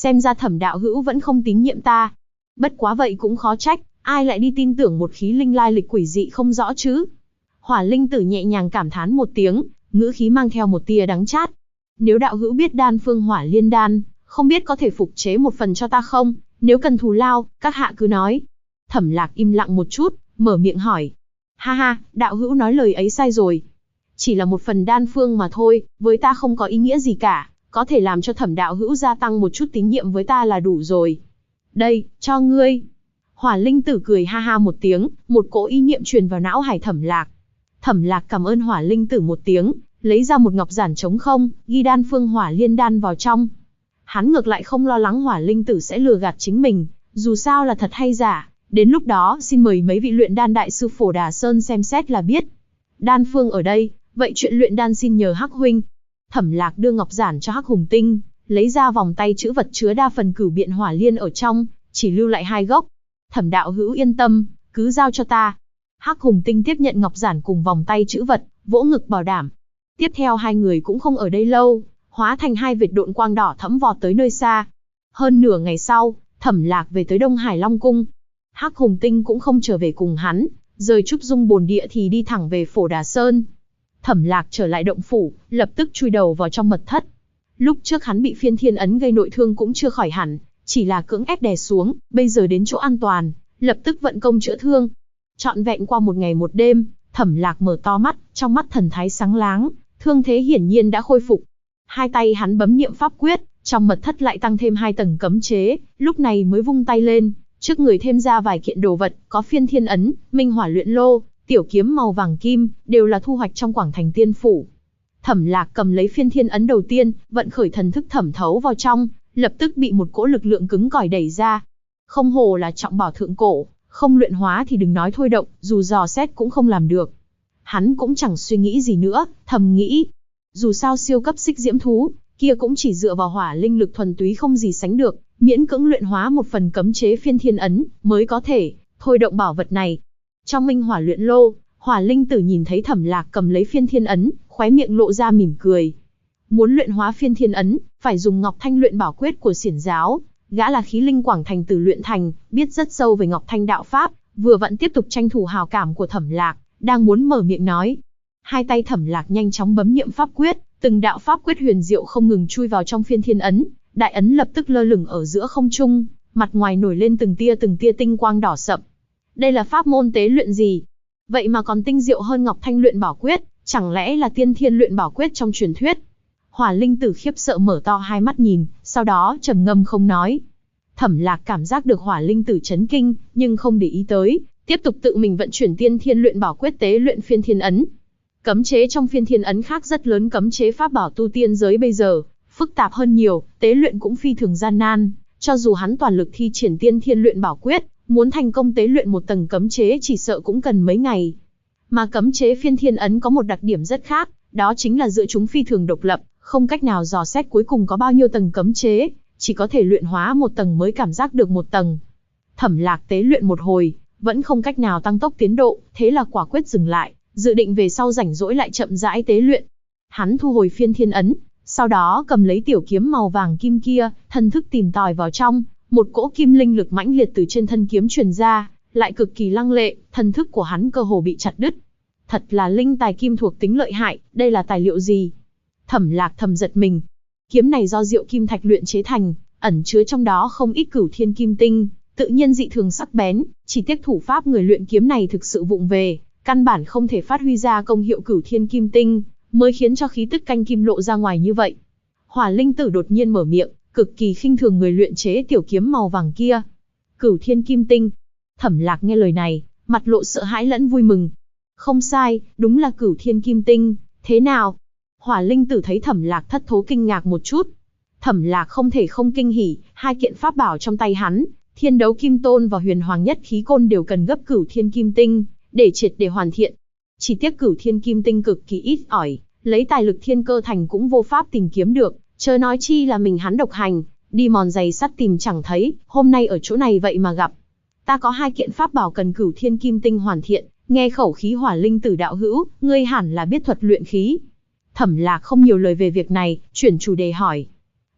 xem ra Thẩm đạo hữu vẫn không tín nhiệm ta. Bất quá vậy cũng khó trách, ai lại đi tin tưởng một khí linh lai lịch quỷ dị không rõ chứ? Hỏa linh tử nhẹ nhàng cảm thán một tiếng, ngữ khí mang theo một tia đắng chát. Nếu đạo hữu biết đan phương hỏa liên đan, không biết có thể phục chế một phần cho ta không? Nếu cần thù lao, các hạ cứ nói. Thẩm Lạc im lặng một chút, mở miệng hỏi. Ha ha, đạo hữu nói lời ấy sai rồi. Chỉ là một phần đan phương mà thôi, với ta không có ý nghĩa gì cả, có thể làm cho Thẩm đạo hữu gia tăng một chút tín nhiệm với ta là đủ rồi. Đây, cho ngươi. Hỏa linh tử cười ha ha một tiếng, một cỗ ý niệm truyền vào não hải Thẩm Lạc. Thẩm Lạc cảm ơn hỏa linh tử một tiếng, lấy ra một ngọc giản trống không, ghi đan phương hỏa liên đan vào trong. Hắn ngược lại không lo lắng hỏa linh tử sẽ lừa gạt chính mình, dù sao là thật hay giả, đến lúc đó xin mời mấy vị luyện đan đại sư Phổ Đà Sơn xem xét là biết. Đan phương ở đây, vậy chuyện luyện đan xin nhờ Hắc huynh. Thẩm Lạc đưa ngọc giản cho Hắc Hùng Tinh, lấy ra vòng tay chữ vật chứa đa phần cửu biện hỏa liên ở trong, chỉ lưu lại 2 gốc. Thẩm đạo hữu yên tâm, cứ giao cho ta. Hắc Hùng Tinh tiếp nhận ngọc giản cùng vòng tay chữ vật, vỗ ngực bảo đảm. Tiếp theo hai người cũng không ở đây lâu, hóa thành 2 vệt độn quang đỏ thẫm vọt tới nơi xa. Hơn nửa ngày sau, Thẩm Lạc về tới Đông Hải Long Cung. Hắc Hùng Tinh cũng không trở về cùng hắn, rời Trúc Dung bồn địa thì đi thẳng về Phổ Đà Sơn. Thẩm Lạc trở lại động phủ, lập tức chui đầu vào trong mật thất. Lúc trước hắn bị phiên thiên ấn gây nội thương cũng chưa khỏi hẳn, chỉ là cưỡng ép đè xuống, bây giờ đến chỗ an toàn, lập tức vận công chữa thương. Trọn vẹn qua một ngày một đêm, Thẩm Lạc mở to mắt, trong mắt thần thái sáng láng, thương thế hiển nhiên đã khôi phục. Hai tay hắn bấm niệm pháp quyết, trong mật thất lại tăng thêm 2 tầng cấm chế, lúc này mới vung tay lên, trước người thêm ra vài kiện đồ vật, có phiên thiên ấn, minh hỏa luyện lô, tiểu kiếm màu vàng kim, đều là thu hoạch trong Quảng Thành Tiên phủ. Thẩm Lạc cầm lấy phiên thiên ấn đầu tiên, vận khởi thần thức thẩm thấu vào trong, lập tức bị một cỗ lực lượng cứng cỏi đẩy ra. Không hồ là trọng bảo thượng cổ, không luyện hóa thì đừng nói thôi động, dù dò xét cũng không làm được. Hắn cũng chẳng suy nghĩ gì nữa, thầm nghĩ, dù sao siêu cấp xích diễm thú, kia cũng chỉ dựa vào hỏa linh lực thuần túy không gì sánh được, miễn cưỡng luyện hóa một phần cấm chế phiên thiên ấn, mới có thể thôi động bảo vật này. Trong minh hỏa luyện lô, hỏa linh tử nhìn thấy Thẩm Lạc cầm lấy phiên thiên ấn, khóe miệng lộ ra mỉm cười. Muốn luyện hóa phiên thiên ấn, phải dùng Ngọc Thanh luyện bảo quyết của xiển giáo. Gã là khí linh Quảng Thành Tử luyện thành, biết rất sâu về Ngọc Thanh đạo pháp, vừa vẫn tiếp tục tranh thủ hào cảm của Thẩm Lạc, đang muốn mở miệng nói. Hai tay Thẩm Lạc nhanh chóng bấm niệm pháp quyết, từng đạo pháp quyết huyền diệu không ngừng chui vào trong phiên thiên ấn, đại ấn lập tức lơ lửng ở giữa không trung, mặt ngoài nổi lên từng tia tinh quang đỏ sậm. Đây là pháp môn tế luyện gì? Vậy mà còn tinh diệu hơn Ngọc Thanh luyện bảo quyết, chẳng lẽ là tiên thiên luyện bảo quyết trong truyền thuyết? Hỏa linh tử khiếp sợ mở to hai mắt nhìn, sau đó trầm ngâm không nói. Thẩm Lạc cảm giác được hỏa linh tử chấn kinh, nhưng không để ý tới, tiếp tục tự mình vận chuyển tiên thiên luyện bảo quyết tế luyện phiên thiên ấn. Cấm chế trong phiên thiên ấn khác rất lớn cấm chế pháp bảo tu tiên giới bây giờ, phức tạp hơn nhiều, tế luyện cũng phi thường gian nan, cho dù hắn toàn lực thi triển tiên thiên luyện bảo quyết, muốn thành công tế luyện một tầng cấm chế chỉ sợ cũng cần mấy ngày. Mà cấm chế phiên thiên ấn có một đặc điểm rất khác, đó chính là giữa chúng phi thường độc lập, không cách nào dò xét cuối cùng có bao nhiêu tầng cấm chế, chỉ có thể luyện hóa một tầng mới cảm giác được một tầng. Thẩm Lạc tế luyện một hồi, vẫn không cách nào tăng tốc tiến độ, thế là quả quyết dừng lại, dự định về sau rảnh rỗi lại chậm rãi tế luyện. Hắn thu hồi phiên thiên ấn, sau đó cầm lấy tiểu kiếm màu vàng kim kia, thần thức tìm tòi vào trong, một cỗ kim linh lực mãnh liệt từ trên thân kiếm truyền ra, lại cực kỳ lăng lệ, thần thức của hắn cơ hồ bị chặt đứt. Thật là linh tài kim thuộc tính lợi hại, đây là tài liệu gì? Thẩm Lạc thầm giật mình. Kiếm này do Diệu Kim Thạch luyện chế thành, ẩn chứa trong đó không ít cửu thiên kim tinh, tự nhiên dị thường sắc bén, chỉ tiếc thủ pháp người luyện kiếm này thực sự vụng về, căn bản không thể phát huy ra công hiệu cửu thiên kim tinh, mới khiến cho khí tức canh kim lộ ra ngoài như vậy. Hỏa linh tử đột nhiên mở miệng, cực kỳ khinh thường người luyện chế tiểu kiếm màu vàng kia. Cửu thiên kim tinh. Thẩm Lạc nghe lời này, mặt lộ sợ hãi lẫn vui mừng. Không sai, đúng là cửu thiên kim tinh, thế nào? Hỏa linh tử thấy Thẩm Lạc thất thố kinh ngạc một chút. Thẩm Lạc không thể không kinh hỉ, hai kiện pháp bảo trong tay hắn, Thiên Đấu Kim Tôn và Huyền Hoàng Nhất Khí Côn đều cần gấp cửu thiên kim tinh, để triệt để hoàn thiện. Chỉ tiếc cửu thiên kim tinh cực kỳ ít ỏi, lấy tài lực thiên cơ thành cũng vô pháp tìm kiếm được, chớ nói chi là mình hắn độc hành, đi mòn giày sắt tìm chẳng thấy, hôm nay ở chỗ này vậy mà gặp. Ta có hai kiện pháp bảo cần cửu thiên kim tinh hoàn thiện, nghe khẩu khí hỏa linh tử đạo hữu, ngươi hẳn là biết thuật luyện khí. Thẩm Lạc không nhiều lời về việc này, chuyển chủ đề hỏi.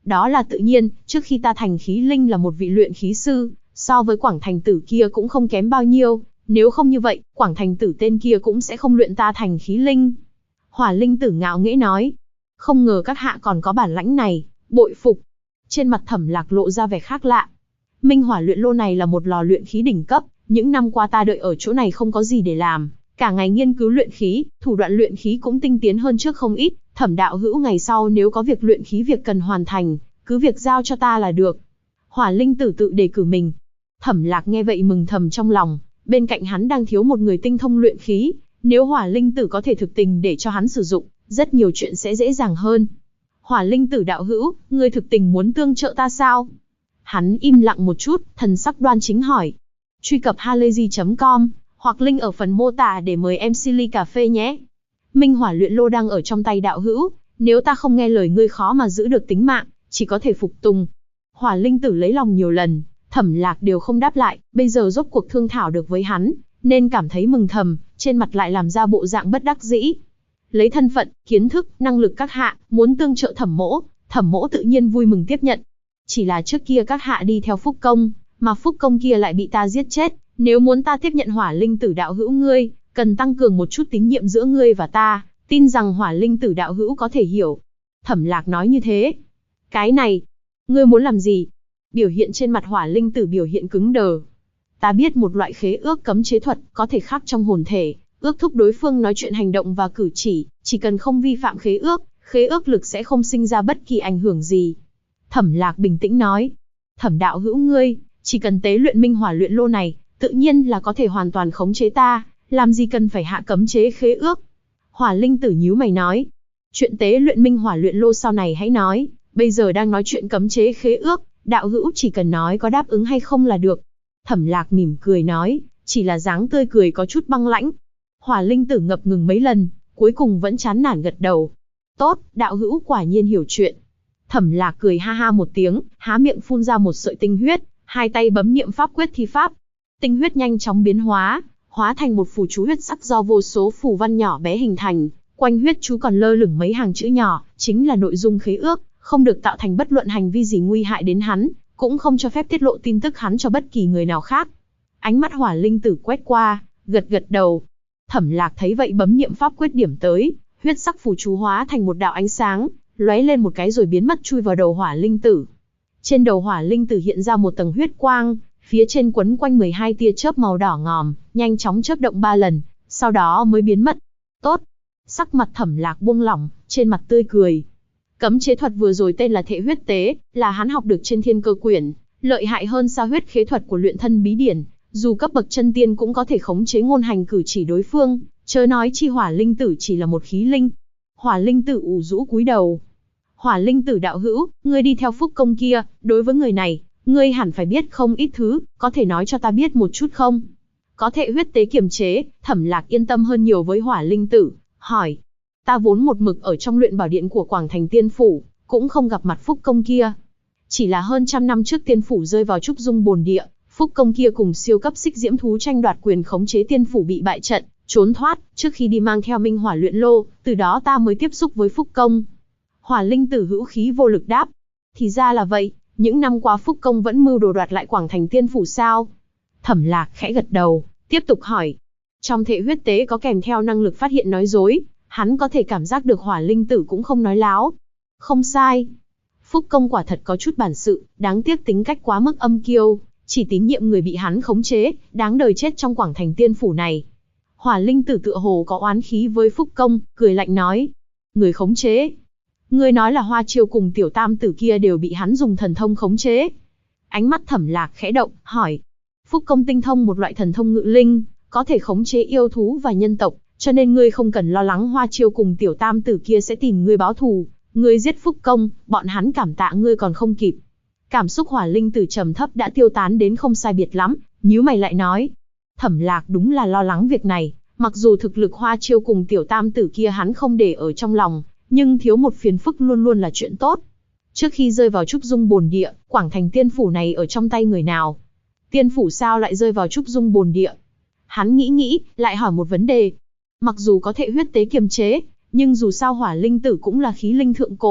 Đó là tự nhiên, trước khi ta thành khí linh là một vị luyện khí sư, so với Quảng Thành Tử kia cũng không kém bao nhiêu, nếu không như vậy, Quảng Thành Tử tên kia cũng sẽ không luyện ta thành khí linh. Hỏa Linh Tử ngạo nghễ nói, không ngờ các hạ còn có bản lãnh này, bội phục. Trên mặt Thẩm Lạc lộ ra vẻ khác lạ. Minh hỏa luyện lô này là một lò luyện khí đỉnh cấp, những năm qua ta đợi ở chỗ này không có gì để làm, cả ngày nghiên cứu luyện khí, thủ đoạn luyện khí cũng tinh tiến hơn trước không ít. Thẩm đạo hữu ngày sau nếu có việc luyện khí việc cần hoàn thành, cứ việc giao cho ta là được. Hỏa Linh Tử tự đề cử mình. Thẩm Lạc nghe vậy mừng thầm trong lòng, bên cạnh hắn đang thiếu một người tinh thông luyện khí, nếu Hỏa Linh Tử có thể thực tình để cho hắn sử dụng, rất nhiều chuyện sẽ dễ dàng hơn. Hỏa Linh Tử đạo hữu, ngươi thực tình muốn tương trợ ta sao? Hắn im lặng một chút, thần sắc đoan chính hỏi. Truy cập halayzi.com, hoặc link ở phần mô tả để mời MC ly cà phê nhé. Minh hỏa luyện lô đang ở trong tay đạo hữu, nếu ta không nghe lời ngươi khó mà giữ được tính mạng, chỉ có thể phục tùng. Hỏa Linh Tử lấy lòng nhiều lần, Thẩm Lạc đều không đáp lại, bây giờ rốt cuộc thương thảo được với hắn, nên cảm thấy mừng thầm, trên mặt lại làm ra bộ dạng bất đắc dĩ. Lấy thân phận, kiến thức, năng lực các hạ, muốn tương trợ Thẩm mỗ tự nhiên vui mừng tiếp nhận. Chỉ là trước kia các hạ đi theo Phúc Công, mà Phúc Công kia lại bị ta giết chết, nếu muốn ta tiếp nhận Hỏa Linh Tử đạo hữu ngươi, cần tăng cường một chút tín nhiệm giữa ngươi và ta, tin rằng Hỏa Linh Tử đạo hữu có thể hiểu. Thẩm Lạc nói như thế. Cái này, ngươi muốn làm gì? Biểu hiện trên mặt Hỏa Linh Tử biểu hiện cứng đờ. Ta biết một loại khế ước cấm chế thuật, có thể khắc trong hồn thể, ước thúc đối phương nói chuyện hành động và cử chỉ cần không vi phạm khế ước lực sẽ không sinh ra bất kỳ ảnh hưởng gì. Thẩm Lạc bình tĩnh nói. Thẩm đạo hữu ngươi, chỉ cần tế luyện minh hỏa luyện lô này, tự nhiên là có thể hoàn toàn khống chế ta, làm gì cần phải hạ cấm chế khế ước. Hỏa Linh Tử nhíu mày nói. Chuyện tế luyện minh hỏa luyện lô sau này hãy nói, bây giờ đang nói chuyện cấm chế khế ước, đạo hữu chỉ cần nói có đáp ứng hay không là được. Thẩm Lạc mỉm cười nói, chỉ là dáng tươi cười có chút băng lãnh. Hỏa Linh Tử ngập ngừng mấy lần, cuối cùng vẫn chán nản gật đầu. Tốt, đạo hữu quả nhiên hiểu chuyện. Thẩm Lạc cười ha ha một tiếng, há miệng phun ra một sợi tinh huyết, hai tay bấm niệm pháp quyết thi pháp. Tinh huyết nhanh chóng biến hóa thành một phù chú huyết sắc do vô số phù văn nhỏ bé hình thành, quanh huyết chú còn lơ lửng mấy hàng chữ nhỏ, chính là nội dung khế ước, không được tạo thành bất luận hành vi gì nguy hại đến hắn, cũng không cho phép tiết lộ tin tức hắn cho bất kỳ người nào khác. Ánh mắt Hỏa Linh Tử quét qua, gật gật đầu. Thẩm Lạc thấy vậy bấm niệm pháp quyết điểm tới, huyết sắc phù chú hóa thành một đạo ánh sáng, lóe lên một cái rồi biến mất chui vào đầu Hỏa Linh Tử. Trên đầu Hỏa Linh Tử hiện ra một tầng huyết quang, phía trên quấn quanh 12 tia chớp màu đỏ ngòm, nhanh chóng chớp động 3 lần, sau đó mới biến mất. Tốt. Sắc mặt Thẩm Lạc buông lỏng, trên mặt tươi cười. Cấm chế thuật vừa rồi tên là Thệ Huyết Tế, là hắn học được trên Thiên Cơ Quyển, lợi hại hơn xa huyết khế thuật của luyện thân bí điển, dù cấp bậc chân tiên cũng có thể khống chế ngôn hành cử chỉ đối phương, chớ nói chi Hỏa Linh Tử chỉ là một khí linh. Hỏa Linh Tử ủ rũ cúi đầu. Hỏa Linh Tử đạo hữu, ngươi đi theo Phúc Công kia, đối với người này, ngươi hẳn phải biết không ít thứ, có thể nói cho ta biết một chút không? Có Thệ Huyết Tế kiềm chế, Thẩm Lạc yên tâm hơn nhiều với Hỏa Linh Tử, hỏi. Ta vốn một mực ở trong luyện bảo điện của Quảng Thành Tiên Phủ, cũng không gặp mặt Phúc Công kia. Chỉ là hơn trăm năm trước Tiên Phủ rơi vào trúc dung bồn địa, Phúc Công kia cùng siêu cấp xích diễm thú tranh đoạt quyền khống chế Tiên Phủ bị bại trận, trốn thoát, trước khi đi mang theo minh hỏa luyện lô, từ đó ta mới tiếp xúc với Phúc Công. Hỏa Linh Tử hữu khí vô lực đáp. Thì ra là vậy, những năm qua Phúc Công vẫn mưu đồ đoạt lại Quảng Thành Tiên Phủ sao? Thẩm Lạc khẽ gật đầu, tiếp tục hỏi. Trong Thệ Huyết Tế có kèm theo năng lực phát hiện nói dối, hắn có thể cảm giác được Hỏa Linh Tử cũng không nói láo. Không sai. Phúc Công quả thật có chút bản sự, đáng tiếc tính cách quá mức âm kiêu, chỉ tín nhiệm người bị hắn khống chế, đáng đời chết trong Quảng Thành Tiên Phủ này. Hỏa Linh Tử tựa hồ có oán khí với Phúc Công, cười lạnh nói. Người khống chế. Người nói là Hoa Chiêu cùng tiểu tam tử kia đều bị hắn dùng thần thông khống chế. Ánh mắt Thẩm Lạc khẽ động, hỏi. Phúc Công tinh thông một loại thần thông ngự linh, có thể khống chế yêu thú và nhân tộc, cho nên ngươi không cần lo lắng Hoa Chiêu cùng tiểu tam tử kia sẽ tìm ngươi báo thù. Ngươi giết Phúc Công, bọn hắn cảm tạ ngươi còn không kịp. Cảm xúc Hỏa Linh Tử trầm thấp đã tiêu tán đến không sai biệt lắm, nhíu mày lại nói. Thẩm Lạc đúng là lo lắng việc này, mặc dù thực lực Hoa Chiêu cùng tiểu tam tử kia hắn không để ở trong lòng, nhưng thiếu một phiền phức luôn luôn là chuyện tốt. Trước khi rơi vào trúc dung bồn địa, Quảng Thành Tiên Phủ này ở trong tay người nào? Tiên Phủ sao lại rơi vào trúc dung bồn địa? Hắn nghĩ, lại hỏi một vấn đề. Mặc dù có Thệ Huyết Tế kiềm chế, nhưng dù sao Hỏa Linh Tử cũng là khí linh thượng cổ,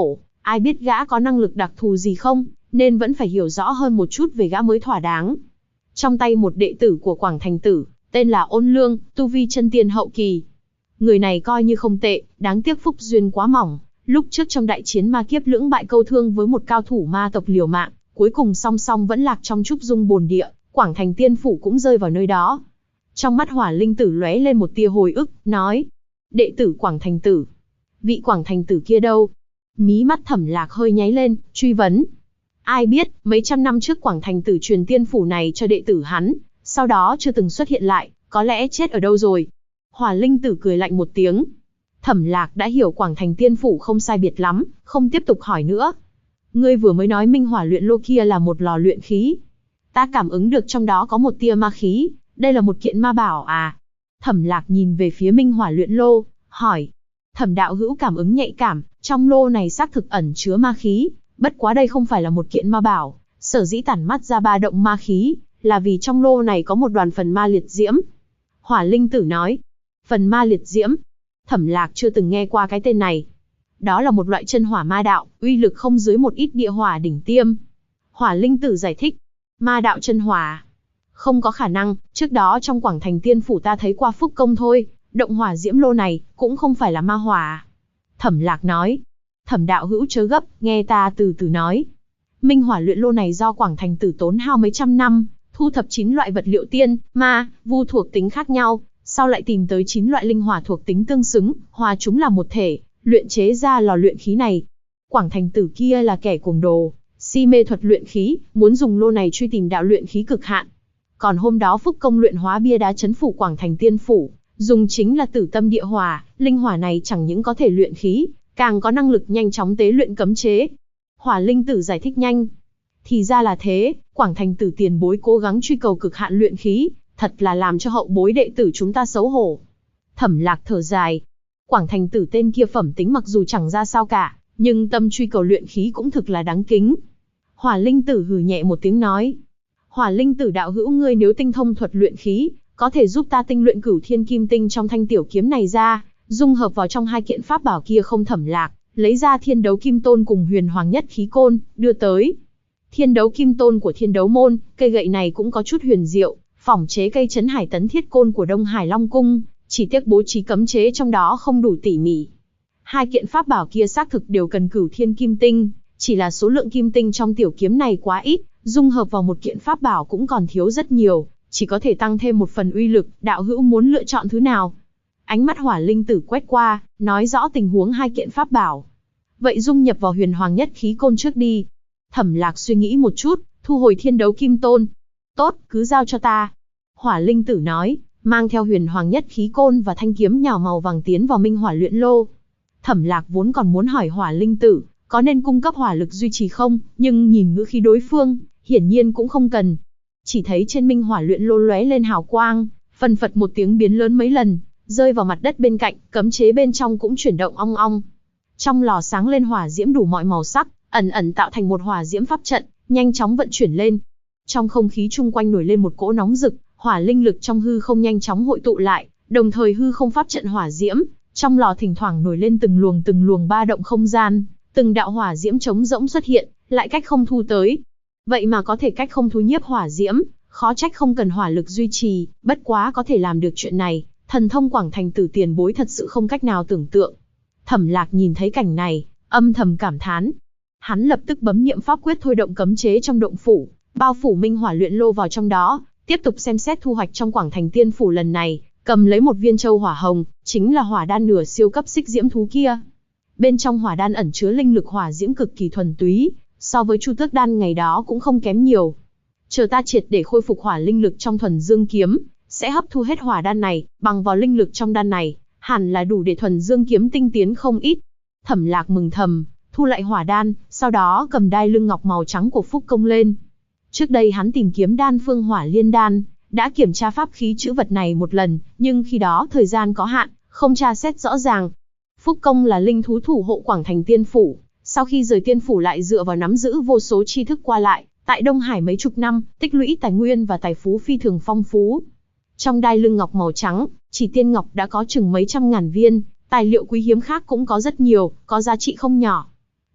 Ai biết gã có năng lực đặc thù gì không, nên vẫn phải hiểu rõ hơn một chút về gã mới thỏa đáng. Trong tay một đệ tử của Quảng Thành Tử, tên là Ôn Lương, tu vi chân tiên hậu kỳ. Người này coi như không tệ, đáng tiếc phúc duyên quá mỏng. Lúc trước trong đại chiến ma kiếp lưỡng bại câu thương với một cao thủ ma tộc liều mạng, cuối cùng song song vẫn lạc trong trúc dung bồn địa, Quảng Thành Tiên Phủ cũng rơi vào nơi đó. Trong mắt Hỏa Linh Tử lóe lên một tia hồi ức, nói: đệ tử Quảng Thành Tử. Vị Quảng Thành Tử kia đâu? Mí mắt Thẩm Lạc hơi nháy lên, truy vấn. Ai biết, mấy trăm năm trước Quảng Thành Tử truyền tiên phủ này cho đệ tử hắn, sau đó chưa từng xuất hiện lại, có lẽ chết ở đâu rồi. Hỏa Linh Tử cười lạnh một tiếng. Thẩm Lạc đã hiểu Quảng Thành Tiên phủ không sai biệt lắm, không tiếp tục hỏi nữa. Ngươi vừa mới nói Minh Hỏa luyện lô kia là một lò luyện khí. Ta cảm ứng được trong đó có một tia ma khí, đây là một kiện ma bảo à? Thẩm Lạc nhìn về phía Minh Hỏa luyện lô, hỏi. Thẩm đạo hữu cảm ứng nhạy cảm, trong lô này xác thực ẩn chứa ma khí, bất quá đây không phải là một kiện ma bảo, sở dĩ tản mắt ra ba động ma khí, là vì trong lô này có một đoàn phần ma liệt diễm. Hỏa Linh Tử nói. Phần ma liệt diễm? Thẩm Lạc chưa từng nghe qua cái tên này. Đó là một loại chân hỏa ma đạo, uy lực không dưới một ít địa hỏa đỉnh tiêm. Hỏa Linh Tử giải thích. Ma đạo chân hỏa? Không có khả năng, trước đó trong Quảng Thành Tiên phủ ta thấy qua phúc công thôi, động hỏa diễm lô này cũng không phải là ma hỏa. Thẩm Lạc nói. Thẩm đạo hữu chớ gấp, nghe ta từ từ nói. Minh Hỏa luyện lô này do Quảng Thành Tử tốn hao mấy trăm năm, thu thập 9 loại vật liệu tiên, ma, vu thuộc tính khác nhau, sau lại tìm tới 9 loại linh hỏa thuộc tính tương xứng, hòa chúng làm một thể, luyện chế ra lò luyện khí này. Quảng Thành Tử kia là kẻ cuồng đồ, si mê thuật luyện khí, muốn dùng lô này truy tìm đạo luyện khí cực hạn. Còn hôm đó phúc công luyện hóa bia đá trấn phủ Quảng Thành Tiên phủ, dùng chính là tử tâm địa hỏa, linh hỏa này chẳng những có thể luyện khí, càng có năng lực nhanh chóng tế luyện cấm chế. Hỏa Linh Tử giải thích nhanh. Thì ra là thế, Quảng Thành Tử tiền bối cố gắng truy cầu cực hạn luyện khí, thật là làm cho hậu bối đệ tử chúng ta xấu hổ. Thẩm Lạc thở dài. Quảng Thành Tử tên kia phẩm tính mặc dù chẳng ra sao cả, nhưng tâm truy cầu luyện khí cũng thực là đáng kính. Hỏa Linh Tử hừ nhẹ một tiếng nói. Hỏa Linh Tử đạo hữu ngươi nếu tinh thông thuật luyện khí, có thể giúp ta tinh luyện Cửu Thiên Kim Tinh trong thanh tiểu kiếm này ra, dung hợp vào trong hai kiện pháp bảo kia không? Thẩm Lạc lấy ra Thiên Đấu Kim Tôn cùng Huyền Hoàng Nhất Khí Côn, đưa tới. Thiên Đấu Kim Tôn của Thiên Đấu môn, cây gậy này cũng có chút huyền diệu, phỏng chế cây Trấn Hải Tấn Thiết Côn của Đông Hải Long Cung, chỉ tiếc bố trí cấm chế trong đó không đủ tỉ mỉ. Hai kiện pháp bảo kia xác thực đều cần Cửu Thiên Kim Tinh, chỉ là số lượng kim tinh trong tiểu kiếm này quá ít, dung hợp vào một kiện pháp bảo cũng còn thiếu rất nhiều, chỉ có thể tăng thêm một phần uy lực, đạo hữu muốn lựa chọn thứ nào? Ánh mắt Hỏa Linh Tử quét qua, nói rõ tình huống hai kiện pháp bảo. Vậy dung nhập vào Huyền Hoàng Nhất Khí Côn trước đi. Thẩm Lạc suy nghĩ một chút, thu hồi Thiên Đấu Kim Tôn. Tốt, cứ giao cho ta. Hỏa Linh Tử nói, mang theo Huyền Hoàng Nhất Khí Côn và thanh kiếm nhỏ màu vàng tiến vào Minh Hỏa luyện lô. Thẩm Lạc vốn còn muốn hỏi Hỏa Linh Tử, có nên cung cấp hỏa lực duy trì không, nhưng nhìn ngữ khí đối phương, hiển nhiên cũng không cần. Chỉ thấy trên Minh Hỏa luyện lô lóe lên hào quang, phần phật một tiếng biến lớn mấy lần, rơi vào mặt đất bên cạnh, cấm chế bên trong cũng chuyển động ong ong. Trong lò sáng lên hỏa diễm đủ mọi màu sắc, ẩn ẩn tạo thành một hỏa diễm pháp trận, nhanh chóng vận chuyển lên. Trong không khí chung quanh nổi lên một cỗ nóng rực, hỏa linh lực trong hư không nhanh chóng hội tụ lại, đồng thời hư không pháp trận hỏa diễm, trong lò thỉnh thoảng nổi lên từng luồng ba động không gian, từng đạo hỏa diễm trống rỗng xuất hiện, lại cách không thu tới. Vậy mà có thể cách không thu nhiếp hỏa diễm, khó trách không cần hỏa lực duy trì, bất quá có thể làm được chuyện này, thần thông Quảng Thành Tử tiền bối thật sự không cách nào tưởng tượng. Thẩm Lạc nhìn thấy cảnh này, âm thầm cảm thán. Hắn lập tức bấm niệm pháp quyết thôi động cấm chế trong động phủ, bao phủ Minh Hỏa luyện lô vào trong đó, tiếp tục xem xét thu hoạch trong Quảng Thành Tiên phủ lần này, cầm lấy một viên châu hỏa hồng, chính là hỏa đan nửa siêu cấp xích diễm thú kia. Bên trong hỏa đan ẩn chứa linh lực hỏa diễm cực kỳ thuần túy, so với Chu Tước đan ngày đó cũng không kém nhiều. Chờ ta triệt để khôi phục hỏa linh lực trong Thuần Dương kiếm, sẽ hấp thu hết hỏa đan này, bằng vào linh lực trong đan này, hẳn là đủ để Thuần Dương kiếm tinh tiến không ít. Thẩm Lạc mừng thầm, thu lại hỏa đan, sau đó cầm đai lưng ngọc màu trắng của Phúc Công lên. Trước đây hắn tìm kiếm đan phương Hỏa Liên đan, đã kiểm tra pháp khí chữ vật này một lần, nhưng khi đó thời gian có hạn, không tra xét rõ ràng. Phúc Công là linh thú thủ hộ Quảng Thành Tiên phủ, sau khi rời Tiên phủ lại dựa vào nắm giữ vô số tri thức qua lại, tại Đông Hải mấy chục năm, tích lũy tài nguyên và tài phú phi thường phong phú. Trong đai lưng ngọc màu trắng, chỉ tiên ngọc đã có chừng mấy trăm ngàn viên, tài liệu quý hiếm khác cũng có rất nhiều, có giá trị không nhỏ.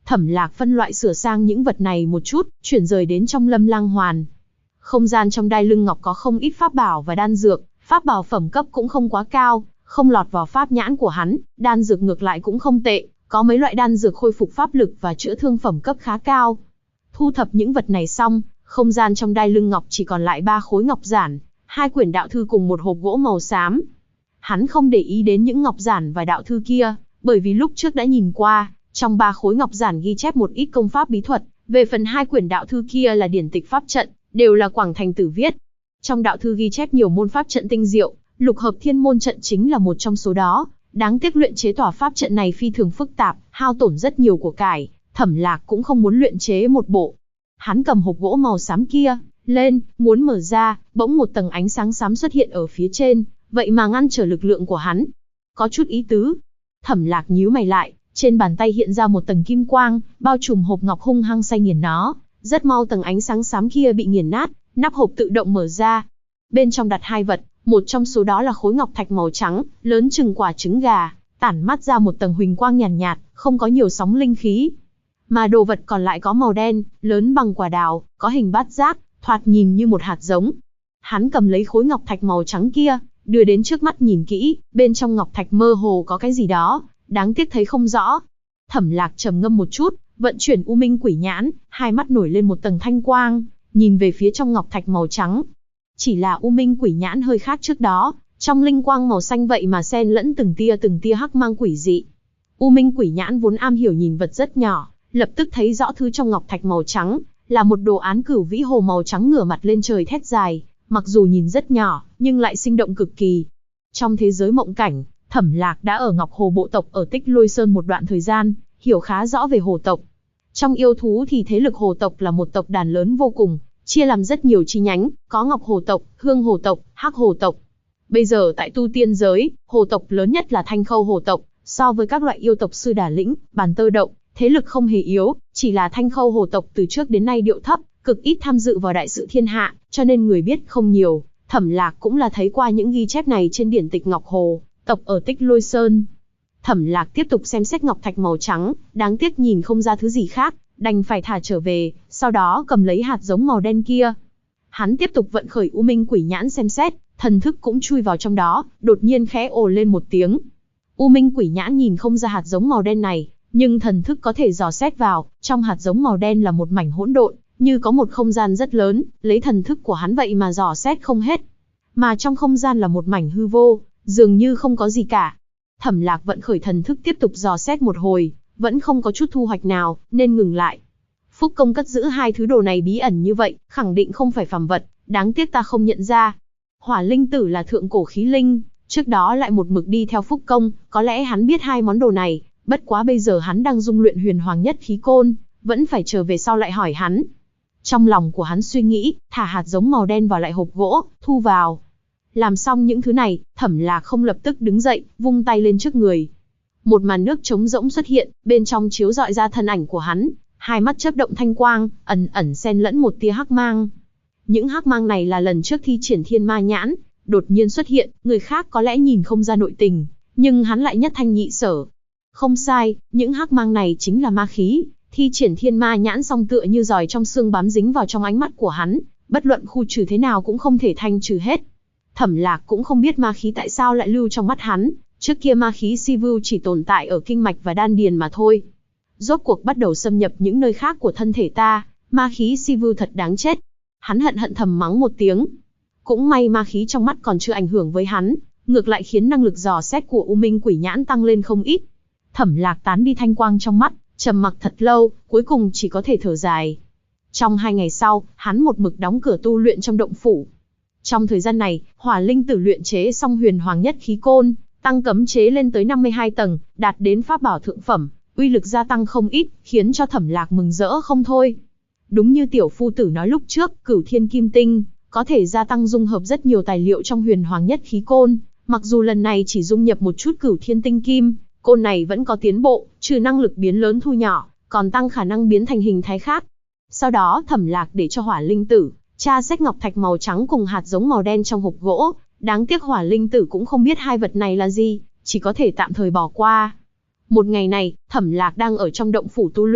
Thẩm Lạc phân loại sửa sang những vật này một chút, chuyển rời đến trong Lâm Lang Hoàn. Không gian trong đai lưng ngọc có không ít pháp bảo và đan dược, pháp bảo phẩm cấp cũng không quá cao, không lọt vào pháp nhãn của hắn, đan dược ngược lại cũng không tệ, có mấy loại đan dược khôi phục pháp lực và chữa thương phẩm cấp khá cao. Thu thập những vật này xong, không gian trong đai lưng ngọc chỉ còn lại 3 khối ngọc giản, 2 quyển đạo thư cùng một hộp gỗ màu xám. Hắn không để ý đến những ngọc giản và đạo thư kia, bởi vì lúc trước đã nhìn qua, trong 3 khối ngọc giản ghi chép một ít công pháp bí thuật, về phần 2 quyển đạo thư kia là điển tịch pháp trận, đều là Quảng Thành Tử viết. Trong đạo thư ghi chép nhiều môn pháp trận tinh diệu, lục hợp thiên môn trận chính là một trong số đó. Đáng tiếc luyện chế tòa pháp trận này phi thường phức tạp, hao tổn rất nhiều của cải, Thẩm Lạc cũng không muốn luyện chế một bộ. Hắn cầm hộp gỗ màu xám kia lên, muốn mở ra, bỗng một tầng ánh sáng xám xuất hiện ở phía trên, vậy mà ngăn trở lực lượng của hắn. Có chút ý tứ. Thẩm Lạc nhíu mày lại, trên bàn tay hiện ra một tầng kim quang, bao trùm hộp ngọc hung hăng xay nghiền nó. Rất mau tầng ánh sáng xám kia bị nghiền nát, nắp hộp tự động mở ra. Bên trong đặt 2 vật, một trong số đó là khối ngọc thạch màu trắng, lớn chừng quả trứng gà, tản mát ra một tầng huỳnh quang nhàn nhạt, không có nhiều sóng linh khí. Mà đồ vật còn lại có màu đen, lớn bằng quả đào, có hình bát giác, thoạt nhìn như một hạt giống. Hắn cầm lấy khối ngọc thạch màu trắng kia, đưa đến trước mắt nhìn kỹ, bên trong ngọc thạch mơ hồ có cái gì đó, đáng tiếc thấy không rõ. Thẩm Lạc trầm ngâm một chút, vận chuyển U Minh Quỷ Nhãn, hai mắt nổi lên một tầng thanh quang, nhìn về phía trong ngọc thạch màu trắng. Chỉ là U Minh Quỷ Nhãn hơi khác trước đó, trong linh quang màu xanh vậy mà xen lẫn từng tia hắc mang quỷ dị. U Minh Quỷ Nhãn vốn am hiểu nhìn vật rất nhỏ, lập tức thấy rõ thứ trong ngọc thạch màu trắng, là một đồ án cửu vĩ hồ màu trắng ngửa mặt lên trời thét dài, mặc dù nhìn rất nhỏ, nhưng lại sinh động cực kỳ. Trong thế giới mộng cảnh, Thẩm Lạc đã ở Ngọc Hồ bộ tộc ở Tích Lôi Sơn một đoạn thời gian, hiểu khá rõ về hồ tộc. Trong yêu thú thì thế lực hồ tộc là một tộc đàn lớn vô cùng, chia làm rất nhiều chi nhánh, có Ngọc Hồ tộc, Hương Hồ tộc, Hắc Hồ tộc. Bây giờ tại tu tiên giới, hồ tộc lớn nhất là Thanh Khâu Hồ tộc, so với các loại yêu tộc Sư Đà Lĩnh, Bàn Tơ Động, thế lực không hề yếu, chỉ là Thanh Khâu Hồ tộc từ trước đến nay điệu thấp, cực ít tham dự vào đại sự thiên hạ, cho nên người biết không nhiều. Thẩm Lạc cũng là thấy qua những ghi chép này trên điển tịch Ngọc Hồ tộc ở Tích Lôi Sơn. Thẩm Lạc tiếp tục xem xét ngọc thạch màu trắng, đáng tiếc nhìn không ra thứ gì khác, đành phải thả trở về, sau đó cầm lấy hạt giống màu đen kia. Hắn tiếp tục vận khởi U Minh Quỷ Nhãn xem xét, thần thức cũng chui vào trong đó, đột nhiên khẽ ồ lên một tiếng. U Minh Quỷ Nhãn nhìn không ra hạt giống màu đen này, nhưng thần thức có thể dò xét vào, trong hạt giống màu đen là một mảnh hỗn độn, như có một không gian rất lớn, lấy thần thức của hắn vậy mà dò xét không hết. Mà trong không gian là một mảnh hư vô, dường như không có gì cả. Thẩm Lạc vận khởi thần thức tiếp tục dò xét một hồi, vẫn không có chút thu hoạch nào, nên ngừng lại. Phúc Công cất giữ 2 thứ đồ này bí ẩn như vậy, khẳng định không phải phàm vật, đáng tiếc ta không nhận ra. Hỏa linh tử là thượng cổ khí linh, trước đó lại một mực đi theo Phúc Công, có lẽ hắn biết 2 món đồ này, bất quá bây giờ hắn đang dung luyện huyền hoàng nhất khí côn, vẫn phải chờ về sau lại hỏi hắn. Trong lòng của hắn suy nghĩ, thả hạt giống màu đen vào lại hộp gỗ, thu vào. Làm xong những thứ này, Thẩm Lạc không lập tức đứng dậy, vung tay lên trước người. Một màn nước trống rỗng xuất hiện, bên trong chiếu rọi ra thân ảnh của hắn, hai mắt chớp động thanh quang, ẩn ẩn xen lẫn một tia hắc mang. Những hắc mang này là lần trước thi triển Thiên Ma Nhãn, đột nhiên xuất hiện, người khác có lẽ nhìn không ra nội tình, nhưng hắn lại nhất thanh nhị sở. Không sai, những hắc mang này chính là ma khí, thi triển Thiên Ma Nhãn xong tựa như giòi trong xương bám dính vào trong ánh mắt của hắn, bất luận khu trừ thế nào cũng không thể thanh trừ hết. Thẩm Lạc cũng không biết ma khí tại sao lại lưu trong mắt hắn, trước kia ma khí si vu chỉ tồn tại ở kinh mạch và đan điền mà thôi. Rốt cuộc bắt đầu xâm nhập những nơi khác của thân thể ta, ma khí si vu thật đáng chết. Hắn hận thầm mắng một tiếng. Cũng may ma khí trong mắt còn chưa ảnh hưởng với hắn, ngược lại khiến năng lực dò xét của U Minh Quỷ Nhãn tăng lên không ít. Thẩm Lạc tán đi thanh quang trong mắt, trầm mặc thật lâu, cuối cùng chỉ có thể thở dài. Trong 2 ngày sau, hắn một mực đóng cửa tu luyện trong động phủ. Trong thời gian này, Hỏa Linh Tử luyện chế xong huyền hoàng nhất khí côn, tăng cấm chế lên tới 52 tầng, đạt đến pháp bảo thượng phẩm, uy lực gia tăng không ít, khiến cho Thẩm Lạc mừng rỡ không thôi. Đúng như tiểu phu tử nói lúc trước, Cửu Thiên Kim Tinh có thể gia tăng dung hợp rất nhiều tài liệu trong huyền hoàng nhất khí côn, mặc dù lần này chỉ dung nhập một chút Cửu Thiên Tinh Kim, côn này vẫn có tiến bộ, trừ năng lực biến lớn thu nhỏ, còn tăng khả năng biến thành hình thái khác. Sau đó Thẩm Lạc để cho Hỏa Linh Tử tra xét ngọc thạch màu trắng cùng hạt giống màu đen trong hộp gỗ, đáng tiếc Hỏa Linh Tử cũng không biết 2 vật này là gì, chỉ có thể tạm thời bỏ qua. Một ngày này, Thẩm Lạc đang ở trong động phủ tu luyện,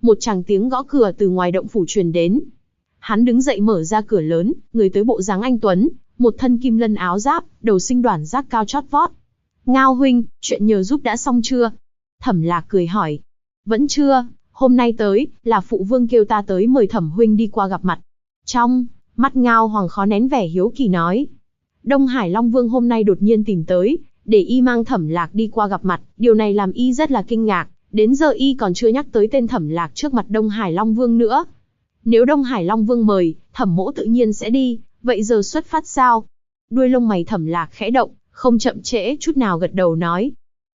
một tràng tiếng gõ cửa từ ngoài động phủ truyền đến. Hắn đứng dậy mở ra cửa lớn, người tới bộ dáng anh tuấn, một thân kim lân áo giáp, đầu sinh đoản giác cao chót vót. Ngao huynh, chuyện nhờ giúp đã xong chưa? Thẩm Lạc cười hỏi. Vẫn chưa, hôm nay tới, là phụ vương kêu ta tới mời Thẩm huynh đi qua gặp mặt. Trong mắt Ngao Hoàng khó nén vẻ hiếu kỳ nói. Đông Hải Long Vương hôm nay đột nhiên tìm tới, để y mang Thẩm Lạc đi qua gặp mặt, điều này làm y rất là kinh ngạc, đến giờ y còn chưa nhắc tới tên Thẩm Lạc trước mặt Đông Hải Long Vương nữa. Nếu Đông Hải Long Vương mời, Thẩm mỗ tự nhiên sẽ đi, vậy giờ xuất phát sao? Đuôi lông mày Thẩm Lạc khẽ động, không chậm trễ chút nào gật đầu nói.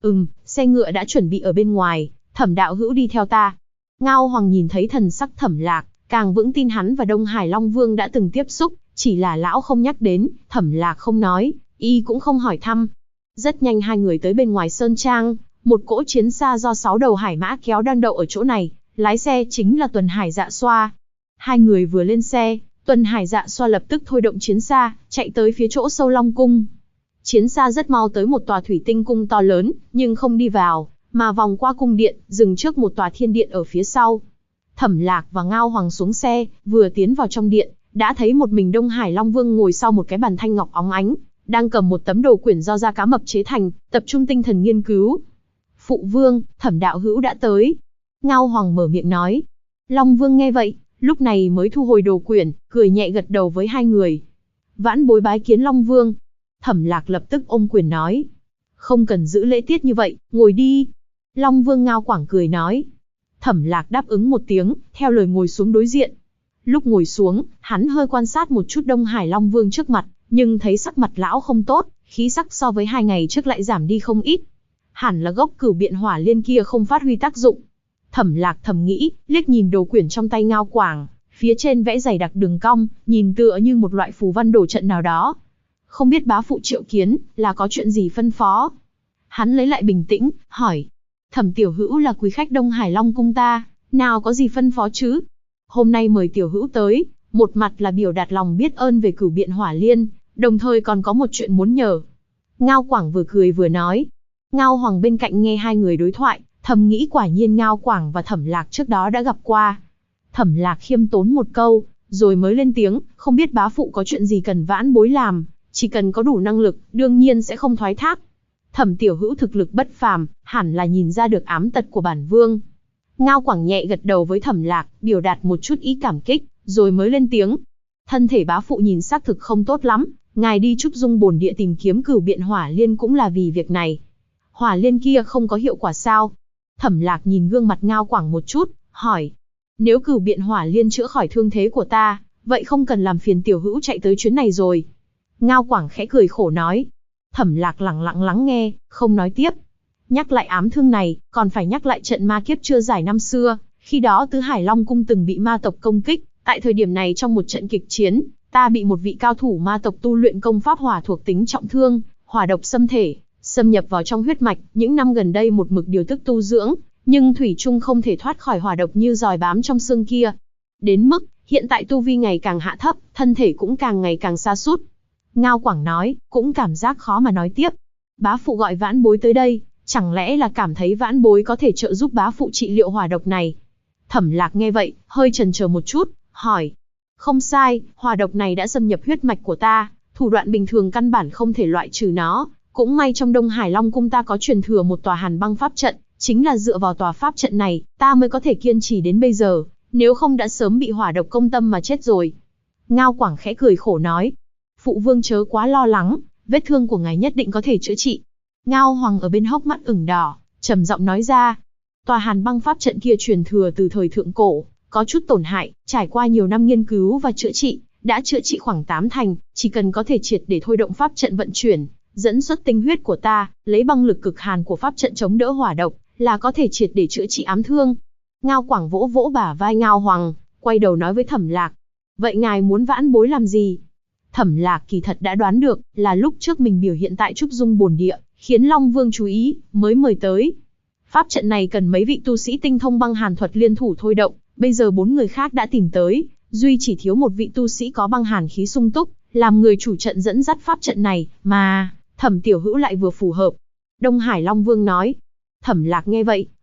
Xe ngựa đã chuẩn bị ở bên ngoài, Thẩm đạo hữu đi theo ta. Ngao Hoàng nhìn thấy thần sắc Thẩm Lạc, càng vững tin hắn và Đông Hải Long Vương đã từng tiếp xúc, chỉ là lão không nhắc đến, Thẩm Lạc không nói, y cũng không hỏi thăm. Rất nhanh hai người tới bên ngoài sơn trang, một cỗ chiến xa do 6 đầu hải mã kéo đang đậu ở chỗ này, lái xe chính là Tuần Hải Dạ Xoa. Hai người vừa lên xe, Tuần Hải Dạ Xoa lập tức thôi động chiến xa, chạy tới phía chỗ sâu Long Cung. Chiến xa rất mau tới một tòa thủy tinh cung to lớn, nhưng không đi vào, mà vòng qua cung điện, dừng trước một tòa thiên điện ở phía sau. Thẩm Lạc và Ngao Hoàng xuống xe, vừa tiến vào trong điện, đã thấy một mình Đông Hải Long Vương ngồi sau một cái bàn thanh ngọc óng ánh, đang cầm một tấm đồ quyển do da cá mập chế thành, tập trung tinh thần nghiên cứu. Phụ vương, Thẩm đạo hữu đã tới. Ngao Hoàng mở miệng nói. Long Vương nghe vậy, lúc này mới thu hồi đồ quyển, cười nhẹ gật đầu với hai người. Vãn bối bái kiến Long Vương. Thẩm Lạc lập tức ôm quyền nói. Không cần giữ lễ tiết như vậy, ngồi đi. Long Vương Ngao Quảng cười nói. Thẩm Lạc đáp ứng một tiếng, theo lời ngồi xuống đối diện. Lúc ngồi xuống, hắn hơi quan sát một chút Đông Hải Long Vương trước mặt, nhưng thấy sắc mặt lão không tốt, khí sắc so với 2 ngày trước lại giảm đi không ít. Hẳn là gốc cửu biện hỏa liên kia không phát huy tác dụng. Thẩm Lạc thầm nghĩ, liếc nhìn đồ quyển trong tay Ngao Quảng, phía trên vẽ dày đặc đường cong, nhìn tựa như một loại phù văn đồ trận nào đó. Không biết bá phụ triệu kiến, là có chuyện gì phân phó? Hắn lấy lại bình tĩnh, hỏi. Thẩm tiểu hữu là quý khách Đông Hải Long cung ta, nào có gì phân phó chứ? Hôm nay mời tiểu hữu tới, một mặt là biểu đạt lòng biết ơn về cửu biện hỏa liên, đồng thời còn có một chuyện muốn nhờ. Ngao Quảng vừa cười vừa nói. Ngao Hoàng bên cạnh nghe hai người đối thoại, thầm nghĩ quả nhiên Ngao Quảng và Thẩm Lạc trước đó đã gặp qua. Thẩm Lạc khiêm tốn một câu, rồi mới lên tiếng, không biết bá phụ có chuyện gì cần vãn bối làm, chỉ cần có đủ năng lực, đương nhiên sẽ không thoái thác. Thẩm tiểu hữu thực lực bất phàm, hẳn là nhìn ra được ám tật của bản vương. Ngao Quảng nhẹ gật đầu với Thẩm Lạc, biểu đạt một chút ý cảm kích, rồi mới lên tiếng. Thân thể bá phụ nhìn xác thực không tốt lắm, ngài đi Trúc Dung bồn địa tìm kiếm cửu biện hỏa liên cũng là vì việc này. Hỏa liên kia không có hiệu quả sao? Thẩm Lạc nhìn gương mặt Ngao Quảng một chút, hỏi. Nếu cửu biện hỏa liên chữa khỏi thương thế của ta, vậy không cần làm phiền tiểu hữu chạy tới chuyến này rồi. Ngao Quảng khẽ cười khổ nói. Thẩm Lạc lẳng lặng lắng nghe, không nói tiếp. Nhắc lại ám thương này, còn phải nhắc lại trận ma kiếp chưa giải năm xưa, khi đó Tứ Hải Long cung từng bị ma tộc công kích, tại thời điểm này trong một trận kịch chiến, ta bị một vị cao thủ ma tộc tu luyện công pháp hỏa thuộc tính trọng thương, hỏa độc xâm thể, xâm nhập vào trong huyết mạch, những năm gần đây một mực điều tức tu dưỡng, nhưng thủy chung không thể thoát khỏi hỏa độc như giòi bám trong xương kia. Đến mức, hiện tại tu vi ngày càng hạ thấp, thân thể cũng càng ngày càng sa sút. Ngao Quảng nói, cũng cảm giác khó mà nói tiếp. Bá phụ gọi vãn bối tới đây, chẳng lẽ là cảm thấy vãn bối có thể trợ giúp bá phụ trị liệu hỏa độc này? Thẩm Lạc nghe vậy, hơi chần chờ một chút, hỏi. Không sai, hỏa độc này đã xâm nhập huyết mạch của ta, thủ đoạn bình thường căn bản không thể loại trừ nó. Cũng may trong Đông Hải Long cung ta có truyền thừa một tòa hàn băng pháp trận, chính là dựa vào tòa pháp trận này, ta mới có thể kiên trì đến bây giờ, nếu không đã sớm bị hỏa độc công tâm mà chết rồi. Ngao Quảng khẽ cười khổ nói. Phụ vương chớ quá lo lắng, vết thương của ngài nhất định có thể chữa trị. Ngao Hoàng ở bên hốc mắt ửng đỏ, trầm giọng nói ra. Tòa hàn băng pháp trận kia truyền thừa từ thời thượng cổ, có chút tổn hại, trải qua nhiều năm nghiên cứu và chữa trị, đã chữa trị khoảng 8 thành, chỉ cần có thể triệt để thôi động pháp trận vận chuyển, dẫn xuất tinh huyết của ta, lấy băng lực cực hàn của pháp trận chống đỡ hỏa độc, là có thể triệt để chữa trị ám thương. Ngao Quảng vỗ vỗ bả vai Ngao Hoàng, quay đầu nói với Thẩm Lạc. Vậy ngài muốn vãn bối làm gì? Thẩm Lạc kỳ thật đã đoán được, là lúc trước mình biểu hiện tại Trúc Dung bồn địa, khiến Long Vương chú ý, mới mời tới. Pháp trận này cần mấy vị tu sĩ tinh thông băng hàn thuật liên thủ thôi động, bây giờ 4 người khác đã tìm tới, duy chỉ thiếu một vị tu sĩ có băng hàn khí sung túc, làm người chủ trận dẫn dắt pháp trận này, mà Thẩm tiểu hữu lại vừa phù hợp. Đông Hải Long Vương nói. Thẩm Lạc nghe vậy,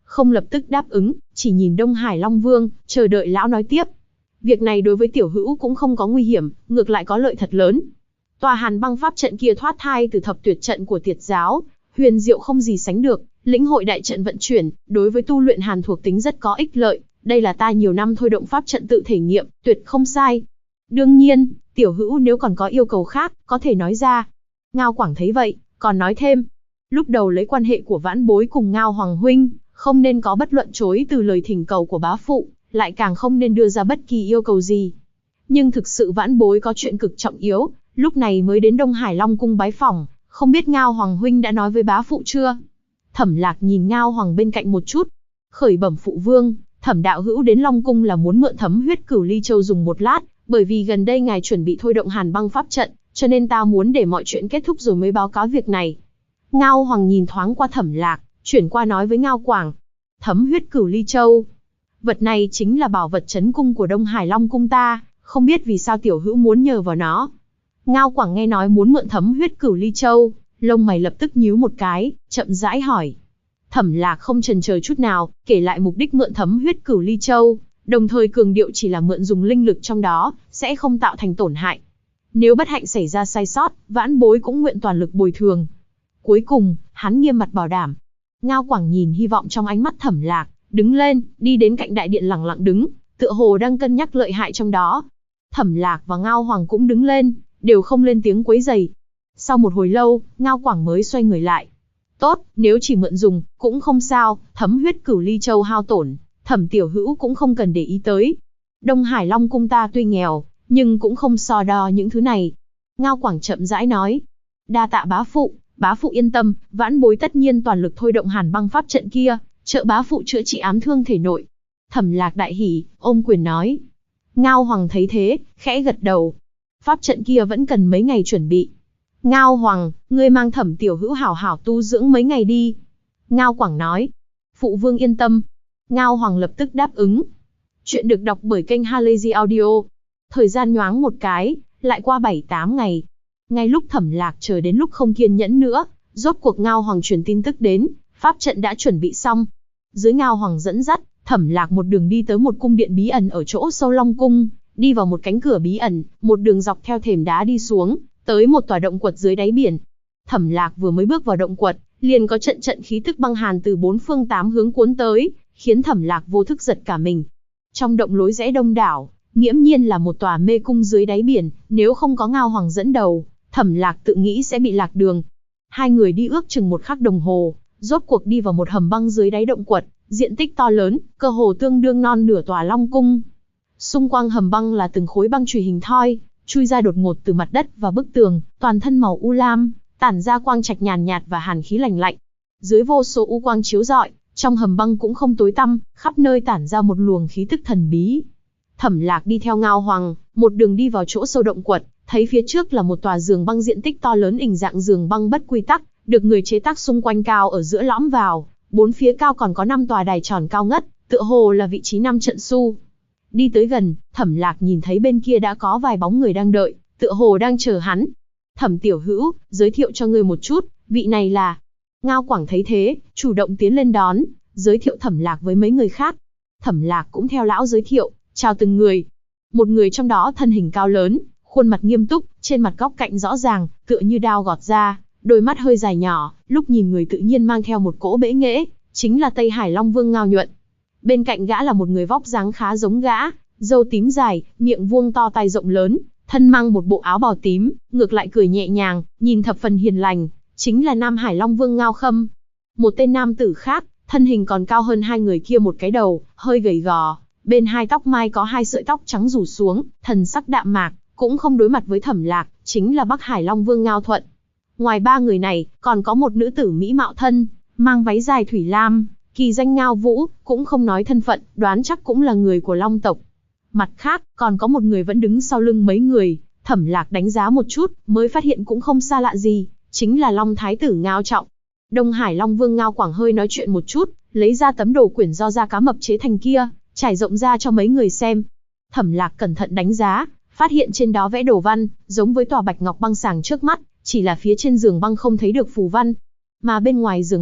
không lập tức đáp ứng, chỉ nhìn Đông Hải Long Vương, chờ đợi lão nói tiếp. Việc này đối với Tiểu Hữu cũng không có nguy hiểm, ngược lại có lợi thật lớn. Tòa Hàn Băng pháp trận kia thoát thai từ thập tuyệt trận của Tiệt giáo, huyền diệu không gì sánh được, lĩnh hội đại trận vận chuyển, đối với tu luyện Hàn thuộc tính rất có ích lợi, đây là ta nhiều năm thôi động pháp trận tự thể nghiệm, tuyệt không sai. Đương nhiên, Tiểu Hữu nếu còn có yêu cầu khác, có thể nói ra. Ngao Quảng thấy vậy, còn nói thêm, lúc đầu lấy quan hệ của Vãn Bối cùng Ngao Hoàng huynh, không nên có bất luận chối từ lời thỉnh cầu của bá phụ, lại càng không nên đưa ra bất kỳ yêu cầu gì. Nhưng thực sự Vãn Bối có chuyện cực trọng yếu, lúc này mới đến Đông Hải Long cung bái phỏng, không biết Ngao Hoàng huynh đã nói với bá phụ chưa? Thẩm Lạc nhìn Ngao Hoàng bên cạnh một chút, khởi bẩm phụ vương, Thẩm đạo hữu đến Long cung là muốn mượn Thấm huyết Cửu Ly Châu dùng một lát, bởi vì gần đây ngài chuẩn bị thôi động Hàn Băng pháp trận, cho nên ta muốn để mọi chuyện kết thúc rồi mới báo cáo việc này. Ngao Hoàng nhìn thoáng qua Thẩm Lạc, chuyển qua nói với Ngao Quảng, Thấm huyết Cửu Ly Châu, vật này chính là bảo vật trấn cung của Đông Hải Long cung ta, không biết vì sao Tiểu Hữu muốn nhờ vào nó. Ngao Quảng nghe nói muốn mượn Thấm huyết Cửu Ly Châu, lông mày lập tức nhíu một cái, chậm rãi hỏi. Thẩm Lạc không chần chờ chút nào, kể lại mục đích mượn Thấm huyết Cửu Ly Châu, đồng thời cường điệu chỉ là mượn dùng linh lực trong đó, sẽ không tạo thành tổn hại. Nếu bất hạnh xảy ra sai sót, Vãn Bối cũng nguyện toàn lực bồi thường. Cuối cùng, hắn nghiêm mặt bảo đảm. Ngao Quảng nhìn hy vọng trong ánh mắt Thẩm Lạc, đứng lên, đi đến cạnh đại điện lặng lặng đứng, tựa hồ đang cân nhắc lợi hại trong đó. Thẩm Lạc và Ngao Hoàng cũng đứng lên, đều không lên tiếng quấy rầy. Sau một hồi lâu, Ngao Quảng mới xoay người lại. Tốt, nếu chỉ mượn dùng, cũng không sao, Thấm huyết Cửu Ly Châu hao tổn, Thẩm tiểu hữu cũng không cần để ý tới. Đông Hải Long cung ta tuy nghèo, nhưng cũng không so đo những thứ này. Ngao Quảng chậm rãi nói. Đa tạ bá phụ yên tâm, Vãn Bối tất nhiên toàn lực thôi động Hàn Băng pháp trận kia, trợ bá phụ chữa trị ám thương thể nội. Thẩm Lạc đại hỉ, ôm quyền nói. Ngao Hoàng thấy thế, khẽ gật đầu. Pháp trận kia vẫn cần mấy ngày chuẩn bị. Ngao Hoàng, ngươi mang Thẩm tiểu hữu hảo hảo tu dưỡng mấy ngày đi. Ngao Quảng nói. Phụ vương yên tâm. Ngao Hoàng lập tức đáp ứng. Chuyện được đọc bởi kênh Halazy Audio. Thời gian nhoáng một cái, lại qua 7-8 ngày. Ngay lúc Thẩm Lạc chờ đến lúc không kiên nhẫn nữa, rốt cuộc Ngao Hoàng truyền tin tức đến, pháp trận đã chuẩn bị xong. Dưới Ngao Hoàng dẫn dắt, Thẩm Lạc một đường đi tới một cung điện bí ẩn ở chỗ sâu Long cung, đi vào một cánh cửa bí ẩn, một đường dọc theo thềm đá đi xuống, tới một tòa động quật dưới đáy biển. Thẩm Lạc vừa mới bước vào động quật, liền có trận trận khí tức băng hàn từ 4 phương 8 hướng cuốn tới, khiến Thẩm Lạc vô thức giật cả mình. Trong động lối rẽ đông đảo, nghiễm nhiên là một tòa mê cung dưới đáy biển, nếu không có Ngao Hoàng dẫn đầu, Thẩm Lạc tự nghĩ sẽ bị lạc đường. Hai người đi ước chừng 1 khắc đồng hồ, rốt cuộc đi vào một hầm băng dưới đáy động quật, diện tích to lớn, cơ hồ tương đương non nửa tòa Long cung. Xung quanh hầm băng là từng khối băng chùy hình thoi, chui ra đột ngột từ mặt đất và bức tường, toàn thân màu u lam, tản ra quang trạch nhàn nhạt và hàn khí lạnh lạnh. Dưới vô số u quang chiếu rọi, trong hầm băng cũng không tối tăm, khắp nơi tản ra một luồng khí tức thần bí. Thẩm Lạc đi theo Ngao Hoàng, một đường đi vào chỗ sâu động quật, thấy phía trước là một tòa giường băng diện tích to lớn hình dạng giường băng bất quy tắc, được người chế tác xung quanh cao ở giữa lõm vào, 4 phía cao còn có 5 tòa đài tròn cao ngất, tựa hồ là vị trí 5 trận su. Đi tới gần, Thẩm Lạc nhìn thấy bên kia đã có vài bóng người đang đợi, tựa hồ đang chờ hắn. Thẩm tiểu hữu, giới thiệu cho ngươi một chút, vị này là... Ngao Quảng thấy thế, chủ động tiến lên đón, giới thiệu Thẩm Lạc với mấy người khác. Thẩm Lạc cũng theo lão giới thiệu, chào từng người. Một người trong đó thân hình cao lớn, khuôn mặt nghiêm túc, trên mặt góc cạnh rõ ràng, tựa như đao gọt ra, đôi mắt hơi dài nhỏ, lúc nhìn người tự nhiên mang theo một cỗ bẽ nghễ, chính là Tây Hải Long Vương Ngao Nhuận. Bên cạnh gã là một người vóc dáng khá giống gã, râu tím dài, miệng vuông to tai rộng lớn, thân mang một bộ áo bào tím, ngược lại cười nhẹ nhàng, nhìn thập phần hiền lành, chính là Nam Hải Long Vương Ngao Khâm. Một tên nam tử khác, thân hình còn cao hơn hai người kia một cái đầu, hơi gầy gò, bên hai tóc mai có 2 sợi tóc trắng rủ xuống, thần sắc đạm mạc, cũng không đối mặt với Thẩm Lạc, chính là Bắc Hải Long Vương Ngao Thuận. Ngoài 3 người này, còn có một nữ tử mỹ mạo thân, mang váy dài thủy lam, kỳ danh Ngao Vũ, cũng không nói thân phận, đoán chắc cũng là người của Long tộc. Mặt khác, còn có một người vẫn đứng sau lưng mấy người, Thẩm Lạc đánh giá một chút, mới phát hiện cũng không xa lạ gì, chính là Long Thái tử Ngao Trọng. Đông Hải Long Vương Ngao Quảng hơi nói chuyện một chút, lấy ra tấm đồ quyển do da cá mập chế thành kia, trải rộng ra cho mấy người xem. Thẩm Lạc cẩn thận đánh giá, phát hiện trên đó vẽ đồ văn, giống với tòa bạch ngọc băng sàng trước mắt, chỉ là phía trên giường băng không thấy được phù văn. Mà bên ngoài giường ngọc,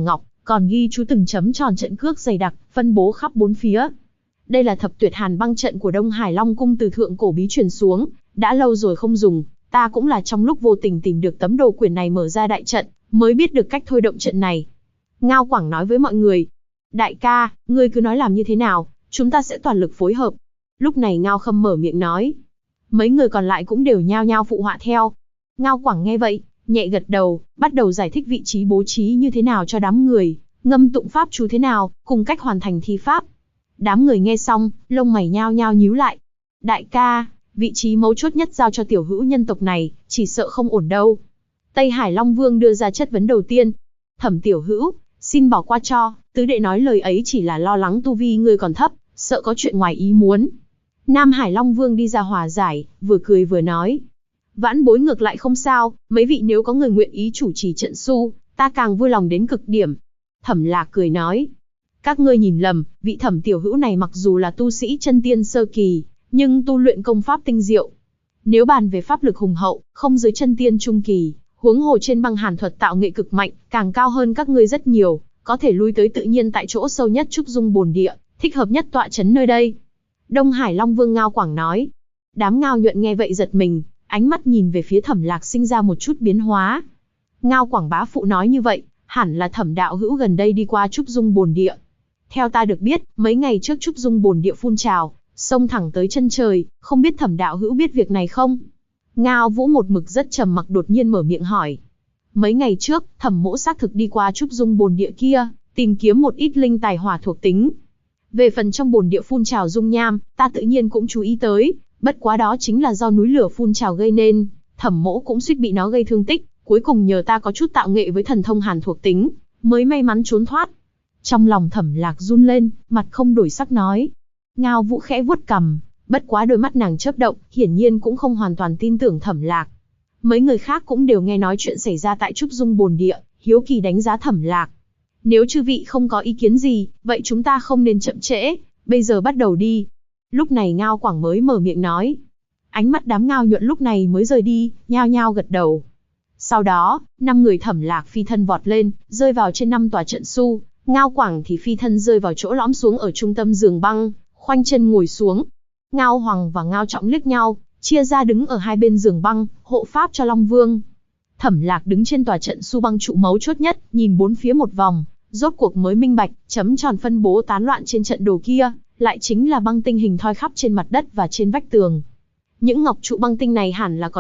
còn ghi chú từng chấm tròn trận cước dày đặc, phân bố khắp bốn phía. Đây là thập tuyệt hàn băng trận của Đông Hải Long Cung từ thượng cổ bí truyền xuống, đã lâu rồi không dùng, ta cũng là trong lúc vô tình tìm được tấm đồ quyển này mở ra đại trận, mới biết được cách thôi động trận này. Ngao Quảng nói với mọi người, đại ca, ngươi cứ nói làm như thế nào, chúng ta sẽ toàn lực phối hợp. Lúc này Ngao Khâm mở miệng nói. Mấy người còn lại cũng đều nhao nhao phụ họa theo. Ngao Quảng nghe vậy, nhẹ gật đầu, bắt đầu giải thích vị trí bố trí như thế nào cho đám người, ngâm tụng pháp chú thế nào, cùng cách hoàn thành thi pháp. Đám người nghe xong, lông mày nhao nhao nhíu lại. Đại ca, vị trí mấu chốt nhất giao cho tiểu hữu nhân tộc này, chỉ sợ không ổn đâu. Tây Hải Long Vương đưa ra chất vấn đầu tiên. Thẩm tiểu hữu, xin bỏ qua cho, tứ đệ nói lời ấy chỉ là lo lắng tu vi ngươi còn thấp, sợ có chuyện ngoài ý muốn. Nam Hải Long Vương đi ra hòa giải, vừa cười vừa nói. Vãn bối ngược lại không sao, mấy vị nếu có người nguyện ý chủ trì trận su, ta càng vui lòng đến cực điểm. Thẩm Lạc cười nói. Các ngươi nhìn lầm, vị Thẩm tiểu hữu này mặc dù là tu sĩ chân tiên sơ kỳ, nhưng tu luyện công pháp tinh diệu. Nếu bàn về pháp lực hùng hậu, không dưới chân tiên trung kỳ, huống hồ trên băng hàn thuật tạo nghệ cực mạnh, càng cao hơn các ngươi rất nhiều, có thể lui tới tự nhiên tại chỗ sâu nhất trúc dung bồn địa, thích hợp nhất tọa chấn nơi đây. Đông Hải Long Vương Ngao Quảng nói. Đám Ngao Nhuận nghe vậy giật mình, ánh mắt nhìn về phía Thẩm Lạc sinh ra một chút biến hóa. Ngao Quảng bá phụ nói như vậy, hẳn là Thẩm đạo hữu gần đây đi qua trúc dung bồn địa. Theo ta được biết, mấy ngày trước trúc dung bồn địa phun trào, xông thẳng tới chân trời, không biết Thẩm đạo hữu biết việc này không? Ngao Vũ một mực rất trầm mặc đột nhiên mở miệng hỏi. Mấy ngày trước, Thẩm mỗ xác thực đi qua trúc dung bồn địa kia, tìm kiếm một ít linh tài hỏa thuộc tính. Về phần trong bồn địa phun trào dung nham, ta tự nhiên cũng chú ý tới, bất quá đó chính là do núi lửa phun trào gây nên, Thẩm mỗ cũng suýt bị nó gây thương tích, cuối cùng nhờ ta có chút tạo nghệ với thần thông hàn thuộc tính, mới may mắn trốn thoát. Trong lòng Thẩm Lạc run lên, mặt không đổi sắc nói. Ngao Vũ khẽ vuốt cằm, bất quá đôi mắt nàng chớp động, hiển nhiên cũng không hoàn toàn tin tưởng Thẩm Lạc. Mấy người khác cũng đều nghe nói chuyện xảy ra tại trúc dung bồn địa, hiếu kỳ đánh giá Thẩm Lạc. Nếu chư vị không có ý kiến gì, vậy chúng ta không nên chậm trễ, bây giờ bắt đầu đi. Lúc này Ngao Quảng mới mở miệng nói. Ánh mắt đám Ngao Nhuận lúc này mới rời đi, nhao nhao gật đầu. Sau đó, 5 người Thẩm Lạc phi thân vọt lên, rơi vào trên 5 tòa trận su. Ngao Quảng thì phi thân rơi vào chỗ lõm xuống ở trung tâm giường băng, khoanh chân ngồi xuống. Ngao Hoàng và Ngao Trọng liếc nhau, chia ra đứng ở hai bên giường băng, hộ pháp cho Long Vương. Thẩm Lạc đứng trên tòa trận su băng trụ mấu chốt nhất, nhìn bốn phía một vòng, rốt cuộc mới minh bạch, chấm tròn phân bố tán loạn trên trận đồ kia, lại chính là băng tinh hình thoi khắp trên mặt đất và trên vách tường. Những ngọc trụ băng tinh này hẳn là có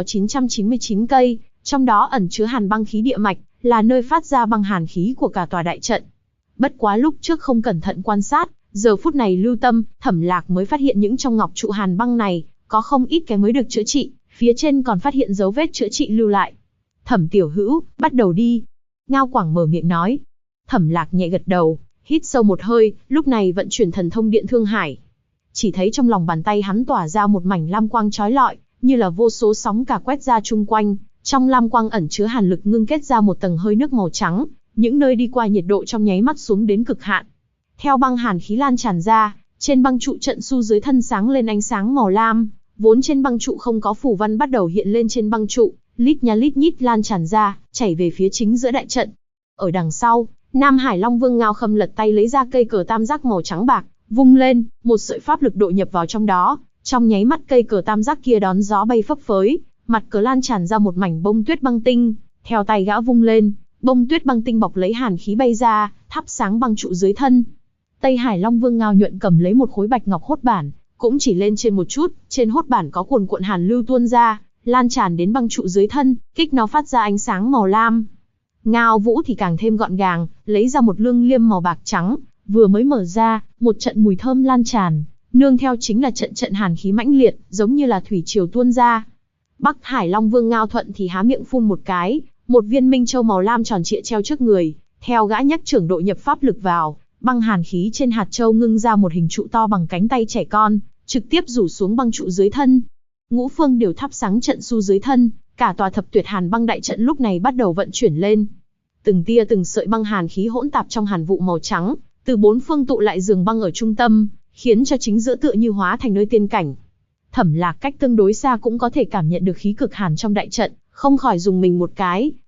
999 cây, trong đó ẩn chứa hàn băng khí địa mạch, là nơi phát ra băng hàn khí của cả tòa đại trận. Bất quá lúc trước không cẩn thận quan sát, giờ phút này lưu tâm, Thẩm Lạc mới phát hiện những trong ngọc trụ hàn băng này, có không ít cái mới được chữa trị, phía trên còn phát hiện dấu vết chữa trị lưu lại. Thẩm tiểu hữu, bắt đầu đi. Ngao Quảng mở miệng nói. Thẩm Lạc nhẹ gật đầu, hít sâu một hơi, lúc này vận chuyển thần thông điện thương hải. Chỉ thấy trong lòng bàn tay hắn tỏa ra một mảnh lam quang chói lọi, như là vô số sóng cả quét ra chung quanh, trong lam quang ẩn chứa hàn lực ngưng kết ra một tầng hơi nước màu trắng, những nơi đi qua nhiệt độ trong nháy mắt xuống đến cực hạn. Theo băng hàn khí lan tràn ra, trên băng trụ trận su dưới thân sáng lên ánh sáng màu lam, vốn trên băng trụ không có phù văn bắt đầu hiện lên trên băng trụ, lít nha lít nhít lan tràn ra, chảy về phía chính giữa đại trận. Ở đằng sau, Nam Hải Long Vương Ngao Khâm lật tay lấy ra cây cờ tam giác màu trắng bạc, vung lên, một sợi pháp lực độ nhập vào trong đó, trong nháy mắt cây cờ tam giác kia đón gió bay phấp phới, mặt cờ lan tràn ra một mảnh bông tuyết băng tinh, theo tay gã vung lên, bông tuyết băng tinh bọc lấy hàn khí bay ra, thắp sáng băng trụ dưới thân. Tây Hải Long Vương Ngao Nhuận cầm lấy một khối bạch ngọc hốt bản, cũng chỉ lên trên một chút, trên hốt bản có cuồn cuộn hàn lưu tuôn ra, lan tràn đến băng trụ dưới thân, kích nó phát ra ánh sáng màu lam. Ngao Vũ thì càng thêm gọn gàng, lấy ra một lương liêm màu bạc trắng, vừa mới mở ra, một trận mùi thơm lan tràn, nương theo chính là trận hàn khí mãnh liệt, giống như là thủy triều tuôn ra. Bắc Hải Long Vương Ngao Thuận thì há miệng phun một cái, một viên minh châu màu lam tròn trịa treo trước người, theo gã nhắc trưởng độ nhập pháp lực vào, băng hàn khí trên hạt châu ngưng ra một hình trụ to bằng cánh tay trẻ con, trực tiếp rủ xuống băng trụ dưới thân. Ngũ phương đều thắp sáng trận su dưới thân, cả tòa thập tuyệt hàn băng đại trận lúc này bắt đầu vận chuyển lên. Từng tia từng sợi băng hàn khí hỗn tạp trong hàn vụ màu trắng, từ bốn phương tụ lại giường băng ở trung tâm, khiến cho chính giữa tựa như hóa thành nơi tiên cảnh. Thẩm Lạc cách tương đối xa cũng có thể cảm nhận được khí cực hàn trong đại trận, không khỏi dùng mình một cái,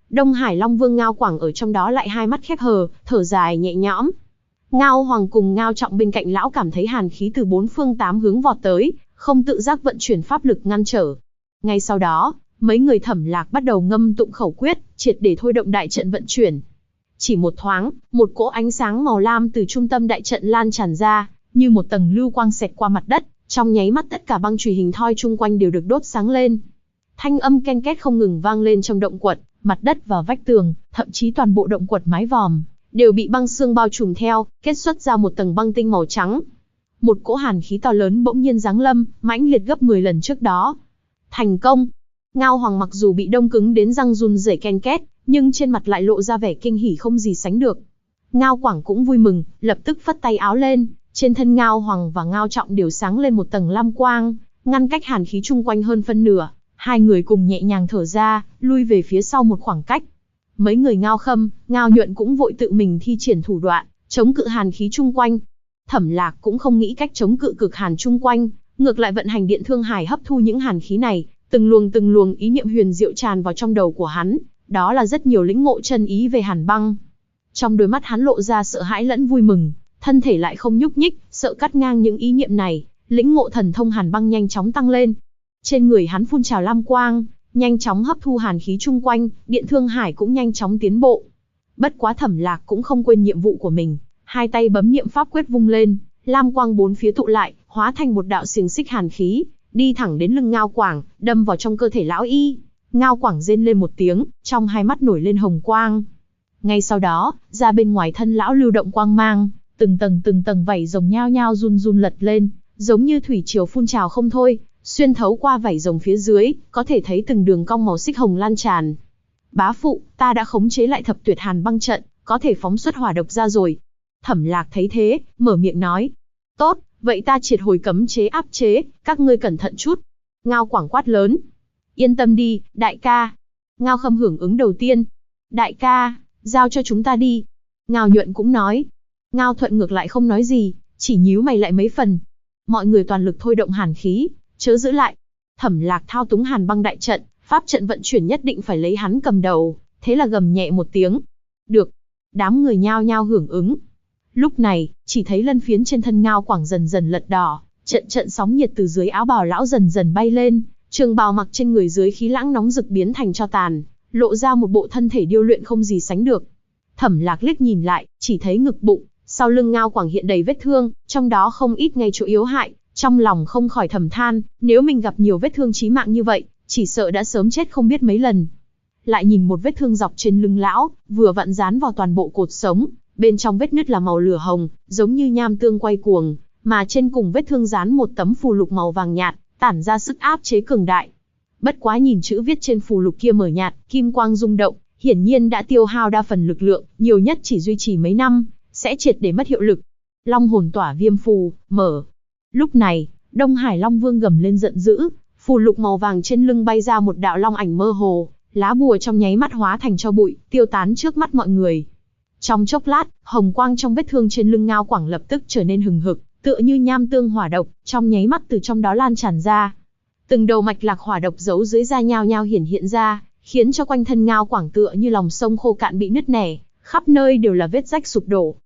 Đông Hải Long Vương Ngao Quảng ở trong đó lại hai mắt khép hờ, thở dài nhẹ nhõm. Ngao Hoàng cùng Ngao Trọng bên cạnh lão cảm thấy hàn khí từ bốn phương tám hướng vọt tới, không tự giác vận chuyển pháp lực ngăn trở. Ngay sau đó, mấy người Thẩm Lạc bắt đầu ngâm tụng khẩu quyết, triệt để thôi động đại trận vận chuyển. Chỉ một thoáng, một cỗ ánh sáng màu lam từ trung tâm đại trận lan tràn ra, như một tầng lưu quang xẹt qua mặt đất, trong nháy mắt tất cả băng chùy hình thoi chung quanh đều được đốt sáng lên. Thanh âm ken két không ngừng vang lên trong động quật, mặt đất và vách tường, thậm chí toàn bộ động quật mái vòm đều bị băng xương bao trùm theo, kết xuất ra một tầng băng tinh màu trắng. Một cỗ hàn khí to lớn bỗng nhiên giáng lâm, mãnh liệt gấp 10 lần trước đó. Thành công! Ngao Hoàng mặc dù bị đông cứng đến răng run rẩy ken két, nhưng trên mặt lại lộ ra vẻ kinh hỉ không gì sánh được. Ngao Quảng cũng vui mừng, lập tức phất tay áo lên, trên thân Ngao Hoàng và Ngao Trọng đều sáng lên một tầng lam quang, ngăn cách hàn khí chung quanh hơn phân nửa. Hai người cùng nhẹ nhàng thở ra, lui về phía sau một khoảng cách. Mấy người Ngao Khâm, Ngao Nhuận cũng vội tự mình thi triển thủ đoạn, chống cự hàn khí chung quanh. Thẩm Lạc cũng không nghĩ cách chống cự cực hàn chung quanh, ngược lại vận hành điện thương hải hấp thu những hàn khí này, từng luồng ý niệm huyền diệu tràn vào trong đầu của hắn, đó là rất nhiều lĩnh ngộ chân ý về hàn băng. Trong đôi mắt hắn lộ ra sợ hãi lẫn vui mừng, thân thể lại không nhúc nhích, sợ cắt ngang những ý niệm này, lĩnh ngộ thần thông hàn băng nhanh chóng tăng lên. Trên người hắn phun trào lam quang, nhanh chóng hấp thu hàn khí chung quanh, điện thương hải cũng nhanh chóng tiến bộ. Bất quá Thẩm Lạc cũng không quên nhiệm vụ của mình, hai tay bấm niệm pháp quyết vung lên, lam quang bốn phía tụ lại, hóa thành một đạo xiềng xích hàn khí, đi thẳng đến lưng Ngao Quảng, đâm vào trong cơ thể lão y. Ngao Quảng rên lên một tiếng, trong hai mắt nổi lên hồng quang. Ngay sau đó, ra bên ngoài thân lão lưu động quang mang, từng tầng vảy rồng nhao nhao run run lật lên, giống như thủy triều phun trào không thôi, xuyên thấu qua vảy rồng phía dưới, có thể thấy từng đường cong màu xích hồng lan tràn. Bá phụ, ta đã khống chế lại thập tuyệt hàn băng trận, có thể phóng xuất hỏa độc ra rồi. Thẩm Lạc thấy thế, mở miệng nói. Tốt, vậy ta triệt hồi cấm chế áp chế, các ngươi cẩn thận chút. Ngao Quảng quát lớn. Yên tâm đi, đại ca. Ngao Khâm hưởng ứng đầu tiên. Đại ca, giao cho chúng ta đi. Ngao Nhuận cũng nói. Ngao Thuận ngược lại không nói gì, chỉ nhíu mày lại mấy phần. Mọi người toàn lực thôi động hàn khí, chớ giữ lại. Thẩm Lạc thao túng hàn băng đại trận, pháp trận vận chuyển nhất định phải lấy hắn cầm đầu, thế là gầm nhẹ một tiếng. Được. Đám người nhao nhao hưởng ứng. Lúc này, chỉ thấy lân phiến trên thân Ngao Quảng dần dần lật đỏ, trận sóng nhiệt từ dưới áo bào lão dần dần bay lên, trường bào mặc trên người dưới khí lãng nóng rực biến thành tro tàn, lộ ra một bộ thân thể điêu luyện không gì sánh được. Thẩm Lạc liếc nhìn lại, chỉ thấy ngực bụng, sau lưng Ngao Quảng hiện đầy vết thương, trong đó không ít ngay chỗ yếu hại, trong lòng không khỏi thầm than, nếu mình gặp nhiều vết thương chí mạng như vậy, chỉ sợ đã sớm chết không biết mấy lần. Lại nhìn một vết thương dọc trên lưng lão, vừa vặn dán vào toàn bộ cột sống, bên trong vết nứt là màu lửa hồng, giống như nham tương quay cuồng, mà trên cùng vết thương dán một tấm phù lục màu vàng nhạt, tản ra sức áp chế cường đại. Bất quá nhìn chữ viết trên phù lục kia mờ nhạt, kim quang rung động, hiển nhiên đã tiêu hao đa phần lực lượng, nhiều nhất chỉ duy trì mấy năm, sẽ triệt để mất hiệu lực. Long hồn tỏa viêm phù, mở. Lúc này, Đông Hải Long Vương gầm lên giận dữ, phù lục màu vàng trên lưng bay ra một đạo long ảnh mơ hồ, lá bùa trong nháy mắt hóa thành tro bụi, tiêu tán trước mắt mọi người. Trong chốc lát, hồng quang trong vết thương trên lưng Ngao Quảng lập tức trở nên hừng hực, tựa như nham tương hỏa độc, trong nháy mắt từ trong đó lan tràn ra. Từng đầu mạch lạc hỏa độc giấu dưới da nhao nhao hiện ra, khiến cho quanh thân Ngao Quảng tựa như lòng sông khô cạn bị nứt nẻ, khắp nơi đều là vết rách sụp đổ.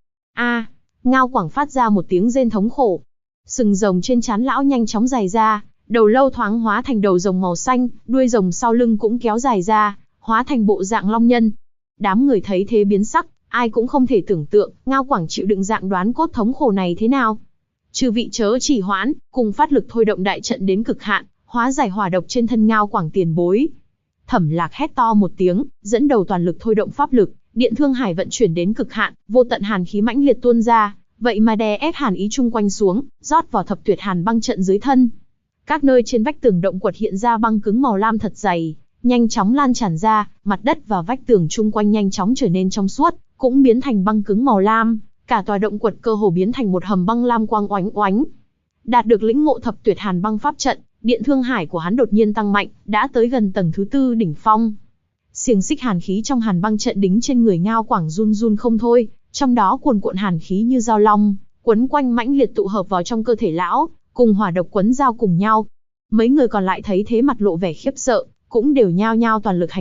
Ngao Quảng phát ra một tiếng rên thống khổ. Sừng rồng trên trán lão nhanh chóng dài ra, đầu lâu thoáng hóa thành đầu rồng màu xanh, đuôi rồng sau lưng cũng kéo dài ra, hóa thành bộ dạng long nhân. Đám người thấy thế biến sắc, ai cũng không thể tưởng tượng, Ngao Quảng chịu đựng dạng đoán cốt thống khổ này thế nào. Chư vị chớ trì hoãn, cùng phát lực thôi động đại trận đến cực hạn, hóa giải hỏa độc trên thân Ngao Quảng tiền bối. Thẩm Lạc hét to một tiếng, dẫn đầu toàn lực thôi động pháp lực, điện thương hải vận chuyển đến cực hạn, vô tận hàn khí mãnh liệt tuôn ra, vậy mà đè ép hàn ý chung quanh xuống, rót vào thập tuyệt hàn băng trận dưới thân. Các nơi trên vách tường động quật hiện ra băng cứng màu lam thật dày, nhanh chóng lan tràn ra, mặt đất và vách tường chung quanh nhanh chóng trở nên trong suốt, cũng biến thành băng cứng màu lam, cả tòa động quật cơ hồ biến thành một hầm băng lam quang oánh oánh. Đạt được lĩnh ngộ thập tuyệt hàn băng pháp trận, điện thương hải của hắn đột nhiên tăng mạnh, đã tới gần tầng thứ 4 đỉnh phong. Xiềng xích hàn khí trong hàn băng trận đính trên người Ngao Quảng run run không thôi, trong đó cuồn cuộn hàn khí như dao long, quấn quanh mãnh liệt tụ hợp vào trong cơ thể lão, cùng hỏa độc quấn giao cùng nhau. Mấy người còn lại thấy thế mặt lộ vẻ khiếp sợ, cũng đều nhao nhao toàn lực hành động,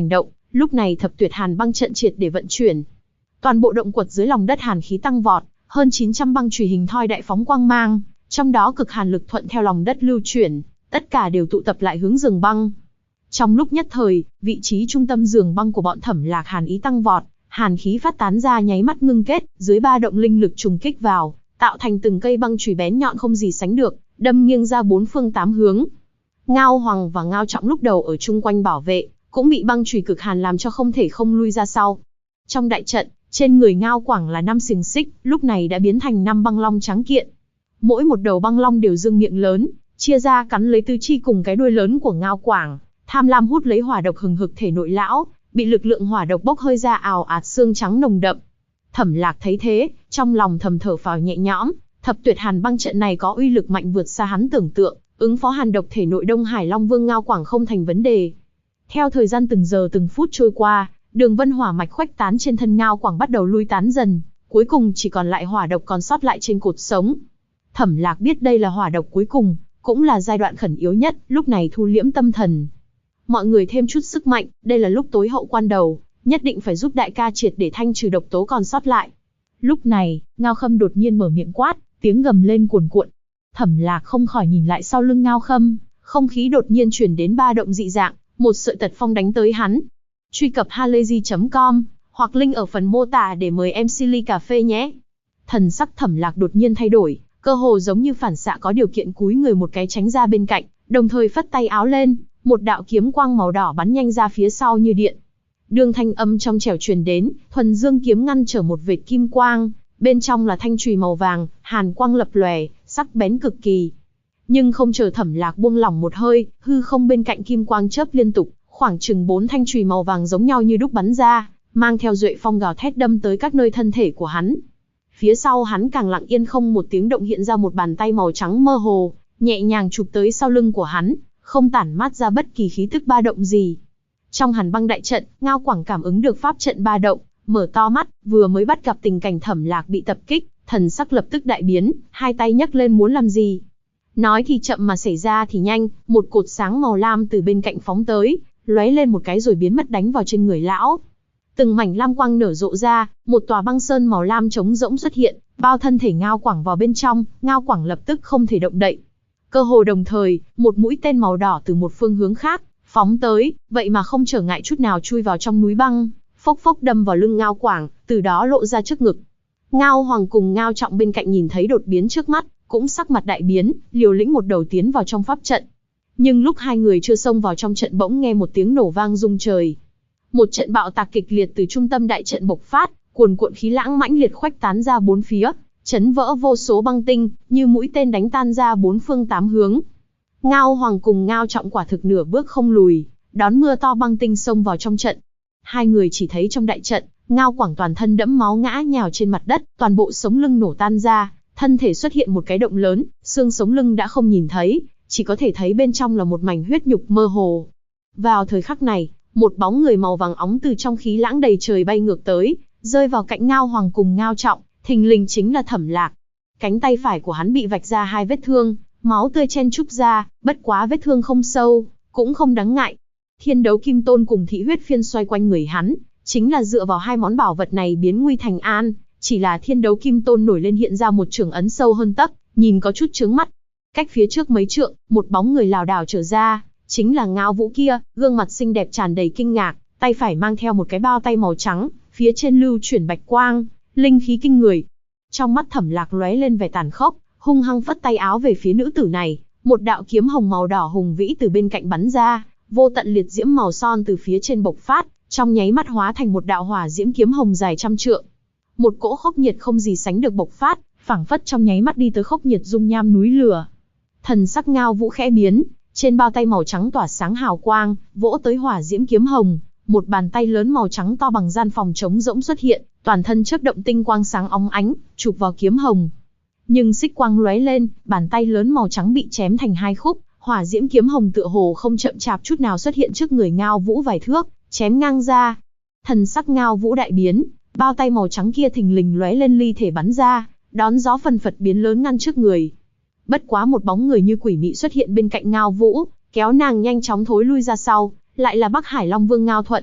Lúc này Thập Tuyệt Hàn băng trận triệt để vận chuyển. Toàn bộ động quật dưới lòng đất hàn khí tăng vọt, hơn 900 băng chùy hình thoi đại phóng quang mang, trong đó cực hàn lực thuận theo lòng đất lưu chuyển, tất cả đều tụ tập lại hướng giường băng. Trong lúc nhất thời, vị trí trung tâm giường băng của bọn Thẩm Lạc hàn ý tăng vọt, hàn khí phát tán ra nháy mắt ngưng kết, dưới ba động linh lực trùng kích vào, tạo thành từng cây băng chùy bén nhọn không gì sánh được, đâm nghiêng ra bốn phương tám hướng. Ngao Hoàng và Ngao Trọng lúc đầu ở chung quanh bảo vệ, cũng bị băng chùy cực hàn làm cho không thể không lui ra sau. Trong đại trận, trên người Ngao Quảng là 5 xiềng xích, lúc này đã biến thành 5 băng long trắng kiện. Mỗi một đầu băng long đều dương miệng lớn, chia ra cắn lấy tứ chi cùng cái đuôi lớn của Ngao Quảng, tham lam hút lấy hỏa độc hừng hực thể nội lão, bị lực lượng hỏa độc bốc hơi ra ào ạt xương trắng nồng đậm. Thẩm Lạc thấy thế, trong lòng thầm thở phào nhẹ nhõm, Thập Tuyệt Hàn băng trận này có uy lực mạnh vượt xa hắn tưởng tượng, ứng phó hàn độc thể nội Đông Hải Long Vương Ngao Quảng không thành vấn đề. Theo thời gian từng giờ từng phút trôi qua, đường vân hỏa mạch khuếch tán trên thân Ngao Quảng bắt đầu lui tán dần, cuối cùng chỉ còn lại hỏa độc còn sót lại trên cột sống. Thẩm Lạc biết đây là hỏa độc cuối cùng, cũng là giai đoạn khẩn yếu nhất, lúc này thu liễm tâm thần. Mọi người thêm chút sức mạnh, đây là lúc tối hậu quan đầu, nhất định phải giúp đại ca triệt để thanh trừ độc tố còn sót lại. Lúc này, Ngao Khâm đột nhiên mở miệng quát, tiếng gầm lên cuồn cuộn. Thẩm Lạc không khỏi nhìn lại sau lưng Ngao Khâm, không khí đột nhiên chuyển đến ba động dị dạng, một sợi tật phong đánh tới hắn. Truy cập halayzi.com hoặc link ở phần mô tả để mời em Silly Cà Phê nhé. Thần sắc Thẩm Lạc đột nhiên thay đổi, cơ hồ giống như phản xạ có điều kiện cúi người một cái tránh ra bên cạnh, đồng thời phất tay áo lên, một đạo kiếm quang màu đỏ bắn nhanh ra phía sau như điện. Đường thanh âm trong trẻo truyền đến, thuần dương kiếm ngăn trở một vệt kim quang, bên trong là thanh chùy màu vàng, hàn quang lập lòe, sắc bén cực kỳ. Nhưng không chờ Thẩm Lạc buông lỏng một hơi, hư không bên cạnh kim quang chớp liên tục, khoảng chừng 4 thanh chùy màu vàng giống nhau như đúc bắn ra, mang theo duệ phong gào thét đâm tới các nơi thân thể của hắn. Phía sau hắn càng lặng yên không một tiếng động hiện ra một bàn tay màu trắng mơ hồ, nhẹ nhàng chụp tới sau lưng của hắn, không tản mát ra bất kỳ khí tức ba động gì. Trong Hàn băng đại trận, Ngao Quảng cảm ứng được pháp trận ba động, mở to mắt, vừa mới bắt gặp tình cảnh Thẩm Lạc bị tập kích, thần sắc lập tức đại biến, hai tay nhấc lên muốn làm gì. Nói thì chậm mà xảy ra thì nhanh, một cột sáng màu lam từ bên cạnh phóng tới, lóe lên một cái rồi biến mất đánh vào trên người lão. Từng mảnh lam quang nở rộ ra, một tòa băng sơn màu lam trống rỗng xuất hiện, bao thân thể Ngao Quảng vào bên trong, Ngao Quảng lập tức không thể động đậy. Cơ hồ đồng thời, một mũi tên màu đỏ từ một phương hướng khác phóng tới, vậy mà không trở ngại chút nào chui vào trong núi băng, phốc phốc đâm vào lưng Ngao Quảng, từ đó lộ ra trước ngực. Ngao Hoàng cùng Ngao Trọng bên cạnh nhìn thấy đột biến trước mắt, cũng sắc mặt đại biến, liều lĩnh một đầu tiến vào trong pháp trận. Nhưng lúc hai người chưa xông vào trong trận bỗng nghe một tiếng nổ vang rung trời. Một trận bạo tạc kịch liệt từ trung tâm đại trận bộc phát, cuồn cuộn khí lãng mãnh liệt khuếch tán ra bốn phía, chấn vỡ vô số băng tinh, như mũi tên đánh tan ra bốn phương tám hướng. Ngao Hoàng cùng Ngao Trọng quả thực nửa bước không lùi, đón mưa to băng tinh xông vào trong trận. Hai người chỉ thấy trong đại trận, Ngao Quảng toàn thân đẫm máu ngã nhào trên mặt đất, toàn bộ sống lưng nổ tan ra, thân thể xuất hiện một cái động lớn, xương sống lưng đã không nhìn thấy, chỉ có thể thấy bên trong là một mảnh huyết nhục mơ hồ. Vào thời khắc này, một bóng người màu vàng óng từ trong khí lãng đầy trời bay ngược tới, rơi vào cạnh Ngao Hoàng cùng Ngao Trọng, thình lình chính là Thẩm Lạc. Cánh tay phải của hắn bị vạch ra hai vết thương, máu tươi chen chúc ra, bất quá vết thương không sâu, cũng không đáng ngại. Thiên đấu kim tôn cùng thị huyết phiên xoay quanh người hắn, chính là dựa vào hai món bảo vật này biến nguy thành an, chỉ là thiên đấu kim tôn nổi lên hiện ra một trường ấn sâu hơn tấc, nhìn có chút chướng mắt. Cách phía trước mấy trượng, một bóng người lảo đảo trở ra, chính là Ngao Vũ kia, gương mặt xinh đẹp tràn đầy kinh ngạc, tay phải mang theo một cái bao tay màu trắng, phía trên lưu chuyển bạch quang, linh khí kinh người. Trong mắt Thẩm Lạc lóe lên vẻ tàn khốc, hung hăng phất tay áo về phía nữ tử này, một đạo kiếm hồng màu đỏ hùng vĩ từ bên cạnh bắn ra, vô tận liệt diễm màu son từ phía trên bộc phát, trong nháy mắt hóa thành một đạo hỏa diễm kiếm hồng dài trăm trượng. Một cỗ khốc nhiệt không gì sánh được bộc phát, phảng phất trong nháy mắt đi tới khốc nhiệt dung nham núi lửa. Thần sắc Ngao Vũ khẽ biến, trên bao tay màu trắng tỏa sáng hào quang, vỗ tới hỏa diễm kiếm hồng, một bàn tay lớn màu trắng to bằng gian phòng trống rỗng xuất hiện, toàn thân chớp động tinh quang sáng óng ánh, chụp vào kiếm hồng. Nhưng xích quang lóe lên, bàn tay lớn màu trắng bị chém thành hai khúc, hỏa diễm kiếm hồng tựa hồ không chậm chạp chút nào xuất hiện trước người Ngao Vũ vài thước, chém ngang ra. Thần sắc Ngao Vũ đại biến, bao tay màu trắng kia thình lình lóe lên ly thể bắn ra, đón gió phần phật biến lớn ngăn trước người. Bất quá một bóng người như quỷ mị xuất hiện bên cạnh Ngao Vũ, kéo nàng nhanh chóng thối lui ra sau, lại là Bắc Hải Long Vương Ngao Thuận.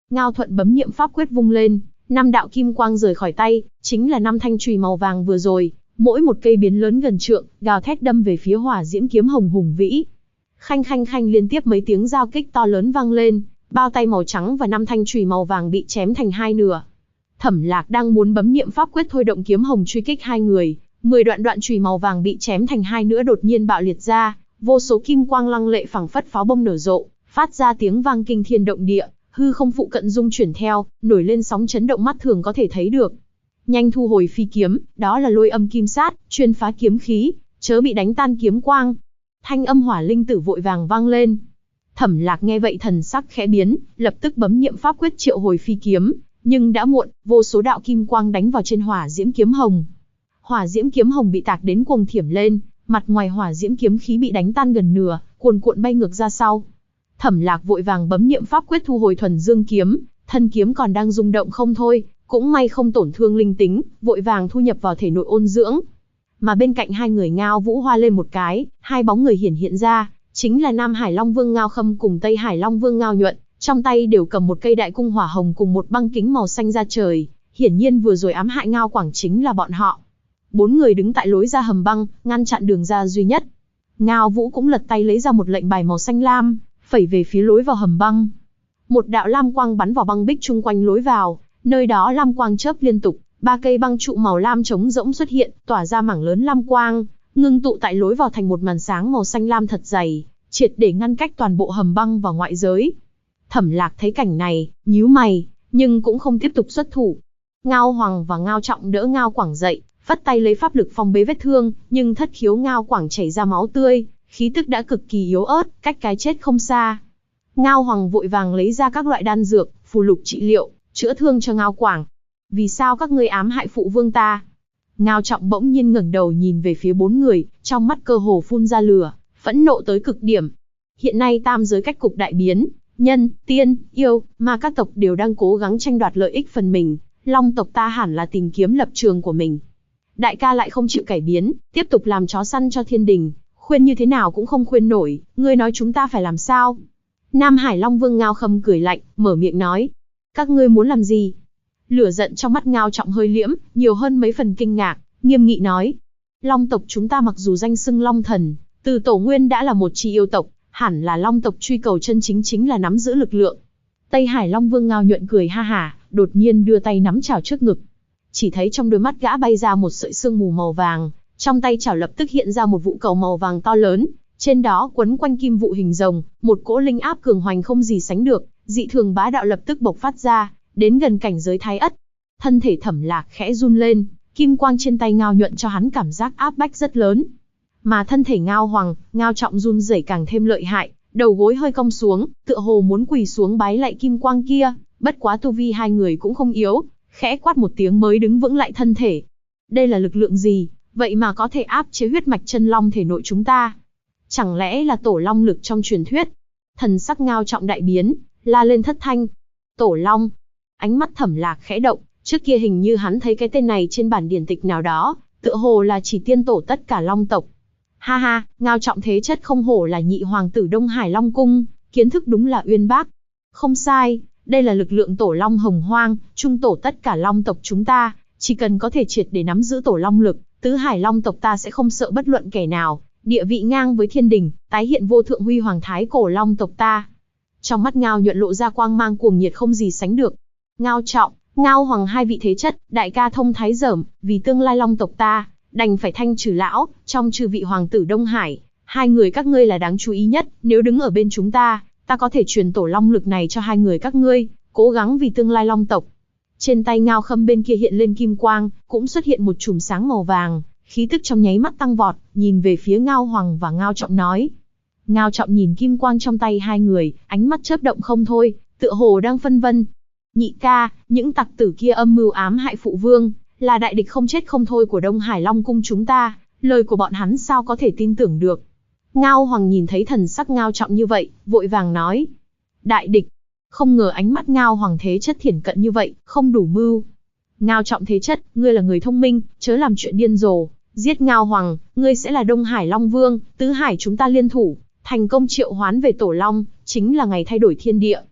Ngao Thuận bấm niệm pháp quyết vung lên, 5 đạo kim quang rời khỏi tay, chính là 5 thanh chùy màu vàng vừa rồi, mỗi một cây biến lớn gần trượng, gào thét đâm về phía hỏa diễm kiếm hồng hùng vĩ. Khanh khanh khanh liên tiếp mấy tiếng giao kích to lớn vang lên, bao tay màu trắng và 5 thanh chùy màu vàng bị chém thành hai nửa. Thẩm Lạc đang muốn bấm niệm pháp quyết thôi động kiếm hồng truy kích hai người, 10 đoạn chùy màu vàng bị chém thành hai nửa đột nhiên bạo liệt ra, vô số kim quang lăng lệ phảng phất pháo bông nở rộ, phát ra tiếng vang kinh thiên động địa, hư không phụ cận rung chuyển theo, nổi lên sóng chấn động mắt thường có thể thấy được. Nhanh thu hồi phi kiếm, đó là Lôi Âm Kim Sát, chuyên phá kiếm khí, chớ bị đánh tan kiếm quang. Thanh âm Hỏa Linh Tử vội vàng vang lên. Thẩm Lạc nghe vậy thần sắc khẽ biến, lập tức bấm niệm pháp quyết triệu hồi phi kiếm, nhưng đã muộn, vô số đạo kim quang đánh vào trên hỏa diễm kiếm hồng. Hỏa diễm kiếm hồng bị tạc đến cuồng thiểm lên, mặt ngoài hỏa diễm kiếm khí bị đánh tan gần nửa, cuồn cuộn bay ngược ra sau. Thẩm Lạc vội vàng bấm niệm pháp quyết thu hồi thuần dương kiếm, thân kiếm còn đang rung động không thôi, cũng may không tổn thương linh tính, vội vàng thu nhập vào thể nội ôn dưỡng. Mà bên cạnh hai người Ngao Vũ hoa lên một cái, hai bóng người hiện ra, chính là Nam Hải Long Vương Ngao Khâm cùng Tây Hải Long Vương Ngao Nhuận, trong tay đều cầm một cây đại cung hỏa hồng cùng một băng kính màu xanh ra trời, hiển nhiên vừa rồi ám hại Ngao Quảng chính là bọn họ. 4 người đứng tại lối ra hầm băng, ngăn chặn đường ra duy nhất. Ngao Vũ cũng lật tay lấy ra một lệnh bài màu xanh lam, phẩy về phía lối vào hầm băng. Một đạo lam quang bắn vào băng bích chung quanh lối vào, nơi đó lam quang chớp liên tục, 3 cây băng trụ màu lam trống rỗng xuất hiện, tỏa ra mảng lớn lam quang, ngưng tụ tại lối vào thành một màn sáng màu xanh lam thật dày, triệt để ngăn cách toàn bộ hầm băng và ngoại giới. Thẩm Lạc thấy cảnh này, nhíu mày, nhưng cũng không tiếp tục xuất thủ. Ngao Hoàng và Ngao Trọng đỡ Ngao Quảng dậy, phất tay lấy pháp lực phong bế vết thương, nhưng thất khiếu Ngao Quảng chảy ra máu tươi, khí tức đã cực kỳ yếu ớt, cách cái chết không xa. Ngao Hoàng vội vàng lấy ra các loại đan dược, phù lục trị liệu, chữa thương cho Ngao Quảng. Vì sao các ngươi ám hại phụ vương ta? Ngao Trọng bỗng nhiên ngẩng đầu nhìn về phía 4 người, trong mắt cơ hồ phun ra lửa, phẫn nộ tới cực điểm. Hiện nay tam giới cách cục đại biến, nhân, tiên, yêu, ma các tộc đều đang cố gắng tranh đoạt lợi ích phần mình, Long tộc ta hẳn là tìm kiếm lập trường của mình. Đại ca lại không chịu cải biến, tiếp tục làm chó săn cho thiên đình, khuyên như thế nào cũng không khuyên nổi, ngươi nói chúng ta phải làm sao? Nam Hải Long Vương Ngao Khâm cười lạnh, mở miệng nói, các ngươi muốn làm gì? Lửa giận trong mắt Ngao Trọng hơi liễm, nhiều hơn mấy phần kinh ngạc, nghiêm nghị nói, Long tộc chúng ta mặc dù danh xưng Long Thần, từ tổ nguyên đã là một chi yêu tộc, hẳn là Long tộc truy cầu chân chính là nắm giữ lực lượng. Tây Hải Long Vương Ngao Nhuận cười ha hả, đột nhiên đưa tay nắm chảo trước ngực. Chỉ thấy trong đôi mắt gã bay ra một sợi sương mù màu vàng, trong tay chảo lập tức hiện ra một vụ cầu màu vàng to lớn, trên đó quấn quanh kim vụ hình rồng, một cỗ linh áp cường hoành không gì sánh được, dị thường bá đạo lập tức bộc phát ra, đến gần cảnh giới Thái Ất. Thân thể Thẩm Lạc khẽ run lên, kim quang trên tay Ngao Nhuận cho hắn cảm giác áp bách rất lớn. Mà thân thể Ngao Hoàng, Ngao Trọng run rẩy càng thêm lợi hại, đầu gối hơi cong xuống, tựa hồ muốn quỳ xuống bái lạy kim quang kia, bất quá tu vi hai người cũng không yếu, khẽ quát một tiếng mới đứng vững lại thân thể. Đây là lực lượng gì, vậy mà có thể áp chế huyết mạch chân long thể nội chúng ta? Chẳng lẽ là tổ long lực trong truyền thuyết? Thần sắc Ngao Trọng đại biến, la lên thất thanh. Tổ long. Ánh mắt Thẩm Lạc khẽ động, trước kia hình như hắn thấy cái tên này trên bản điển tịch nào đó, tựa hồ là chỉ tiên tổ tất cả long tộc. Ha ha, Ngao Trọng thế chất không hổ là nhị hoàng tử Đông Hải Long Cung, kiến thức đúng là uyên bác. Không sai, đây là lực lượng tổ long hồng hoang, trung tổ tất cả long tộc chúng ta, chỉ cần có thể triệt để nắm giữ tổ long lực, tứ hải long tộc ta sẽ không sợ bất luận kẻ nào, địa vị ngang với thiên đình, tái hiện vô thượng huy hoàng thái cổ long tộc ta. Trong mắt Ngao Nhuận lộ ra quang mang cuồng nhiệt không gì sánh được. Ngao Trọng, Ngao Hoàng hai vị thế chất, đại ca thông thái dởm, vì tương lai long tộc ta, đành phải thanh trừ lão, trong chư vị hoàng tử Đông Hải, hai người các ngươi là đáng chú ý nhất, nếu đứng ở bên chúng ta, ta có thể truyền tổ long lực này cho hai người các ngươi, cố gắng vì tương lai long tộc. Trên tay Ngao Khâm bên kia hiện lên kim quang, cũng xuất hiện một chùm sáng màu vàng, khí tức trong nháy mắt tăng vọt, nhìn về phía Ngao Hoàng và Ngao Trọng nói. Ngao Trọng nhìn kim quang trong tay hai người, ánh mắt chớp động không thôi, tựa hồ đang phân vân. Nhị ca, những tặc tử kia âm mưu ám hại phụ vương, là đại địch không chết không thôi của Đông Hải Long Cung chúng ta, lời của bọn hắn sao có thể tin tưởng được. Ngao Hoàng nhìn thấy thần sắc Ngao Trọng như vậy, vội vàng nói. Đại địch, không ngờ ánh mắt Ngao Hoàng thế chất thiển cận như vậy, không đủ mưu. Ngao Trọng thế chất, ngươi là người thông minh, chớ làm chuyện điên rồ, giết Ngao Hoàng, ngươi sẽ là Đông Hải Long Vương, tứ hải chúng ta liên thủ, thành công triệu hoán về tổ long, chính là ngày thay đổi thiên địa.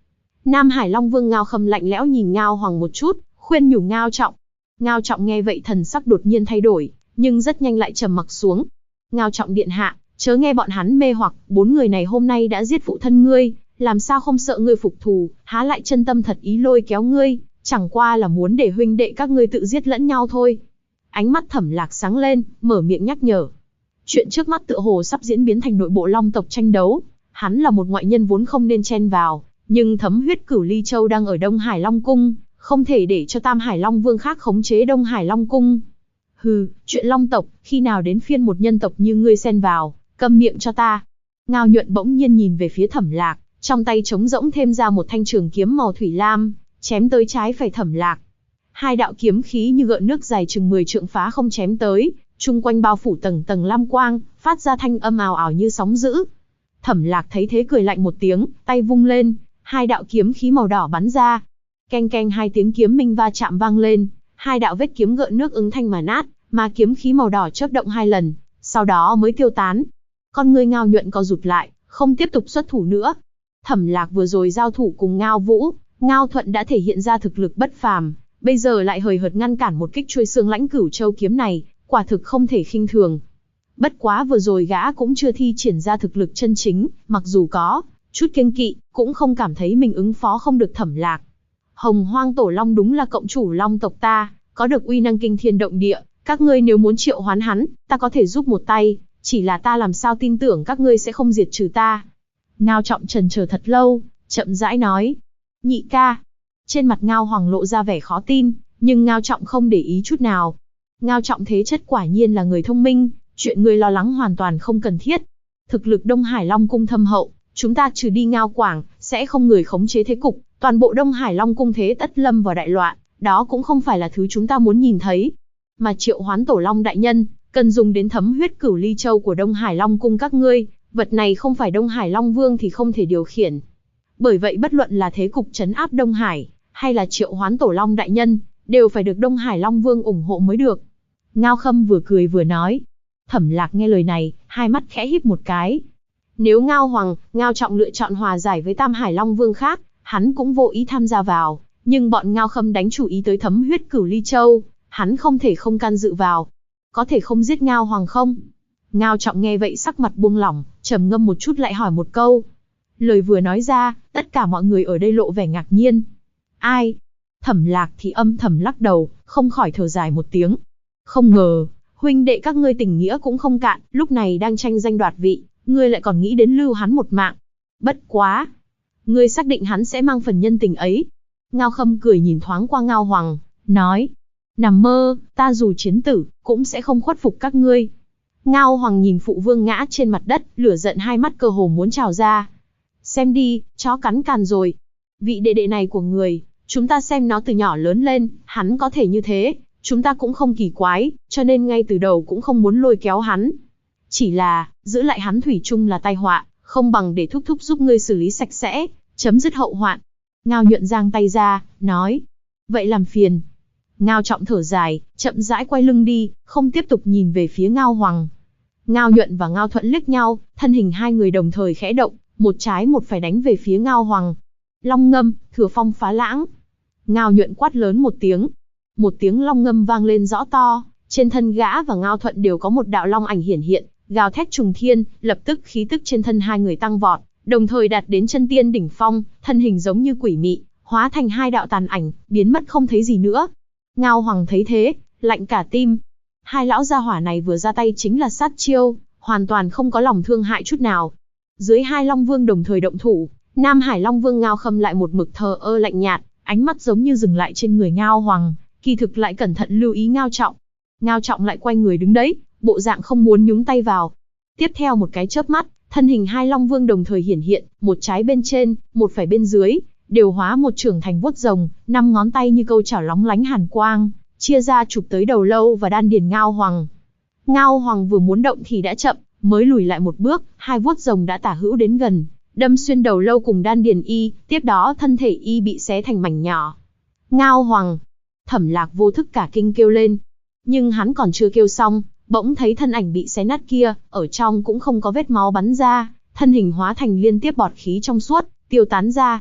Nam Hải Long Vương Ngao Khâm lạnh lẽo nhìn Ngao Hoàng một chút, khuyên nhủ Ngao Trọng. Ngao Trọng nghe vậy thần sắc đột nhiên thay đổi, nhưng rất nhanh lại trầm mặc xuống. Ngao Trọng điện hạ, chớ nghe bọn hắn mê hoặc, 4 người này hôm nay đã giết phụ thân ngươi, làm sao không sợ ngươi phục thù, há lại chân tâm thật ý lôi kéo ngươi, chẳng qua là muốn để huynh đệ các ngươi tự giết lẫn nhau thôi. Ánh mắt Thẩm Lạc sáng lên, mở miệng nhắc nhở. Chuyện trước mắt tựa hồ sắp diễn biến thành nội bộ Long tộc tranh đấu. Hắn là một ngoại nhân vốn không nên chen vào, nhưng thấm huyết Cửu Ly Châu đang ở Đông Hải Long Cung, không thể để cho Tam Hải Long Vương khác khống chế Đông Hải Long Cung. Hừ, chuyện Long tộc, khi nào đến phiên một nhân tộc như ngươi xen vào, câm miệng cho ta. Ngao Nhuận bỗng nhiên nhìn về phía Thẩm Lạc, trong tay trống rỗng thêm ra một thanh trường kiếm màu thủy lam, chém tới trái phải Thẩm Lạc. Hai đạo kiếm khí như gợn nước dài chừng 10 trượng phá không chém tới, chung quanh bao phủ tầng tầng lam quang, phát ra thanh âm ào ào như sóng dữ. Thẩm Lạc thấy thế cười lạnh một tiếng, tay vung lên, hai đạo kiếm khí màu đỏ bắn ra. Keng keng hai tiếng kiếm minh va chạm vang lên, hai đạo vết kiếm gợn nước ứng thanh mà nát, mà kiếm khí màu đỏ chớp động 2 lần, sau đó mới tiêu tán. Con ngươi Ngao Nhuận co rụt lại, không tiếp tục xuất thủ nữa. Thẩm Lạc vừa rồi giao thủ cùng Ngao Vũ, Ngao Thuận đã thể hiện ra thực lực bất phàm, bây giờ lại hời hợt ngăn cản một kích chuôi xương Lãnh Cửu Châu kiếm này, quả thực không thể khinh thường. Bất quá vừa rồi gã cũng chưa thi triển ra thực lực chân chính, mặc dù có chút kiêng kỵ, cũng không cảm thấy mình ứng phó không được Thẩm Lạc. Hồng Hoang Tổ Long đúng là cộng chủ Long tộc ta, có được uy năng kinh thiên động địa, các ngươi nếu muốn triệu hoán hắn, ta có thể giúp một tay, chỉ là ta làm sao tin tưởng các ngươi sẽ không diệt trừ ta. Ngao Trọng chần chờ thật lâu, chậm rãi nói. Nhị ca. Trên mặt Ngao Hoàng lộ ra vẻ khó tin, nhưng Ngao Trọng không để ý chút nào. Ngao Trọng thế chất quả nhiên là người thông minh, chuyện ngươi lo lắng hoàn toàn không cần thiết. Thực lực Đông Hải Long Cung thâm hậu, chúng ta trừ đi Ngao Quảng, sẽ không người khống chế thế cục, toàn bộ Đông Hải Long Cung thế tất lâm vào đại loạn, đó cũng không phải là thứ chúng ta muốn nhìn thấy. Mà triệu hoán Tổ Long đại nhân, cần dùng đến thấm huyết Cửu Ly Châu của Đông Hải Long Cung các ngươi, vật này không phải Đông Hải Long Vương thì không thể điều khiển. Bởi vậy bất luận là thế cục trấn áp Đông Hải, hay là triệu hoán Tổ Long đại nhân, đều phải được Đông Hải Long Vương ủng hộ mới được. Ngao Khâm vừa cười vừa nói. Thẩm Lạc nghe lời này, hai mắt khẽ híp một cái. Nếu Ngao Hoàng, Ngao Trọng lựa chọn hòa giải với Tam Hải Long Vương khác, hắn cũng vô ý tham gia vào, nhưng bọn Ngao Khâm đánh chủ ý tới thấm huyết Cửu Ly Châu, hắn không thể không can dự vào. Có thể không giết Ngao Hoàng không? Ngao Trọng nghe vậy sắc mặt buông lỏng, trầm ngâm một chút lại hỏi một câu. Lời vừa nói ra, tất cả mọi người ở đây lộ vẻ ngạc nhiên. Ai? Thẩm Lạc thì âm thầm lắc đầu, không khỏi thở dài một tiếng. Không ngờ, huynh đệ các ngươi tình nghĩa cũng không cạn, lúc này đang tranh danh đoạt vị, ngươi lại còn nghĩ đến lưu hắn một mạng. Bất quá, ngươi xác định hắn sẽ mang phần nhân tình ấy? Ngao Khâm cười nhìn thoáng qua Ngao Hoàng, nói. Nằm mơ, ta dù chiến tử, cũng sẽ không khuất phục các ngươi. Ngao Hoàng nhìn phụ vương ngã trên mặt đất, lửa giận hai mắt cơ hồ muốn trào ra. Xem đi, chó cắn càn rồi. Vị đệ đệ này của người, chúng ta xem nó từ nhỏ lớn lên, hắn có thể như thế, chúng ta cũng không kỳ quái, cho nên ngay từ đầu cũng không muốn lôi kéo hắn. Chỉ là, giữ lại hắn thủy chung là tai họa, không bằng để thúc thúc giúp ngươi xử lý sạch sẽ, chấm dứt hậu hoạn. Ngao Nhuận giang tay ra, nói. Vậy làm phiền. Ngao Trọng thở dài, chậm rãi quay lưng đi, không tiếp tục nhìn về phía Ngao Hoàng. Ngao Nhuận và Ngao Thuận liếc nhau, thân hình hai người đồng thời khẽ động, một trái một phải đánh về phía Ngao Hoàng. Long ngâm, thừa phong phá lãng. Ngao Nhuận quát lớn một tiếng. Một tiếng long ngâm vang lên rõ to, trên thân gã và Ngao Thuận đều có một đạo long ảnh hiển hiện, gào thét trùng thiên, lập tức khí tức trên thân hai người tăng vọt, đồng thời đạt đến chân tiên đỉnh phong, thân hình giống như quỷ mị, hóa thành hai đạo tàn ảnh, biến mất không thấy gì nữa. Ngao Hoàng thấy thế, lạnh cả tim. Hai lão gia hỏa này vừa ra tay chính là sát chiêu, hoàn toàn không có lòng thương hại chút nào. Dưới hai Long Vương đồng thời động thủ, Nam Hải Long Vương Ngao Khâm lại một mực thờ ơ lạnh nhạt, ánh mắt giống như dừng lại trên người Ngao Hoàng, kỳ thực lại cẩn thận lưu ý Ngao Trọng. Ngao Trọng lại quay người đứng đấy, bộ dạng không muốn nhúng tay vào. Tiếp theo một cái chớp mắt, thân hình hai Long Vương đồng thời hiển hiện, một trái bên trên, một phải bên dưới, đều hóa một trưởng thành vuốt rồng, 5 ngón tay như câu chảo lóng lánh hàn quang, chia ra chụp tới đầu lâu và đan điền Ngao Hoàng. Ngao Hoàng vừa muốn động thì đã chậm, mới lùi lại một bước, hai vuốt rồng đã tả hữu đến gần, đâm xuyên đầu lâu cùng đan điền y, tiếp đó thân thể y bị xé thành mảnh nhỏ. Ngao Hoàng! Thẩm Lạc vô thức cả kinh kêu lên. Nhưng hắn còn chưa kêu xong, bỗng thấy thân ảnh bị xé nát kia, ở trong cũng không có vết máu bắn ra, thân hình hóa thành liên tiếp bọt khí trong suốt, tiêu tán ra.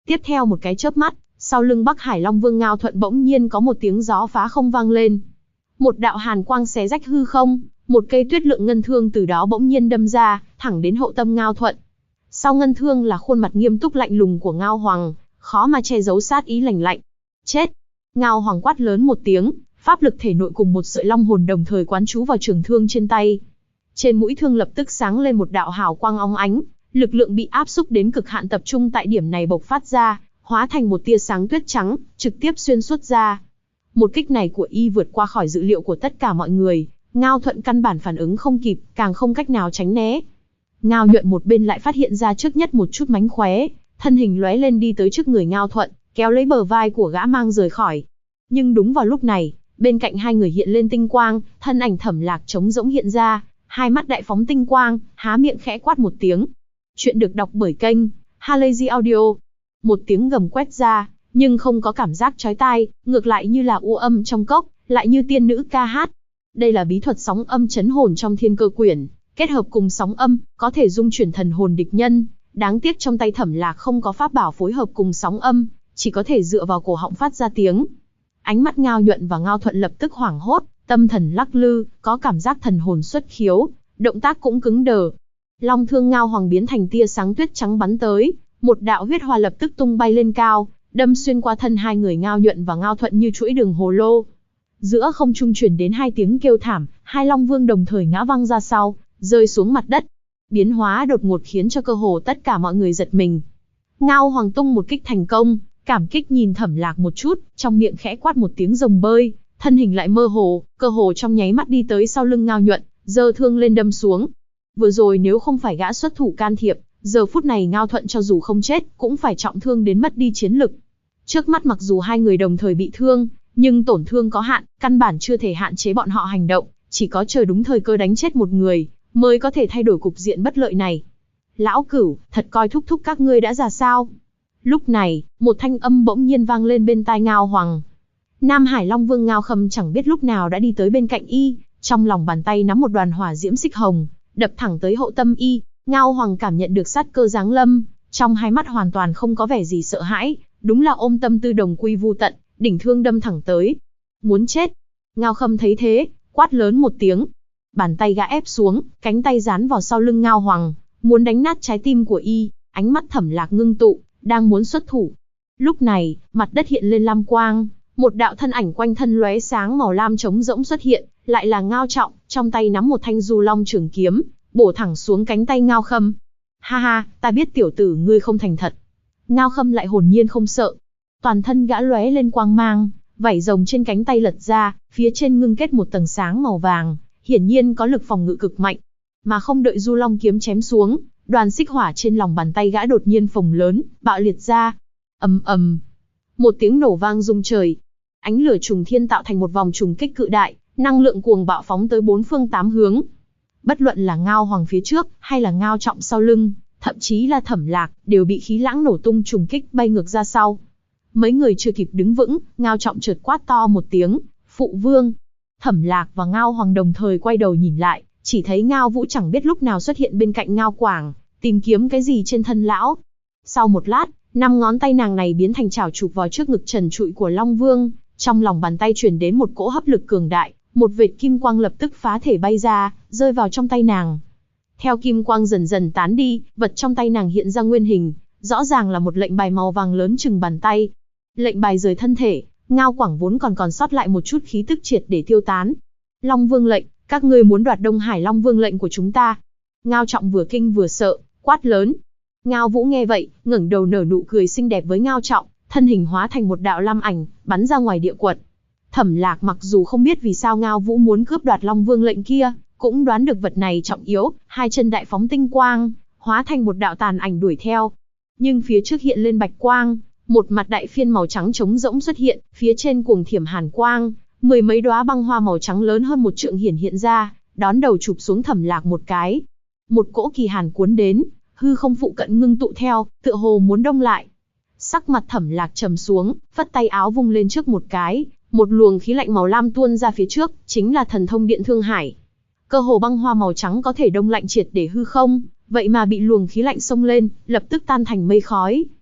Tiếp theo một cái chớp mắt, sau lưng Bắc Hải Long Vương Ngao Thuận bỗng nhiên có một tiếng gió phá không vang lên. Một đạo hàn quang xé rách hư không, một cây tuyết lượng ngân thương từ đó bỗng nhiên đâm ra, thẳng đến hậu tâm Ngao Thuận. Sau ngân thương là khuôn mặt nghiêm túc lạnh lùng của Ngao Hoàng, khó mà che giấu sát ý lạnh lạnh. Chết! Ngao Hoàng quát lớn một tiếng, pháp lực thể nội cùng một sợi long hồn đồng thời quán trú vào trường thương trên tay. Trên mũi thương lập tức sáng lên một đạo hào quang óng ánh, lực lượng bị áp xúc đến cực hạn tập trung tại điểm này bộc phát ra, hóa thành một tia sáng tuyết trắng, trực tiếp xuyên suốt ra. Một kích này của y vượt qua khỏi dự liệu của tất cả mọi người, Ngao Thuận căn bản phản ứng không kịp, càng không cách nào tránh né. Ngao Nhuận một bên lại phát hiện ra trước nhất một chút mánh khóe, thân hình lóe lên đi tới trước người Ngao Thuận, kéo lấy bờ vai của gã mang rời khỏi. Nhưng đúng vào lúc này, bên cạnh hai người hiện lên tinh quang, thân ảnh Thẩm Lạc trống rỗng hiện ra, hai mắt đại phóng tinh quang, há miệng khẽ quát một tiếng. Chuyện được đọc bởi kênh Halazy Audio. Một tiếng gầm quét ra, nhưng không có cảm giác chói tai, ngược lại như là u âm trong cốc, lại như tiên nữ ca hát. Đây là bí thuật sóng âm chấn hồn trong Thiên Cơ Quyển, kết hợp cùng sóng âm, có thể dung chuyển thần hồn địch nhân. Đáng tiếc trong tay Thẩm Lạc không có pháp bảo phối hợp cùng sóng âm, chỉ có thể dựa vào cổ họng phát ra tiếng. Ánh mắt Ngao Nhuận và Ngao Thuận lập tức hoảng hốt, tâm thần lắc lư, có cảm giác thần hồn xuất khiếu, động tác cũng cứng đờ. Long thương Ngao Hoàng biến thành tia sáng tuyết trắng bắn tới, một đạo huyết hoa lập tức tung bay lên cao, đâm xuyên qua thân hai người Ngao Nhuận và Ngao Thuận như chuỗi đường hồ lô. Giữa không trung truyền đến hai tiếng kêu thảm, hai Long Vương đồng thời ngã văng ra sau, rơi xuống mặt đất. Biến hóa đột ngột khiến cho cơ hồ tất cả mọi người giật mình. Ngao Hoàng tung một kích thành công, cảm kích nhìn Thẩm Lạc một chút, trong miệng khẽ quát một tiếng rồng bơi, thân hình lại mơ hồ, cơ hồ trong nháy mắt đi tới sau lưng Ngao Nhuận, giơ thương lên đâm xuống. Vừa rồi nếu không phải gã xuất thủ can thiệp, giờ phút này Ngao Thuận cho dù không chết, cũng phải trọng thương đến mất đi chiến lực. Trước mắt mặc dù hai người đồng thời bị thương, nhưng tổn thương có hạn, căn bản chưa thể hạn chế bọn họ hành động, chỉ có chờ đúng thời cơ đánh chết một người, mới có thể thay đổi cục diện bất lợi này. Lão Cửu, thật coi thúc thúc các ngươi đã già sao? Lúc này, một thanh âm bỗng nhiên vang lên bên tai Ngao Hoàng. Nam Hải Long Vương Ngao Khâm chẳng biết lúc nào đã đi tới bên cạnh y, trong lòng bàn tay nắm một đoàn hỏa diễm xích hồng, đập thẳng tới hậu tâm y. Ngao Hoàng cảm nhận được sát cơ giáng lâm, trong hai mắt hoàn toàn không có vẻ gì sợ hãi, đúng là ôm tâm tư đồng quy vu tận, đỉnh thương đâm thẳng tới. Muốn chết! Ngao Khâm thấy thế, quát lớn một tiếng. Bàn tay gã ép xuống, cánh tay dán vào sau lưng Ngao Hoàng, muốn đánh nát trái tim của y. Ánh mắt Thẩm Lạc ngưng tụ, đang muốn xuất thủ. Lúc này, mặt đất hiện lên lam quang, một đạo thân ảnh quanh thân lóe sáng màu lam trống rỗng xuất hiện, lại là Ngao Trọng, trong tay nắm một thanh Du Long trường kiếm, bổ thẳng xuống cánh tay Ngao Khâm. Ha ha, ta biết tiểu tử ngươi không thành thật. Ngao Khâm lại hồn nhiên không sợ. Toàn thân gã lóe lên quang mang, vảy rồng trên cánh tay lật ra, phía trên ngưng kết một tầng sáng màu vàng, hiển nhiên có lực phòng ngự cực mạnh. Mà không đợi Du Long kiếm chém xuống, đoàn xích hỏa trên lòng bàn tay gã đột nhiên phồng lớn, bạo liệt ra. Ầm ầm, một tiếng nổ vang rung trời. Ánh lửa trùng thiên tạo thành một vòng trùng kích cự đại, năng lượng cuồng bạo phóng tới bốn phương tám hướng. Bất luận là Ngao Hoàng phía trước, hay là Ngao Trọng sau lưng, thậm chí là Thẩm Lạc, đều bị khí lãng nổ tung trùng kích bay ngược ra sau. Mấy người chưa kịp đứng vững, Ngao Trọng chợt quát to một tiếng, phụ vương. Thẩm Lạc và Ngao Hoàng đồng thời quay đầu nhìn lại, chỉ thấy Ngao Vũ chẳng biết lúc nào xuất hiện bên cạnh Ngao Quảng, tìm kiếm cái gì trên thân lão. Sau một lát, 5 ngón tay nàng này biến thành chảo chụp vào trước ngực trần trụi của Long Vương, trong lòng bàn tay truyền đến một cỗ hấp lực cường đại, một vệt kim quang lập tức phá thể bay ra, rơi vào trong tay nàng. Theo kim quang dần dần tán đi, vật trong tay nàng hiện ra nguyên hình, rõ ràng là một lệnh bài màu vàng lớn chừng bàn tay. Lệnh bài rời thân thể, Ngao Quảng vốn còn sót lại một chút khí tức triệt để tiêu tán. Long Vương lệnh, các ngươi muốn đoạt Đông Hải Long Vương lệnh của chúng ta. Ngao Trọng vừa kinh vừa sợ, quát lớn. Ngao Vũ nghe vậy, ngẩng đầu nở nụ cười xinh đẹp với Ngao Trọng, thân hình hóa thành một đạo lam ảnh, bắn ra ngoài địa quật. Thẩm Lạc mặc dù không biết vì sao Ngao Vũ muốn cướp đoạt Long Vương lệnh kia, cũng đoán được vật này trọng yếu, hai chân đại phóng tinh quang, hóa thành một đạo tàn ảnh đuổi theo. Nhưng phía trước hiện lên bạch quang, một mặt đại phiên màu trắng trống rỗng xuất hiện, phía trên cuồng thiểm hàn quang, mười mấy đóa băng hoa màu trắng lớn hơn một trượng hiện ra, đón đầu chụp xuống Thẩm Lạc một cái. Một cỗ kỳ hàn cuốn đến, hư không phụ cận ngưng tụ theo, tựa hồ muốn đông lại. Sắc mặt Thẩm Lạc trầm xuống, phất tay áo vung lên trước một cái, một luồng khí lạnh màu lam tuôn ra phía trước, chính là thần thông điện Thương Hải. Cơ hồ băng hoa màu trắng có thể đông lạnh triệt để hư không, vậy mà bị luồng khí lạnh xông lên, lập tức tan thành mây khói.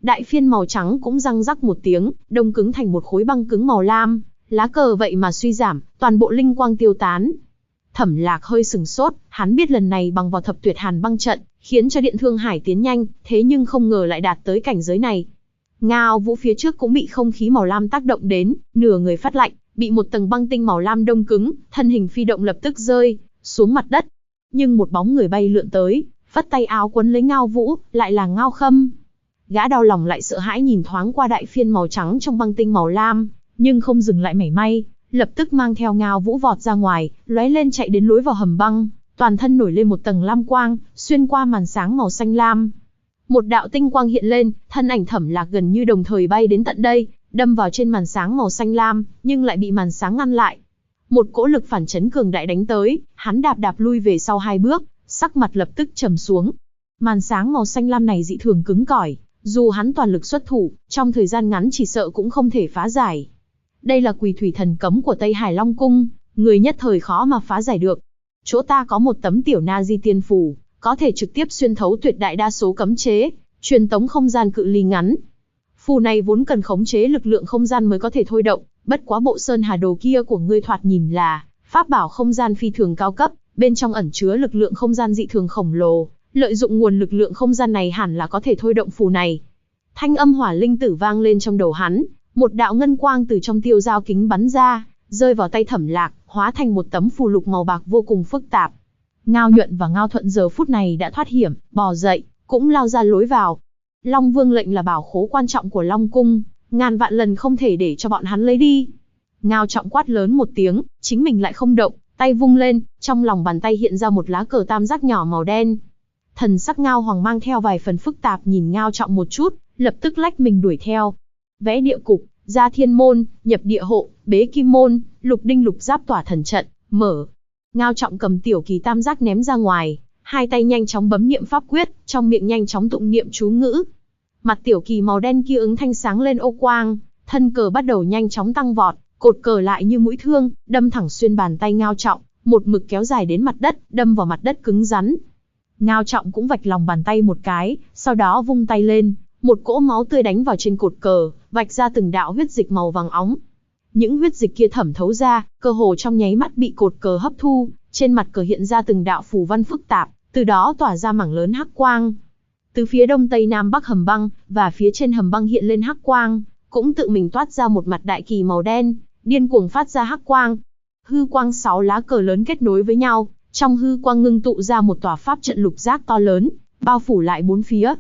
Đại phiên màu trắng cũng răng rắc một tiếng, đông cứng thành một khối băng cứng màu lam, lá cờ vậy mà suy giảm, toàn bộ linh quang tiêu tán. Thẩm Lạc hơi sừng sốt, hắn biết lần này bằng vào thập tuyệt hàn băng trận, khiến cho Điện Thương Hải tiến nhanh, thế nhưng không ngờ lại đạt tới cảnh giới này. Ngao Vũ phía trước cũng bị không khí màu lam tác động đến, nửa người phát lạnh, bị một tầng băng tinh màu lam đông cứng, thân hình phi động lập tức rơi xuống mặt đất. Nhưng một bóng người bay lượn tới, phất tay áo quấn lấy Ngao Vũ, lại là Ngao Khâm. Gã đau lòng lại sợ hãi nhìn thoáng qua đại phiên màu trắng trong băng tinh màu lam, nhưng không dừng lại mảy may, lập tức mang theo Ngao Vũ vọt ra ngoài, lóe lên chạy đến lối vào hầm băng, toàn thân nổi lên một tầng lam quang, xuyên qua màn sáng màu xanh lam. Một đạo tinh quang hiện lên, thân ảnh Thẩm Lạc gần như đồng thời bay đến tận đây, đâm vào trên màn sáng màu xanh lam, nhưng lại bị màn sáng ngăn lại. Một cỗ lực phản chấn cường đại đánh tới, hắn đạp lui về sau 2 bước, sắc mặt lập tức trầm xuống. Màn sáng màu xanh lam này dị thường cứng cỏi, dù hắn toàn lực xuất thủ, trong thời gian ngắn chỉ sợ cũng không thể phá giải. Đây là Quỳ Thủy Thần Cấm của Tây Hải Long Cung, người nhất thời khó mà phá giải được. Chỗ ta có một tấm tiểu na di tiên phù, có thể trực tiếp xuyên thấu tuyệt đại đa số cấm chế, truyền tống không gian cự ly ngắn. Phù này vốn cần khống chế lực lượng không gian mới có thể thôi động, bất quá bộ sơn hà đồ kia của ngươi thoạt nhìn là pháp bảo không gian phi thường cao cấp, bên trong ẩn chứa lực lượng không gian dị thường khổng lồ, lợi dụng nguồn lực lượng không gian này hẳn là có thể thôi động phù này. Thanh âm hỏa linh tử vang lên trong đầu hắn, một đạo ngân quang từ trong tiêu dao kính bắn ra, rơi vào tay Thẩm Lạc, hóa thành một tấm phù lục màu bạc vô cùng phức tạp. Ngao Nhuận và Ngao Thuận giờ phút này đã thoát hiểm, bò dậy, cũng lao ra lối vào. Long Vương lệnh là bảo khố quan trọng của Long Cung, ngàn vạn lần không thể để cho bọn hắn lấy đi. Ngao Trọng quát lớn một tiếng, chính mình lại không động, tay vung lên, trong lòng bàn tay hiện ra một lá cờ tam giác nhỏ màu đen. Thần sắc Ngao Hoàng mang theo vài phần phức tạp nhìn Ngao Trọng một chút, lập tức lách mình đuổi theo. Vẽ địa cục, ra thiên môn, nhập địa hộ, bế kim môn, lục đinh lục giáp tỏa thần trận, mở. Ngao Trọng cầm tiểu kỳ tam giác ném ra ngoài, hai tay nhanh chóng bấm niệm pháp quyết, trong miệng nhanh chóng tụng niệm chú ngữ. Mặt tiểu kỳ màu đen kia ứng thanh sáng lên ô quang, thân cờ bắt đầu nhanh chóng tăng vọt, cột cờ lại như mũi thương, đâm thẳng xuyên bàn tay Ngao Trọng, một mực kéo dài đến mặt đất, đâm vào mặt đất cứng rắn. Ngao Trọng cũng vạch lòng bàn tay một cái, sau đó vung tay lên, một cỗ máu tươi đánh vào trên cột cờ, vạch ra từng đạo huyết dịch màu vàng óng. Những huyết dịch kia thẩm thấu ra, cơ hồ trong nháy mắt bị cột cờ hấp thu, trên mặt cờ hiện ra từng đạo phù văn phức tạp, từ đó tỏa ra mảng lớn hắc quang. Từ phía đông tây nam bắc hầm băng, và phía trên hầm băng hiện lên hắc quang, cũng tự mình toát ra một mặt đại kỳ màu đen, điên cuồng phát ra hắc quang. Hư quang 6 lá cờ lớn kết nối với nhau, trong hư quang ngưng tụ ra một tòa pháp trận lục giác to lớn, bao phủ lại 4 phía.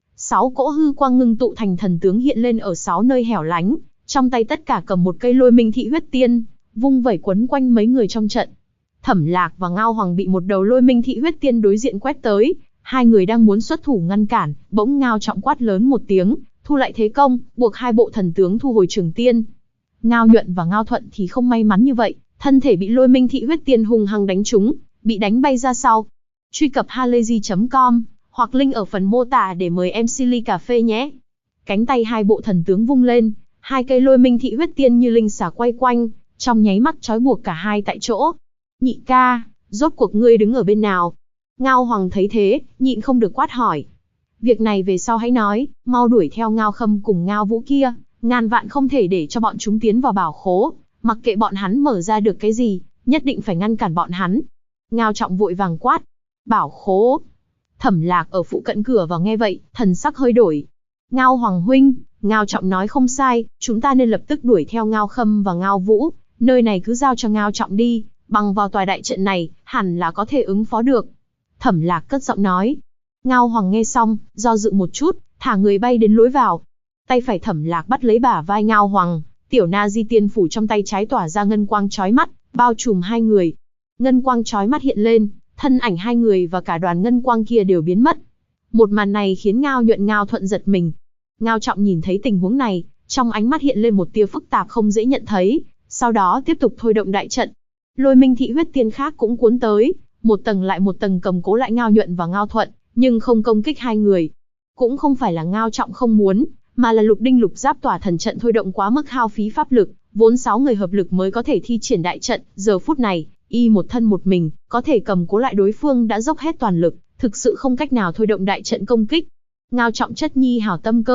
6 cỗ hư quang ngưng tụ thành thần tướng hiện lên ở 6 nơi hẻo lánh, trong tay tất cả cầm một cây Lôi Minh Thị Huyết Tiên, vung vẩy quấn quanh mấy người trong trận. Thẩm Lạc và Ngao Hoàng bị một đầu Lôi Minh Thị Huyết Tiên đối diện quét tới, hai người đang muốn xuất thủ ngăn cản, bỗng Ngao Trọng quát lớn một tiếng, thu lại thế công, buộc hai bộ thần tướng thu hồi trường tiên. Ngao Nhuận và Ngao Thuận thì không may mắn như vậy, thân thể bị Lôi Minh Thị Huyết Tiên hung hăng đánh trúng, bị đánh bay ra sau. Truy cập halayzi.com hoặc link ở phần mô tả để mời MC ly cà phê nhé. Cánh tay hai bộ thần tướng vung lên, hai cây Lôi Minh Thị Huyết Tiên như linh xà quay quanh, trong nháy mắt trói buộc cả hai tại chỗ. Nhị ca, rốt cuộc ngươi đứng ở bên nào? Ngao Hoàng thấy thế, nhịn không được quát hỏi. Việc này về sau hãy nói, mau đuổi theo Ngao Khâm cùng Ngao Vũ kia, ngàn vạn không thể để cho bọn chúng tiến vào bảo khố, mặc kệ bọn hắn mở ra được cái gì, nhất định phải ngăn cản bọn hắn. Ngao Trọng vội vàng quát. Bảo khố. Thẩm Lạc ở phụ cận cửa vào nghe vậy, thần sắc hơi đổi. Ngao Hoàng huynh, Ngao Trọng nói không sai, chúng ta nên lập tức đuổi theo Ngao Khâm và Ngao Vũ, nơi này cứ giao cho Ngao Trọng đi, bằng vào tòa đại trận này, hẳn là có thể ứng phó được. Thẩm Lạc cất giọng nói. Ngao Hoàng nghe xong, do dự một chút, thả người bay đến lối vào. Tay phải Thẩm Lạc bắt lấy bả vai Ngao Hoàng, tiểu na di tiên phủ trong tay trái tỏa ra ngân quang chói mắt, bao trùm hai người. Ngân quang chói mắt hiện lên, thân ảnh hai người và cả đoàn ngân quang kia đều biến mất. Một màn này khiến Ngao Nhuận Ngao Thuận giật mình. Ngao Trọng nhìn thấy tình huống này, trong ánh mắt hiện lên một tia phức tạp không dễ nhận thấy, sau đó tiếp tục thôi động đại trận. Lôi Minh Thị Huyết Tiên khác cũng cuốn tới, một tầng lại một tầng cầm cố lại Ngao Nhuận và Ngao Thuận, nhưng không công kích hai người. Cũng không phải là Ngao Trọng không muốn, mà là lục đinh lục giáp tỏa thần trận thôi động quá mức hao phí pháp lực, vốn 6 người hợp lực mới có thể thi triển đại trận, giờ phút này, y một thân một mình, có thể cầm cố lại đối phương đã dốc hết toàn lực, thực sự không cách nào thôi động đại trận công kích. Ngao Trọng chất nhi hảo tâm cơ,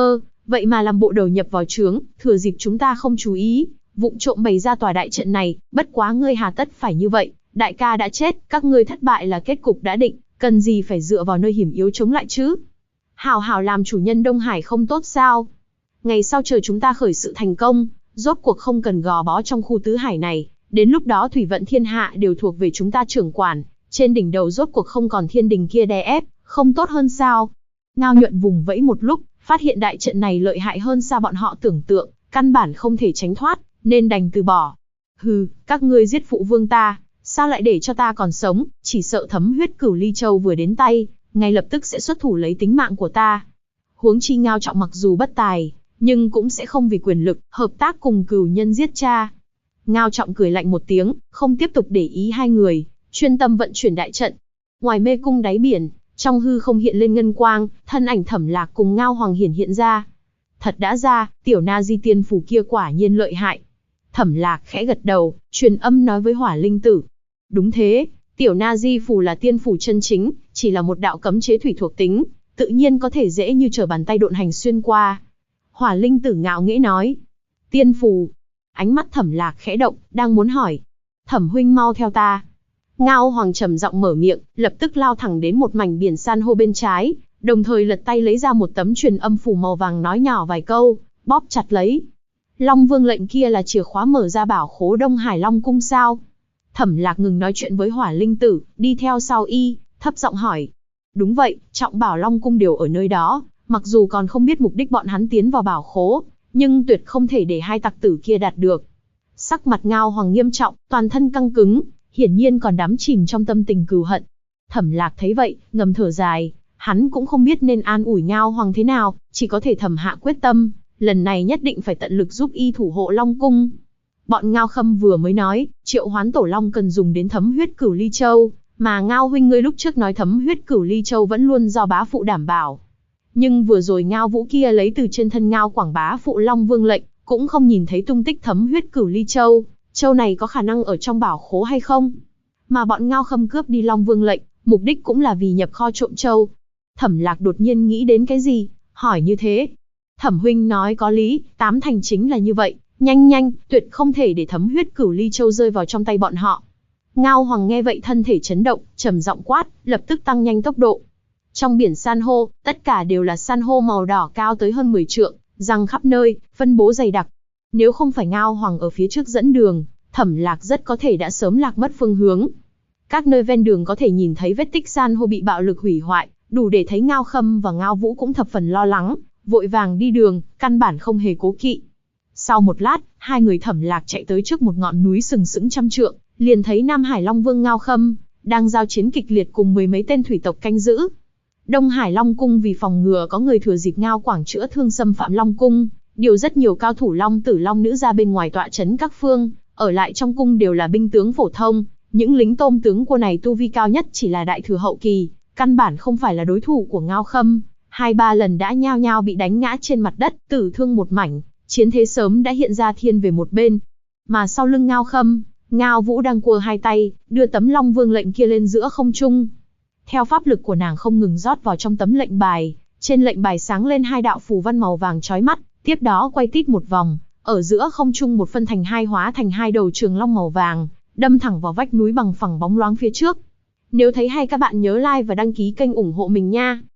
vậy mà làm bộ đầu nhập vào trướng, thừa dịp chúng ta không chú ý, vụng trộm bày ra tòa đại trận này, bất quá ngươi hà tất phải như vậy, đại ca đã chết, các ngươi thất bại là kết cục đã định, cần gì phải dựa vào nơi hiểm yếu chống lại chứ? Hảo hảo làm chủ nhân Đông Hải không tốt sao? Ngày sau chờ chúng ta khởi sự thành công, rốt cuộc không cần gò bó trong khu tứ hải này, đến lúc đó thủy vận thiên hạ đều thuộc về chúng ta trưởng quản, trên đỉnh đầu rốt cuộc không còn thiên đình kia đè ép, không tốt hơn sao? Ngao Nhuận vùng vẫy một lúc, phát hiện đại trận này lợi hại hơn xa bọn họ tưởng tượng, căn bản không thể tránh thoát, nên đành từ bỏ. Hừ, các ngươi giết phụ vương ta, sao lại để cho ta còn sống, chỉ sợ thấm huyết Cửu Ly Châu vừa đến tay, ngay lập tức sẽ xuất thủ lấy tính mạng của ta. Huống chi Ngao Trọng mặc dù bất tài, nhưng cũng sẽ không vì quyền lực, hợp tác cùng cửu nhân giết cha. Ngao Trọng cười lạnh một tiếng, không tiếp tục để ý hai người, chuyên tâm vận chuyển đại trận. Ngoài mê cung đáy biển, trong hư không hiện lên ngân quang, thân ảnh Thẩm Lạc cùng Ngao Hoàng hiện ra. Thật đã ra, tiểu na di tiên phủ kia quả nhiên lợi hại. Thẩm Lạc khẽ gật đầu, truyền âm nói với Hỏa Linh Tử. Đúng thế, tiểu na di phủ là tiên phủ chân chính, chỉ là một đạo cấm chế thủy thuộc tính, tự nhiên có thể dễ như trở bàn tay độn hành xuyên qua. Hỏa Linh Tử ngạo nghễ nói. Tiên phủ. Ánh mắt Thẩm Lạc khẽ động, đang muốn hỏi. Thẩm huynh mau theo ta. Ngao Hoàng trầm giọng mở miệng, lập tức lao thẳng đến một mảnh biển san hô bên trái, đồng thời lật tay lấy ra một tấm truyền âm phủ màu vàng nói nhỏ vài câu, bóp chặt lấy. Long Vương lệnh kia là chìa khóa mở ra bảo khố Đông Hải Long cung sao? Thẩm Lạc ngừng nói chuyện với Hỏa Linh Tử, đi theo sau y, thấp giọng hỏi. Đúng vậy, trọng bảo Long cung đều ở nơi đó, mặc dù còn không biết mục đích bọn hắn tiến vào bảo khố, nhưng tuyệt không thể để hai tặc tử kia đạt được. Sắc mặt Ngao Hoàng nghiêm trọng, toàn thân căng cứng, hiển nhiên còn đắm chìm trong tâm tình cừu hận. Thẩm Lạc thấy vậy, ngầm thở dài, hắn cũng không biết nên an ủi Ngao Hoàng thế nào, chỉ có thể thầm hạ quyết tâm, lần này nhất định phải tận lực giúp y thủ hộ Long cung. Bọn Ngao Khâm vừa mới nói, triệu hoán tổ long cần dùng đến thấm huyết Cửu Ly Châu, mà Ngao huynh ngươi lúc trước nói thấm huyết Cửu Ly Châu vẫn luôn do bá phụ đảm bảo. Nhưng vừa rồi Ngao Vũ kia lấy từ trên thân Ngao Quảng bá phụ Long Vương lệnh, cũng không nhìn thấy tung tích thấm huyết Cửu Ly Châu, châu này có khả năng ở trong bảo khố hay không? Mà bọn Ngao Khâm cướp đi Long Vương lệnh, mục đích cũng là vì nhập kho trộm châu. Thẩm Lạc đột nhiên nghĩ đến cái gì, hỏi như thế. Thẩm huynh nói có lý, tám thành chính là như vậy, nhanh, tuyệt không thể để thấm huyết Cửu Ly Châu rơi vào trong tay bọn họ. Ngao Hoàng nghe vậy thân thể chấn động, trầm giọng quát, lập tức tăng nhanh tốc độ. Trong biển san hô, tất cả đều là san hô màu đỏ cao tới hơn 10 trượng, răng khắp nơi, phân bố dày đặc. Nếu không phải Ngao Hoàng ở phía trước dẫn đường, Thẩm Lạc rất có thể đã sớm lạc mất phương hướng. Các nơi ven đường có thể nhìn thấy vết tích san hô bị bạo lực hủy hoại, đủ để thấy Ngao Khâm và Ngao Vũ cũng thập phần lo lắng, vội vàng đi đường, căn bản không hề cố kỵ. Sau một lát, hai người Thẩm Lạc chạy tới trước một ngọn núi sừng sững trăm trượng, liền thấy Nam Hải Long Vương Ngao Khâm đang giao chiến kịch liệt cùng mười mấy tên thủy tộc canh giữ. Đông Hải Long cung vì phòng ngừa có người thừa dịp Ngao Quảng chữa thương xâm phạm Long cung, điều rất nhiều cao thủ Long tử Long nữ ra bên ngoài tọa trấn các phương, ở lại trong cung đều là binh tướng phổ thông, những lính tôm tướng cua này tu vi cao nhất chỉ là đại thừa hậu kỳ, căn bản không phải là đối thủ của Ngao Khâm, 2-3 lần đã nhao nhao bị đánh ngã trên mặt đất, tử thương một mảnh, chiến thế sớm đã hiện ra thiên về một bên. Mà sau lưng Ngao Khâm, Ngao Vũ đang cua hai tay, đưa tấm Long Vương lệnh kia lên giữa không trung. Theo pháp lực của nàng không ngừng rót vào trong tấm lệnh bài, trên lệnh bài sáng lên hai đạo phù văn màu vàng chói mắt, tiếp đó quay tít một vòng, ở giữa không trung một phân thành hai hóa thành hai đầu trường long màu vàng, đâm thẳng vào vách núi bằng phẳng bóng loáng phía trước. Nếu thấy hay các bạn nhớ like và đăng ký kênh ủng hộ mình nha.